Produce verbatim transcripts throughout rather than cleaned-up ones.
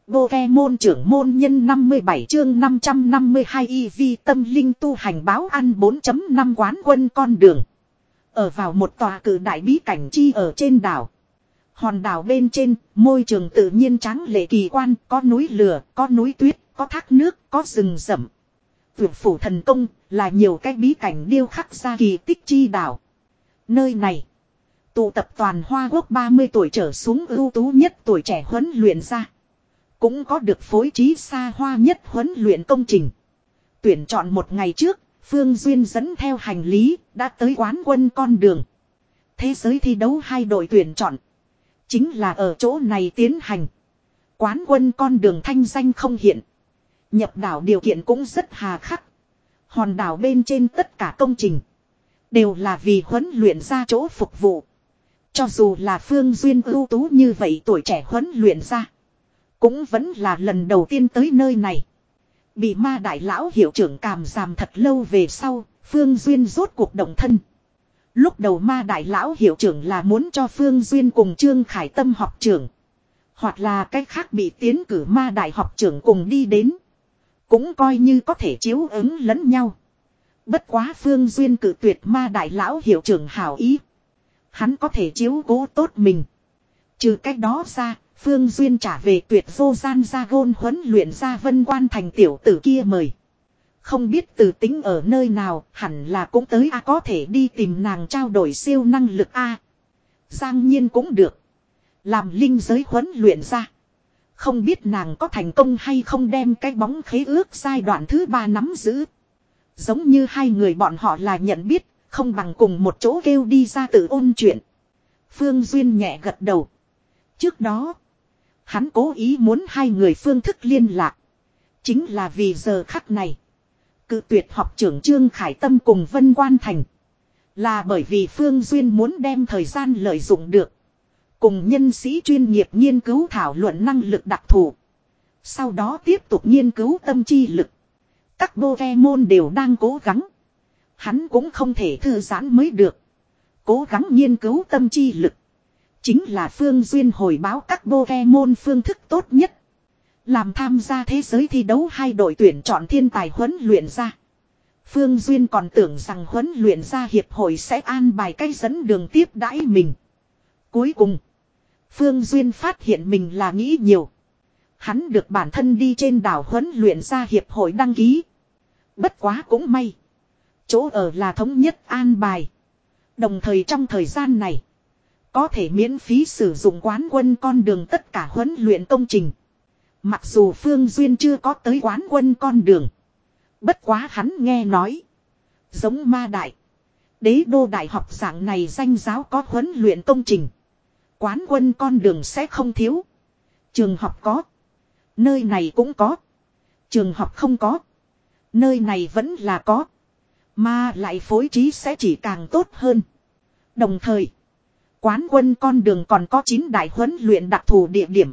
Pokemon trưởng môn nhân năm mươi bảy chương năm trăm năm mươi hai E V tâm linh tu hành báo ăn bốn chấm năm quán quân con đường. Ở vào một tòa cử đại bí cảnh chi ở trên đảo. Hòn đảo bên trên, môi trường tự nhiên tráng lệ kỳ quan, có núi lửa, có núi tuyết, có thác nước, có rừng rậm. Tuyệt phủ thần công là nhiều cái bí cảnh điêu khắc ra kỳ tích chi đảo. Nơi này, tụ tập toàn Hoa Quốc ba mươi tuổi trở xuống ưu tú nhất tuổi trẻ huấn luyện ra. Cũng có được phối trí xa hoa nhất huấn luyện công trình. Tuyển chọn một ngày trước, Phương Duyên dẫn theo hành lý, đã tới quán quân con đường. Thế giới thi đấu hai đội tuyển chọn. Chính là ở chỗ này tiến hành. Quán quân con đường thanh danh không hiện. Nhập đảo điều kiện cũng rất hà khắc. Hòn đảo bên trên tất cả công trình. Đều là vì huấn luyện ra chỗ phục vụ. Cho dù là Phương Duyên ưu tú như vậy tuổi trẻ huấn luyện ra. Cũng vẫn là lần đầu tiên tới nơi này. Bị ma đại lão hiệu trưởng càm giàm thật lâu về sau, Phương Duyên rốt cuộc động thân. Lúc đầu ma đại lão hiệu trưởng là muốn cho Phương Duyên cùng Trương Khải Tâm học trưởng. Hoặc là cách khác bị tiến cử ma đại học trưởng cùng đi đến. Cũng coi như có thể chiếu ứng lẫn nhau. Bất quá Phương Duyên cử tuyệt ma đại lão hiệu trưởng hảo ý. Hắn có thể chiếu cố tốt mình. Trừ cách đó ra, Phương Duyên trả về tuyệt vô gian ra gôn huấn luyện ra Vân Quan Thành tiểu tử kia mời. Không biết từ tính ở nơi nào, hẳn là cũng tới a có thể đi tìm nàng trao đổi siêu năng lực a. Giang nhiên cũng được. Làm linh giới huấn luyện ra. Không biết nàng có thành công hay không đem cái bóng khế ước giai đoạn thứ ba nắm giữ. Giống như hai người bọn họ là nhận biết, không bằng cùng một chỗ kêu đi ra tự ôn chuyện. Phương Duyên nhẹ gật đầu. Trước đó, hắn cố ý muốn hai người phương thức liên lạc. Chính là vì giờ khắc này. Cự tuyệt học trưởng Trương Khải Tâm cùng Vân Quan Thành. Là bởi vì Phương Duyên muốn đem thời gian lợi dụng được. Cùng nhân sĩ chuyên nghiệp nghiên cứu thảo luận năng lực đặc thù. Sau đó tiếp tục nghiên cứu tâm chi lực. Các Pokemon đều đang cố gắng. Hắn cũng không thể thư giãn mới được. Cố gắng nghiên cứu tâm chi lực. Chính là Phương Duyên hồi báo các Pokemon phương thức tốt nhất. Làm tham gia thế giới thi đấu hai đội tuyển chọn thiên tài huấn luyện ra. Phương Duyên còn tưởng rằng huấn luyện ra hiệp hội sẽ an bài cách dẫn đường tiếp đãi mình. Cuối cùng, Phương Duyên phát hiện mình là nghĩ nhiều. Hắn được bản thân đi trên đảo huấn luyện ra hiệp hội đăng ký. Bất quá cũng may. Chỗ ở là thống nhất an bài. Đồng thời trong thời gian này, có thể miễn phí sử dụng quán quân con đường tất cả huấn luyện công trình. Mặc dù Phương Duyên chưa có tới quán quân con đường. Bất quá hắn nghe nói. Giống ma đại. Đế đô đại học dạng này danh giáo có huấn luyện công trình. Quán quân con đường sẽ không thiếu. Trường học có. Nơi này cũng có. Trường học không có. Nơi này vẫn là có. Mà lại phối trí sẽ chỉ càng tốt hơn. Đồng thời, quán quân con đường còn có chín đại huấn luyện đặc thù địa điểm.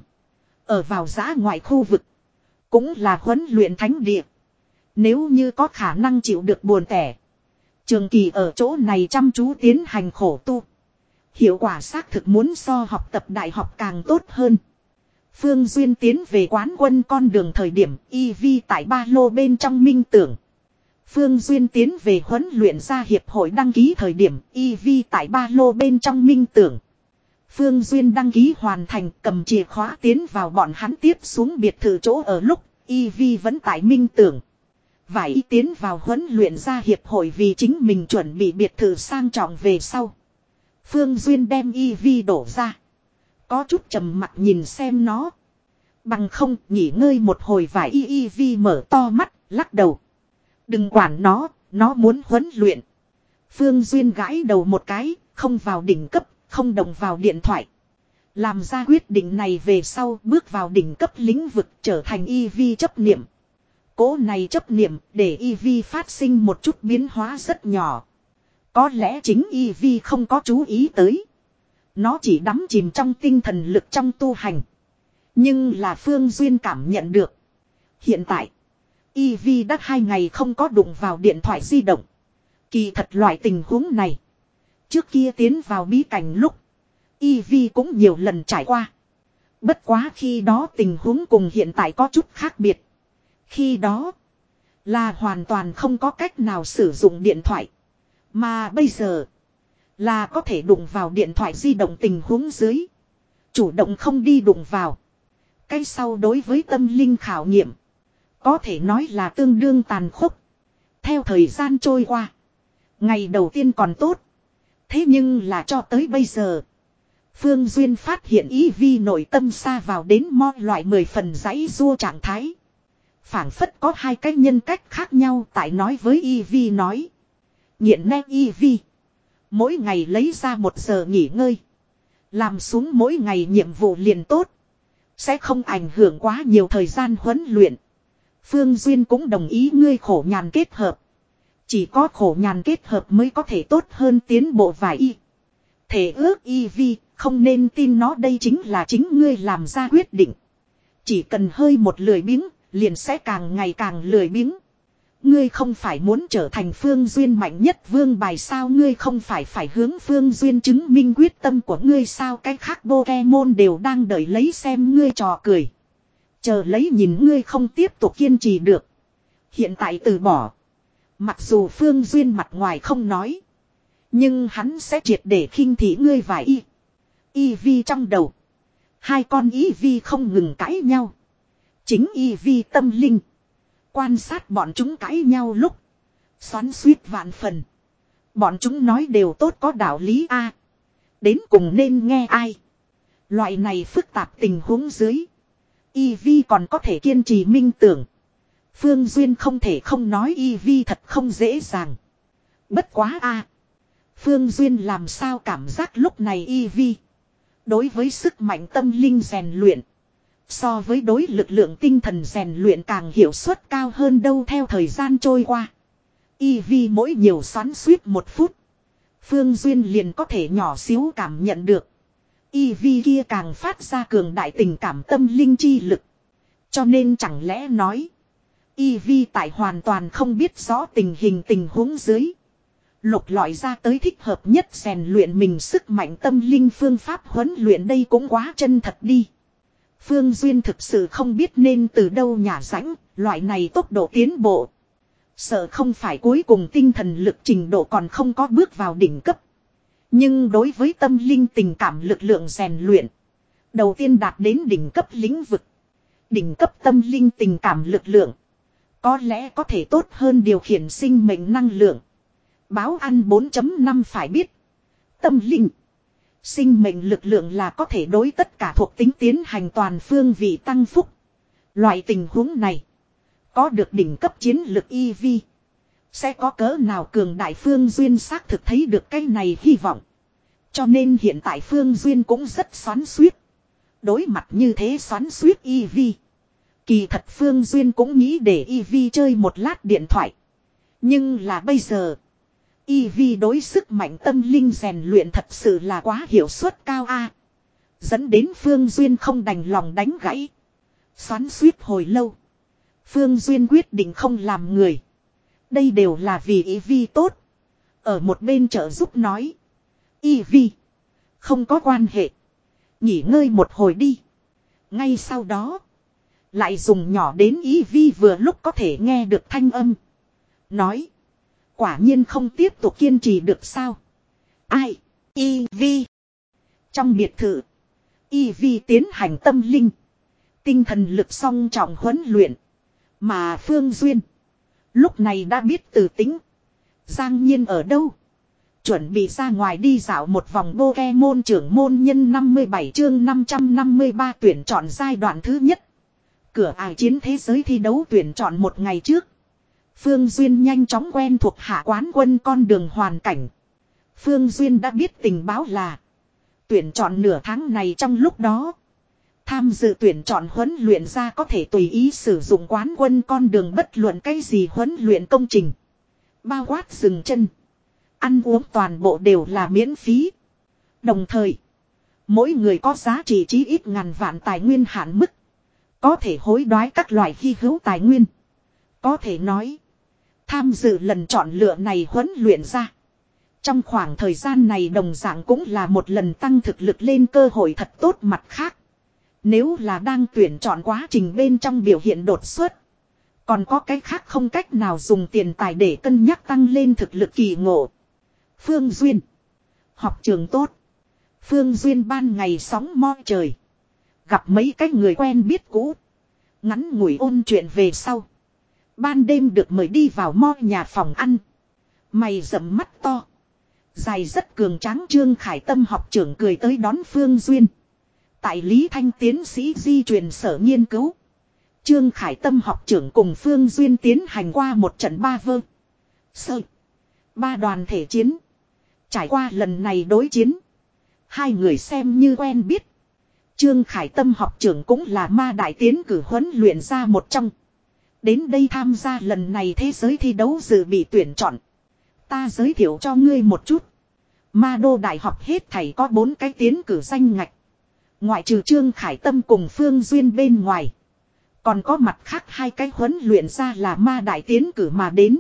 Ở vào giã ngoại khu vực. Cũng là huấn luyện thánh địa. Nếu như có khả năng chịu được buồn tẻ. Trường kỳ ở chỗ này chăm chú tiến hành khổ tu. Hiệu quả xác thực muốn so học tập đại học càng tốt hơn. Phương Duyên tiến về quán quân con đường thời điểm E V tại ba lô bên trong minh tưởng. Phương Duyên tiến về huấn luyện ra hiệp hội đăng ký thời điểm E V tại ba lô bên trong minh tưởng. Phương Duyên đăng ký hoàn thành cầm chìa khóa tiến vào bọn hắn tiếp xuống biệt thự chỗ ở lúc E V vẫn tại minh tưởng. Vải tiến vào huấn luyện ra hiệp hội vì chính mình chuẩn bị biệt thự sang trọng về sau. Phương Duyên đem E V đổ ra. Có chút trầm mặt nhìn xem nó. Bằng không nghỉ ngơi một hồi vài E V mở to mắt, lắc đầu. Đừng quản nó, nó muốn huấn luyện. Phương Duyên gãi đầu một cái, không vào đỉnh cấp, không động vào điện thoại. Làm ra quyết định này về sau bước vào đỉnh cấp lĩnh vực trở thành E V chấp niệm. Cố này chấp niệm để E V phát sinh một chút biến hóa rất nhỏ. Có lẽ chính E V không có chú ý tới. Nó chỉ đắm chìm trong tinh thần lực trong tu hành. Nhưng là Phương Duyên cảm nhận được. Hiện tại, E V đã hai ngày không có đụng vào điện thoại di động. Kỳ thật loại tình huống này. Trước kia tiến vào bí cảnh lúc, E V cũng nhiều lần trải qua. Bất quá khi đó tình huống cùng hiện tại có chút khác biệt. Khi đó là hoàn toàn không có cách nào sử dụng điện thoại. Mà bây giờ là có thể đụng vào điện thoại di động tình huống dưới. Chủ động không đi đụng vào. Cái sau đối với tâm linh khảo nghiệm có thể nói là tương đương tàn khốc. Theo thời gian trôi qua, ngày đầu tiên còn tốt. Thế nhưng là cho tới bây giờ, Phương Duyên phát hiện Y Vi nội tâm xa vào đến mo loại mười phần giãy giụa trạng thái. Phảng phất có hai cái nhân cách khác nhau tại nói với Y Vi nói. Nghiện nét Y Vi. Mỗi ngày lấy ra một giờ nghỉ ngơi. Làm xuống mỗi ngày nhiệm vụ liền tốt. Sẽ không ảnh hưởng quá nhiều thời gian huấn luyện. Phương Duyên cũng đồng ý ngươi khổ nhàn kết hợp. Chỉ có khổ nhàn kết hợp mới có thể tốt hơn tiến bộ vài y. Thể ước Y Vi, không nên tin nó, đây chính là chính ngươi làm ra quyết định. Chỉ cần hơi một lười biếng, liền sẽ càng ngày càng lười biếng. Ngươi không phải muốn trở thành Phương Duyên mạnh nhất vương bài sao, ngươi không phải phải hướng Phương Duyên chứng minh quyết tâm của ngươi sao, cái khác Pokemon đều đang đợi lấy xem ngươi trò cười. Chờ lấy nhìn ngươi không tiếp tục kiên trì được. Hiện tại từ bỏ. Mặc dù Phương Duyên mặt ngoài không nói. Nhưng hắn sẽ triệt để khinh thị ngươi và y. Y Vi trong đầu. Hai con Y Vi không ngừng cãi nhau. Chính Y Vi tâm linh. Quan sát bọn chúng cãi nhau lúc. Xoắn suýt vạn phần. Bọn chúng nói đều tốt có đạo lý a. Đến cùng nên nghe ai. Loại này phức tạp tình huống dưới. Y Vi còn có thể kiên trì minh tưởng. Phương Duyên không thể không nói Y Vi thật không dễ dàng. Bất quá a. Phương Duyên làm sao cảm giác lúc này Y Vi. Đối với sức mạnh tâm linh rèn luyện. So với đối lực lượng tinh thần rèn luyện càng hiệu suất cao hơn đâu. Theo thời gian trôi qua. Y Vi mỗi nhiều xoắn suýt một phút. Phương Duyên liền có thể nhỏ xíu cảm nhận được. Y Vi kia càng phát ra cường đại tình cảm tâm linh chi lực. Cho nên chẳng lẽ nói. Y Vi tại hoàn toàn không biết rõ tình hình tình huống dưới. Lục lọi ra tới thích hợp nhất rèn luyện mình sức mạnh tâm linh phương pháp huấn luyện, đây cũng quá chân thật đi. Phương Duyên thực sự không biết nên từ đâu nhả rãnh, loại này tốc độ tiến bộ. Sợ không phải cuối cùng tinh thần lực trình độ còn không có bước vào đỉnh cấp. Nhưng đối với tâm linh tình cảm lực lượng rèn luyện. Đầu tiên đạt đến đỉnh cấp lĩnh vực. Đỉnh cấp tâm linh tình cảm lực lượng. Có lẽ có thể tốt hơn điều khiển sinh mệnh năng lượng. Báo ăn bốn chấm năm phải biết. Tâm linh. Sinh mệnh lực lượng là có thể đối tất cả thuộc tính tiến hành toàn phương vị tăng phúc. Loại tình huống này. Có được đỉnh cấp chiến lực Y Vi. Sẽ có cỡ nào cường đại Phương Duyên xác thực thấy được cái này hy vọng. Cho nên hiện tại Phương Duyên cũng rất xoắn xuýt. Đối mặt như thế xoắn xuýt Y Vi. Kỳ thật Phương Duyên cũng nghĩ để Y Vi chơi một lát điện thoại. Nhưng là bây giờ. Y Vi đối sức mạnh tâm linh rèn luyện thật sự là quá hiệu suất cao a. Dẫn đến Phương Duyên không đành lòng đánh gãy. Xoắn xuýt hồi lâu. Phương Duyên quyết định không làm người. Đây đều là vì Y Vi tốt. Ở một bên trợ giúp nói. Y Vi. Không có quan hệ. Nghỉ ngơi một hồi đi. Ngay sau đó. Lại dùng nhỏ đến Y Vi vừa lúc có thể nghe được thanh âm. Nói. Quả nhiên không tiếp tục kiên trì được sao. Ai? Y Vi. Trong biệt thự. Y Vi tiến hành tâm linh. Tinh thần lực song trọng huấn luyện. Mà Phương Duyên. Lúc này đã biết từ tính. Giang Nhiên ở đâu? Chuẩn bị ra ngoài đi dạo một vòng. Pokemon trưởng môn nhân năm mươi bảy chương năm trăm năm mươi ba tuyển chọn giai đoạn thứ nhất. Cửa ải chiến thế giới thi đấu tuyển chọn một ngày trước. Phương Duyên nhanh chóng quen thuộc hạ quán quân con đường hoàn cảnh. Phương Duyên đã biết tình báo là tuyển chọn nửa tháng này trong lúc đó. Tham dự tuyển chọn huấn luyện ra có thể tùy ý sử dụng quán quân con đường bất luận cái gì huấn luyện công trình. Bao quát dừng chân. Ăn uống toàn bộ đều là miễn phí. Đồng thời. Mỗi người có giá trị chí ít ngàn vạn tài nguyên hạn mức. Có thể hối đoái các loại hy hữu tài nguyên. Có thể nói. Tham dự lần chọn lựa này huấn luyện ra. Trong khoảng thời gian này đồng dạng cũng là một lần tăng thực lực lên cơ hội thật tốt mặt khác. Nếu là đang tuyển chọn quá trình bên trong biểu hiện đột xuất. Còn có cái khác không cách nào dùng tiền tài để cân nhắc tăng lên thực lực kỳ ngộ. Phương Duyên. Học trường tốt. Phương Duyên ban ngày sóng mo trời. Gặp mấy cái người quen biết cũ. Ngắn ngủi ôn chuyện về sau. Ban đêm được mời đi vào mo nhà phòng ăn. Mày rậm mắt to. Dài rất cường tráng Trương Khải Tâm học trưởng cười tới đón Phương Duyên. Tại Lý Thanh tiến sĩ di truyền sở nghiên cứu. Trương Khải Tâm học trưởng cùng Phương Duyên tiến hành qua một trận ba vơ. Sơ. Ba đoàn thể chiến. Trải qua lần này đối chiến. Hai người xem như quen biết. Trương Khải Tâm học trưởng cũng là ma đại tiến cử huấn luyện ra một trong. Đến đây tham gia lần này thế giới thi đấu dự bị tuyển chọn. Ta giới thiệu cho ngươi một chút. Ma đô đại học hết thảy có bốn cái tiến cử danh ngạch. Ngoại trừ Trương Khải Tâm cùng Phương Duyên bên ngoài. Còn có mặt khác hai cái huấn luyện ra là ma đại tiến cử mà đến.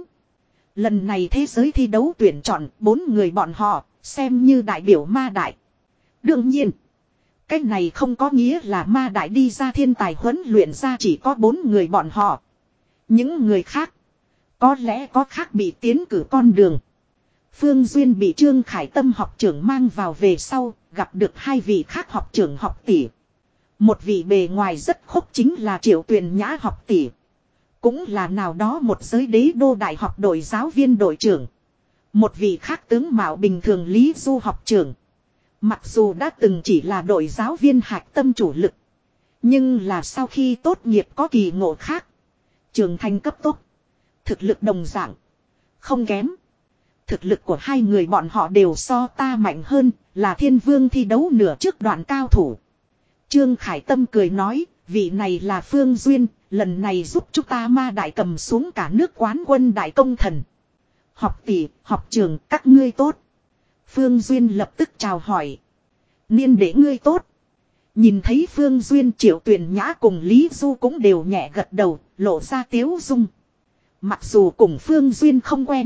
Lần này thế giới thi đấu tuyển chọn bốn người bọn họ xem như đại biểu ma đại. Đương nhiên. Cái này không có nghĩa là ma đại đi ra thiên tài huấn luyện ra chỉ có bốn người bọn họ. Những người khác. Có lẽ có khác bị tiến cử con đường. Phương Duyên bị Trương Khải Tâm học trưởng mang vào về sau. Gặp được hai vị khác học trưởng học tỷ. Một vị bề ngoài rất khốc chính là Triệu Tuyền Nhã học tỷ. Cũng là nào đó một giới đế đô đại học đội giáo viên đội trưởng. Một vị khác tướng mạo bình thường Lý Du học trưởng. Mặc dù đã từng chỉ là đội giáo viên hạch tâm chủ lực. Nhưng là sau khi tốt nghiệp có kỳ ngộ khác. Trưởng thành cấp tốc. Thực lực đồng dạng. Không kém. Thực lực của hai người bọn họ đều so ta mạnh hơn. Là thiên vương thi đấu nửa trước đoạn cao thủ. Trương Khải Tâm cười nói. Vị này là Phương Duyên. Lần này giúp chúng ta ma đại cầm xuống cả nước quán quân đại công thần. Học tỷ, học trường, các ngươi tốt. Phương Duyên lập tức chào hỏi. Niên để ngươi tốt. Nhìn thấy Phương Duyên Triệu Tuyền Nhã cùng Lý Du cũng đều nhẹ gật đầu, lộ ra tiếu dung. Mặc dù cùng Phương Duyên không quen.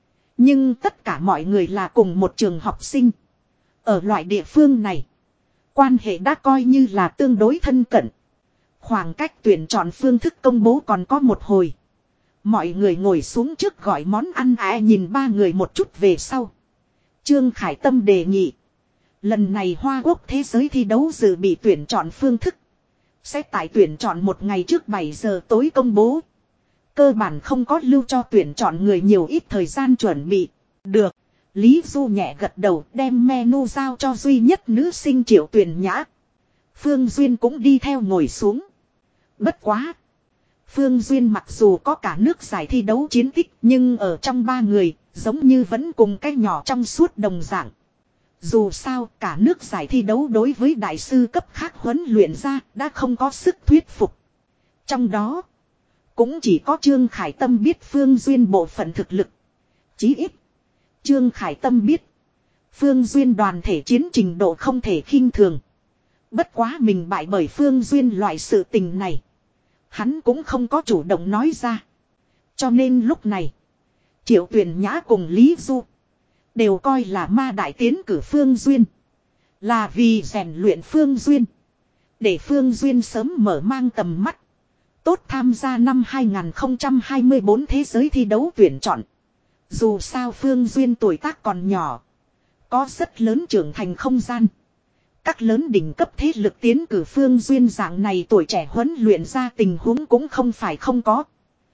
Nhưng tất cả mọi người là cùng một trường học sinh. Ở loại địa phương này. Quan hệ đã coi như là tương đối thân cận. Khoảng cách tuyển chọn phương thức công bố còn có một hồi. Mọi người ngồi xuống trước gọi món ăn à nhìn ba người một chút về sau. Trương Khải Tâm đề nghị. Lần này Hoa Quốc thế giới thi đấu dự bị tuyển chọn phương thức. Sẽ tại tuyển chọn một ngày trước bảy giờ tối công bố. Cơ bản không có lưu cho tuyển chọn người nhiều ít thời gian chuẩn bị. Được. Lý Du nhẹ gật đầu đem menu giao cho duy nhất nữ sinh Triệu Tuyền Nhã. Phương Duyên cũng đi theo ngồi xuống. Bất quá. Phương Duyên mặc dù có cả nước giải thi đấu chiến tích nhưng ở trong ba người giống như vẫn cùng cái nhỏ trong suốt đồng dạng. Dù sao cả nước giải thi đấu đối với đại sư cấp khác huấn luyện ra đã không có sức thuyết phục. Trong đó cũng chỉ có Trương Khải Tâm biết Phương Duyên bộ phận thực lực. Chí ít Trương Khải Tâm biết Phương Duyên đoàn thể chiến trình độ không thể khinh thường. Bất quá mình bại bởi Phương Duyên loại sự tình này. Hắn cũng không có chủ động nói ra. Cho nên lúc này Triệu Tuyền Nhã cùng Lý Du đều coi là ma đại tiến cử Phương Duyên. Là vì rèn luyện Phương Duyên. Để Phương Duyên sớm mở mang tầm mắt. Tốt tham gia năm hai không hai tư thế giới thi đấu tuyển chọn. Dù sao Phương Duyên tuổi tác còn nhỏ. Có rất lớn trưởng thành không gian. Các lớn đỉnh cấp thế lực tiến cử Phương Duyên dạng này tuổi trẻ huấn luyện ra tình huống cũng không phải không có.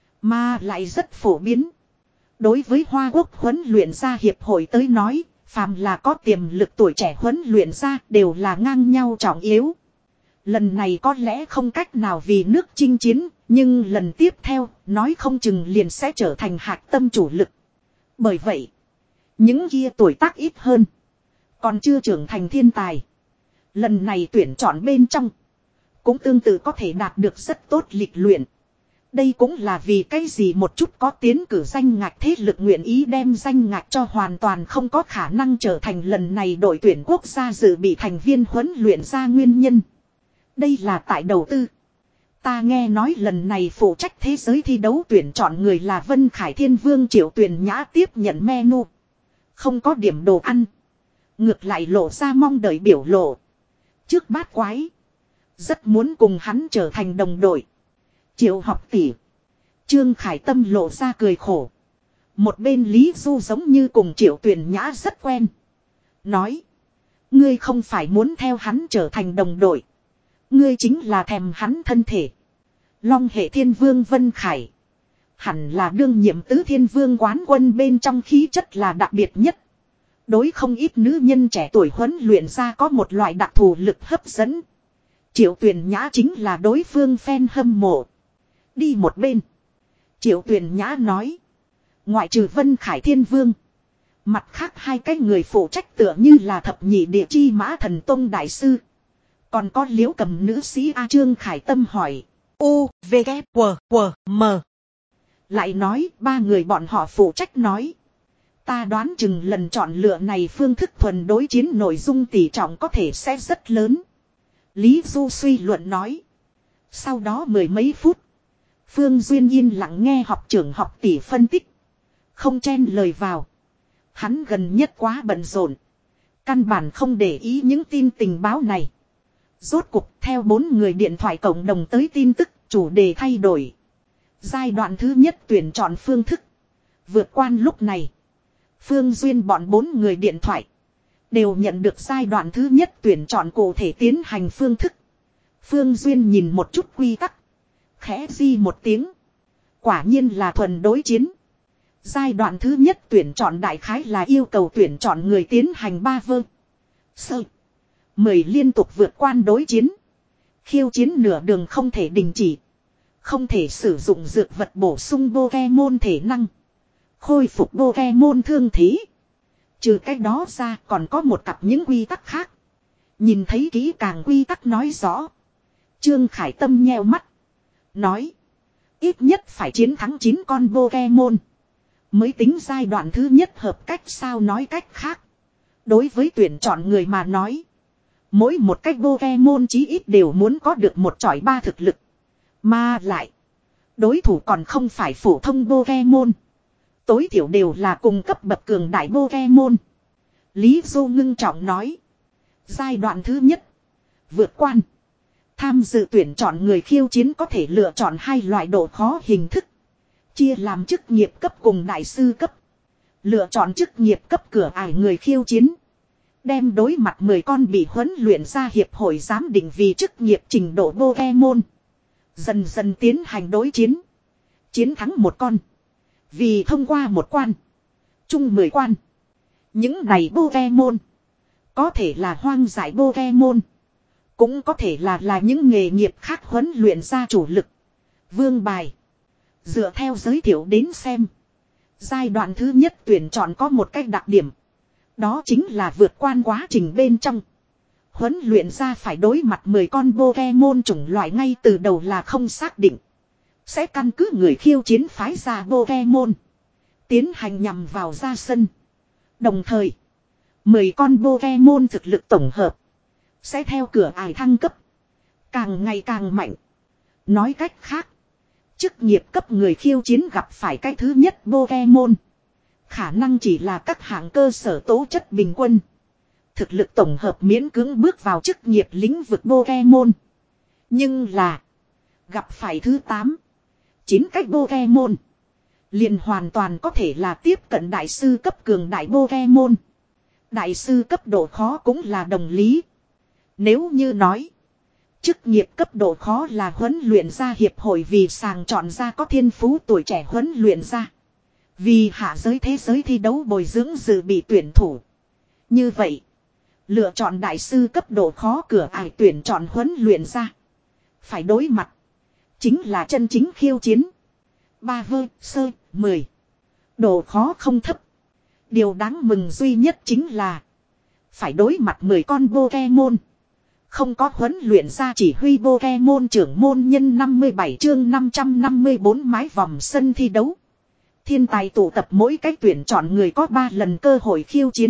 Mà lại rất phổ biến. Đối với Hoa Quốc huấn luyện ra hiệp hội tới nói, phàm là có tiềm lực tuổi trẻ huấn luyện ra đều là ngang nhau trọng yếu. Lần này có lẽ không cách nào vì nước chinh chiến, nhưng lần tiếp theo, nói không chừng liền sẽ trở thành hạch tâm chủ lực. Bởi vậy, những kia tuổi tác ít hơn, còn chưa trưởng thành thiên tài. Lần này tuyển chọn bên trong, cũng tương tự có thể đạt được rất tốt lịch luyện. Đây cũng là vì cái gì một chút có tiến cử danh ngạch thế lực nguyện ý đem danh ngạch cho hoàn toàn không có khả năng trở thành lần này đội tuyển quốc gia dự bị thành viên huấn luyện ra nguyên nhân. Đây là tại đầu tư. Ta nghe nói lần này phụ trách thế giới thi đấu tuyển chọn người là Vân Khải Thiên Vương Triệu Tuyền Nhã tiếp nhận menu. Không có điểm đồ ăn. Ngược lại lộ ra mong đợi biểu lộ. Trước bát quái. Rất muốn cùng hắn trở thành đồng đội. Triệu học tỷ. Trương Khải Tâm lộ ra cười khổ. Một bên Lý Du giống như cùng Triệu Tuyền Nhã rất quen. Nói. Ngươi không phải muốn theo hắn trở thành đồng đội. Ngươi chính là thèm hắn thân thể. Long hệ thiên vương Vân Khải. Hẳn là đương nhiệm tứ thiên vương quán quân bên trong khí chất là đặc biệt nhất. Đối không ít nữ nhân trẻ tuổi huấn luyện ra có một loại đặc thù lực hấp dẫn. Triệu Tuyền Nhã chính là đối phương fan hâm mộ. Đi một bên. Triệu Tuyền Nhã nói. Ngoại trừ Vân Khải thiên vương. Mặt khác hai cái người phụ trách tựa như là thập nhị địa chi mã thần tông đại sư. Còn có Liễu Cầm nữ sĩ A Trương Khải Tâm hỏi. U, V, K, W, W, M. Lại nói ba người bọn họ phụ trách nói. Ta đoán chừng lần chọn lựa này phương thức thuần đối chiến nội dung tỷ trọng có thể sẽ rất lớn. Lý Du suy luận nói. Sau đó mười mấy phút. Phương Duyên yên lặng nghe học trưởng học tỷ phân tích. Không chen lời vào. Hắn gần nhất quá bận rộn. Căn bản không để ý những tin tình báo này. Rốt cục theo bốn người điện thoại cộng đồng tới tin tức chủ đề thay đổi. Giai đoạn thứ nhất tuyển chọn phương thức. Vượt qua lúc này. Phương Duyên bọn bốn người điện thoại. Đều nhận được giai đoạn thứ nhất tuyển chọn cụ thể tiến hành phương thức. Phương Duyên nhìn một chút quy tắc. Khẽ di một tiếng. Quả nhiên là thuần đối chiến. Giai đoạn thứ nhất tuyển chọn đại khái là yêu cầu tuyển chọn người tiến hành ba vơ. Sơ. Mười liên tục vượt qua đối chiến. Khiêu chiến nửa đường không thể đình chỉ. Không thể sử dụng dược vật bổ sung Pokemon thể năng. Khôi phục Pokemon thương thế. Trừ cách đó ra còn có một cặp những quy tắc khác. Nhìn thấy kỹ càng quy tắc nói rõ. Trương Khải Tâm nheo mắt. Nói. Ít nhất phải chiến thắng chín con Pokemon. Mới tính giai đoạn thứ nhất hợp cách sao nói cách khác. Đối với tuyển chọn người mà nói. Mỗi một cách Pokemon chí ít đều muốn có được một chọi ba thực lực. Mà lại. Đối thủ còn không phải phổ thông Pokemon. Tối thiểu đều là cùng cấp bậc cường đại Pokemon. Lý Du ngưng trọng nói. Giai đoạn thứ nhất. Vượt quan. Tham dự tuyển chọn người khiêu chiến có thể lựa chọn hai loại độ khó hình thức. Chia làm chức nghiệp cấp cùng đại sư cấp. Lựa chọn chức nghiệp cấp cửa ải người khiêu chiến. Đem đối mặt mười con bị huấn luyện ra hiệp hội giám định vì chức nghiệp trình độ Pokemon. Dần dần tiến hành đối chiến. Chiến thắng một con. Vì thông qua một quan. Chung mười quan. Những này Pokemon. Có thể là hoang dại Pokemon. Cũng có thể là là những nghề nghiệp khác huấn luyện ra chủ lực. Vương bài. Dựa theo giới thiệu đến xem. Giai đoạn thứ nhất tuyển chọn có một cách đặc điểm. Đó chính là vượt qua quá trình bên trong. Huấn luyện ra phải đối mặt mười con Pokemon chủng loại ngay từ đầu là không xác định. Sẽ căn cứ người khiêu chiến phái ra Pokemon. Tiến hành nhằm vào ra sân. Đồng thời. mười con Pokemon thực lực tổng hợp. Sẽ theo cửa ải thăng cấp. Càng ngày càng mạnh. Nói cách khác. Chức nghiệp cấp người khiêu chiến gặp phải cái thứ nhất Pokemon. Khả năng chỉ là các hạng cơ sở tố chất bình quân. Thực lực tổng hợp miễn cưỡng bước vào chức nghiệp lĩnh vực Pokemon. Nhưng là. Gặp phải thứ tám. chín cách Pokemon. Liền hoàn toàn có thể là tiếp cận đại sư cấp cường đại Pokemon. Đại sư cấp độ khó cũng là đồng lý. Nếu như nói. Chức nghiệp cấp độ khó là huấn luyện ra hiệp hội vì sàng chọn ra có thiên phú tuổi trẻ huấn luyện ra. Vì hạ giới thế giới thi đấu bồi dưỡng dự bị tuyển thủ. Như vậy. Lựa chọn đại sư cấp độ khó cửa ải tuyển chọn huấn luyện ra. Phải đối mặt. Chính là chân chính khiêu chiến. Ba vơ sơ mười. Độ khó không thấp. Điều đáng mừng duy nhất chính là. Phải đối mặt mười con Pokemon. Không có huấn luyện ra chỉ huy Pokemon trưởng môn nhân năm mươi bảy chương năm trăm năm mươi bốn mái vòng sân thi đấu. Thiên tài tụ tập mỗi cách tuyển chọn người có ba lần cơ hội khiêu chiến.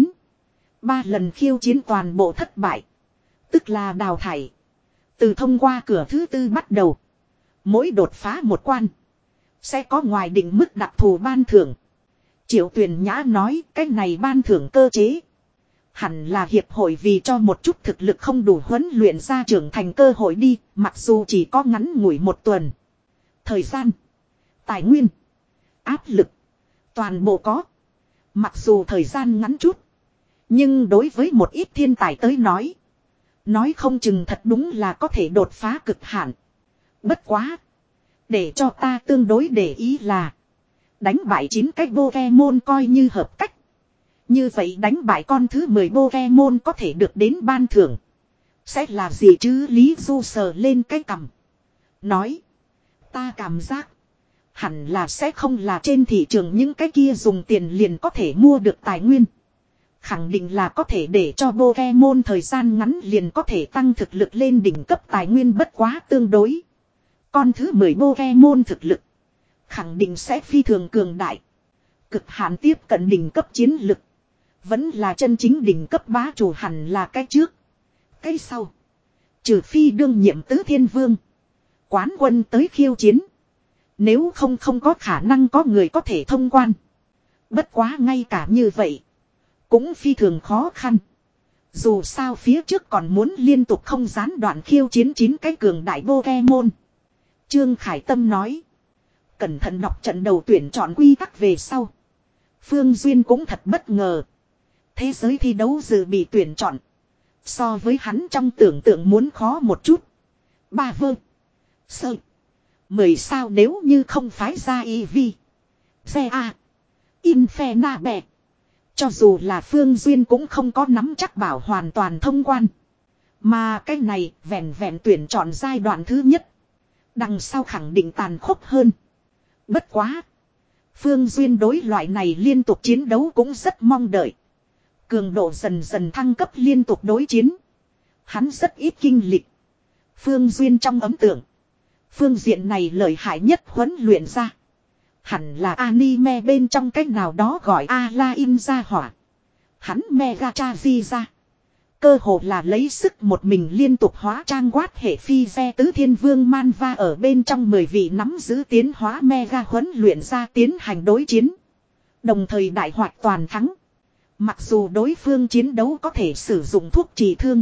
ba lần khiêu chiến toàn bộ thất bại. Tức là đào thải. Từ thông qua cửa thứ tư bắt đầu. Mỗi đột phá một quan. Sẽ có ngoài định mức đặc thù ban thưởng. Triệu Tuyền Nhã nói cái này ban thưởng cơ chế. Hẳn là hiệp hội vì cho một chút thực lực không đủ huấn luyện ra trưởng thành cơ hội đi, mặc dù chỉ có ngắn ngủi một tuần. Thời gian, tài nguyên, áp lực, toàn bộ có. Mặc dù thời gian ngắn chút, nhưng đối với một ít thiên tài tới nói, nói không chừng thật đúng là có thể đột phá cực hạn. Bất quá, để cho ta tương đối để ý là đánh bại chín cái Pokemon coi như hợp cách. Như vậy đánh bại con thứ mười Pokemon có thể được đến ban thưởng. Sẽ là gì chứ? Lý Du sờ lên cái cằm. Nói. Ta cảm giác. Hẳn là sẽ không là trên thị trường những cái kia dùng tiền liền có thể mua được tài nguyên. Khẳng định là có thể để cho Pokemon thời gian ngắn liền có thể tăng thực lực lên đỉnh cấp tài nguyên, bất quá tương đối. Con thứ mười Pokemon thực lực. Khẳng định sẽ phi thường cường đại. Cực hạn tiếp cận đỉnh cấp chiến lực. Vẫn là chân chính đỉnh cấp bá chủ, hẳn là cái trước. Cái sau. Trừ phi đương nhiệm tứ thiên vương. Quán quân tới khiêu chiến. Nếu không không có khả năng có người có thể thông quan. Bất quá ngay cả như vậy. Cũng phi thường khó khăn. Dù sao phía trước còn muốn liên tục không gián đoạn khiêu chiến chín cái cường đại Pokemon. Trương Khải Tâm nói. Cẩn thận đọc trận đầu tuyển chọn quy tắc về sau. Phương Duyên cũng thật bất ngờ. Thế giới thi đấu dự bị tuyển chọn. So với hắn trong tưởng tượng muốn khó một chút. Ba vơ. Sơ. Mười sao nếu như không phái ra e vê. Xe A. Infena bè. Cho dù là Phương Duyên cũng không có nắm chắc bảo hoàn toàn thông quan. Mà cái này vẹn vẹn tuyển chọn giai đoạn thứ nhất. Đằng sau khẳng định tàn khốc hơn. Bất quá. Phương Duyên đối loại này liên tục chiến đấu cũng rất mong đợi. Cường độ dần dần thăng cấp liên tục đối chiến. Hắn rất ít kinh lịch. Phương Duyên trong ấn tượng. Phương diện này lợi hại nhất huấn luyện ra. Hẳn là anime bên trong cách nào đó gọi A-la-in ra hỏa. Hắn Mega Chaji ra. Cơ hồ là lấy sức một mình liên tục hóa trang quát hệ phi xe tứ thiên vương manva ở bên trong mười vị nắm giữ tiến hóa Mega huấn luyện ra tiến hành đối chiến. Đồng thời đại hoạt toàn thắng. Mặc dù đối phương chiến đấu có thể sử dụng thuốc trị thương.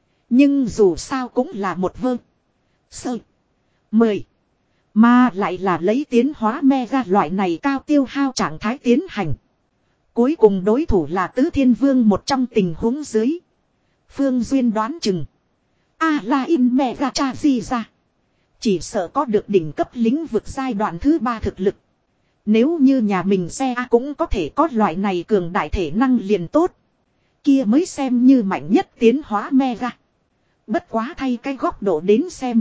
Nhưng dù sao cũng là một vơ. Sơ. Mười. Mà lại là lấy tiến hóa Mega loại này cao tiêu hao trạng thái tiến hành. Cuối cùng đối thủ là tứ thiên vương một trong tình huống dưới. Phương Duyên đoán chừng. A-la-in Mega Chaji ra. Chỉ sợ có được đỉnh cấp lĩnh vực giai đoạn thứ ba thực lực. Nếu như nhà mình xe A cũng có thể có loại này cường đại thể năng liền tốt. Kia mới xem như mạnh nhất tiến hóa Mega. Bất quá thay cái góc độ đến xem.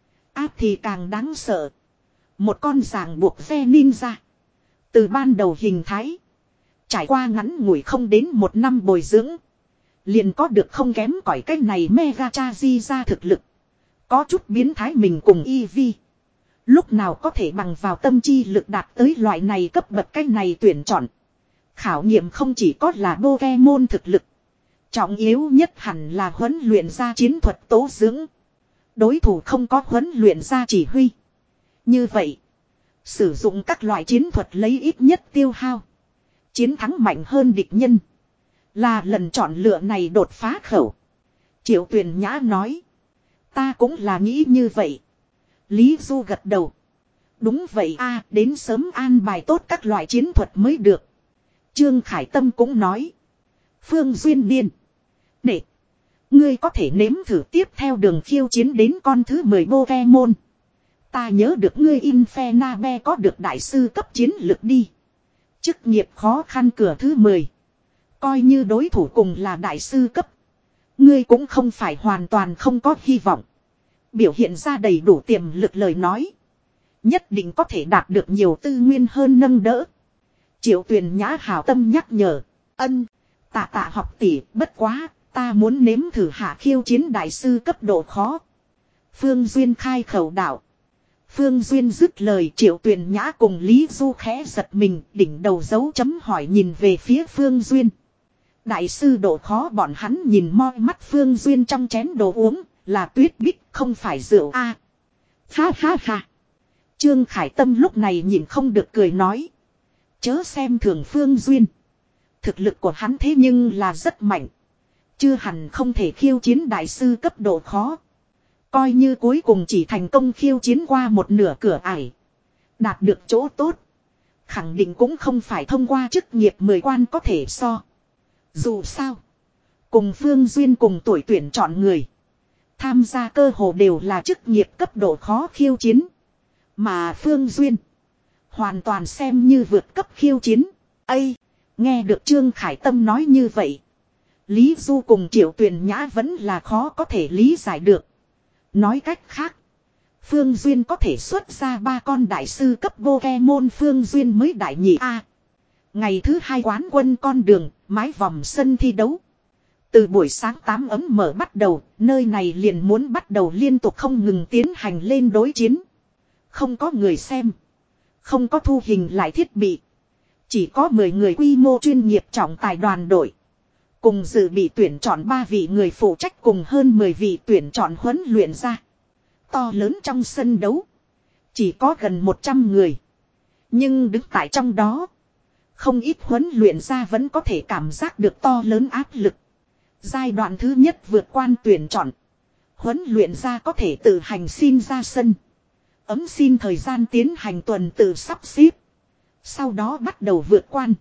Áp thì càng đáng sợ. Một con ràng buộc xe ninja. Từ ban đầu hình thái. Trải qua ngắn ngủi không đến một năm bồi dưỡng. Liền có được không kém cỏi cái này Mega Chaji ra thực lực. Có chút biến thái mình cùng Eevee. Lúc nào có thể bằng vào tâm chi lực đạt tới loại này cấp bậc cái này tuyển chọn. Khảo nghiệm không chỉ có là Pokemon thực lực. Trọng yếu nhất hẳn là huấn luyện ra chiến thuật tố dưỡng. Đối thủ không có huấn luyện ra chỉ huy. Như vậy, sử dụng các loại chiến thuật lấy ít nhất tiêu hao. Chiến thắng mạnh hơn địch nhân. Là lần chọn lựa này đột phá khẩu. Triệu Tuyền Nhã nói. Ta cũng là nghĩ như vậy. Lý Du gật đầu. Đúng vậy a, đến sớm an bài tốt các loại chiến thuật mới được. Trương Khải Tâm cũng nói. Phương Duyên điên. Để. Ngươi có thể nếm thử tiếp theo đường khiêu chiến đến con thứ mười Pokemon. Ta nhớ được ngươi Infenabe có được đại sư cấp chiến lực đi. Chức nghiệp khó khăn cửa thứ mười. Coi như đối thủ cùng là đại sư cấp. Ngươi cũng không phải hoàn toàn không có hy vọng. Biểu hiện ra đầy đủ tiềm lực lời nói. Nhất định có thể đạt được nhiều tư nguyên hơn nâng đỡ. Triệu Tuyền Nhã hảo tâm nhắc nhở. Ân. Tạ tạ học tỷ, bất quá. Ta muốn nếm thử hạ khiêu chiến đại sư cấp độ khó. Phương Duyên khai khẩu đạo. Phương Duyên dứt lời, Triệu Tuyền Nhã cùng Lý Du khẽ giật mình, đỉnh đầu dấu chấm hỏi nhìn về phía Phương Duyên. Đại sư độ khó bọn hắn nhìn moi mắt Phương Duyên trong chén đồ uống, là tuyết bích không phải rượu a. À, ha ha ha. Trương Khải Tâm lúc này nhìn không được cười nói. Chớ xem thường Phương Duyên. Thực lực của hắn thế nhưng là rất mạnh. Chưa hẳn không thể khiêu chiến đại sư cấp độ khó. Coi như cuối cùng chỉ thành công khiêu chiến qua một nửa cửa ải. Đạt được chỗ tốt. Khẳng định cũng không phải thông qua chức nghiệp mười quan có thể so. Dù sao. Cùng Phương Duyên cùng tuổi tuyển chọn người. Tham gia cơ hồ đều là chức nghiệp cấp độ khó khiêu chiến. Mà Phương Duyên. Hoàn toàn xem như vượt cấp khiêu chiến. Ây. Nghe được Trương Khải Tâm nói như vậy. Lý Du cùng Triệu Tuyền Nhã vẫn là khó có thể lý giải được. Nói cách khác. Phương Duyên có thể xuất ra ba con đại sư cấp Pokemon Phương Duyên mới đại nhị A. Ngày thứ hai quán quân con đường, mái vòng sân thi đấu. Từ buổi sáng tám ấm mở bắt đầu, nơi này liền muốn bắt đầu liên tục không ngừng tiến hành lên đối chiến. Không có người xem. Không có thu hình lại thiết bị. Chỉ có mười người quy mô chuyên nghiệp trọng tài đoàn đội. Cùng dự bị tuyển chọn ba vị người phụ trách cùng hơn mười vị tuyển chọn huấn luyện ra. To lớn trong sân đấu. Chỉ có gần một trăm người. Nhưng đứng tại trong đó. Không ít huấn luyện ra vẫn có thể cảm giác được to lớn áp lực. Giai đoạn thứ nhất vượt quan tuyển chọn. Huấn luyện ra có thể tự hành xin ra sân. Ấm xin thời gian tiến hành tuần tự sắp xếp. Sau đó bắt đầu vượt quan.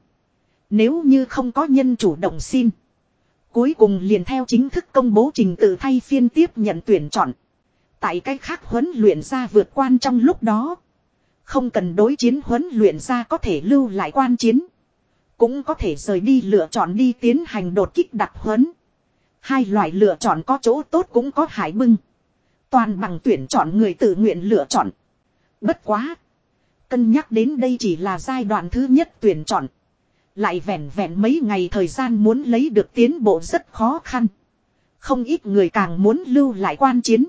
Nếu như không có nhân chủ động xin. Cuối cùng liền theo chính thức công bố trình tự thay phiên tiếp nhận tuyển chọn. Tại cách khác huấn luyện ra vượt quan trong lúc đó. Không cần đối chiến huấn luyện ra có thể lưu lại quan chiến. Cũng có thể rời đi lựa chọn đi tiến hành đột kích đặc huấn. Hai loại lựa chọn có chỗ tốt cũng có hại bưng. Toàn bằng tuyển chọn người tự nguyện lựa chọn. Bất quá. Cân nhắc đến đây chỉ là giai đoạn thứ nhất tuyển chọn. Lại vẹn vẹn mấy ngày thời gian muốn lấy được tiến bộ rất khó khăn. Không ít người càng muốn lưu lại quan chiến.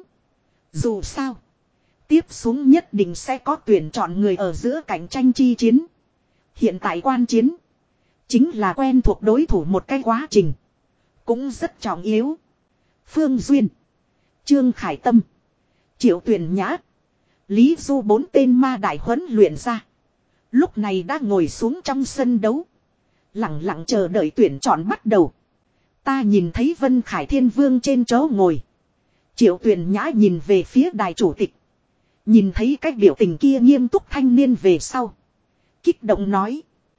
Dù sao. Tiếp xuống nhất định sẽ có tuyển chọn người ở giữa cạnh tranh chi chiến. Hiện tại quan chiến. Chính là quen thuộc đối thủ một cái quá trình. Cũng rất trọng yếu. Phương Duyên. Trương Khải Tâm. Triệu Tuyền Nhã. Lý Du bốn tên ma đại huấn luyện ra. Lúc này đã ngồi xuống trong sân đấu. Lặng lặng chờ đợi tuyển chọn bắt đầu. Ta nhìn thấy Vân Khải Thiên Vương trên chỗ ngồi. Triệu Tuyền Nhã nhìn về phía đài chủ tịch. Nhìn thấy cái biểu tình kia nghiêm túc thanh niên về sau. Kích động nói.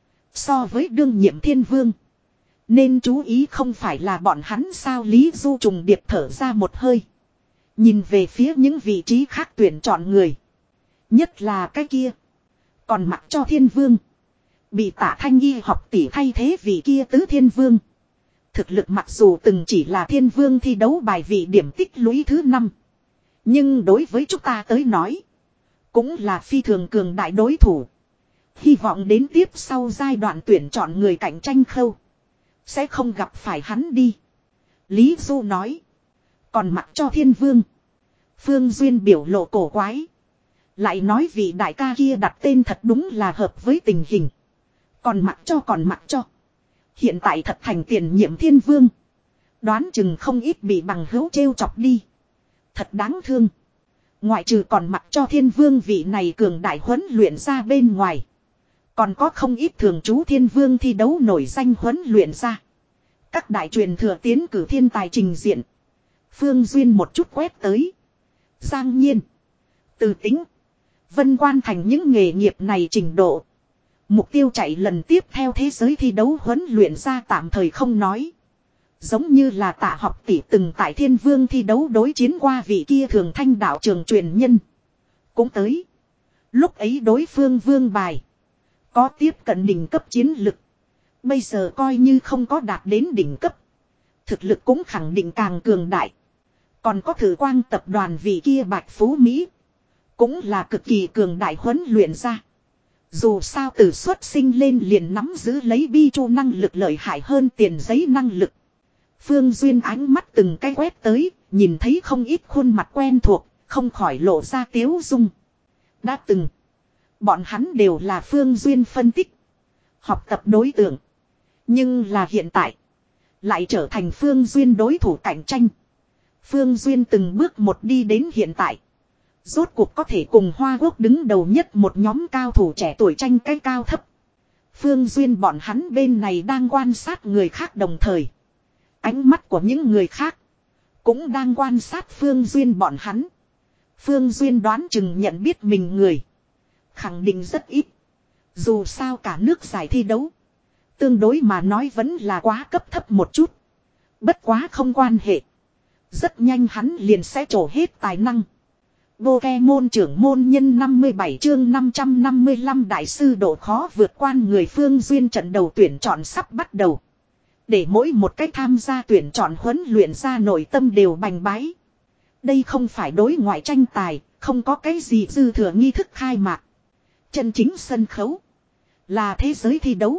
So với đương nhiệm thiên vương. Nên chú ý không phải là bọn hắn sao Lý Du trùng điệp thở ra một hơi. Nhìn về phía những vị trí khác tuyển chọn người. Nhất là cái kia. Còn mặc cho thiên vương. Bị Tạ Thanh Y học tỷ thay thế vị kia tứ thiên vương. Thực lực mặc dù từng chỉ là thiên vương thi đấu bài vị điểm tích lũy thứ năm. Nhưng đối với chúng ta tới nói. Cũng là phi thường cường đại đối thủ. Hy vọng đến tiếp sau giai đoạn tuyển chọn người cạnh tranh khâu. Sẽ không gặp phải hắn đi. Lý Du nói. Còn mặc cho thiên vương. Phương Duyên biểu lộ cổ quái. Lại nói vị đại ca kia đặt tên thật đúng là hợp với tình hình. Còn mặc cho còn mặc cho. Hiện tại thật thành tiền nhiệm thiên vương. Đoán chừng không ít bị bằng hữu trêu chọc đi. Thật đáng thương. Ngoại trừ còn mặc cho thiên vương vị này cường đại huấn luyện ra bên ngoài. Còn có không ít thường trú thiên vương thi đấu nổi danh huấn luyện ra. Các đại truyền thừa tiến cử thiên tài trình diện. Phương Duyên một chút quét tới. Giang Nhiên. Từ Tính. Vân Quan Thành những nghề nghiệp này trình độ. Mục tiêu chạy lần tiếp theo thế giới thi đấu huấn luyện ra tạm thời không nói. Giống như là Tạ học tỷ từng tại thiên vương thi đấu đối chiến qua vị kia thường thanh đạo trường truyền nhân. Cũng tới. Lúc ấy đối phương vương bài. Có tiếp cận đỉnh cấp chiến lực. Bây giờ coi như không có đạt đến đỉnh cấp. Thực lực cũng khẳng định càng cường đại. Còn có thử quang tập đoàn vị kia Bạch Phú Mỹ. Cũng là cực kỳ cường đại huấn luyện ra. Dù sao từ xuất sinh lên liền nắm giữ lấy bi chu năng lực lợi hại hơn tiền giấy năng lực. Phương Duyên ánh mắt từng cái quét tới, nhìn thấy không ít khuôn mặt quen thuộc, không khỏi lộ ra tiếu dung. Đã từng, bọn hắn đều là Phương Duyên phân tích, học tập đối tượng. Nhưng là hiện tại, lại trở thành Phương Duyên đối thủ cạnh tranh. Phương Duyên từng bước một đi đến hiện tại. Rốt cuộc có thể cùng Hoa Quốc đứng đầu nhất một nhóm cao thủ trẻ tuổi tranh cái cao thấp. Phương Duyên bọn hắn bên này đang quan sát người khác đồng thời. Ánh mắt của những người khác cũng đang quan sát Phương Duyên bọn hắn. Phương Duyên đoán chừng nhận biết mình người khẳng định rất ít. Dù sao cả nước giải thi đấu tương đối mà nói vẫn là quá cấp thấp một chút. Bất quá không quan hệ. Rất nhanh hắn liền sẽ trổ hết tài năng. Pokemon trưởng môn nhân năm mươi bảy chương năm trăm năm mươi lăm đại sư độ khó vượt qua người. Phương Duyên trận đầu tuyển chọn sắp bắt đầu. Để mỗi một cách tham gia tuyển chọn huấn luyện ra nội tâm đều bành bái. Đây không phải đối ngoại tranh tài, không có cái gì dư thừa nghi thức khai mạc. Chân chính sân khấu là thế giới thi đấu.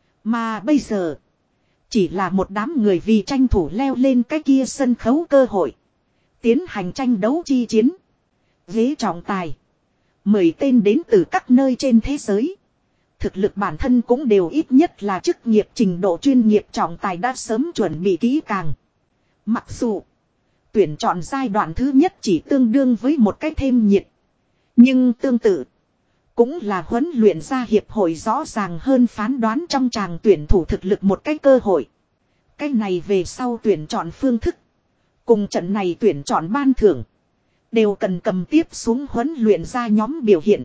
Mà bây giờ chỉ là một đám người vì tranh thủ leo lên cái kia sân khấu cơ hội. Tiến hành tranh đấu chi chiến. Ghế trọng tài mười tên đến từ các nơi trên thế giới. Thực lực bản thân cũng đều ít nhất là chức nghiệp trình độ chuyên nghiệp trọng tài đã sớm chuẩn bị kỹ càng. Mặc dù tuyển chọn giai đoạn thứ nhất chỉ tương đương với một cái thêm nhiệt. Nhưng tương tự cũng là huấn luyện ra hiệp hội rõ ràng hơn phán đoán trong tràng tuyển thủ thực lực một cái cơ hội. Cái này về sau tuyển chọn phương thức. Cùng trận này tuyển chọn ban thưởng. Đều cần cầm tiếp xuống huấn luyện ra nhóm biểu hiện.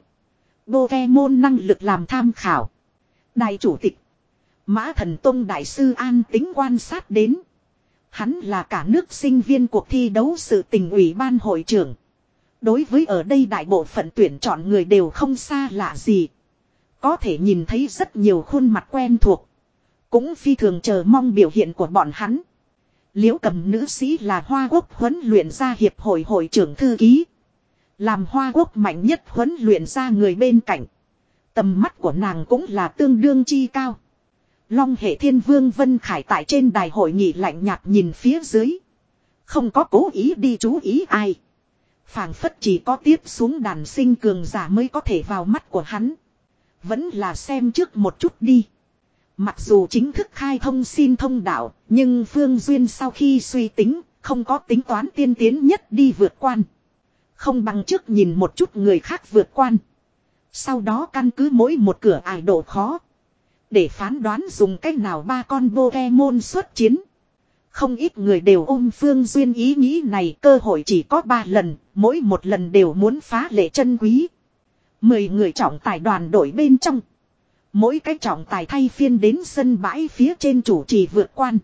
Pokemon năng lực làm tham khảo. Đại chủ tịch Mã Thần Tông đại sư an tính quan sát đến. Hắn là cả nước sinh viên cuộc thi đấu sự tình ủy ban hội trưởng. Đối với ở đây đại bộ phận tuyển chọn người đều không xa lạ gì. Có thể nhìn thấy rất nhiều khuôn mặt quen thuộc. Cũng phi thường chờ mong biểu hiện của bọn hắn. Liễu Cầm nữ sĩ là Hoa Quốc huấn luyện gia hiệp hội hội trưởng thư ký. Làm Hoa Quốc mạnh nhất huấn luyện gia người bên cạnh. Tầm mắt của nàng cũng là tương đương chi cao. Long hệ thiên vương Vân Khải tại trên đài hội nghị lạnh nhạt nhìn phía dưới. Không có cố ý đi chú ý ai. Phảng phất chỉ có tiếp xuống đàn sinh cường giả mới có thể vào mắt của hắn. Vẫn là xem trước một chút đi. Mặc dù chính thức khai thông xin thông đạo, nhưng Phương Duyên sau khi suy tính, không có tính toán tiên tiến nhất đi vượt quan. Không bằng trước nhìn một chút người khác vượt quan. Sau đó căn cứ mỗi một cửa ải độ khó. Để phán đoán dùng cách nào ba con Pokemon xuất chiến. Không ít người đều ôm Phương Duyên ý nghĩ này, cơ hội chỉ có ba lần, mỗi một lần đều muốn phá lệ chân quý. Mười người trọng tài đoàn đội bên trong. Mỗi cái trọng tài thay phiên đến sân bãi phía trên chủ trì vượt quan.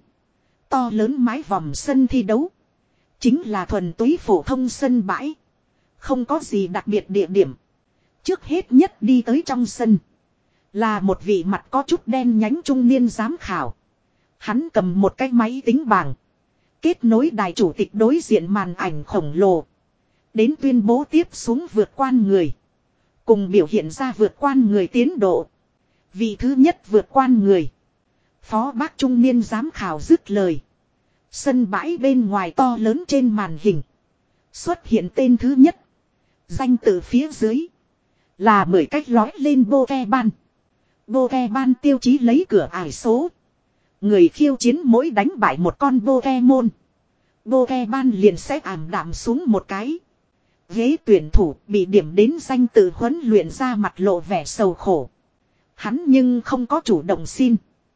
To lớn mái vòm sân thi đấu. Chính là thuần túy phổ thông sân bãi. Không có gì đặc biệt địa điểm. Trước hết nhất đi tới trong sân. Là một vị mặt có chút đen nhánh trung niên giám khảo. Hắn cầm một cái máy tính bảng. Kết nối đài chủ tịch đối diện màn ảnh khổng lồ. Đến tuyên bố tiếp xuống vượt quan người. Cùng biểu hiện ra vượt quan người tiến độ. Vị thứ nhất vượt quan người. Phó bác trung niên giám khảo dứt lời. Sân bãi bên ngoài to lớn trên màn hình. Xuất hiện tên thứ nhất. Danh từ phía dưới. Là mười cách lói lên Pokemon. Pokemon tiêu chí lấy cửa ải số. Người khiêu chiến mỗi đánh bại một con Pokemon. Pokemon liền sẽ ảm đạm xuống một cái. Ghế tuyển thủ bị điểm đến danh từ huấn luyện ra mặt lộ vẻ sầu khổ. Hắn nhưng không có chủ động xin.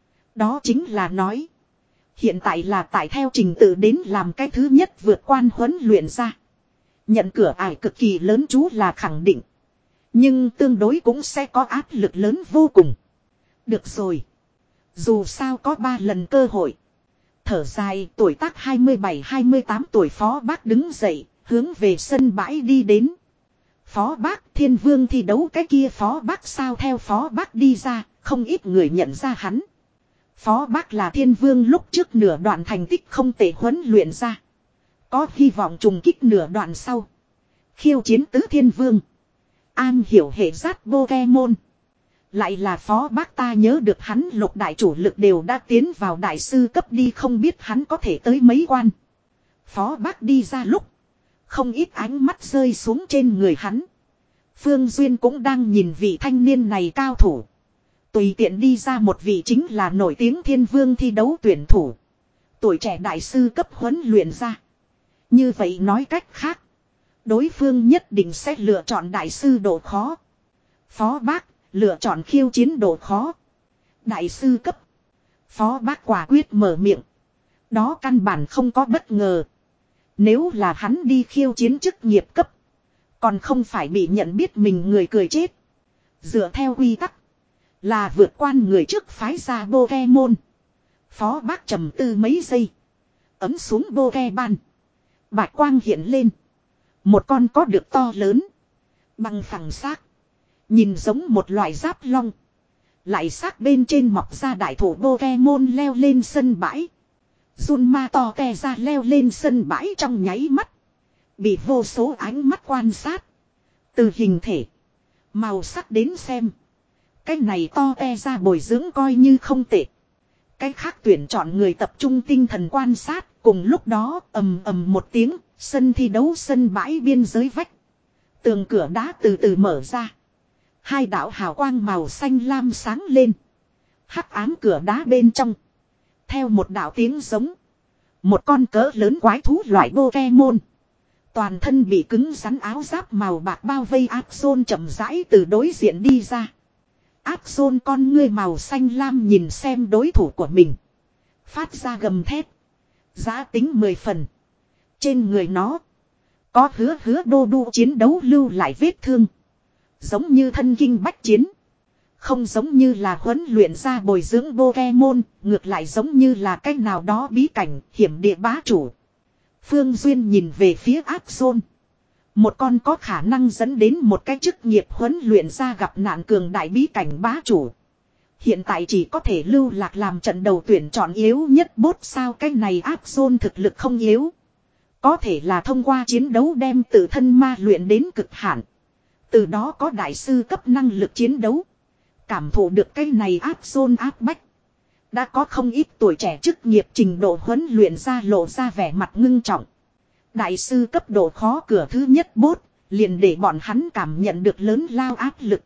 Đó chính là nói. Hiện tại là tại theo trình tự đến làm cái thứ nhất vượt quan huấn luyện ra. Nhận cửa ải cực kỳ lớn chú là khẳng định. Nhưng tương đối cũng sẽ có áp lực lớn vô cùng. Được rồi. Dù sao có ba lần cơ hội. Thở dài tuổi tác hai mươi bảy hai mươi tám tuổi phó bác đứng dậy. Hướng về sân bãi đi đến. Phó bác thiên vương thi đấu cái kia phó bác sao theo phó bác đi ra. Không ít người nhận ra hắn. Phó bác là thiên vương lúc trước nửa đoạn thành tích không tệ huấn luyện ra. Có hy vọng trùng kích nửa đoạn sau. Khiêu chiến tứ thiên vương. An hiểu hệ giác Pokemon. Lại là phó bác ta nhớ được hắn lục đại chủ lực đều đã tiến vào đại sư cấp đi không biết hắn có thể tới mấy quan. Phó bác đi ra lúc. Không ít ánh mắt rơi xuống trên người hắn. Phương Duyên cũng đang nhìn vị thanh niên này cao thủ. Tùy tiện đi ra một vị chính là nổi tiếng thiên vương thi đấu tuyển thủ. Tuổi trẻ đại sư cấp huấn luyện ra. Như vậy nói cách khác. Đối phương nhất định sẽ lựa chọn đại sư độ khó. Phó bác lựa chọn khiêu chiến độ khó. Đại sư cấp. Phó bác quả quyết mở miệng. đó căn bản không có bất ngờ. Nếu là hắn đi khiêu chiến chức nghiệp cấp. Còn không phải bị nhận biết mình người cười chết. Dựa theo quy tắc. Là vượt quan người trước phái ra Pokemon. Phó Bác trầm tư mấy giây. Ấm xuống Pokemon. Bạch quang hiện lên. Một con có được to lớn. Bằng phẳng xác. Nhìn giống một loại giáp long. Lại xác bên trên mọc ra đại thổ Pokemon leo lên sân bãi. Junma to te ra leo lên sân bãi trong nháy mắt. Bị vô số ánh mắt quan sát. Từ hình thể. Màu sắc đến xem. Cái này to te ra bồi dưỡng coi như không tệ. Cái khác tuyển chọn người tập trung tinh thần quan sát. Cùng lúc đó ầm ầm một tiếng. Sân thi đấu sân bãi biên giới vách. Tường cửa đá từ từ mở ra. Hai đạo hào quang màu xanh lam sáng lên. Hắc ám cửa đá bên trong. Theo một đạo tiếng giống. Một con cỡ lớn quái thú loại Pokemon. Toàn thân bị cứng rắn áo giáp màu bạc bao vây Absol chậm rãi từ đối diện đi ra. Absol con ngươi màu xanh lam nhìn xem đối thủ của mình. Phát ra gầm thét. Giá tính mười phần. Trên người nó. Có hứa hứa đô đu chiến đấu lưu lại vết thương. Giống như thân kinh bách chiến. Không giống như là huấn luyện ra bồi dưỡng Pokemon. Ngược lại giống như là cách nào đó bí cảnh hiểm địa bá chủ. Phương Duyên nhìn về phía Absol. Một con có khả năng dẫn đến một cái chức nghiệp huấn luyện ra gặp nạn cường đại bí cảnh bá chủ. Hiện tại chỉ có thể lưu lạc làm trận đầu tuyển chọn yếu nhất bốt sao cái này Absol thực lực không yếu. Có thể là thông qua chiến đấu đem tự thân ma luyện đến cực hạn. Từ đó có đại sư cấp năng lực chiến đấu. Cảm thụ được cái này Absol áp bách. Đã có không ít tuổi trẻ chức nghiệp trình độ huấn luyện ra lộ ra vẻ mặt ngưng trọng. Đại sư cấp độ khó cửa thứ nhất bốt, liền để bọn hắn cảm nhận được lớn lao áp lực.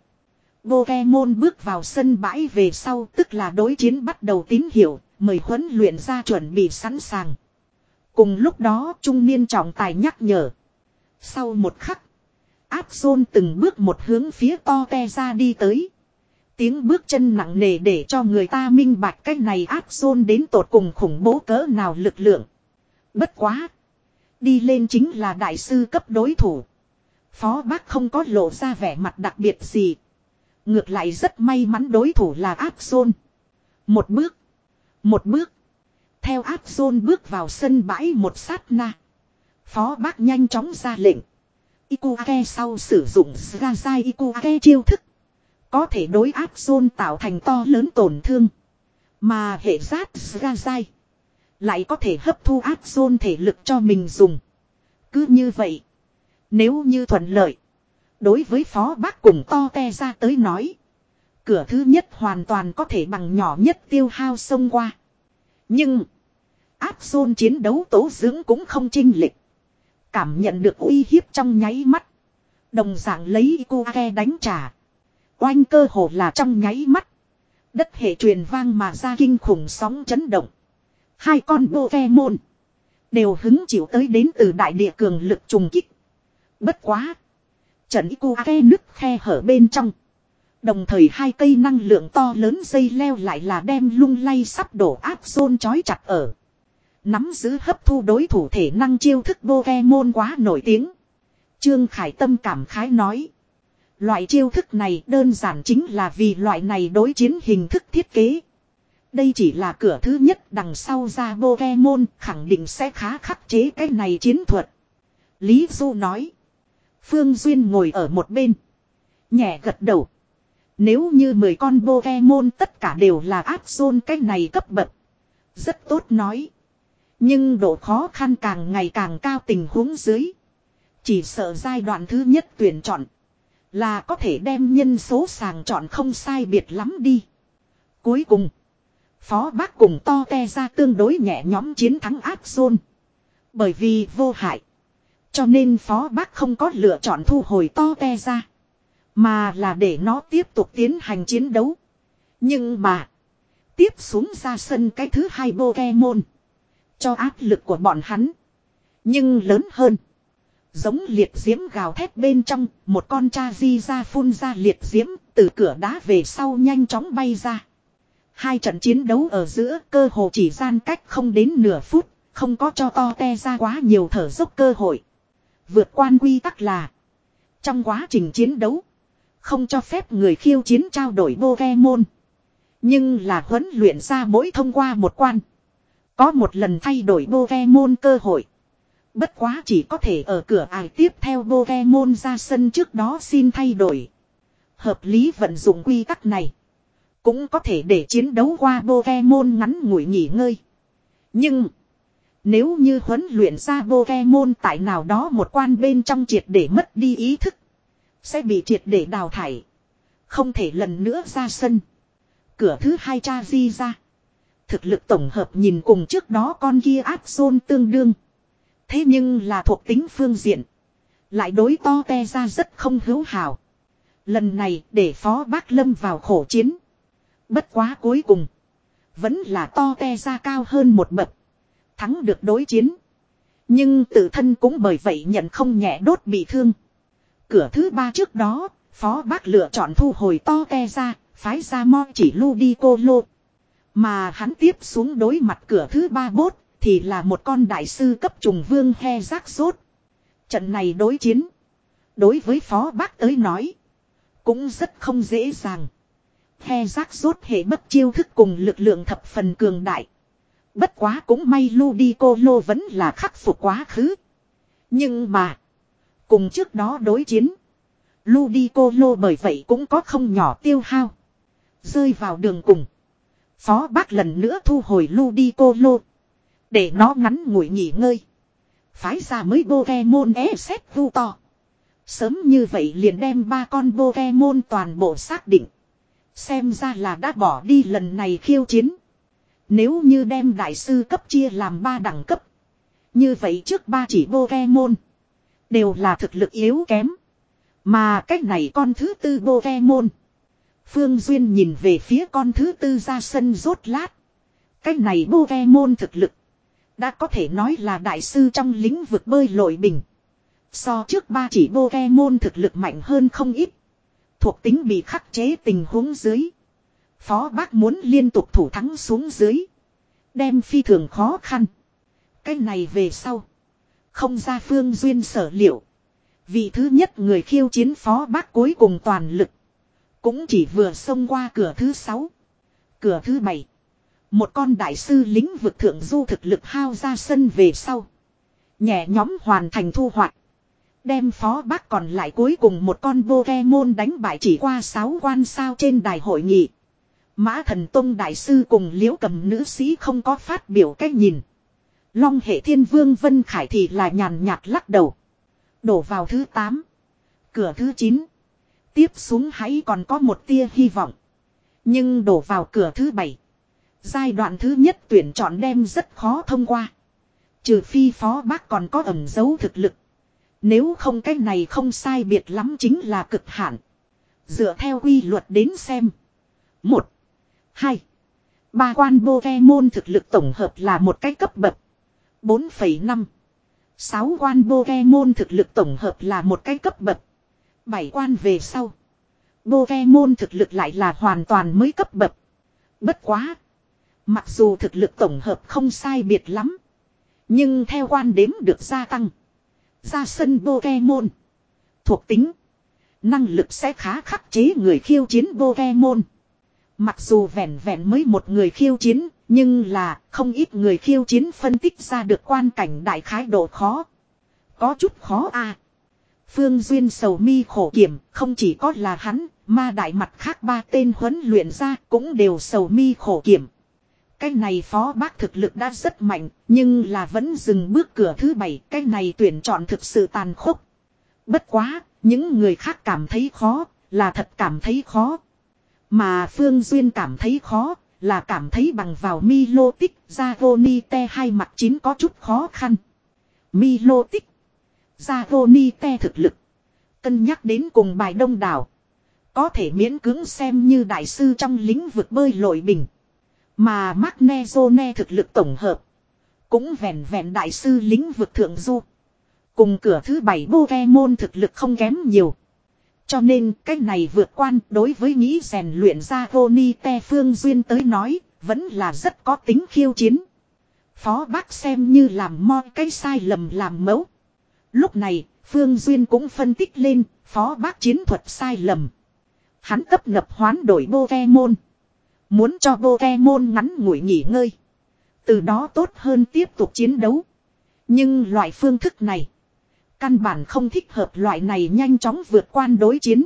Pokemon bước vào sân bãi về sau tức là đối chiến bắt đầu tín hiệu, mời huấn luyện ra chuẩn bị sẵn sàng. Cùng lúc đó trung niên trọng tài nhắc nhở. Sau một khắc, Absol từng bước một hướng phía to te ra đi tới. Tiếng bước chân nặng nề để cho người ta minh bạch cái này Absol đến tột cùng khủng bố cỡ nào lực lượng. Bất quá. Đi lên chính là đại sư cấp đối thủ. Phó Bác không có lộ ra vẻ mặt đặc biệt gì. Ngược lại rất may mắn đối thủ là Absol. Một bước. Một bước. Theo Absol bước vào sân bãi một sát na. Phó Bác nhanh chóng ra lệnh. Ikuake sau sử dụng Zazai Ikuake chiêu thức. Có thể đối Absol tạo thành to lớn tổn thương. Mà hệ giác Zazai. Lại có thể hấp thu Absol thể lực cho mình dùng. Cứ như vậy. Nếu như thuận lợi. Đối với Phó Bác cùng to te ra tới nói. Cửa thứ nhất hoàn toàn có thể bằng nhỏ nhất tiêu hao xông qua. Nhưng. Absol chiến đấu tố dưỡng cũng không chênh lệch. Cảm nhận được uy hiếp trong nháy mắt. Đồng dạng lấy Ikuake đánh trả. Oanh cơ hồ là trong nháy mắt. Đất hệ truyền vang mà ra kinh khủng sóng chấn động. Hai con Pokemon. Đều hứng chịu tới đến từ đại địa cường lực trùng kích. Bất quá. Trận Ikuake nứt khe hở bên trong. Đồng thời hai cây năng lượng to lớn dây leo lại là đem lung lay sắp đổ Absol chói chặt ở. Nắm giữ hấp thu đối thủ thể năng chiêu thức Pokemon quá nổi tiếng. Trương Khải Tâm cảm khái nói. Loại chiêu thức này đơn giản chính là vì loại này đối chiến hình thức thiết kế. Đây chỉ là cửa thứ nhất đằng sau ra Pokemon khẳng định sẽ khá khắc chế cái này chiến thuật. Lý Du nói. Phương Duyên ngồi ở một bên. Nhẹ gật đầu. Nếu như mười con Pokemon tất cả đều là Absol cái này cấp bậc. Rất tốt nói. Nhưng độ khó khăn càng ngày càng cao tình huống dưới. Chỉ sợ giai đoạn thứ nhất tuyển chọn. Là có thể đem nhân số sàng chọn không sai biệt lắm đi. Cuối cùng. Phó Bác cùng to te ra tương đối nhẹ nhõm chiến thắng Absol. Bởi vì vô hại. Cho nên Phó Bác không có lựa chọn thu hồi to te ra. Mà là để nó tiếp tục tiến hành chiến đấu. Nhưng mà. Tiếp xuống ra sân cái thứ hai Pokemon. Cho áp lực của bọn hắn. Nhưng lớn hơn. Giống liệt diễm gào thét bên trong. Một con cha di ra phun ra liệt diễm. Từ cửa đá về sau nhanh chóng bay ra. Hai trận chiến đấu ở giữa cơ hồ chỉ gian cách không đến nửa phút, không có cho to te ra quá nhiều thở dốc cơ hội. Vượt quan quy tắc là trong quá trình chiến đấu không cho phép người khiêu chiến trao đổi Pokemon. Nhưng là huấn luyện ra mỗi thông qua một quan có một lần thay đổi Pokemon cơ hội. Bất quá chỉ có thể ở cửa ải tiếp theo Pokemon ra sân trước đó xin thay đổi. Hợp lý vận dụng quy tắc này cũng có thể để chiến đấu qua Pokemon ngắn ngủi nghỉ ngơi. Nhưng nếu như huấn luyện ra Pokemon tại nào đó một quan bên trong triệt để mất đi ý thức, sẽ bị triệt để đào thải, không thể lần nữa ra sân. Cửa thứ hai Charizard ra. Thực lực tổng hợp nhìn cùng trước đó con kia Absol tương đương. Thế nhưng là thuộc tính phương diện lại đối to te ra rất không hữu hảo. Lần này để Phó Bác lâm vào khổ chiến. Bất quá cuối cùng vẫn là to te ra cao hơn một bậc, thắng được đối chiến. Nhưng tự thân cũng bởi vậy nhận không nhẹ đốt bị thương. Cửa thứ ba trước đó, Phó Bác lựa chọn thu hồi to te ra, phái ra mo chỉ Ludicolo. Mà hắn tiếp xuống đối mặt cửa thứ ba bốt, thì là một con đại sư cấp trùng vương he rác rốt. Trận này đối chiến, đối với Phó Bác tới nói, cũng rất không dễ dàng. He rác rốt hệ bất chiêu thức cùng lực lượng thập phần cường đại. Bất quá cũng may Ludicolo vẫn là khắc phục quá khứ. Nhưng mà cùng trước đó đối chiến, Ludicolo bởi vậy cũng có không nhỏ tiêu hao. Rơi vào đường cùng, Phó Bác lần nữa thu hồi Ludicolo, để nó ngắn ngủi nghỉ ngơi. Phái ra mới Pokemon Except to. Sớm như vậy liền đem ba con Pokemon toàn bộ xác định. Xem ra là đã bỏ đi lần này khiêu chiến. Nếu như đem đại sư cấp chia làm ba đẳng cấp, như vậy trước ba chỉ Pokemon đều là thực lực yếu kém. Mà cách này con thứ tư Pokemon, Phương Duyên nhìn về phía con thứ tư ra sân rốt lát. Cách này Pokemon thực lực đã có thể nói là đại sư trong lĩnh vực bơi lội bình. So trước ba chỉ Pokemon thực lực mạnh hơn không ít. Thuộc tính bị khắc chế tình huống dưới, Phó Bác muốn liên tục thủ thắng xuống dưới, đem phi thường khó khăn. Cái này về sau, không ra Phương Duyên sở liệu, vị thứ nhất người khiêu chiến Phó Bác cuối cùng toàn lực cũng chỉ vừa xông qua cửa thứ sáu. Cửa thứ bảy, một con đại sư lĩnh vực thượng du thực lực hao ra sân về sau, nhẹ nhóm hoàn thành thu hoạch, đem Phó Bác còn lại cuối cùng một con Pokemon đánh bại chỉ qua sáu quan sao. Trên đài hội nghị, Mã Thần Tông đại sư cùng Liễu Cầm nữ sĩ không có phát biểu cách nhìn. Long hệ thiên vương Vân Khải thì là nhàn nhạt lắc đầu. Đổ vào thứ tám. Cửa thứ chín. Tiếp xuống hãy còn có một tia hy vọng. Nhưng đổ vào cửa thứ bảy, giai đoạn thứ nhất tuyển chọn đem rất khó thông qua. Trừ phi Phó Bác còn có ẩn giấu thực lực. Nếu không cái này không sai biệt lắm chính là cực hạn. Dựa theo quy luật đến xem, một, hai, ba quan Pokemon thực lực tổng hợp là một cái cấp bậc. bốn phẩy năm, sáu quan Pokemon thực lực tổng hợp là một cái cấp bậc. bảy quan về sau, Pokemon thực lực lại là hoàn toàn mới cấp bậc. Bất quá, mặc dù thực lực tổng hợp không sai biệt lắm, nhưng theo quan đếm được gia tăng, ra sân Pokemon thuộc tính, năng lực sẽ khá khắc chế người khiêu chiến Pokemon. Mặc dù vẹn vẹn mới một người khiêu chiến, nhưng là không ít người khiêu chiến phân tích ra được quan cảnh đại khái độ khó. Có chút khó à. Phương Duyên sầu mi khổ kiểm, không chỉ có là hắn, mà đại mặt khác ba tên huấn luyện ra cũng đều sầu mi khổ kiểm. Cái này Phó Bác thực lực đã rất mạnh, nhưng là vẫn dừng bước cửa thứ bảy. Cái này tuyển chọn thực sự tàn khốc. Bất quá, những người khác cảm thấy khó, là thật cảm thấy khó. Mà Phương Duyên cảm thấy khó, là cảm thấy bằng vào Milotic, Zagonite hai mặt chín có chút khó khăn. Milotic, Zagonite thực lực, cân nhắc đến cùng bài đông đảo, có thể miễn cưỡng xem như đại sư trong lĩnh vực bơi lội bình. Mà Magnezone thực lực tổng hợp, cũng vẹn vẹn đại sư lĩnh vực thượng du. Cùng cửa thứ bảy Pokemon thực lực không kém nhiều. Cho nên cái này vượt quan đối với nghĩ rèn luyện ra Tony Te Phương Duyên tới nói, vẫn là rất có tính khiêu chiến. Phó bác xem như làm mo cái sai lầm làm mẫu. Lúc này, Phương Duyên cũng phân tích lên, phó bác chiến thuật sai lầm. Hắn tấp nập hoán đổi Pokemon. Muốn cho Pokemon ngắn ngủi nghỉ ngơi. Từ đó tốt hơn tiếp tục chiến đấu. Nhưng loại phương thức này, căn bản không thích hợp loại này nhanh chóng vượt quan đối chiến.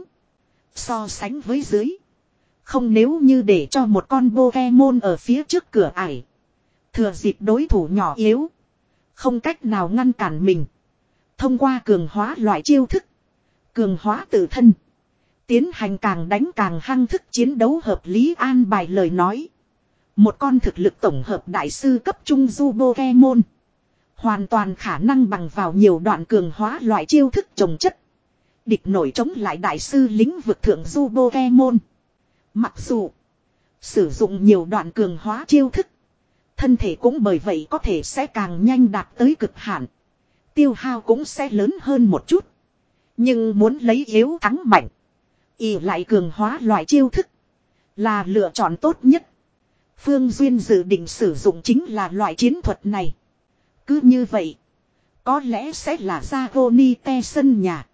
So sánh với dưới. Không nếu như để cho một con Pokemon ở phía trước cửa ải. Thừa dịp đối thủ nhỏ yếu. Không cách nào ngăn cản mình. Thông qua cường hóa loại chiêu thức. Cường hóa tự thân. Tiến hành càng đánh càng hăng thức chiến đấu hợp lý an bài lời nói. Một con thực lực tổng hợp đại sư cấp trung du Pokemon. Hoàn toàn khả năng bằng vào nhiều đoạn cường hóa loại chiêu thức trồng chất. Địch nổi chống lại đại sư lĩnh vực thượng du Pokemon. Mặc dù sử dụng nhiều đoạn cường hóa chiêu thức. Thân thể cũng bởi vậy có thể sẽ càng nhanh đạt tới cực hạn. Tiêu hao cũng sẽ lớn hơn một chút. Nhưng muốn lấy yếu thắng mạnh. ỷ lại cường hóa loại chiêu thức. Là lựa chọn tốt nhất. Phương Duyên dự định sử dụng chính là loại chiến thuật này. Cứ như vậy. Có lẽ sẽ là ra Tony Te sân nhà.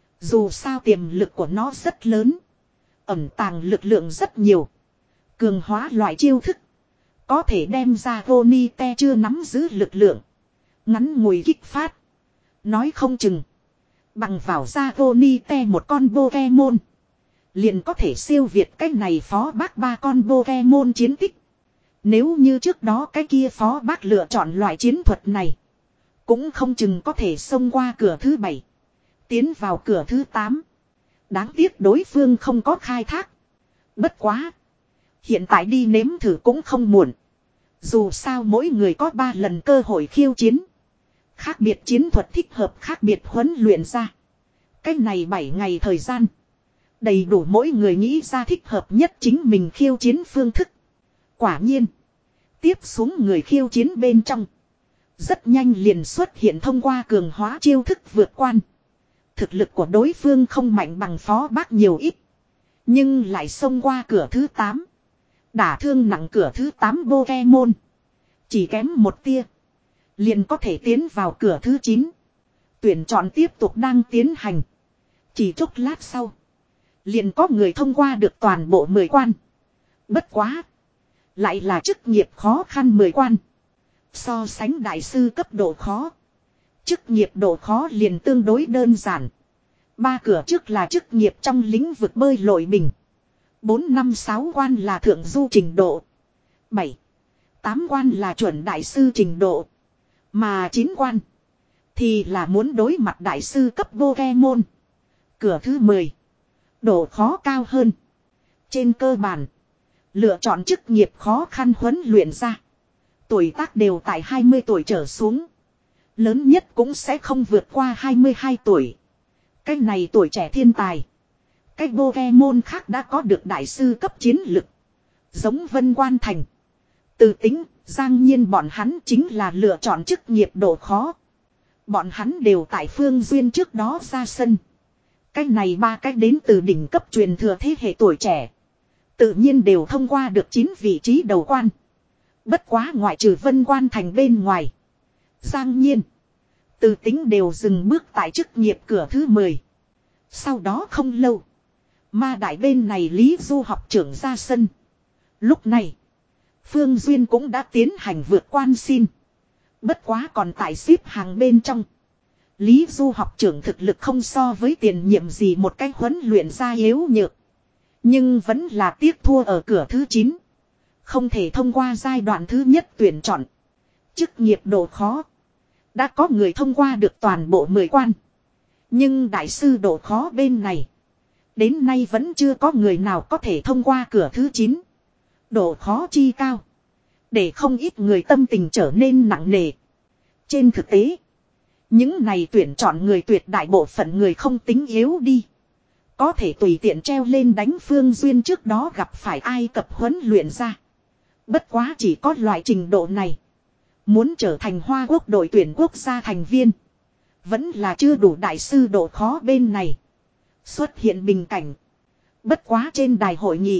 Dù sao tiềm lực của nó rất lớn. Ẩn tàng lực lượng rất nhiều. Cường hóa loại chiêu thức. Có thể đem ra Tony Te chưa nắm giữ lực lượng. Ngắn ngủi kích phát. Nói không chừng. Bằng vào ra Tony Te một con Pokemon. Liền có thể siêu việt cái này phó bác ba con Pokemon chiến tích. Nếu như trước đó cái kia phó bác lựa chọn loại chiến thuật này. Cũng không chừng có thể xông qua cửa thứ bảy. Tiến vào cửa thứ tám. Đáng tiếc đối phương không có khai thác. Bất quá. Hiện tại đi nếm thử cũng không muộn. Dù sao mỗi người có ba lần cơ hội khiêu chiến. Khác biệt chiến thuật thích hợp khác biệt huấn luyện ra. Cái này bảy ngày thời gian. Đầy đủ mỗi người nghĩ ra thích hợp nhất chính mình khiêu chiến phương thức. Quả nhiên. Tiếp xuống người khiêu chiến bên trong. Rất nhanh liền xuất hiện thông qua cường hóa chiêu thức vượt quan. Thực lực của đối phương không mạnh bằng phó bác nhiều ít. Nhưng lại xông qua cửa thứ tám. Đả thương nặng cửa thứ tám Pokemon. Chỉ kém một tia. Liền có thể tiến vào cửa thứ chín. Tuyển chọn tiếp tục đang tiến hành. Chỉ chốc lát sau. Liền có người thông qua được toàn bộ mười quan. Bất quá. Lại là chức nghiệp khó khăn mười quan. So sánh đại sư cấp độ khó. Chức nghiệp độ khó liền tương đối đơn giản. Ba cửa trước là chức nghiệp trong lĩnh vực bơi lội bình. Bốn năm sáu quan là thượng du trình độ. Bảy tám quan là chuẩn đại sư trình độ. Mà chín quan. Thì là muốn đối mặt đại sư cấp Pokemon. Cửa thứ mười. Độ khó cao hơn. Trên cơ bản. Lựa chọn chức nghiệp khó khăn huấn luyện ra. Tuổi tác đều tại hai mươi tuổi trở xuống. Lớn nhất cũng sẽ không vượt qua hai mươi hai tuổi. Cái này tuổi trẻ thiên tài. Cái Pokemon khác đã có được đại sư cấp chiến lực. Giống Vân Quan Thành. Từ tính, Giang Nhiên bọn hắn chính là lựa chọn chức nghiệp độ khó. Bọn hắn đều tại Phương Duyên trước đó ra sân. Cái này ba cái đến từ đỉnh cấp truyền thừa thế hệ tuổi trẻ. Tự nhiên đều thông qua được chín vị trí đầu quan. Bất quá ngoại trừ Vân Quan Thành bên ngoài. Giang Nhiên. Từ tính đều dừng bước tại chức nghiệp cửa thứ mười. Sau đó không lâu. Ma đại bên này Lý Du học trưởng ra sân. Lúc này. Phương Duyên cũng đã tiến hành vượt quan xin. Bất quá còn tại xếp hàng bên trong. Lý Du học trưởng thực lực không so với tiền nhiệm gì một cách huấn luyện ra yếu nhược. Nhưng vẫn là tiếc thua ở cửa thứ chín. Không thể thông qua giai đoạn thứ nhất tuyển chọn. Chức nghiệp độ khó. Đã có người thông qua được toàn bộ mười quan. Nhưng đại sư độ khó bên này. Đến nay vẫn chưa có người nào có thể thông qua cửa thứ chín. Độ khó chi cao. Để không ít người tâm tình trở nên nặng nề. Trên thực tế. Những này tuyển chọn người tuyệt đại bộ phận người không tính yếu đi. Có thể tùy tiện treo lên đánh Phương Duyên trước đó gặp phải Ai Cập huấn luyện ra. Bất quá chỉ có loại trình độ này. Muốn trở thành Hoa Quốc đội tuyển quốc gia thành viên. Vẫn là chưa đủ đại sư độ khó bên này. Xuất hiện bình cảnh. Bất quá trên đài hội nghị.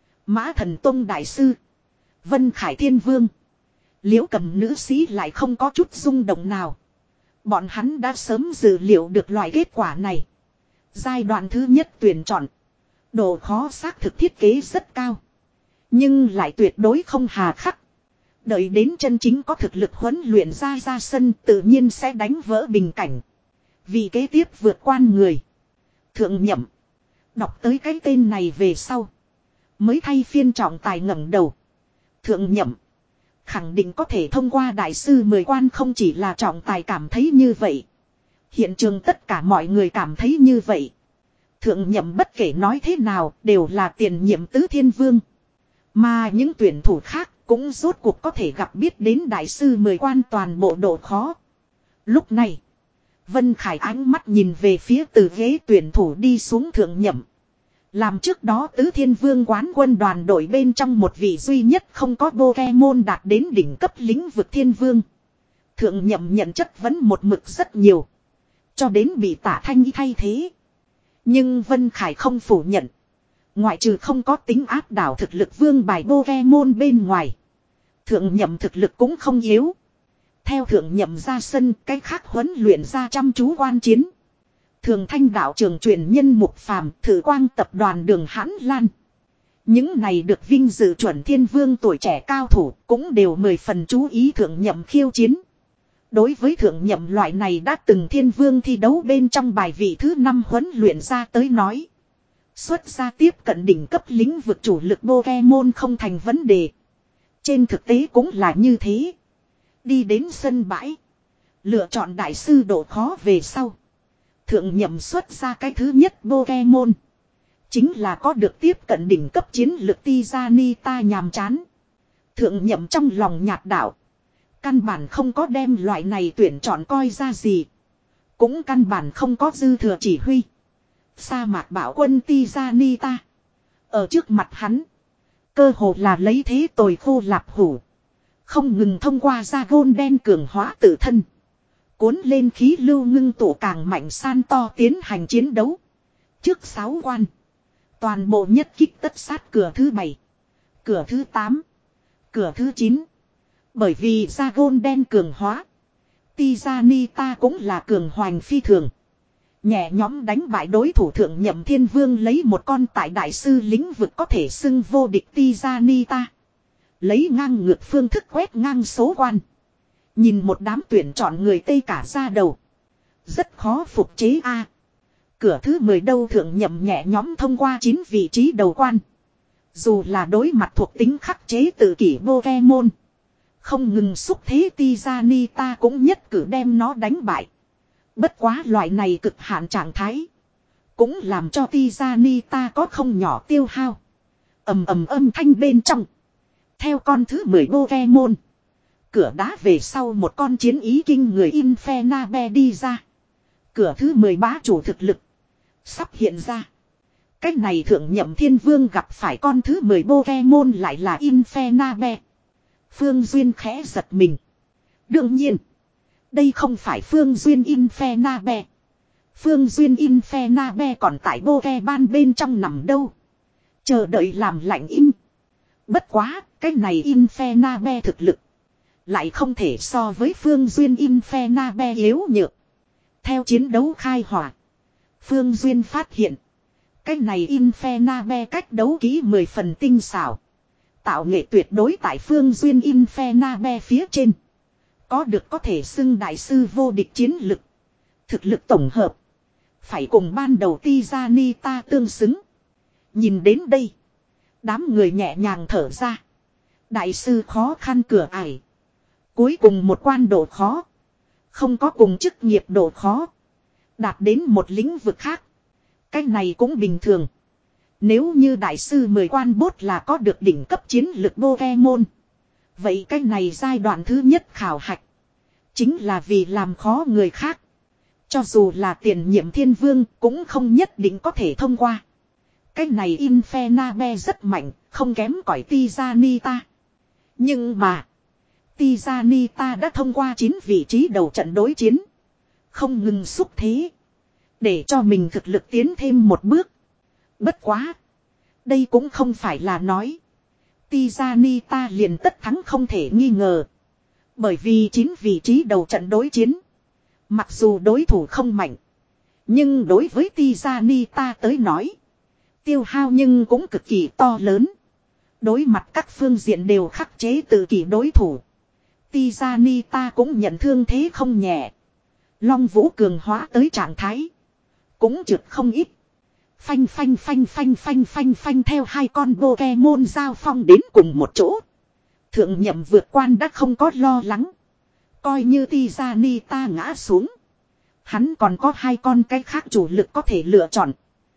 Mã Thần Tông Đại Sư. Vân Khải Thiên Vương. Liễu Cầm nữ sĩ lại không có chút rung động nào. Bọn hắn đã sớm dự liệu được loại kết quả này. Giai đoạn thứ nhất tuyển chọn. Độ khó xác thực thiết kế rất cao. Nhưng lại tuyệt đối không hà khắc. Đợi đến chân chính có thực lực huấn luyện ra ra sân tự nhiên sẽ đánh vỡ bình cảnh. Vì kế tiếp vượt quan người. Thượng Nhậm. Đọc tới cái tên này về sau. Mới thay phiên trọng tài ngẩng đầu. Thượng Nhậm. Khẳng định có thể thông qua đại sư mười quan không chỉ là trọng tài cảm thấy như vậy. Hiện trường tất cả mọi người cảm thấy như vậy. Thượng Nhậm bất kể nói thế nào đều là tiền nhiệm tứ thiên vương. Mà những tuyển thủ khác cũng rốt cuộc có thể gặp biết đến đại sư mười quan toàn bộ độ khó. Lúc này, Vân Khải ánh mắt nhìn về phía từ ghế tuyển thủ đi xuống Thượng Nhậm. Làm trước đó tứ thiên vương quán quân đoàn đội bên trong một vị duy nhất không có Pokemon đạt đến đỉnh cấp lĩnh vực thiên vương. Thượng Nhậm nhận chất vấn một mực rất nhiều. Cho đến bị Tả Thanh Y thay thế. Nhưng Vân Khải không phủ nhận. Ngoại trừ không có tính áp đảo thực lực vương bài Pokemon bên ngoài. Thượng Nhậm thực lực cũng không yếu. Theo Thượng Nhậm ra sân, cái khác huấn luyện ra chăm chú quan chiến. Thường Thanh đạo trường truyền nhân Mục Phàm, Thử Quang tập đoàn Đường Hãn Lan. Những này được vinh dự chuẩn thiên vương tuổi trẻ cao thủ cũng đều mười phần chú ý Thượng Nhậm khiêu chiến. Đối với Thượng Nhậm loại này đã từng thiên vương thi đấu bên trong bài vị thứ năm huấn luyện ra tới nói. Xuất ra tiếp cận đỉnh cấp lĩnh vực chủ lực Pokemon không thành vấn đề. Trên thực tế cũng là như thế. Đi đến sân bãi. Lựa chọn đại sư độ khó về sau. Thượng Nhậm xuất ra cái thứ nhất Pokemon. Chính là có được tiếp cận đỉnh cấp chiến lực Tizanita nhàm chán. Thượng Nhậm trong lòng nhạt đạo. Căn bản không có đem loại này tuyển chọn coi ra gì. Cũng căn bản không có dư thừa chỉ huy. Sa mạc bảo quân Tizanita. Ở trước mặt hắn. Cơ hồ là lấy thế tồi khô lạp hủ. Không ngừng thông qua ra gôn đen cường hóa tự thân. Cuốn lên khí lưu ngưng tụ càng mạnh san to tiến hành chiến đấu. Trước sáu quan. Toàn bộ nhất kích tất sát cửa thứ bảy. Cửa thứ tám. Cửa thứ chín. Bởi vì ra gôn đen cường hóa. Tizanita cũng là cường hoành phi thường. Nhẹ nhóm đánh bại đối thủ Thượng Nhậm Thiên Vương lấy một con tại đại sư lĩnh vực có thể xưng vô địch Tizanita. Lấy ngang ngược phương thức quét ngang số quan. Nhìn một đám tuyển chọn người Tây cả ra đầu. Rất khó phục chế a. Cửa thứ mười đâu Thượng Nhậm nhẹ nhóm thông qua chín vị trí đầu quan. Dù là đối mặt thuộc tính khắc chế tự kỷ Pokemon. Không ngừng xúc thế Tizanita cũng nhất cử đem nó đánh bại. Bất quá loại này cực hạn trạng thái. Cũng làm cho Tizanita có không nhỏ tiêu hao. Ầm ầm âm thanh bên trong. Theo con thứ mười Pokemon. Cửa đá về sau một con chiến ý kinh người Infernape đi ra. Cửa thứ mười bá chủ thực lực. Sắp hiện ra. Cách này Thượng Nhậm Thiên Vương gặp phải con thứ mười Pokemon lại là Infernape. Phương Duyên khẽ giật mình. Đương nhiên. Đây không phải Phương Duyên Infernape. Phương Duyên Infernape còn tại Pokemon bên trong nằm đâu. Chờ đợi làm lạnh in. Bất quá, cái này Infernape thực lực. Lại không thể so với Phương Duyên Infernape yếu nhược. Theo chiến đấu khai hỏa. Phương Duyên phát hiện. Cái này Infernape cách đấu kỹ mười phần tinh xảo. Tạo nghệ tuyệt đối tại Phương Duyên Infernape phía trên. Có được có thể xưng đại sư vô địch chiến lực. Thực lực tổng hợp. Phải cùng ban đầu Tizanita tương xứng. Nhìn đến đây. Đám người nhẹ nhàng thở ra. Đại sư khó khăn cửa ải. Cuối cùng một quan độ khó. Không có cùng chức nghiệp độ khó. Đạt đến một lĩnh vực khác. Cái này cũng bình thường. Nếu như đại sư mười quan bốt là có được đỉnh cấp chiến lực Pokemon. Vậy cái này giai đoạn thứ nhất khảo hạch. Chính là vì làm khó người khác. Cho dù là tiền nhiệm thiên vương cũng không nhất định có thể thông qua. Cái này Infernape rất mạnh, không kém cỏi Tizanita. Nhưng mà, Tizanita đã thông qua chín vị trí đầu trận đối chiến. Không ngừng xúc thế. Để cho mình thực lực tiến thêm một bước. Bất quá. Đây cũng không phải là nói. Tijanita liền tất thắng không thể nghi ngờ. Bởi vì chín vị trí đầu trận đối chiến. Mặc dù đối thủ không mạnh. Nhưng đối với Tijanita tới nói. Tiêu hao nhưng cũng cực kỳ to lớn. Đối mặt các phương diện đều khắc chế tự kỷ đối thủ. Tijanita cũng nhận thương thế không nhẹ. Long vũ cường hóa tới trạng thái. Cũng trượt không ít. Phanh phanh phanh phanh phanh phanh phanh theo hai con Pokemon giao phong đến cùng một chỗ. Thượng nhậm vượt quan đã không có lo lắng. Coi như Tijanita ngã xuống. Hắn còn có hai con cái khác chủ lực có thể lựa chọn.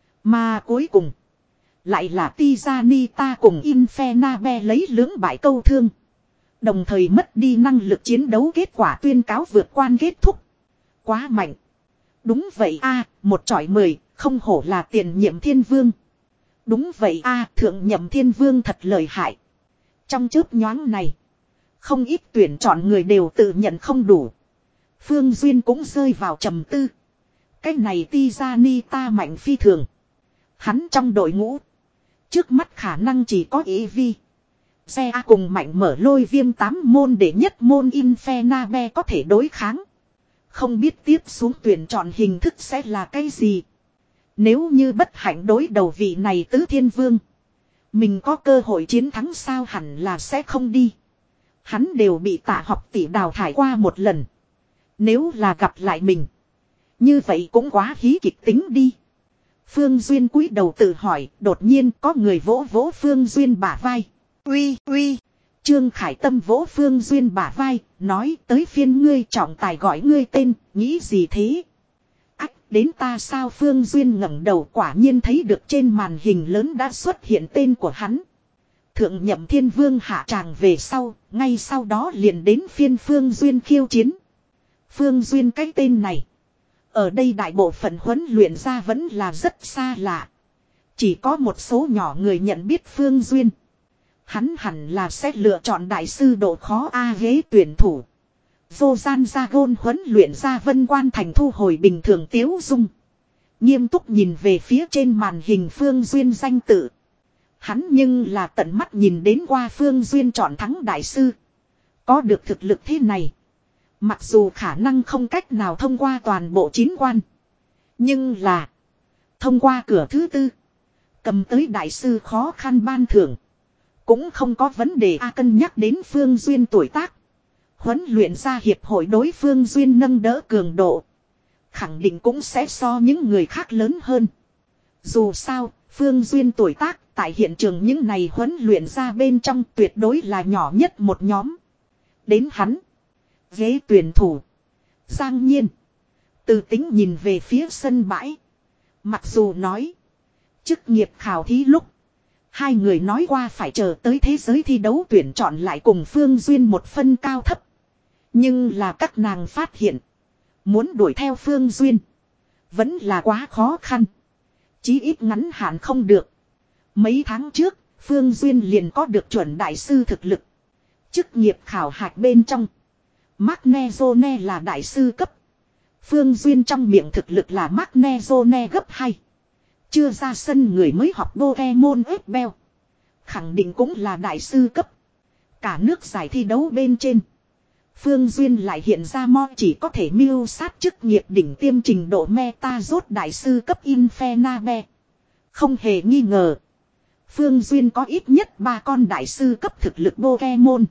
Mà cuối cùng. Lại là Tijanita cùng Infernape lấy lưỡng bại câu thương. Đồng thời mất đi năng lực chiến đấu, kết quả tuyên cáo vượt quan kết thúc. Quá mạnh. Đúng vậy a, một chọi mười, không hổ là tiền nhiệm thiên vương. Đúng vậy a, thượng nhậm thiên vương thật lợi hại. Trong chớp nhoáng này, không ít tuyển chọn người đều tự nhận không đủ. Phương Duyên cũng rơi vào trầm tư. Cái này Tijanita mạnh phi thường. Hắn trong đội ngũ, trước mắt khả năng chỉ có Eevee. Xe A cùng mạnh mở lôi viêm tám môn để nhất môn Infernape có thể đối kháng. Không biết tiếp xuống tuyển chọn hình thức sẽ là cái gì. Nếu như bất hạnh đối đầu vị này tứ thiên vương. Mình có cơ hội chiến thắng sao, hẳn là sẽ không đi. Hắn đều bị Tạ Học tỷ đào thải qua một lần. Nếu là gặp lại mình. Như vậy cũng quá hí kịch tính đi. Phương Duyên cúi đầu tự hỏi, đột nhiên có người vỗ vỗ Phương Duyên bả vai. Uy uy. Trương Khải Tâm vỗ Phương Duyên bả vai, nói tới phiên ngươi, trọng tài gọi ngươi tên, nghĩ gì thế? Ách, đến ta sao? Phương Duyên ngẩng đầu, quả nhiên thấy được trên màn hình lớn đã xuất hiện tên của hắn. Thượng nhậm thiên vương hạ tràng về sau, ngay sau đó liền đến phiên Phương Duyên khiêu chiến. Phương Duyên cái tên này. Ở đây đại bộ phận huấn luyện ra vẫn là rất xa lạ. Chỉ có một số nhỏ người nhận biết Phương Duyên. Hắn hẳn là sẽ lựa chọn đại sư độ khó A ghế tuyển thủ. Vô gian ra gôn huấn luyện ra Vân Quan Thành thu hồi bình thường tiếu dung. Nghiêm túc nhìn về phía trên màn hình Phương Duyên danh tự. Hắn nhưng là tận mắt nhìn đến qua Phương Duyên chọn thắng đại sư. Có được thực lực thế này. Mặc dù khả năng không cách nào thông qua toàn bộ chín quan. Nhưng là thông qua cửa thứ tư. Cầm tới đại sư khó khăn ban thưởng. Cũng không có vấn đề a. Cân nhắc đến Phương Duyên tuổi tác. Huấn luyện ra hiệp hội đối Phương Duyên nâng đỡ cường độ. Khẳng định cũng sẽ so những người khác lớn hơn. Dù sao, Phương Duyên tuổi tác tại hiện trường những này huấn luyện ra bên trong tuyệt đối là nhỏ nhất một nhóm. Đến hắn. Ghế tuyển thủ. Giang Nhiên. Từ tính nhìn về phía sân bãi. Mặc dù nói. Chức nghiệp khảo thí lúc. Hai người nói qua phải chờ tới thế giới thi đấu tuyển chọn lại cùng Phương Duyên một phân cao thấp. Nhưng là các nàng phát hiện. Muốn đuổi theo Phương Duyên. Vẫn là quá khó khăn. Chí ít ngắn hạn không được. Mấy tháng trước, Phương Duyên liền có được chuẩn đại sư thực lực. Chức nghiệp khảo hạch bên trong. Magnezone là đại sư cấp. Phương Duyên trong miệng thực lực là Magnezone gấp hai. Chưa ra sân người mới học Pokemon ép beo. Khẳng định cũng là đại sư cấp. Cả nước giải thi đấu bên trên. Phương Duyên lại hiện ra mo chỉ có thể mưu sát chức nghiệp đỉnh tiêm trình độ meta rốt đại sư cấp Infernape. Không hề nghi ngờ. Phương Duyên có ít nhất ba con đại sư cấp thực lực Pokemon.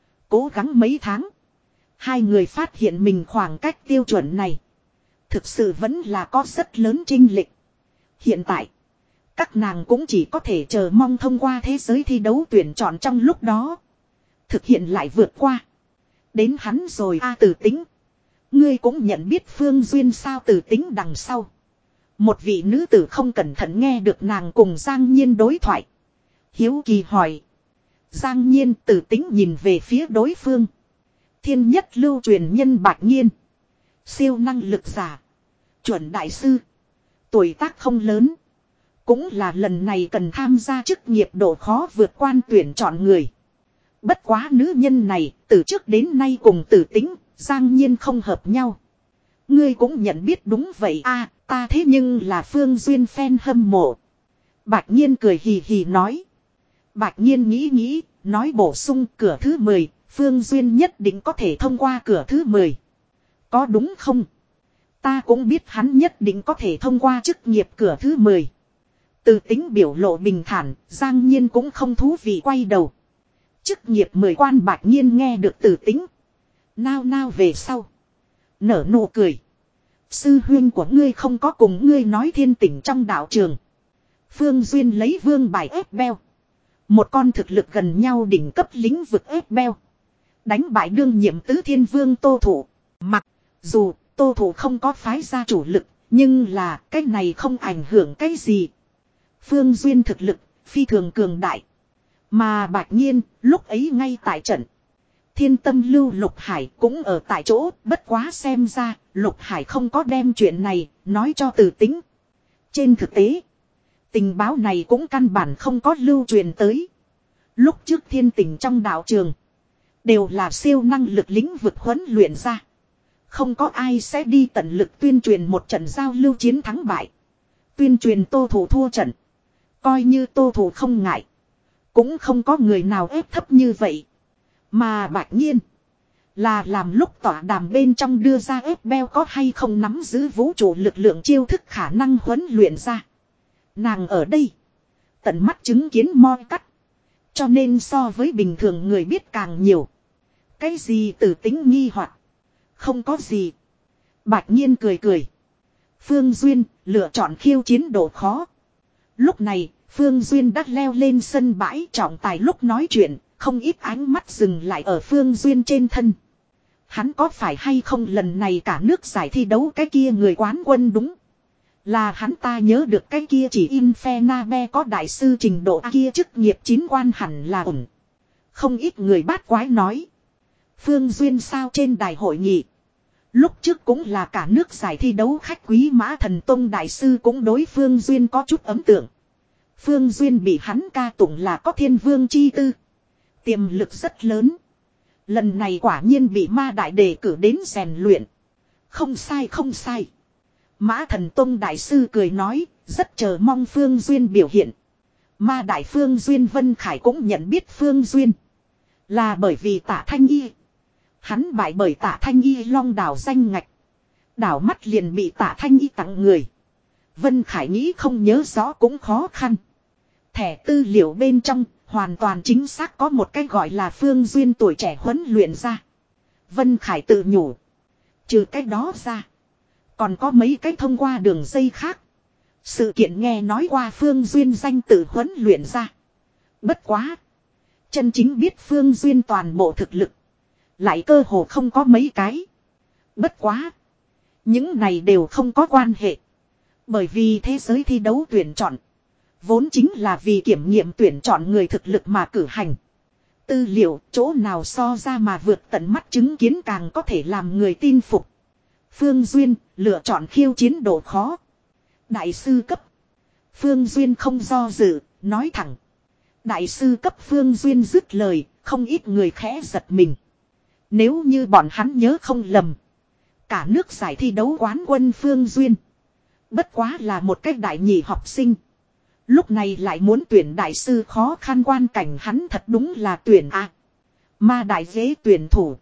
Cố gắng mấy tháng. Hai người phát hiện mình khoảng cách tiêu chuẩn này. Thực sự vẫn là có rất lớn chênh lệch. Hiện tại. Các nàng cũng chỉ có thể chờ mong thông qua thế giới thi đấu tuyển chọn trong lúc đó. Thực hiện lại vượt qua. Đến hắn rồi a. Từ tính. Ngươi cũng nhận biết Phương Duyên sao? Từ tính đằng sau. Một vị nữ tử không cẩn thận nghe được nàng cùng Giang Nhiên đối thoại. Hiếu kỳ hỏi. Giang Nhiên. Từ tính nhìn về phía đối phương. Thiên nhất lưu truyền nhân Bạch Nhiên. Siêu năng lực giả. Chuẩn đại sư. Tuổi tác không lớn. Cũng là lần này cần tham gia chức nghiệp độ khó vượt quan tuyển chọn người. Bất quá nữ nhân này từ trước đến nay cùng Tử Tính, Giang Nhiên không hợp nhau. Ngươi cũng nhận biết đúng vậy a, à, ta thế nhưng là Phương Duyên fan hâm mộ. Bạch Nhiên cười hì hì nói. Bạch Nhiên nghĩ nghĩ, nói bổ sung cửa thứ mười, Phương Duyên nhất định có thể thông qua cửa thứ mười. Có đúng không? Ta cũng biết hắn nhất định có thể thông qua chức nghiệp cửa thứ mười. Từ tính biểu lộ bình thản, Giang Nhiên cũng không thú vị quay đầu. Chức nghiệp mười quan Bạch Nhiên nghe được từ tính. Nao nao về sau. Nở nụ cười. Sư huyên của ngươi không có cùng ngươi nói thiên tỉnh trong đạo trường. Phương Duyên lấy vương bài ép beo. Một con thực lực gần nhau đỉnh cấp lĩnh vực ép beo. Đánh bại đương nhiệm tứ thiên vương Tô Thủ. Mặc dù Tô Thủ không có phái ra chủ lực. Nhưng là cái này không ảnh hưởng cái gì. Phương Duyên thực lực phi thường cường đại. Mà Bạch Nhiên lúc ấy ngay tại trận. Thiên tâm lưu Lục Hải cũng ở tại chỗ. Bất quá xem ra Lục Hải không có đem chuyện này nói cho Từ Tính. Trên thực tế tình báo này cũng căn bản không có lưu truyền tới. Lúc trước thiên tình trong đạo trường đều là siêu năng lực lĩnh vực huấn luyện ra. Không có ai sẽ đi tận lực tuyên truyền một trận giao lưu chiến thắng bại. Tuyên truyền Tô Thủ thua trận. Coi như Tô Thủ không ngại. Cũng không có người nào ép thấp như vậy. Mà Bạch Nhiên là làm lúc tỏa đàm bên trong đưa ra ép beo có hay không nắm giữ vũ trụ lực lượng chiêu thức khả năng huấn luyện ra. Nàng ở đây tận mắt chứng kiến moi cắt. Cho nên so với bình thường người biết càng nhiều. Cái gì từ tính nghi hoặc không có gì. Bạch Nhiên cười cười. Phương Duyên lựa chọn khiêu chiến độ khó. Lúc này Phương Duyên đã leo lên sân bãi trọng tài lúc nói chuyện. Không ít ánh mắt dừng lại ở Phương Duyên trên thân. Hắn có phải hay không lần này cả nước giải thi đấu cái kia người quán quân đúng. Là hắn ta nhớ được cái kia chỉ Infernabe có đại sư trình độ kia chức nghiệp chín quan hẳn là ổn. Không ít người bát quái nói. Phương Duyên sao trên đài hội nghị. Lúc trước cũng là cả nước giải thi đấu khách quý Mã Thần Tông đại sư cũng đối Phương Duyên có chút ấn tượng. Phương Duyên bị hắn ca tụng là có thiên vương chi tư. Tiềm lực rất lớn. Lần này quả nhiên bị ma đại đề cử đến rèn luyện. Không sai không sai. Mã Thần Tông đại sư cười nói, rất chờ mong Phương Duyên biểu hiện. Ma đại Phương Duyên Vân Khải cũng nhận biết Phương Duyên. Là bởi vì Tạ Thanh Y. Hắn bại bởi Tạ Thanh Y long đảo danh ngạch. Đảo mắt liền bị Tạ Thanh Y tặng người. Vân Khải nghĩ không nhớ rõ cũng khó khăn. Thẻ tư liệu bên trong hoàn toàn chính xác có một cái gọi là Phương Duyên tuổi trẻ huấn luyện ra. Vân Khải tự nhủ. Trừ cái đó ra. Còn có mấy cái thông qua đường dây khác. Sự kiện nghe nói qua Phương Duyên danh tự huấn luyện ra. Bất quá. Chân chính biết Phương Duyên toàn bộ thực lực. Lại cơ hồ không có mấy cái. Bất quá. Những này đều không có quan hệ. Bởi vì thế giới thi đấu tuyển chọn. Vốn chính là vì kiểm nghiệm tuyển chọn người thực lực mà cử hành. Tư liệu chỗ nào so ra mà vượt tận mắt chứng kiến càng có thể làm người tin phục. Phương Duyên lựa chọn khiêu chiến độ khó. Đại sư cấp. Phương Duyên không do dự, nói thẳng. Đại sư cấp Phương Duyên dứt lời, không ít người khẽ giật mình. Nếu như bọn hắn nhớ không lầm. Cả nước giải thi đấu quán quân Phương Duyên. Bất quá là một cách đại nhị học sinh. Lúc này lại muốn tuyển đại sư khó khăn quan cảnh hắn thật đúng là tuyển a. À. Ma đại ghế tuyển thủ.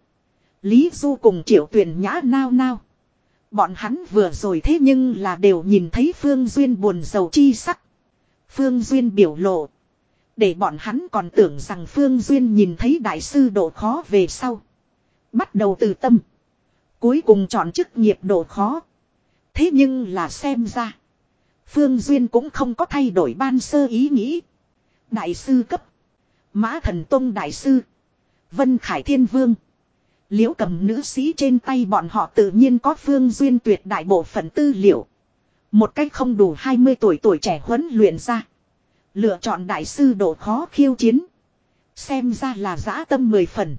Lý Du cùng Triệu Tuyển Nhã nao nao. Bọn hắn vừa rồi thế nhưng là đều nhìn thấy Phương Duyên buồn rầu chi sắc. Phương Duyên biểu lộ. Để bọn hắn còn tưởng rằng Phương Duyên nhìn thấy đại sư độ khó về sau. Bắt đầu từ tâm. Cuối cùng chọn chức nghiệp độ khó. Thế nhưng là xem ra. Phương Duyên cũng không có thay đổi ban sơ ý nghĩ. Đại sư cấp. Mã Thần Tông đại sư. Vân Khải Thiên Vương. Liễu Cầm nữ sĩ trên tay bọn họ tự nhiên có Phương Duyên tuyệt đại bộ phận tư liệu. Một cách không đủ hai mươi tuổi tuổi trẻ huấn luyện ra. Lựa chọn đại sư độ khó khiêu chiến. Xem ra là dã tâm mười phần.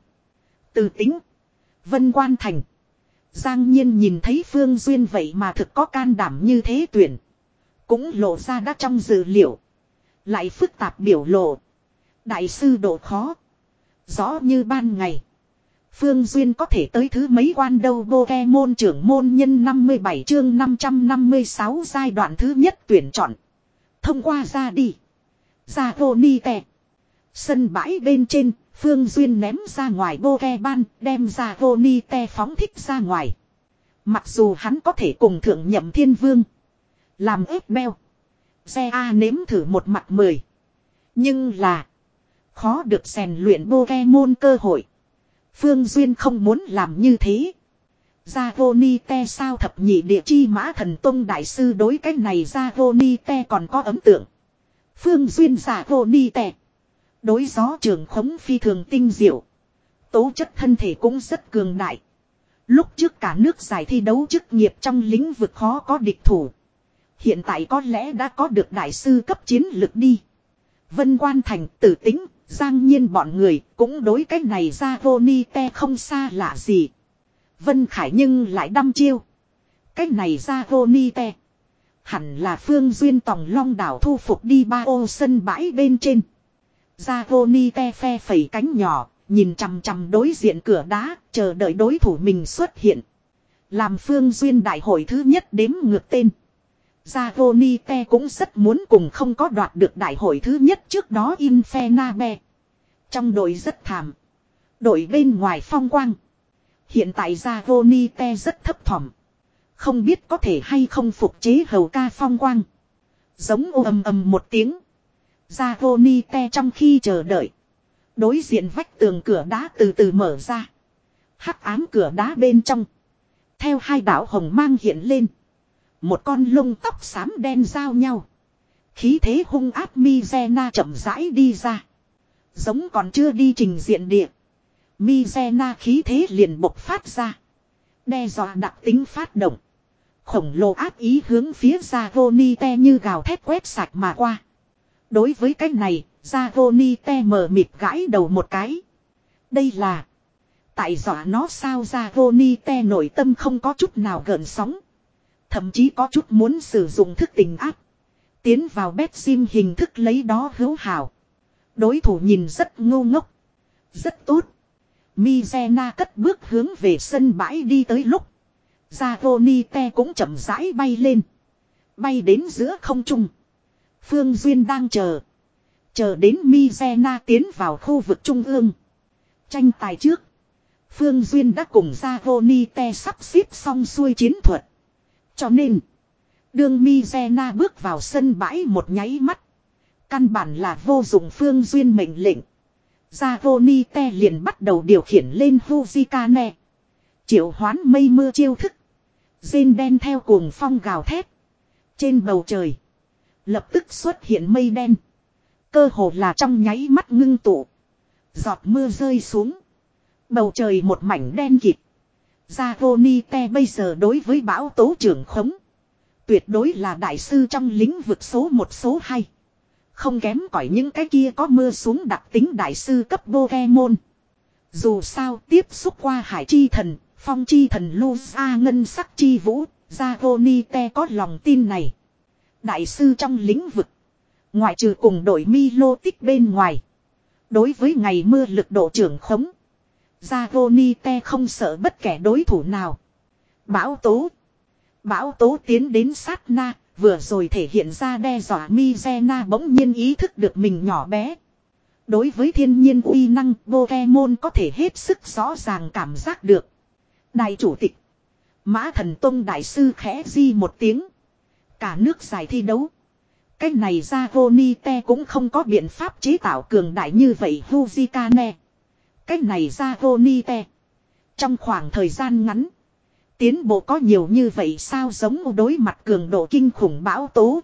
Từ tính. Vân Quan Thành. Giang Nhiên nhìn thấy Phương Duyên vậy mà thực có can đảm như thế tuyển. Cũng lộ ra đã trong dữ liệu. Lại phức tạp biểu lộ. Đại sư độ khó. Rõ như ban ngày. Phương Duyên có thể tới thứ mấy quan đâu. Pokemon trưởng môn nhân năm mươi bảy chương năm trăm năm mươi sáu giai đoạn thứ nhất tuyển chọn. Thông qua ra đi. Ra Ronite. Sân bãi bên trên, Phương Duyên ném ra ngoài Pokemon, đem ra Ronite phóng thích ra ngoài. Mặc dù hắn có thể cùng thượng nhậm thiên vương. Làm ép beo. Xe A nếm thử một mặt mười. Nhưng là. Khó được rèn luyện Pokemon cơ hội. Phương Duyên không muốn làm như thế. Zagonite sao thập nhị địa chi mã thần tông đại sư đối cái này Zagonite còn có ấn tượng. Phương Duyên Zagonite. Đối gió trường khống phi thường tinh diệu. Tố chất thân thể cũng rất cường đại. Lúc trước cả nước giải thi đấu chức nghiệp trong lĩnh vực khó có địch thủ. Hiện tại có lẽ đã có được đại sư cấp chiến lực đi. Vân Quan Thành, Tử Tĩnh, Giang Nhiên bọn người cũng đối cái này Zagonite không xa lạ gì. Vân Khải nhưng lại đăm chiêu. Cái này Zagonite. Hẳn là Phương Duyên tòng long đảo thu phục đi ba ô sân bãi bên trên. Zagonite phe phẩy cánh nhỏ, nhìn chằm chằm đối diện cửa đá, chờ đợi đối thủ mình xuất hiện. Làm Phương Duyên đại hội thứ nhất đếm ngược tên. Zagonite cũng rất muốn cùng không có đoạt được đại hội thứ nhất trước đó Infernabe. Trong đội rất thảm. Đội bên ngoài phong quang. Hiện tại Zagonite rất thấp thỏm. Không biết có thể hay không phục chế hầu ca phong quang. Giống ô ầm ầm một tiếng. Zagonite trong khi chờ đợi. Đối diện vách tường cửa đá từ từ mở ra. Hắc ám cửa đá bên trong. Theo hai đạo hồng mang hiện lên. Một con lông tóc xám đen giao nhau. Khí thế hung áp Mizena chậm rãi đi ra. Giống còn chưa đi trình diện địa. Mizena khí thế liền bộc phát ra. Đe dọa đặc tính phát động. Khổng lồ áp ý hướng phía Zagonite như gào thét quét sạch mà qua. Đối với cái này, Zagonite mờ mịt gãi đầu một cái. Đây là. Tại dọa nó sao Zagonite nội tâm không có chút nào gợn sóng. Thậm chí có chút muốn sử dụng thức tình áp. Tiến vào bét sim hình thức lấy đó hữu hảo. Đối thủ nhìn rất ngu ngốc. Rất tốt. Mizena cất bước hướng về sân bãi đi tới lúc. Zagonite cũng chậm rãi bay lên. Bay đến giữa không trung. Phương Duyên đang chờ. Chờ đến Mizena tiến vào khu vực trung ương. Tranh tài trước. Phương Duyên đã cùng Zagonite sắp xếp xong xuôi chiến thuật. Cho nên. Đương Mizena bước vào sân bãi một nháy mắt. Căn bản là vô dụng Phương Duyên mệnh lệnh. Zagonite liền bắt đầu điều khiển lên Hujikane. Triệu hoán mây mưa chiêu thức. Rên đen theo cuồng phong gào thét. Trên bầu trời. Lập tức xuất hiện mây đen. Cơ hồ là trong nháy mắt ngưng tụ. Giọt mưa rơi xuống. Bầu trời một mảnh đen kịt. Zagonite bây giờ đối với bão tố trưởng khống. Tuyệt đối là đại sư trong lĩnh vực số một số hai. Không kém cỏi những cái kia có mưa xuống đặc tính đại sư cấp Pokemon. Dù sao tiếp xúc qua hải chi thần, phong chi thần Luza ngân sắc chi vũ, Zagonite có lòng tin này. Đại sư trong lĩnh vực. Ngoại trừ cùng đội Milotic bên ngoài. Đối với ngày mưa lực độ trưởng khống. Zagonite không sợ bất kể đối thủ nào. Bão tố. Bão tố tiến đến sát na. Vừa rồi thể hiện ra đe dọa Mizena bỗng nhiên ý thức được mình nhỏ bé. Đối với thiên nhiên uy năng Pokemon có thể hết sức rõ ràng cảm giác được. Đại chủ tịch. Mã thần tông đại sư khẽ di một tiếng. Cả nước giải thi đấu. Cái này Zagonite cũng không có biện pháp chế tạo cường đại như vậy Hujikane. Cái này Zagonite. Trong khoảng thời gian ngắn. Tiến bộ có nhiều như vậy sao giống đối mặt cường độ kinh khủng bão tố.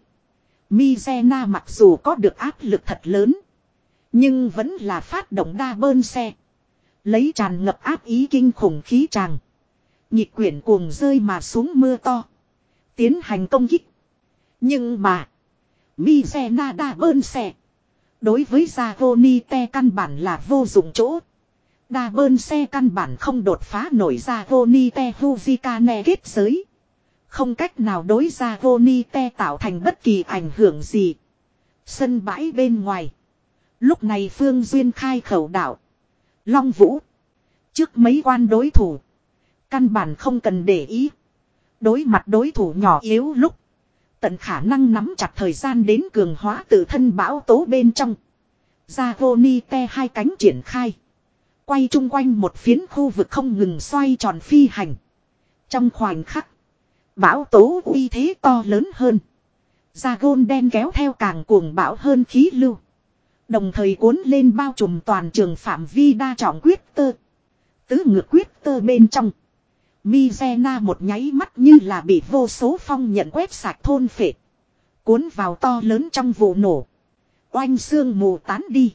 Mizena mặc dù có được áp lực thật lớn. Nhưng vẫn là phát động đa bơn xe. Lấy tràn ngập áp ý kinh khủng khí tràng. Nhịp quyển cuồng rơi mà xuống mưa to. Tiến hành công kích. Nhưng mà. Mizena đa bơn xe. Đối với Zagonite căn bản là vô dụng chỗ. Đa bơn xe căn bản không đột phá nổi Zagonite Hujikane kết giới. Không cách nào đối Zagonite tạo thành bất kỳ ảnh hưởng gì. Sân bãi bên ngoài. Lúc này Phương Duyên khai khẩu đạo. Long Vũ. Trước mấy quan đối thủ. Căn bản không cần để ý. Đối mặt đối thủ nhỏ yếu lúc. Tận khả năng nắm chặt thời gian đến cường hóa tự thân bão tố bên trong. Dragonite hai cánh triển khai. Quay chung quanh một phiến khu vực không ngừng xoay tròn phi hành. Trong khoảnh khắc. Bão tố uy thế to lớn hơn. Dragon đen kéo theo càng cuồng bão hơn khí lưu. Đồng thời cuốn lên bao trùm toàn trường phạm vi đa trọng quyết tơ. Tứ ngược quyết tơ bên trong. Mizena một nháy mắt như là bị vô số phong nhận quét sạch thôn phệ. Cuốn vào to lớn trong vụ nổ. Oanh xương mù tán đi.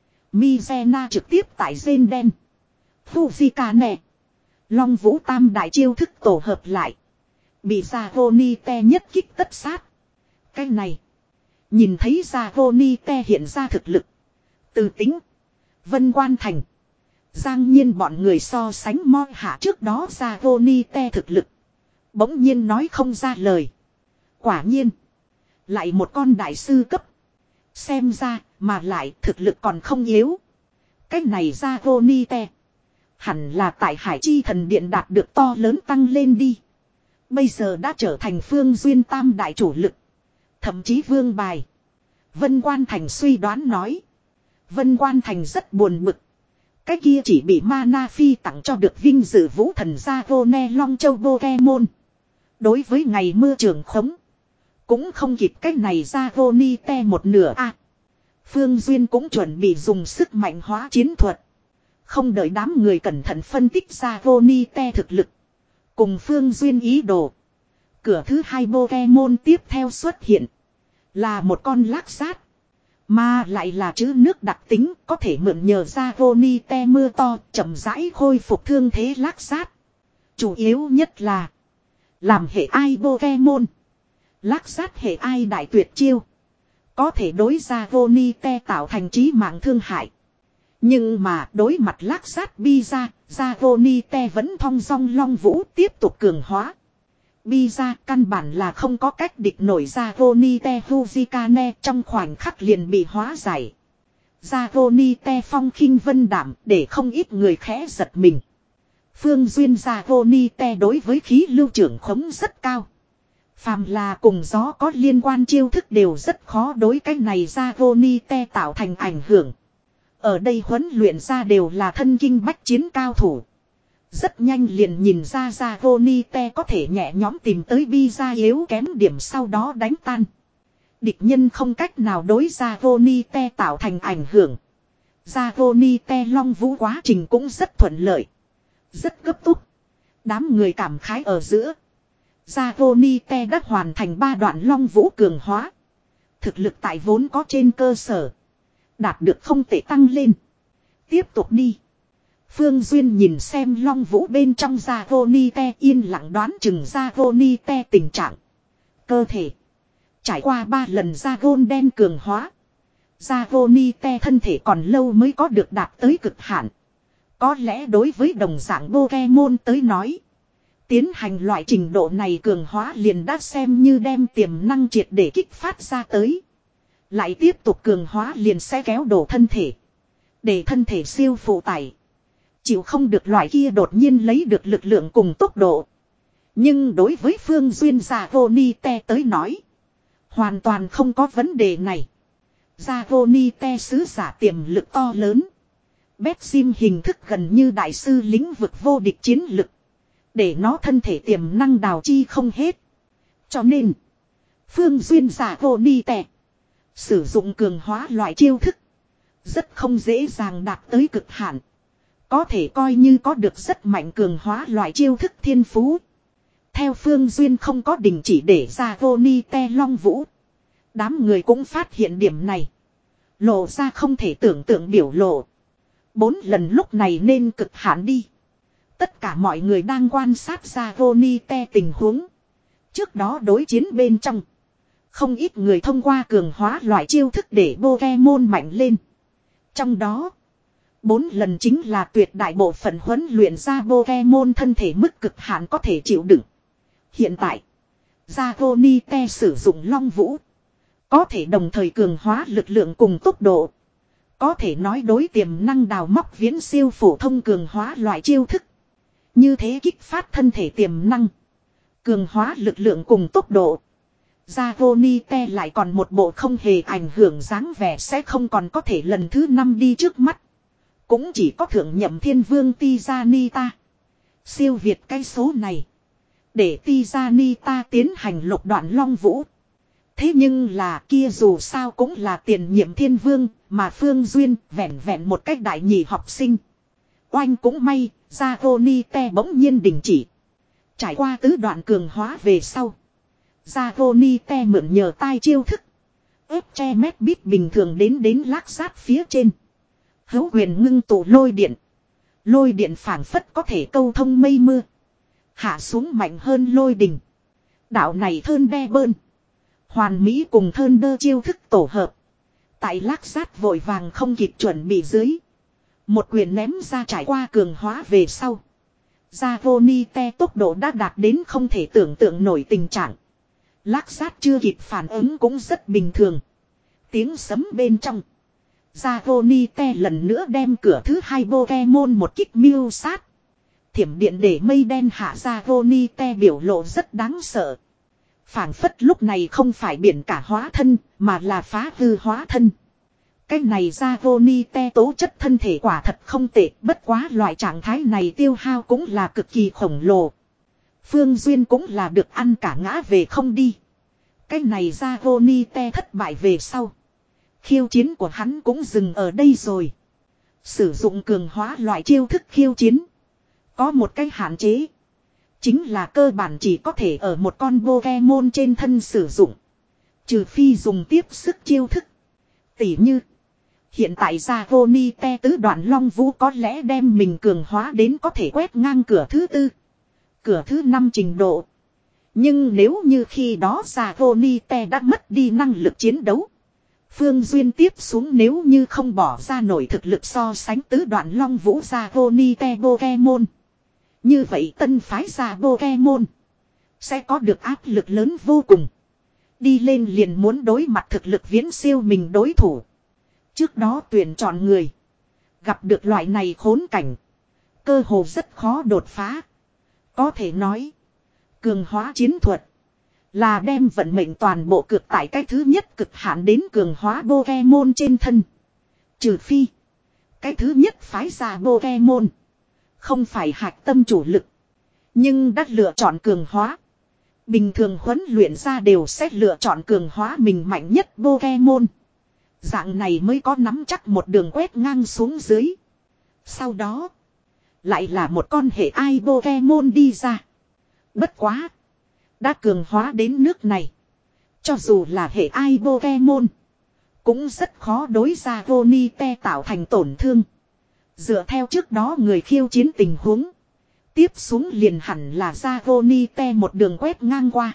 Mizena trực tiếp tại rên đen. Fujikane. Long vũ tam đại chiêu thức tổ hợp lại. Bị Dragonite nhất kích tất sát. Cái này. Nhìn thấy Dragonite hiện ra thực lực. Từ tính. Vân Quan Thành. Giang nhiên bọn người so sánh moi hạ trước đó Dragonite thực lực. Bỗng nhiên nói không ra lời. Quả nhiên. Lại một con đại sư cấp. Xem ra mà lại thực lực còn không yếu. Cái này Dragonite. Hẳn là tại Hải Chi Thần Điện đạt được to lớn tăng lên đi. Bây giờ đã trở thành Phương Duyên tam đại chủ lực. Thậm chí vương bài. Vân Quan Thành suy đoán nói. Vân Quan Thành rất buồn bực. Cái kia chỉ bị Mana Phi tặng cho được vinh dự vũ thần Dragone Long Châu Pokemon. Đối với ngày mưa trường khống. Cũng không kịp cái này Dragonite một nửa a. À, Phương Duyên cũng chuẩn bị dùng sức mạnh hóa chiến thuật. Không đợi đám người cẩn thận phân tích Dragonite thực lực. Cùng Phương Duyên ý đồ. Cửa thứ hai Pokemon tiếp theo xuất hiện. Là một con lác sát. Mà lại là chữ nước đặc tính có thể mượn nhờ Dragonite mưa to chậm rãi khôi phục thương thế lác sát. Chủ yếu nhất là. Làm hệ ai Pokemon. Lác sát hệ ai đại tuyệt chiêu. Có thể đối Dragonite tạo thành chí mạng thương hại. Nhưng mà đối mặt lác sát bi ra, Dragonite vẫn thong dong long vũ tiếp tục cường hóa. Bi ra căn bản là không có cách địch nổi Dragonite Fujikane trong khoảnh khắc liền bị hóa giải. Dragonite phong khinh vân đảm để không ít người khẽ giật mình. Phương duyên Dragonite đối với khí lưu trưởng khống rất cao. Phàm là cùng gió có liên quan chiêu thức đều rất khó đối cái này Dragonite tạo thành ảnh hưởng. Ở đây huấn luyện ra đều là thân kinh bách chiến cao thủ. Rất nhanh liền nhìn ra Dragonite có thể nhẹ nhõm tìm tới bi ra yếu kém điểm sau đó đánh tan. Địch nhân không cách nào đối Dragonite tạo thành ảnh hưởng. Dragonite long vũ quá trình cũng rất thuận lợi. Rất cấp tốc. Đám người cảm khái ở giữa. Dragonite đã hoàn thành ba đoạn long vũ cường hóa. Thực lực tại vốn có trên cơ sở. Đạt được không thể tăng lên. Tiếp tục đi. Phương Duyên nhìn xem long vũ bên trong Dragonite yên lặng đoán chừng Dragonite tình trạng. Cơ thể. Trải qua ba lần Dragon đen cường hóa. Dragonite thân thể còn lâu mới có được đạt tới cực hạn. Có lẽ đối với đồng dạng Pokemon tới nói. Tiến hành loại trình độ này cường hóa liền đã xem như đem tiềm năng triệt để kích phát ra tới. Lại tiếp tục cường hóa liền sẽ kéo đổ thân thể. Để thân thể siêu phụ tải. Chịu không được loại kia đột nhiên lấy được lực lượng cùng tốc độ. Nhưng đối với Phương Duyên Dragonite tới nói. Hoàn toàn không có vấn đề này. Dragonite sứ giả tiềm lực to lớn. Betsim hình thức gần như đại sư lĩnh vực vô địch chiến lực. Để nó thân thể tiềm năng đào chi không hết. Cho nên. Phương Duyên Dragonite. Sử dụng cường hóa loại chiêu thức. Rất không dễ dàng đạt tới cực hạn. Có thể coi như có được rất mạnh cường hóa loại chiêu thức thiên phú. Theo Phương Duyên không có đình chỉ để Dragonite long vũ. Đám người cũng phát hiện điểm này. Lộ ra không thể tưởng tượng biểu lộ. Bốn lần lúc này nên cực hạn đi. Tất cả mọi người đang quan sát Dragonite tình huống. Trước đó đối chiến bên trong. Không ít người thông qua cường hóa loại chiêu thức để Pokemon mạnh lên. Trong đó. Bốn lần chính là tuyệt đại bộ phận huấn luyện ra Pokemon thân thể mức cực hạn có thể chịu đựng. Hiện tại. Dragonite sử dụng long vũ. Có thể đồng thời cường hóa lực lượng cùng tốc độ. Có thể nói đối tiềm năng đào móc viễn siêu phổ thông cường hóa loại chiêu thức. Như thế kích phát thân thể tiềm năng. Cường hóa lực lượng cùng tốc độ. Dragonite lại còn một bộ không hề ảnh hưởng dáng vẻ sẽ không còn có thể lần thứ năm đi trước mắt. Cũng chỉ có thượng nhậm thiên vương Tizanita. Siêu việt cái số này. Để Tizanita tiến hành lục đoạn long vũ. Thế nhưng là kia dù sao cũng là tiền nhiệm thiên vương, mà Phương Duyên vẹn vẹn một cách đại nhị học sinh. Oanh cũng may, Dragonite bỗng nhiên đình chỉ. Trải qua tứ đoạn cường hóa về sau. Dragonite mượn nhờ tai chiêu thức. ép che mét bít bình thường đến đến lác sát phía trên. Hấu quyền ngưng tụ lôi điện. Lôi điện phảng phất có thể câu thông mây mưa. Hạ xuống mạnh hơn lôi đình. Đạo này thơn đe bơn. Hoàn mỹ cùng thơn đơ chiêu thức tổ hợp. Tại lác sát vội vàng không kịp chuẩn bị dưới. Một quyền ném ra trải qua cường hóa về sau. Dragonite tốc độ đã đạt đến không thể tưởng tượng nổi tình trạng. Lác sát chưa kịp phản ứng cũng rất bình thường. Tiếng sấm bên trong. Dragonite lần nữa đem cửa thứ hai Pokemon một kích miêu sát. Thiểm điện để mây đen hạ Dragonite biểu lộ rất đáng sợ. Phảng phất lúc này không phải biển cả hóa thân, mà là phá hư hóa thân. Cái này Dragonite tố chất thân thể quả thật không tệ, bất quá loại trạng thái này tiêu hao cũng là cực kỳ khổng lồ. Phương Duyên cũng là được ăn cả ngã về không đi. Cái này Dragonite thất bại về sau. Khiêu chiến của hắn cũng dừng ở đây rồi. Sử dụng cường hóa loại chiêu thức khiêu chiến. Có một cái hạn chế. Chính là cơ bản chỉ có thể ở một con Pokemon trên thân sử dụng. Trừ phi dùng tiếp sức chiêu thức. Tỉ như. Hiện tại Dragonite tứ đoạn long vũ có lẽ đem mình cường hóa đến có thể quét ngang cửa thứ tư. Cửa thứ năm trình độ. Nhưng nếu như khi đó Dragonite đã mất đi năng lực chiến đấu. Phương Duyên tiếp xuống nếu như không bỏ ra nổi thực lực so sánh tứ đoạn long vũ Dragonite Pokemon. Như vậy tân phái ra Pokemon. Sẽ có được áp lực lớn vô cùng. Đi lên liền muốn đối mặt thực lực viễn siêu mình đối thủ. Trước đó tuyển chọn người. Gặp được loại này khốn cảnh. Cơ hồ rất khó đột phá. Có thể nói. Cường hóa chiến thuật. Là đem vận mệnh toàn bộ cực tại cái thứ nhất cực hạn đến cường hóa Pokemon trên thân. Trừ phi. Cái thứ nhất phái ra Pokemon. Không phải hạch tâm chủ lực. Nhưng đã lựa chọn cường hóa. Bình thường huấn luyện ra đều sẽ lựa chọn cường hóa mình mạnh nhất Pokemon. Dạng này mới có nắm chắc một đường quét ngang xuống dưới. Sau đó. Lại là một con hệ ai Pokemon đi ra. Bất quá. Đã cường hóa đến nước này. Cho dù là hệ ai Pokemon. Cũng rất khó đối ra Dragonite tạo thành tổn thương. Dựa theo trước đó người khiêu chiến tình huống. Tiếp xuống liền hẳn là Dragonite một đường quét ngang qua.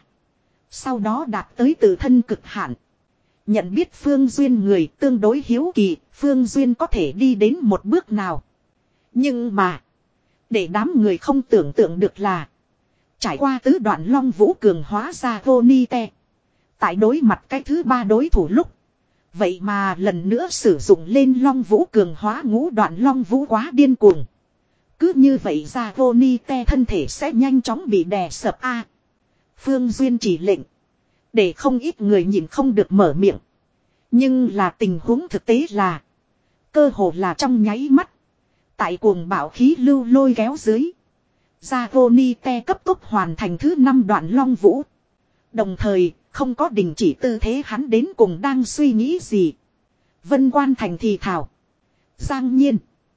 Sau đó đạt tới tự thân cực hạn. Nhận biết Phương Duyên người tương đối hiếu kỳ. Phương Duyên có thể đi đến một bước nào. Nhưng mà. Để đám người không tưởng tượng được là. Trải qua tứ đoạn long vũ cường hóa Dragonite. Tại đối mặt cái thứ ba đối thủ lúc. Vậy mà lần nữa sử dụng lên long vũ cường hóa ngũ đoạn long vũ quá điên cuồng. Cứ như vậy Dragonite thân thể sẽ nhanh chóng bị đè sập a. Phương Duyên chỉ lệnh. Để không ít người nhìn không được mở miệng. Nhưng là tình huống thực tế là. Cơ hồ là trong nháy mắt. Tại cuồng bạo khí lưu lôi kéo dưới. Dragonite cấp tốc hoàn thành thứ năm đoạn long vũ. Đồng thời, không có đình chỉ tư thế hắn đến cùng đang suy nghĩ gì. Vân Quan Thành thì thảo. Giang Nhiên.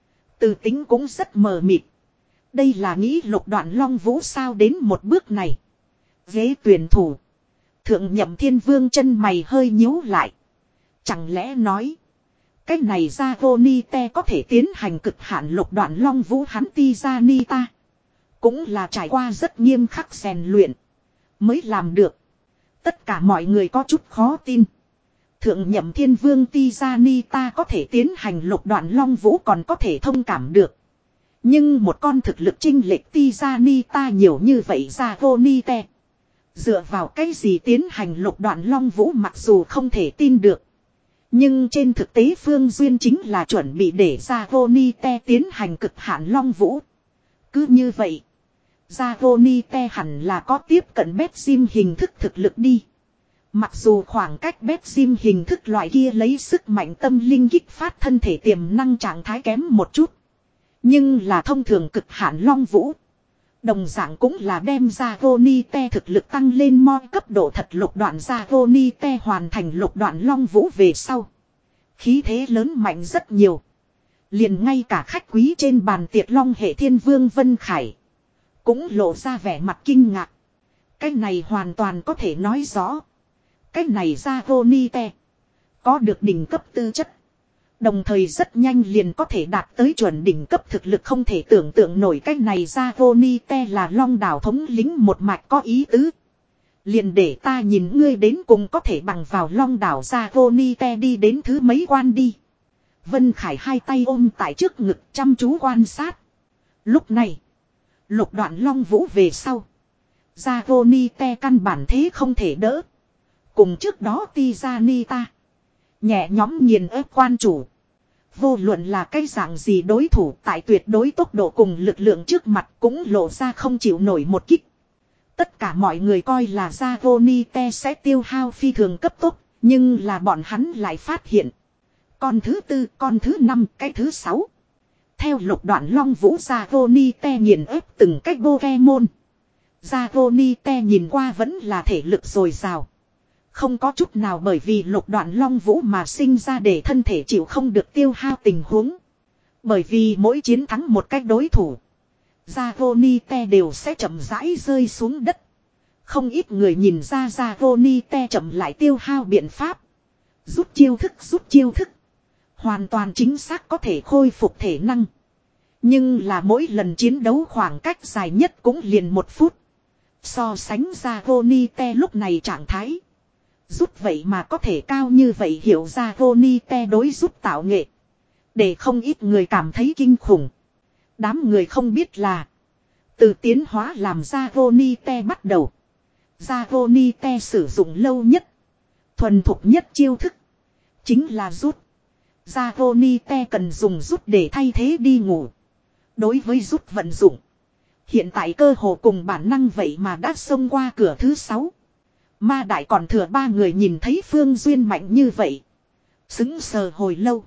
Từ tính cũng rất mờ mịt. Đây là nghĩ lục đoạn long vũ sao đến một bước này. Ghế tuyển thủ. Thượng nhậm thiên vương chân mày hơi nhíu lại. Chẳng lẽ nói. Cái này Dragonite có thể tiến hành cực hạn lục đoạn long vũ hắn Tizanita. Cũng là trải qua rất nghiêm khắc rèn luyện. Mới làm được. Tất cả mọi người có chút khó tin. Thượng nhậm thiên vương Tizanita có thể tiến hành lục đoạn long vũ còn có thể thông cảm được. Nhưng một con thực lực chênh lệch Tizanita nhiều như vậy Dragonite. Dựa vào cái gì tiến hành lục đoạn long vũ mặc dù không thể tin được. Nhưng trên thực tế Phương Duyên chính là chuẩn bị để Dragonite tiến hành cực hạn long vũ. Cứ như vậy, Dragonite hẳn là có tiếp cận bét sim hình thức thực lực đi. Mặc dù khoảng cách bét sim hình thức loại kia lấy sức mạnh tâm linh kích phát thân thể tiềm năng trạng thái kém một chút. Nhưng là thông thường cực hạn long vũ. Đồng dạng cũng là đem Dragonite thực lực tăng lên moi cấp độ thật lục đoạn Dragonite hoàn thành lục đoạn long vũ về sau. Khí thế lớn mạnh rất nhiều. Liền ngay cả khách quý trên bàn tiệc long hệ thiên vương Vân Khải. Cũng lộ ra vẻ mặt kinh ngạc. Cái này hoàn toàn có thể nói rõ. Cái này Dragonite có được đỉnh cấp tư chất. Đồng thời rất nhanh liền có thể đạt tới chuẩn đỉnh cấp thực lực không thể tưởng tượng nổi cái này Dragonite là long đảo thống lĩnh một mạch có ý tứ. Liền để ta nhìn ngươi đến cùng có thể bằng vào long đảo Dragonite đi đến thứ mấy quan đi. Vân Khải hai tay ôm tại trước ngực chăm chú quan sát. Lúc này, lục đoạn long vũ về sau. Dragonite căn bản thế không thể đỡ. Cùng trước đó Tizanita nhẹ nhóm nghiền ép quan chủ. Vô luận là cái dạng gì đối thủ tại tuyệt đối tốc độ cùng lực lượng trước mặt cũng lộ ra không chịu nổi một kích. Tất cả mọi người coi là Dragonite sẽ tiêu hao phi thường cấp tốc, nhưng là bọn hắn lại phát hiện. Con thứ tư, con thứ năm, cái thứ sáu. Theo lục đoạn long vũ Dragonite nghiền ép từng cách Pokemon. Dragonite nhìn qua vẫn là thể lực dồi dào. Không có chút nào bởi vì lục đoạn long vũ mà sinh ra để thân thể chịu không được tiêu hao tình huống. Bởi vì mỗi chiến thắng một cách đối thủ, Dragonite đều sẽ chậm rãi rơi xuống đất. Không ít người nhìn ra Dragonite chậm lại tiêu hao biện pháp. Rút chiêu thức rút chiêu thức. Hoàn toàn chính xác có thể khôi phục thể năng. Nhưng là mỗi lần chiến đấu khoảng cách dài nhất cũng liền một phút. So sánh Dragonite lúc này trạng thái. Rút vậy mà có thể cao như vậy hiểu ra Dragonite đối rút tạo nghệ. Để không ít người cảm thấy kinh khủng. Đám người không biết là. Từ tiến hóa làm Dragonite bắt đầu. Dragonite sử dụng lâu nhất. Thuần thục nhất chiêu thức. Chính là rút. Dragonite cần dùng rút để thay thế đi ngủ. Đối với rút vận dụng. Hiện tại cơ hồ cùng bản năng vậy mà đã xông qua cửa thứ sáu. Ma đại còn thừa ba người nhìn thấy Phương Duyên mạnh như vậy. Xứng sờ hồi lâu.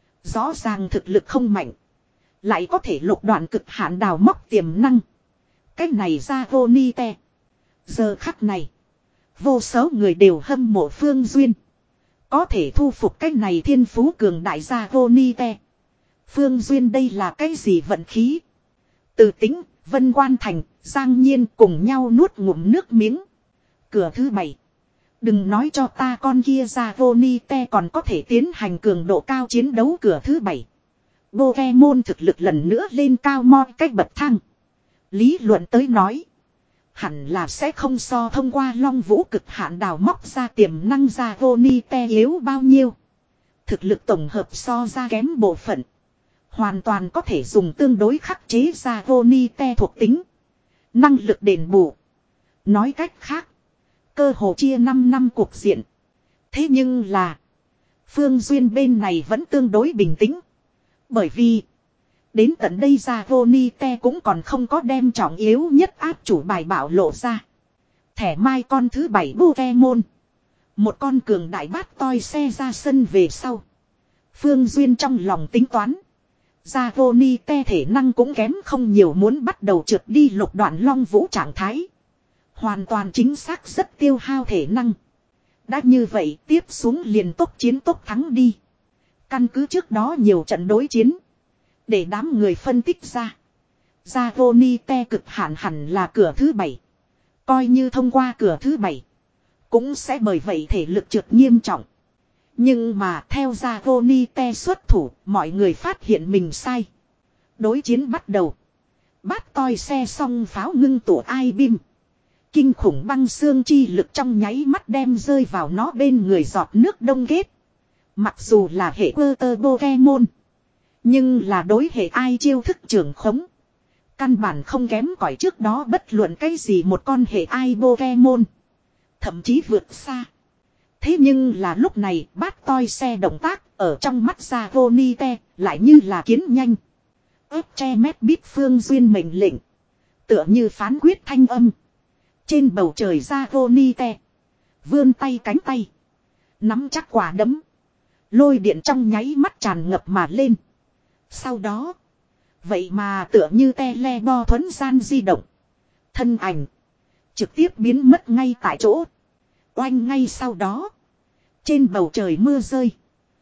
Rõ ràng thực lực không mạnh. Lại có thể lục đoạn cực hạn đào móc tiềm năng. Cách này Dragonite. Giờ khắc này. Vô số người đều hâm mộ Phương Duyên. Có thể thu phục cách này thiên phú cường đại Dragonite. Phương Duyên đây là cái gì vận khí. Từ tính, Vân Quan Thành, Giang Nhiên cùng nhau nuốt ngụm nước miếng. Cửa thứ bảy. Đừng nói cho ta con kia Dragonite còn có thể tiến hành cường độ cao chiến đấu cửa thứ bảy. Pokemon thực lực lần nữa lên cao moi cách bậc thang. Lý luận tới nói. Hẳn là sẽ không so thông qua long vũ cực hạn đào móc ra tiềm năng Dragonite yếu bao nhiêu. Thực lực tổng hợp so ra kém bộ phận. Hoàn toàn có thể dùng tương đối khắc chế Dragonite thuộc tính. Năng lực đền bù. Nói cách khác. Cơ hồ chia năm năm cuộc diện. Thế nhưng là. Phương Duyên bên này vẫn tương đối bình tĩnh. Bởi vì. Đến tận đây Dragonite cũng còn không có đem trọng yếu nhất áp chủ bài bảo lộ ra. Thẻ mai con thứ bảy Pokemon. Một con cường đại bát toi xe ra sân về sau. Phương Duyên trong lòng tính toán. Dragonite thể năng cũng kém không nhiều muốn bắt đầu trượt đi lục đoạn long vũ trạng thái. Hoàn toàn chính xác rất tiêu hao thể năng. Đã như vậy tiếp xuống liền tốc chiến tốc thắng đi. Căn cứ trước đó nhiều trận đối chiến. Để đám người phân tích ra. Dragonite cực hạn hẳn là cửa thứ bảy. Coi như thông qua cửa thứ bảy. Cũng sẽ bởi vậy thể lực trượt nghiêm trọng. Nhưng mà theo Dragonite xuất thủ, mọi người phát hiện mình sai. Đối chiến bắt đầu. Bát toi xe song pháo ngưng tụ ai bim. Kinh khủng băng xương chi lực trong nháy mắt đem rơi vào nó bên người giọt nước đông kết. Mặc dù là hệ quơ tơ Pokemon. Nhưng là đối hệ ai chiêu thức trưởng khống. Căn bản không kém cỏi trước đó bất luận cái gì một con hệ ai Pokemon. Thậm chí vượt xa. Thế nhưng là lúc này bát toi xe động tác ở trong mắt ra Ronite lại như là kiến nhanh. Ép che mét biết Phương Duyên mệnh lệnh. Tựa như phán quyết thanh âm. Trên bầu trời ra Ronite. Vươn tay cánh tay. Nắm chắc quả đấm. Lôi điện trong nháy mắt tràn ngập mà lên. Sau đó. Vậy mà tựa như tele bo thuấn gian di động. Thân ảnh. Trực tiếp biến mất ngay tại chỗ. Oanh ngay sau đó. Trên bầu trời mưa rơi.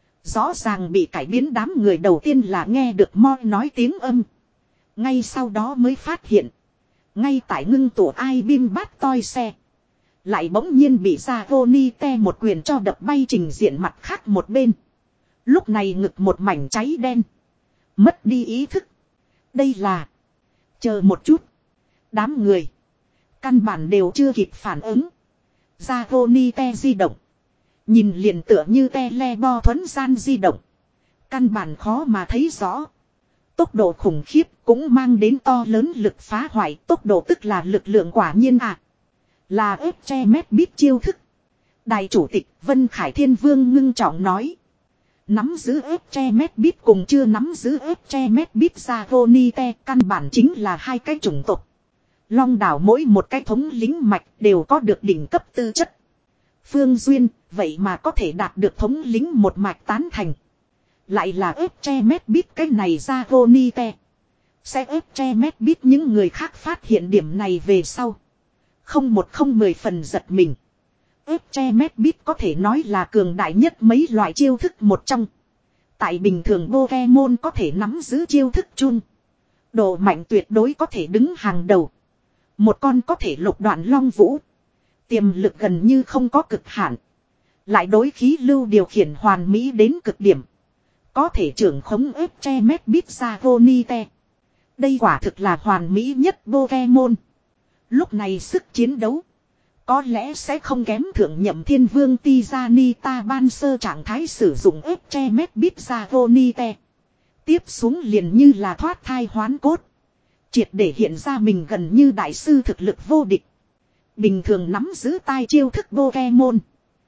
Rõ ràng bị cải biến đám người đầu tiên là nghe được Moi nói tiếng âm. Ngay sau đó mới phát hiện. Ngay tại ngưng tụ ai bim bát toi xe. Lại bỗng nhiên bị ra Ronite một quyền cho đập bay trình diện mặt khác một bên. Lúc này ngực một mảnh cháy đen. Mất đi ý thức. Đây là. Chờ một chút. Đám người. Căn bản đều chưa kịp phản ứng. Ra Ronite di động. Nhìn liền tựa như tele bo thuấn gian di động. Căn bản khó mà thấy rõ. Tốc độ khủng khiếp cũng mang đến to lớn lực phá hoại. Tốc độ tức là lực lượng quả nhiên à. Là ép che mét biết chiêu thức. Đại chủ tịch Vân Khải Thiên Vương ngưng trọng nói. Nắm giữ ép che mét biết cùng chưa nắm giữ ép che mét biết ra Ronite căn bản chính là hai cái chủng tộc. Long đảo mỗi một cái thống lính mạch đều có được đỉnh cấp tư chất. Phương Duyên vậy mà có thể đạt được thống lính một mạch tán thành. Lại là ép che mét biết cái này ra Ronite. Sẽ ép che mét biết những người khác phát hiện điểm này về sau. Không một không mười phần giật mình. Ép che mét biết có thể nói là cường đại nhất mấy loại chiêu thức một trong. Tại bình thường Pokemon có thể nắm giữ chiêu thức chung. Độ mạnh tuyệt đối có thể đứng hàng đầu. Một con có thể lục đoạn long vũ. Tiềm lực gần như không có cực hạn. Lại đối khí lưu điều khiển hoàn mỹ đến cực điểm. Có thể trưởng khống ép che mét biết ra Ronite. Đây quả thực là hoàn mỹ nhất Pokemon. Lúc này sức chiến đấu. Có lẽ sẽ không kém thượng nhậm thiên vương Tizanita ban sơ trạng thái sử dụng ép che mét biết ra Ronite. Tiếp xuống liền như là thoát thai hoán cốt. Triệt để hiện ra mình gần như đại sư thực lực vô địch. Bình thường nắm giữ tai chiêu thức Pokemon.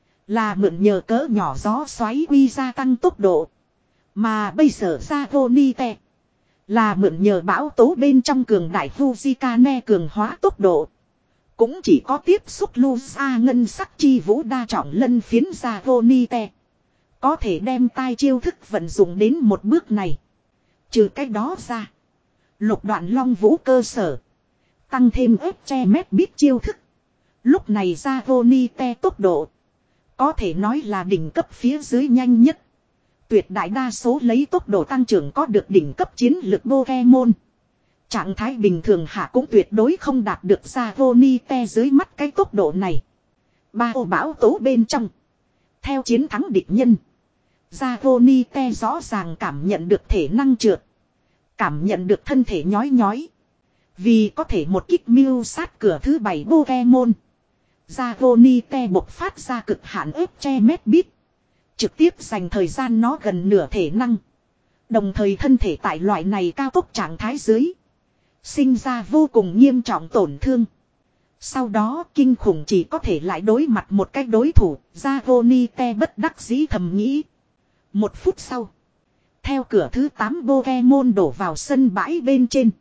Là mượn nhờ cỡ nhỏ gió xoáy quy gia tăng tốc độ. Mà bây giờ ra Ronite. Là mượn nhờ bão tố bên trong cường đại Fujikane cường hóa tốc độ. Cũng chỉ có tiếp xúc Lusa ngân sắc chi vũ đa trọng lân phiến ra Ronite. Có thể đem tai chiêu thức vận dụng đến một bước này. Trừ cái đó ra. Lục đoạn long vũ cơ sở. Tăng thêm ép che mét biết chiêu thức. Lúc này ra Ronite tốc độ. Có thể nói là đỉnh cấp phía dưới nhanh nhất. Tuyệt đại đa số lấy tốc độ tăng trưởng có được đỉnh cấp chiến lực Pokemon. Trạng thái bình thường hạ cũng tuyệt đối không đạt được ra Ronite dưới mắt cái tốc độ này. Ba ô bão tố bên trong. Theo chiến thắng địch nhân. Ra Ronite rõ ràng cảm nhận được thể năng trượt. Cảm nhận được thân thể nhói nhói. Vì có thể một kích mưu sát cửa thứ bảy Pokemon. Ra Ronite bộc phát ra cực hạn ép che mét bit. Trực tiếp dành thời gian nó gần nửa thể năng. Đồng thời thân thể tại loại này cao tốc trạng thái dưới. Sinh ra vô cùng nghiêm trọng tổn thương. Sau đó kinh khủng chỉ có thể lại đối mặt một cách đối thủ. Ra Ronite bất đắc dĩ thầm nghĩ. Một phút sau. Theo cửa thứ tám Pokemon đổ vào sân bãi bên trên.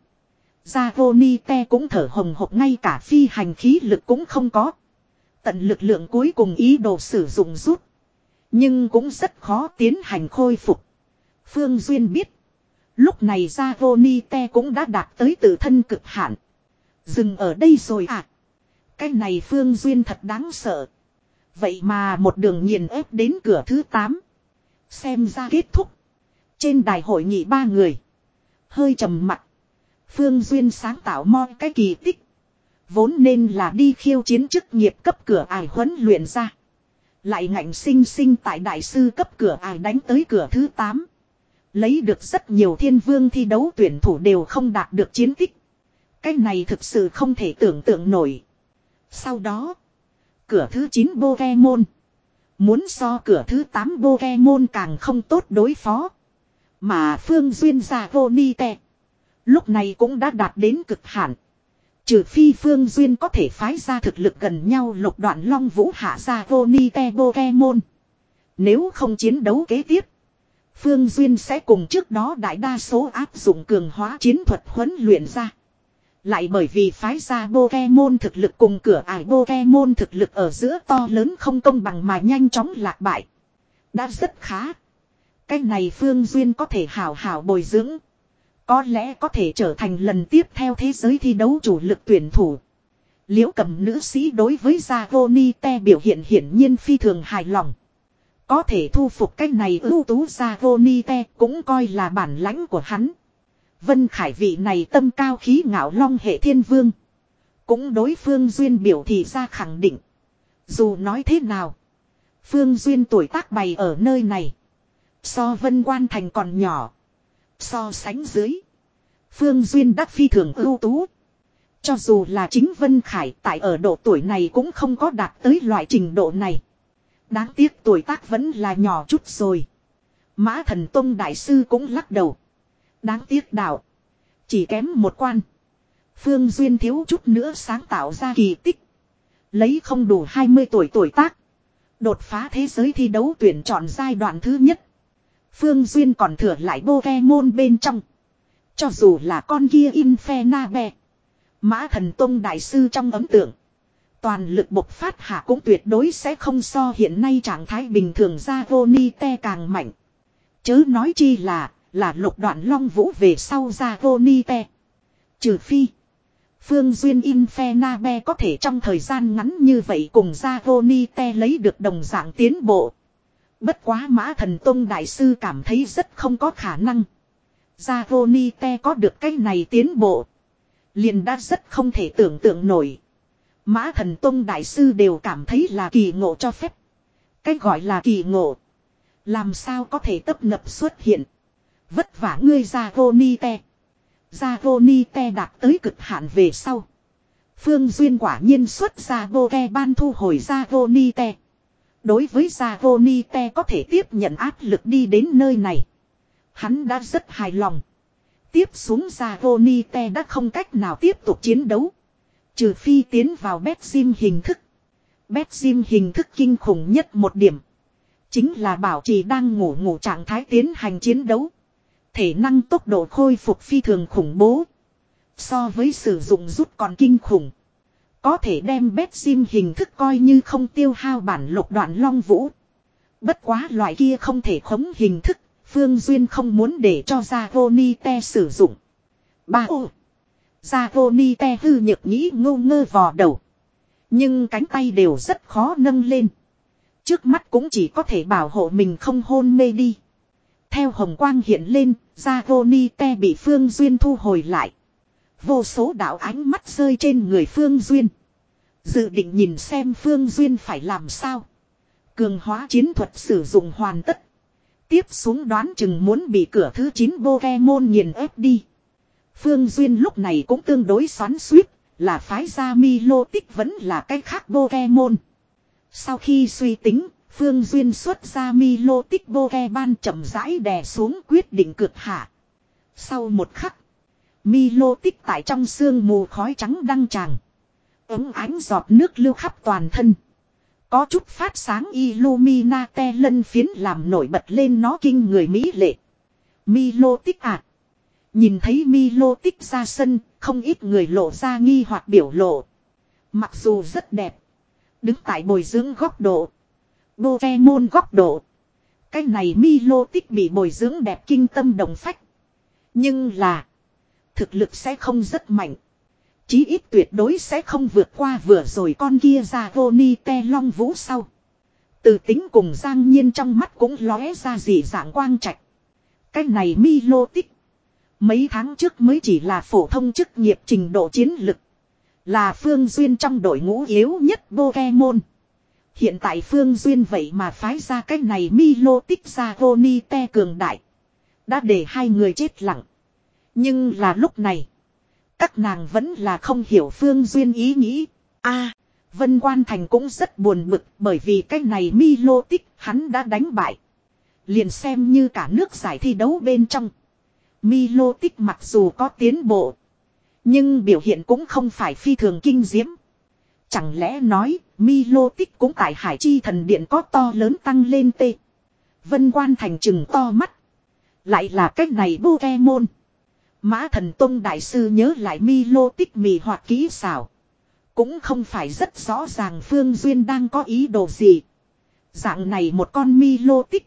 Ra Ronite cũng thở hồng hộc ngay cả phi hành khí lực cũng không có. Tận lực lượng cuối cùng ý đồ sử dụng rút. Nhưng cũng rất khó tiến hành khôi phục. Phương Duyên biết. Lúc này ra Ronite cũng đã đạt tới tự thân cực hạn. Dừng ở đây rồi à. Cái này Phương Duyên thật đáng sợ. Vậy mà một đường nghiền ép đến cửa thứ tám. Xem ra kết thúc. Trên đài hội nghị ba người. Hơi trầm mặt. Phương Duyên sáng tạo moi cái kỳ tích. Vốn nên là đi khiêu chiến chức nghiệp cấp cửa ải huấn luyện ra. Lại ngạnh sinh sinh tại đại sư cấp cửa ải đánh tới cửa thứ tám. Lấy được rất nhiều thiên vương thi đấu tuyển thủ đều không đạt được chiến tích. Cái này thực sự không thể tưởng tượng nổi. Sau đó. Cửa thứ chín Pokemon. Muốn so cửa thứ tám Pokemon càng không tốt đối phó. Mà Phương Duyên ra Ronite. Lúc này cũng đã đạt đến cực hạn. Trừ phi Phương Duyên có thể phái ra thực lực gần nhau lục đoạn long vũ hạ ra Vonite Pokemon. Nếu không chiến đấu kế tiếp, Phương Duyên sẽ cùng trước đó đại đa số áp dụng cường hóa chiến thuật huấn luyện ra. Lại bởi vì phái ra Pokemon thực lực cùng cửa ải Pokemon thực lực ở giữa to lớn không công bằng mà nhanh chóng lạc bại. Đã rất khá. Cái này Phương Duyên có thể hào hào bồi dưỡng. Có lẽ có thể trở thành lần tiếp theo thế giới thi đấu chủ lực tuyển thủ. Liễu Cầm nữ sĩ đối với Zavonite biểu hiện hiển nhiên phi thường hài lòng. Có thể thu phục cái này ưu tú Zavonite cũng coi là bản lãnh của hắn. Vân Khải vị này tâm cao khí ngạo long hệ thiên vương. Cũng đối Phương Duyên biểu thị ra khẳng định. Dù nói thế nào, Phương Duyên tuổi tác bày ở nơi này. So Vân Quan Thành còn nhỏ. So sánh dưới, Phương Duyên đã phi thường ưu tú. Cho dù là chính Vân Khải tại ở độ tuổi này cũng không có đạt tới loại trình độ này. Đáng tiếc tuổi tác vẫn là nhỏ chút rồi. Mã Thần Tông đại sư cũng lắc đầu. Đáng tiếc đạo, chỉ kém một quan. Phương Duyên thiếu chút nữa sáng tạo ra kỳ tích. Lấy không đủ hai mươi tuổi tuổi tác, đột phá thế giới thi đấu tuyển chọn giai đoạn thứ nhất. Phương Duyên còn thừa lại Pokemon bên trong. Cho dù là con kia Infernape, Mã Thần Tông đại sư trong ấn tượng, toàn lực bộc phát hạ cũng tuyệt đối sẽ không so hiện nay trạng thái bình thường Zavonite càng mạnh. Chớ nói chi là, là lục đoạn long vũ về sau Zavonite. Trừ phi, Phương Duyên Infernape có thể trong thời gian ngắn như vậy cùng Zavonite lấy được đồng dạng tiến bộ. Bất quá Mã Thần Tông đại sư cảm thấy rất không có khả năng. Zavonite có được cái này tiến bộ, liền đã rất không thể tưởng tượng nổi. Mã Thần Tông đại sư đều cảm thấy là kỳ ngộ cho phép. Cái gọi là kỳ ngộ, làm sao có thể tấp nập xuất hiện. Vất vả ngươi Zavonite. Zavonite đạt tới cực hạn về sau, Phương Duyên quả nhiên xuất ra Pokemon thu hồi Zavonite. Đối với Zavonite có thể tiếp nhận áp lực đi đến nơi này, hắn đã rất hài lòng. Tiếp xuống Zavonite đã không cách nào tiếp tục chiến đấu, trừ phi tiến vào Betsim hình thức. Betsim hình thức kinh khủng nhất một điểm, chính là bảo trì đang ngủ ngủ trạng thái tiến hành chiến đấu. Thể năng tốc độ khôi phục phi thường khủng bố. So với sử dụng rút còn kinh khủng. Có thể đem Betsim hình thức coi như không tiêu hao bản lục đoạn long vũ. Bất quá loại kia không thể khống hình thức, Phương Duyên không muốn để cho Zavonite sử dụng. Ba ô. Zavonite hư nhược nghĩ ngô ngơ vò đầu. Nhưng cánh tay đều rất khó nâng lên. Trước mắt cũng chỉ có thể bảo hộ mình không hôn mê đi. Theo hồng quang hiện lên, Zavonite bị Phương Duyên thu hồi lại. Vô số đạo ánh mắt rơi trên người Phương Duyên. Dự định nhìn xem Phương Duyên phải làm sao. Cường hóa chiến thuật sử dụng hoàn tất. Tiếp xuống đoán chừng muốn bị cửa thứ chín Pokemon nghiền ép đi. Phương Duyên lúc này cũng tương đối xoắn xuýt, là phái ra Milotic vẫn là cái khác Pokemon. Sau khi suy tính, Phương Duyên xuất ra Milotic Pokemon chậm rãi đè xuống quyết định cực hạ. Sau một khắc, Milotic tại trong sương mù khói trắng đăng tràng. Ấm ánh giọt nước lưu khắp toàn thân. Có chút phát sáng Illuminate lân phiến làm nổi bật lên nó kinh người mỹ lệ. Milotic à. Nhìn thấy Milotic ra sân, không ít người lộ ra nghi hoặc biểu lộ. Mặc dù rất đẹp, đứng tại bồi dưỡng góc độ, Pokemon góc độ, cái này Milotic bị bồi dưỡng đẹp kinh tâm động phách. Nhưng là, thực lực sẽ không rất mạnh. Chí ít tuyệt đối sẽ không vượt qua vừa rồi con kia Zavonite long vũ sau. Từ tính cùng Giang Nhiên trong mắt cũng lóe ra dị dạng quang trạch. Cái này Milotic, mấy tháng trước mới chỉ là phổ thông chức nghiệp trình độ chiến lực. Là Phương Duyên trong đội ngũ yếu nhất Pokemon. Hiện tại Phương Duyên vậy mà phái ra cái này Milotic Zavonite cường đại. Đã để hai người chết lặng. Nhưng là lúc này, các nàng vẫn là không hiểu Phương Duyên ý nghĩ. A, Vân Quan Thành cũng rất buồn bực bởi vì cái này Milotic hắn đã đánh bại. Liền xem như cả nước giải thi đấu bên trong, Milotic mặc dù có tiến bộ, Nhưng biểu hiện cũng không phải phi thường kinh diễm. Chẳng lẽ nói Milotic cũng tại Hải Chi Thần Điện có to lớn tăng lên tê. Vân Quan Thành trừng to mắt. Lại là cách này Pokemon. Mã Thần Tông đại sư nhớ lại Milotic mì hoạt kỹ xảo. Cũng không phải rất rõ ràng Phương Duyên đang có ý đồ gì. Dạng này một con Milotic.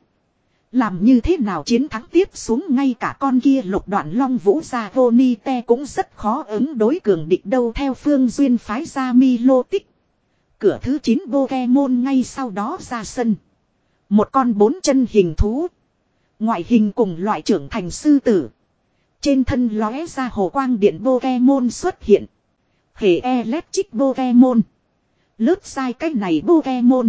Làm như thế nào chiến thắng tiếp xuống ngay cả con kia lục đoạn long vũ ra Vonite cũng rất khó ứng đối cường địch đâu theo Phương Duyên phái ra Milotic. Cửa thứ chín Pokemon ngay sau đó ra sân. Một con bốn chân hình thú. Ngoại hình cùng loại trưởng thành sư tử. Trên thân lóe ra hồ quang điện Pokemon xuất hiện. Hệ Electric Pokemon. Lớp sai cách này Pokemon.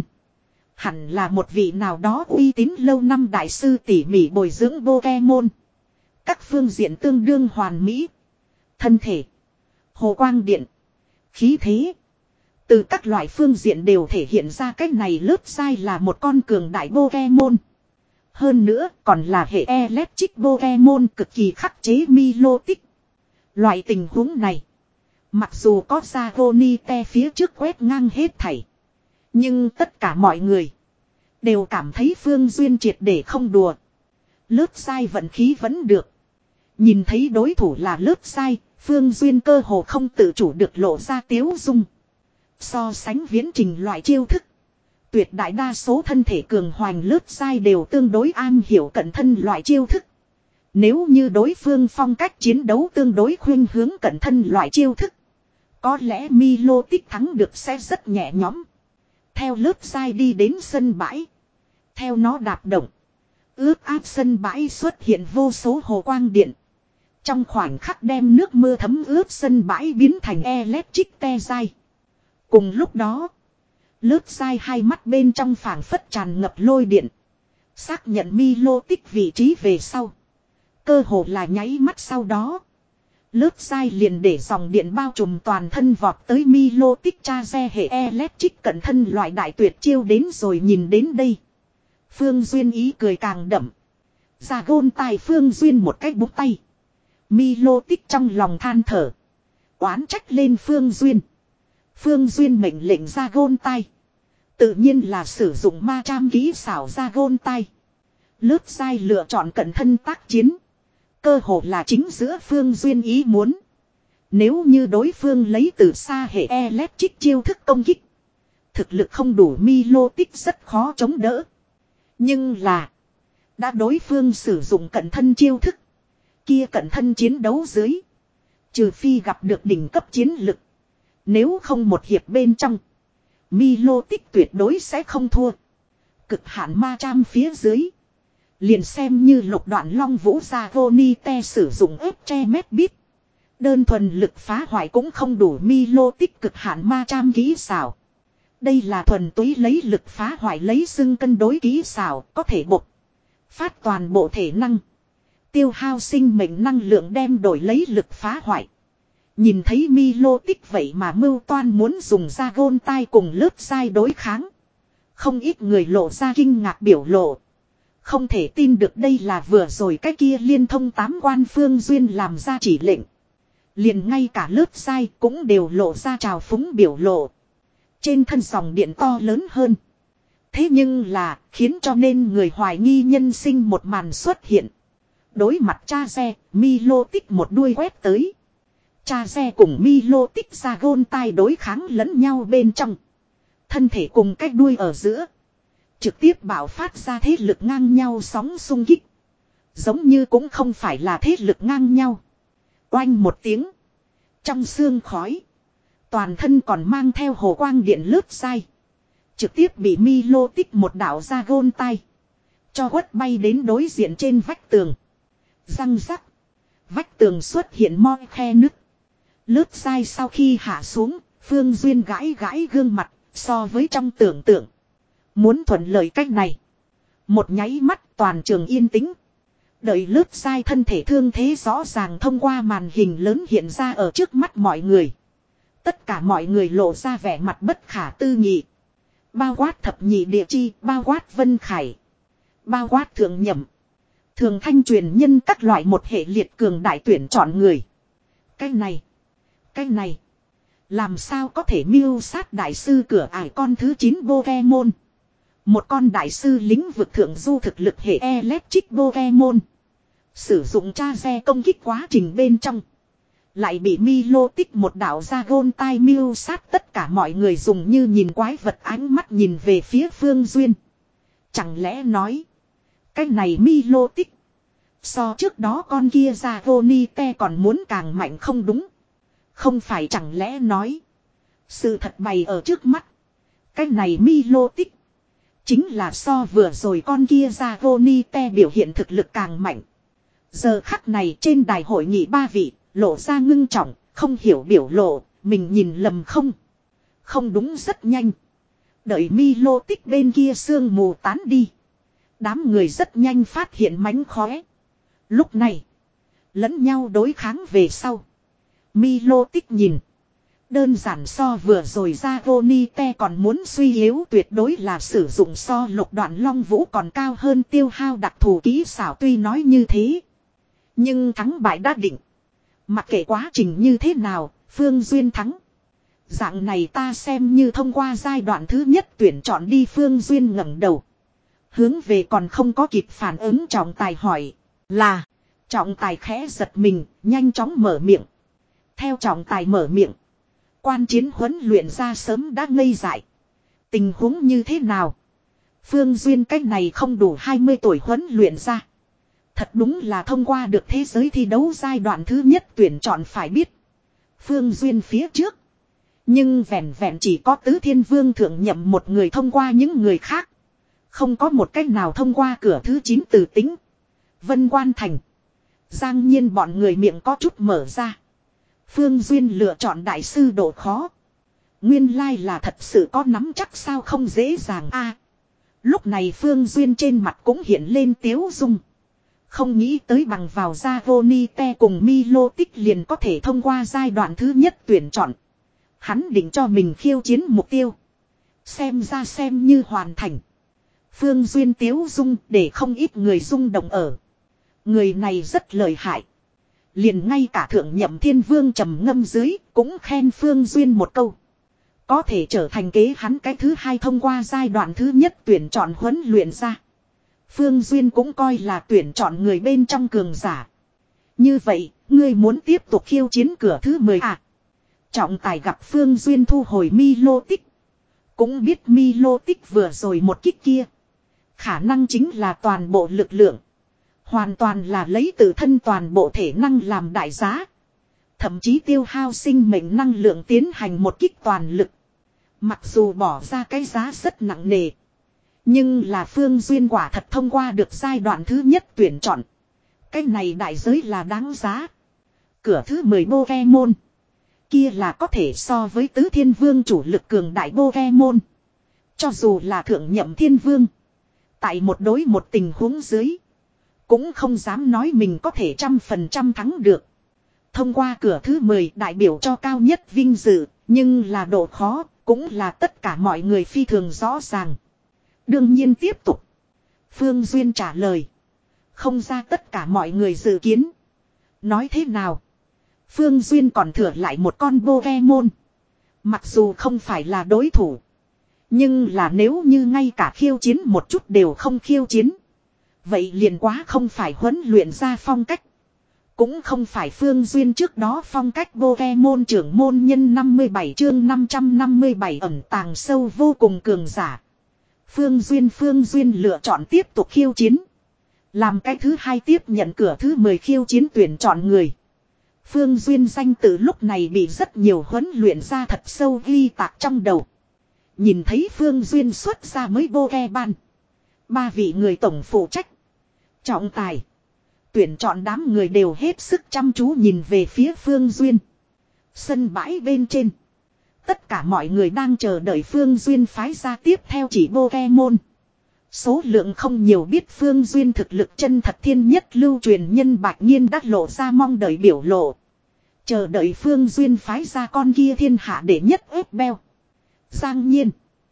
Hẳn là một vị nào đó uy tín lâu năm đại sư tỉ mỉ bồi dưỡng Pokemon. Các phương diện tương đương hoàn mỹ. Thân thể. Hồ quang điện. Khí thế. Từ các loại phương diện đều thể hiện ra cách này lớp sai là một con cường đại Pokemon. Hơn nữa còn là hệ Electric Pokemon cực kỳ khắc chế Milotic. Loại tình huống này. Mặc dù có Zagonite phía trước quét ngang hết thảy. Nhưng tất cả mọi người. Đều cảm thấy Phương Duyên triệt để không đùa. Lớp sai vận khí vẫn được. Nhìn thấy đối thủ là lớp sai. Phương Duyên cơ hồ không tự chủ được lộ ra tiếu dung. So sánh viễn trình loại chiêu thức. Tuyệt đại đa số thân thể cường hoành lớp sai đều tương đối an hiểu cận thân loại chiêu thức. Nếu như đối phương phong cách chiến đấu tương đối khuyên hướng cận thân loại chiêu thức. Có lẽ Milotic thắng được sẽ rất nhẹ nhõm. Theo lớp sai đi đến sân bãi. Theo nó đạp động. Ướt áp sân bãi xuất hiện vô số hồ quang điện. Trong khoảnh khắc đem nước mưa thấm ướt sân bãi biến thành electric te dai. Cùng lúc đó. Lớp sai hai mắt bên trong phảng phất tràn ngập lôi điện. Xác nhận Milotic vị trí về sau. Cơ hồ là nháy mắt sau đó. Lớp sai liền để dòng điện bao trùm toàn thân vọt tới Milotic cha xe hệ electric cận thân loại đại tuyệt chiêu đến rồi nhìn đến đây. Phương Duyên ý cười càng đậm. Ra gôn tài Phương Duyên một cái búng tay. Milotic trong lòng than thở. Oán trách lên Phương Duyên. Phương Duyên mệnh lệnh ra gôn tai. Tự nhiên là sử dụng ma trăm kỹ xảo ra gôn tai. Lớp sai lựa chọn cận thân tác chiến. Cơ hồ là chính giữa Phương Duyên ý muốn. Nếu như đối phương lấy từ xa hệ electric chiêu thức công kích. Thực lực không đủ Milotic rất khó chống đỡ. Nhưng là. Đã đối phương sử dụng cận thân chiêu thức. Kia cận thân chiến đấu dưới. Trừ phi gặp được đỉnh cấp chiến lực. Nếu không một hiệp bên trong. Milotic tuyệt đối sẽ không thua. Cực hạn ma trăm phía dưới. Liền xem như lục đoạn long vũ ra Vonite sử dụng ép tre mét bít. Đơn thuần lực phá hoại cũng không đủ Milotic cực hạn ma trăm kỹ xảo. Đây là thuần túy lấy lực phá hoại lấy xưng cân đối kỹ xảo có thể bộc phát toàn bộ thể năng. Tiêu hao sinh mệnh năng lượng đem đổi lấy lực phá hoại. Nhìn thấy Milotic vậy mà mưu toan muốn dùng ra gôn tai cùng lớp sai đối kháng. Không ít người lộ ra kinh ngạc biểu lộ. Không thể tin được đây là vừa rồi cái kia liên thông tám quan Phương Duyên làm ra chỉ lệnh. Liền ngay cả lớp sai cũng đều lộ ra trào phúng biểu lộ. Trên thân dòng điện to lớn hơn. Thế nhưng là khiến cho nên người hoài nghi nhân sinh một màn xuất hiện. Đối mặt cha xe, Milotic một đuôi quét tới. Cha xe cùng Milotic ra gôn tai đối kháng lẫn nhau bên trong. Thân thể cùng cái đuôi ở giữa. Trực tiếp bạo phát ra thế lực ngang nhau sóng xung kích. Giống như cũng không phải là thế lực ngang nhau. Oanh một tiếng. Trong xương khói. Toàn thân còn mang theo hồ quang điện lớp sai. Trực tiếp bị Milotic một đạo ra gôn tai. Cho quất bay đến đối diện trên vách tường. Răng rắc. Vách tường xuất hiện mo khe nứt. Lớp sai sau khi hạ xuống. Phương Duyên gãi gãi gương mặt. So với trong tưởng tượng. Muốn thuận lợi cách này. Một nháy mắt toàn trường yên tĩnh. Đợi lớp sai thân thể thương thế rõ ràng thông qua màn hình lớn hiện ra ở trước mắt mọi người. Tất cả mọi người lộ ra vẻ mặt bất khả tư nghị. Bao quát thập nhị địa chi, bao quát Vân Khải. Bao quát thượng nhậm. Thường thanh truyền nhân các loại một hệ liệt cường đại tuyển chọn người. Cái này. Cái này. Làm sao có thể mưu sát đại sư cửa ải con thứ chín Pokemon. Một con đại sư lĩnh vực thượng du thực lực hệ Electric Pokemon. Sử dụng tra xe công kích quá trình bên trong. Lại bị Milotic một đạo ra gôn tai mưu sát tất cả mọi người dùng như nhìn quái vật ánh mắt nhìn về phía Phương Duyên. Chẳng lẽ nói. Cái này Milotic. So trước đó con kia ra Gonite còn muốn càng mạnh không đúng. Không phải chẳng lẽ nói. Sự thật bày ở trước mắt. Cái này Milotic. Chính là so vừa rồi con kia ra Gonite biểu hiện thực lực càng mạnh. Giờ khắc này trên đài hội nghị ba vị. Lộ ra ngưng trọng, không hiểu biểu lộ, mình nhìn lầm không. Không đúng rất nhanh. Đợi Milotic bên kia sương mù tán đi. Đám người rất nhanh phát hiện mánh khóe. Lúc này, lẫn nhau đối kháng về sau. Milotic nhìn. Đơn giản so vừa rồi ra Gonite còn muốn suy yếu tuyệt đối là sử dụng so lục đoạn long vũ còn cao hơn tiêu hao đặc thù kỹ xảo tuy nói như thế. Nhưng thắng bại đã định. Mặc kệ quá trình như thế nào, Phương Duyên thắng. Dạng này ta xem như thông qua giai đoạn thứ nhất tuyển chọn đi. Phương Duyên ngẩng đầu. Hướng về còn không có kịp phản ứng trọng tài hỏi. Là, trọng tài khẽ giật mình, nhanh chóng mở miệng. Theo trọng tài mở miệng. Quan chiến huấn luyện ra sớm đã ngây dại. Tình huống như thế nào? Phương Duyên cách này không đủ hai mươi tuổi huấn luyện ra. Thật đúng là thông qua được thế giới thi đấu giai đoạn thứ nhất tuyển chọn phải biết. Phương Duyên phía trước. Nhưng vẹn vẹn chỉ có Tứ Thiên Vương thượng nhậm một người thông qua những người khác. Không có một cách nào thông qua cửa thứ chín từ tính. Vân Quan Thành. Giang Nhiên bọn người miệng có chút mở ra. Phương Duyên lựa chọn đại sư độ khó. Nguyên lai là thật sự có nắm chắc sao không dễ dàng a. À, lúc này Phương Duyên trên mặt cũng hiện lên tiếu dung. Không nghĩ tới bằng vào ra Gonite cùng Milotic liền có thể thông qua giai đoạn thứ nhất tuyển chọn. Hắn định cho mình khiêu chiến mục tiêu. Xem ra xem như hoàn thành. Phương Duyên tiếu dung để không ít người rung động ở. Người này rất lợi hại. Liền ngay cả thượng nhậm thiên vương trầm ngâm dưới cũng khen Phương Duyên một câu. Có thể trở thành kế hắn cái thứ hai thông qua giai đoạn thứ nhất tuyển chọn huấn luyện ra. Phương Duyên cũng coi là tuyển chọn người bên trong cường giả. Như vậy, ngươi muốn tiếp tục khiêu chiến cửa thứ mười à? Trọng tài gặp Phương Duyên thu hồi Milotic. Cũng biết Milotic vừa rồi một kích kia. Khả năng chính là toàn bộ lực lượng. Hoàn toàn là lấy tự thân toàn bộ thể năng làm đại giá. Thậm chí tiêu hao sinh mệnh năng lượng tiến hành một kích toàn lực. Mặc dù bỏ ra cái giá rất nặng nề. Nhưng là Phương Duyên quả thật thông qua được giai đoạn thứ nhất tuyển chọn. Cái này đại giới là đáng giá. Cửa thứ mười Pokemon. Kia là có thể so với Tứ Thiên Vương chủ lực cường đại Pokemon. Cho dù là thượng nhậm Thiên Vương. Tại một đối một tình huống dưới. Cũng không dám nói mình có thể trăm phần trăm thắng được. Thông qua cửa thứ mười đại biểu cho cao nhất vinh dự. Nhưng là độ khó. Cũng là tất cả mọi người phi thường rõ ràng. Đương nhiên tiếp tục. Phương Duyên trả lời. Không ra tất cả mọi người dự kiến. Nói thế nào? Phương Duyên còn thừa lại một con Pokemon. Mặc dù không phải là đối thủ. Nhưng là nếu như ngay cả khiêu chiến một chút đều không khiêu chiến. Vậy liền quá không phải huấn luyện ra phong cách. Cũng không phải Phương Duyên trước đó phong cách Pokemon trưởng môn nhân năm mươi bảy chương năm trăm năm mươi bảy ẩn tàng sâu vô cùng cường giả. Phương Duyên Phương Duyên lựa chọn tiếp tục khiêu chiến. Làm cái thứ hai tiếp nhận cửa thứ mười khiêu chiến tuyển chọn người. Phương Duyên danh từ lúc này bị rất nhiều huấn luyện ra thật sâu ghi tạc trong đầu. Nhìn thấy Phương Duyên xuất ra mới Pokemon. Ba vị người tổng phụ trách. Trọng tài. Tuyển chọn đám người đều hết sức chăm chú nhìn về phía Phương Duyên. Sân bãi bên trên. Tất cả mọi người đang chờ đợi Phương Duyên phái ra tiếp theo chỉ Pokemon. Số lượng không nhiều biết Phương Duyên thực lực chân thật thiên nhất lưu truyền nhân Bạch Nhiên đã lộ ra mong đợi biểu lộ. Chờ đợi Phương Duyên phái ra con kia thiên hạ để nhất ép beo. Giang Nhiên.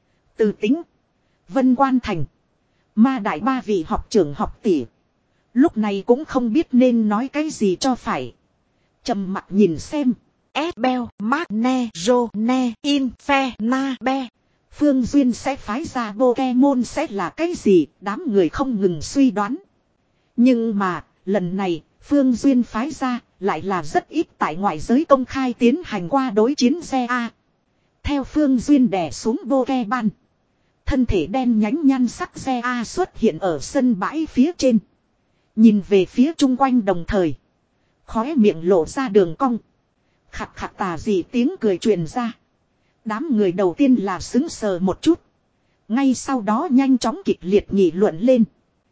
Từ Tính. Vân Quan Thành. Ma đại ba vị học trưởng học tỷ. Lúc này cũng không biết nên nói cái gì cho phải. Trầm mặt nhìn xem. Esbel, Magne, Rone, Infernabe. Phương Duyên sẽ phái ra Pokemon sẽ là cái gì, đám người không ngừng suy đoán. Nhưng mà, lần này, Phương Duyên phái ra, lại là rất ít tại ngoại giới công khai tiến hành qua đối chiến xe A. Theo Phương Duyên đè xuống Pokemon. Thân thể đen nhánh nhan sắc xe A xuất hiện ở sân bãi phía trên. Nhìn về phía chung quanh đồng thời. Khóe miệng lộ ra đường cong. Khặt khặt tà dị tiếng cười truyền ra. Đám người đầu tiên là sững sờ một chút. Ngay sau đó nhanh chóng kịch liệt nghị luận lên.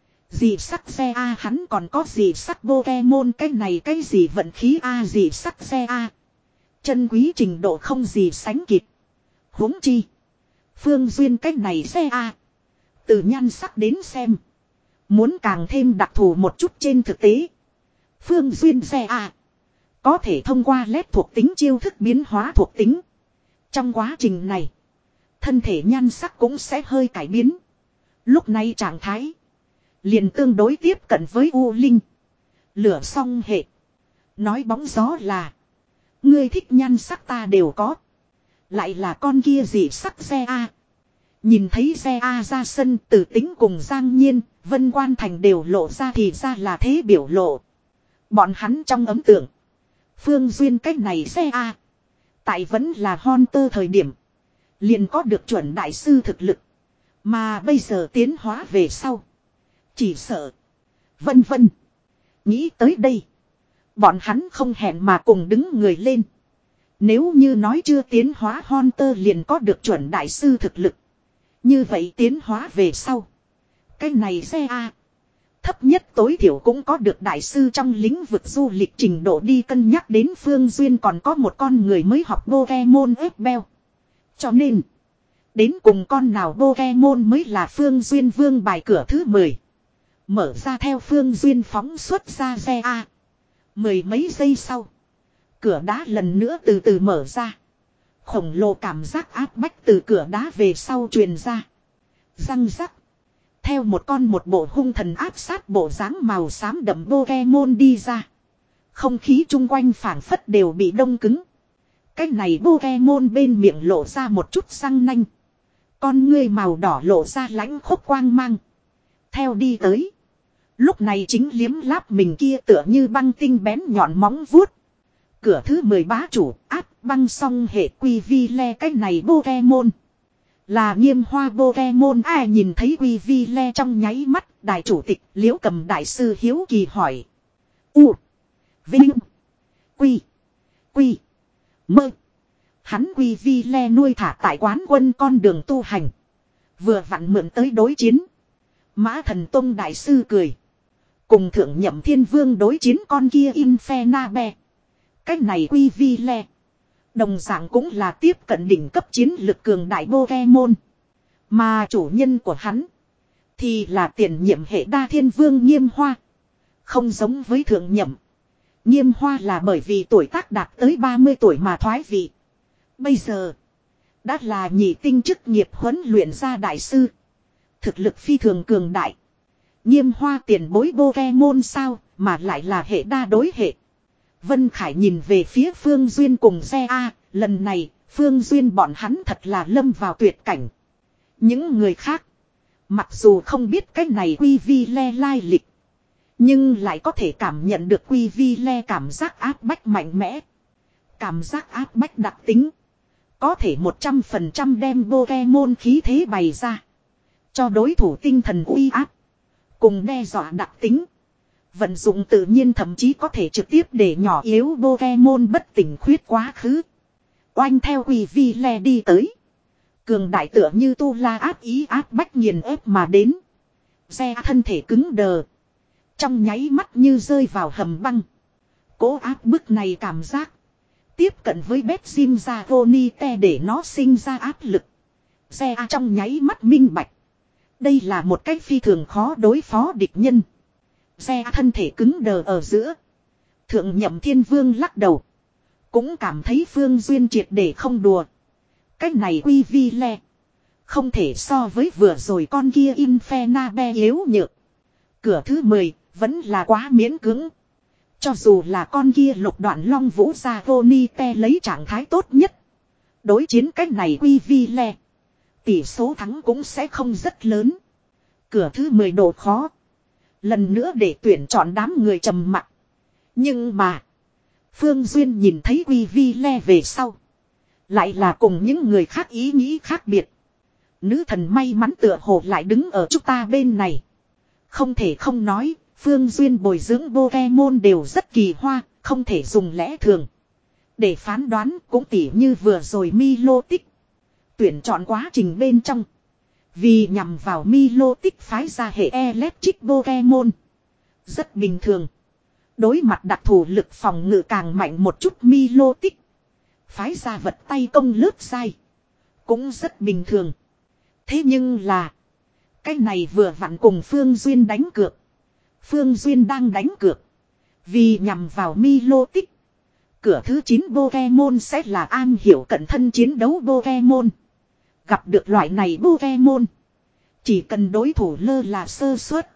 Dị sắc xe A hắn còn có dị sắc Pokemon cái này cái gì vận khí A dị sắc xe A. Chân quý trình độ không gì sánh kịp. Huống chi. Phương Duyên cái này xe A. Từ nhan sắc đến xem. Muốn càng thêm đặc thù một chút trên thực tế. Phương Duyên xe A. Có thể thông qua led thuộc tính chiêu thức biến hóa thuộc tính. Trong quá trình này. Thân thể nhan sắc cũng sẽ hơi cải biến. Lúc này trạng thái. Liền tương đối tiếp cận với U Linh. Lửa song hệ. Nói bóng gió là. Ngươi thích nhan sắc ta đều có. Lại là con kia gì sắc xe A. Nhìn thấy xe A ra sân Tử Tính cùng Giang Nhiên. Vân Quan Thành đều lộ ra thì ra là thế biểu lộ. Bọn hắn trong ấn tượng. Phương Duyên cách này xe A. Tại vẫn là Hunter thời điểm. Liền có được chuẩn đại sư thực lực. Mà bây giờ tiến hóa về sau. Chỉ sợ. Vân vân. Nghĩ tới đây. Bọn hắn không hẹn mà cùng đứng người lên. Nếu như nói chưa tiến hóa Hunter liền có được chuẩn đại sư thực lực. Như vậy tiến hóa về sau. Cái này xe A. Thấp nhất tối thiểu cũng có được đại sư trong lĩnh vực du lịch trình độ đi cân nhắc đến Phương Duyên còn có một con người mới học Pokemon Esbel. Cho nên. Đến cùng con nào Pokemon mới là Phương Duyên vương bài cửa thứ mười. Mở ra theo Phương Duyên phóng xuất ra xe A. Mười mấy giây sau. Cửa đá lần nữa từ từ mở ra. Khổng lồ cảm giác áp bách từ cửa đá về sau truyền ra. Răng rắc. Theo một con một bộ hung thần áp sát bộ dáng màu xám đậm Pokemon đi ra. Không khí chung quanh phảng phất đều bị đông cứng. Cái này Pokemon bên miệng lộ ra một chút răng nanh. Con ngươi màu đỏ lộ ra lãnh khốc quang mang. Theo đi tới. Lúc này chính liếm láp mình kia tựa như băng tinh bén nhọn móng vuốt. Cửa thứ mười bá chủ áp băng song hệ quy vi le cái này Pokemon. Là Nghiêm Hoa Pokemon ai nhìn thấy quy vi le trong nháy mắt đại chủ tịch Liễu Cầm đại sư hiếu kỳ hỏi. U. Vinh. Quy. Quy. Mơ. Hắn quy vi le nuôi thả tại quán quân con đường tu hành. Vừa vặn mượn tới đối chiến. Mã Thần Tông đại sư cười. Cùng thượng nhậm thiên vương đối chiến con kia Infernabe. Cách này quy vi le. Đồng dạng cũng là tiếp cận đỉnh cấp chiến lực cường đại Pokemon. Mà chủ nhân của hắn. Thì là tiền nhiệm hệ đa thiên vương Nghiêm Hoa. Không giống với thượng nhậm. Nghiêm Hoa là bởi vì tuổi tác đạt tới ba mươi tuổi mà thoái vị. Bây giờ. Đã là nhị tinh chức nghiệp huấn luyện ra đại sư. Thực lực phi thường cường đại. Nghiêm Hoa tiền bối Pokemon sao mà lại là hệ đa đối hệ. Vân Khải nhìn về phía Phương Duyên cùng xe A. Lần này Phương Duyên bọn hắn thật là lâm vào tuyệt cảnh. Những người khác. Mặc dù không biết cái này quy vi le lai lịch. Nhưng lại có thể cảm nhận được quy vi le cảm giác áp bách mạnh mẽ. Cảm giác áp bách đặc tính. Có thể một trăm phần trăm đem Pokemon khí thế bày ra. Cho đối thủ tinh thần uy áp. Cùng đe dọa đặc tính. Vận dụng tự nhiên thậm chí có thể trực tiếp để nhỏ yếu Pokemon bất tỉnh khuyết quá khứ. Oanh theo quy vi le đi tới. Cường đại tựa như tu la áp ý áp bách nghiền ép mà đến. Xe thân thể cứng đờ. Trong nháy mắt như rơi vào hầm băng. Cố áp bức này cảm giác. Tiếp cận với bếp sim ra Vonite để nó sinh ra áp lực. Xe trong nháy mắt minh bạch. Đây là một cách phi thường khó đối phó địch nhân. Xe thân thể cứng đờ ở giữa. Thượng nhậm thiên vương lắc đầu. Cũng cảm thấy Phương Duyên triệt để không đùa. Cách này quy vi le. Không thể so với vừa rồi con kia Infernabe yếu nhược. Cửa thứ mười vẫn là quá miễn cưỡng. Cho dù là con kia lục đoạn long vũ ra Vonite lấy trạng thái tốt nhất. Đối chiến cách này quy vi le. Tỷ số thắng cũng sẽ không rất lớn. Cửa thứ mười độ khó. Lần nữa để tuyển chọn đám người trầm mặc. Nhưng mà. Phương Duyên nhìn thấy quy vi le về sau. Lại là cùng những người khác ý nghĩ khác biệt. Nữ thần may mắn tựa hồ lại đứng ở chúng ta bên này. Không thể không nói. Phương Duyên bồi dưỡng Pokemon đều rất kỳ hoa. Không thể dùng lẽ thường. Để phán đoán cũng tỉ như vừa rồi Milotic. Tuyển chọn quá trình bên trong. Vì nhằm vào Milotic phái ra hệ Electric Pokemon. Rất bình thường. Đối mặt đặc thù lực phòng ngự càng mạnh một chút Milotic. Phái ra vật tay công lớp sai. Cũng rất bình thường. Thế nhưng là. Cái này vừa vặn cùng Phương Duyên đánh cược. Phương Duyên đang đánh cược. Vì nhằm vào Milotic. Cửa thứ chín Pokemon sẽ là an hiểu cận thân chiến đấu Pokemon. Gặp được loại này Pokemon. Chỉ cần đối thủ lơ là sơ suất.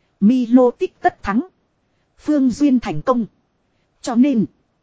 Milotic tất thắng. Phương Duyên thành công. Cho nên.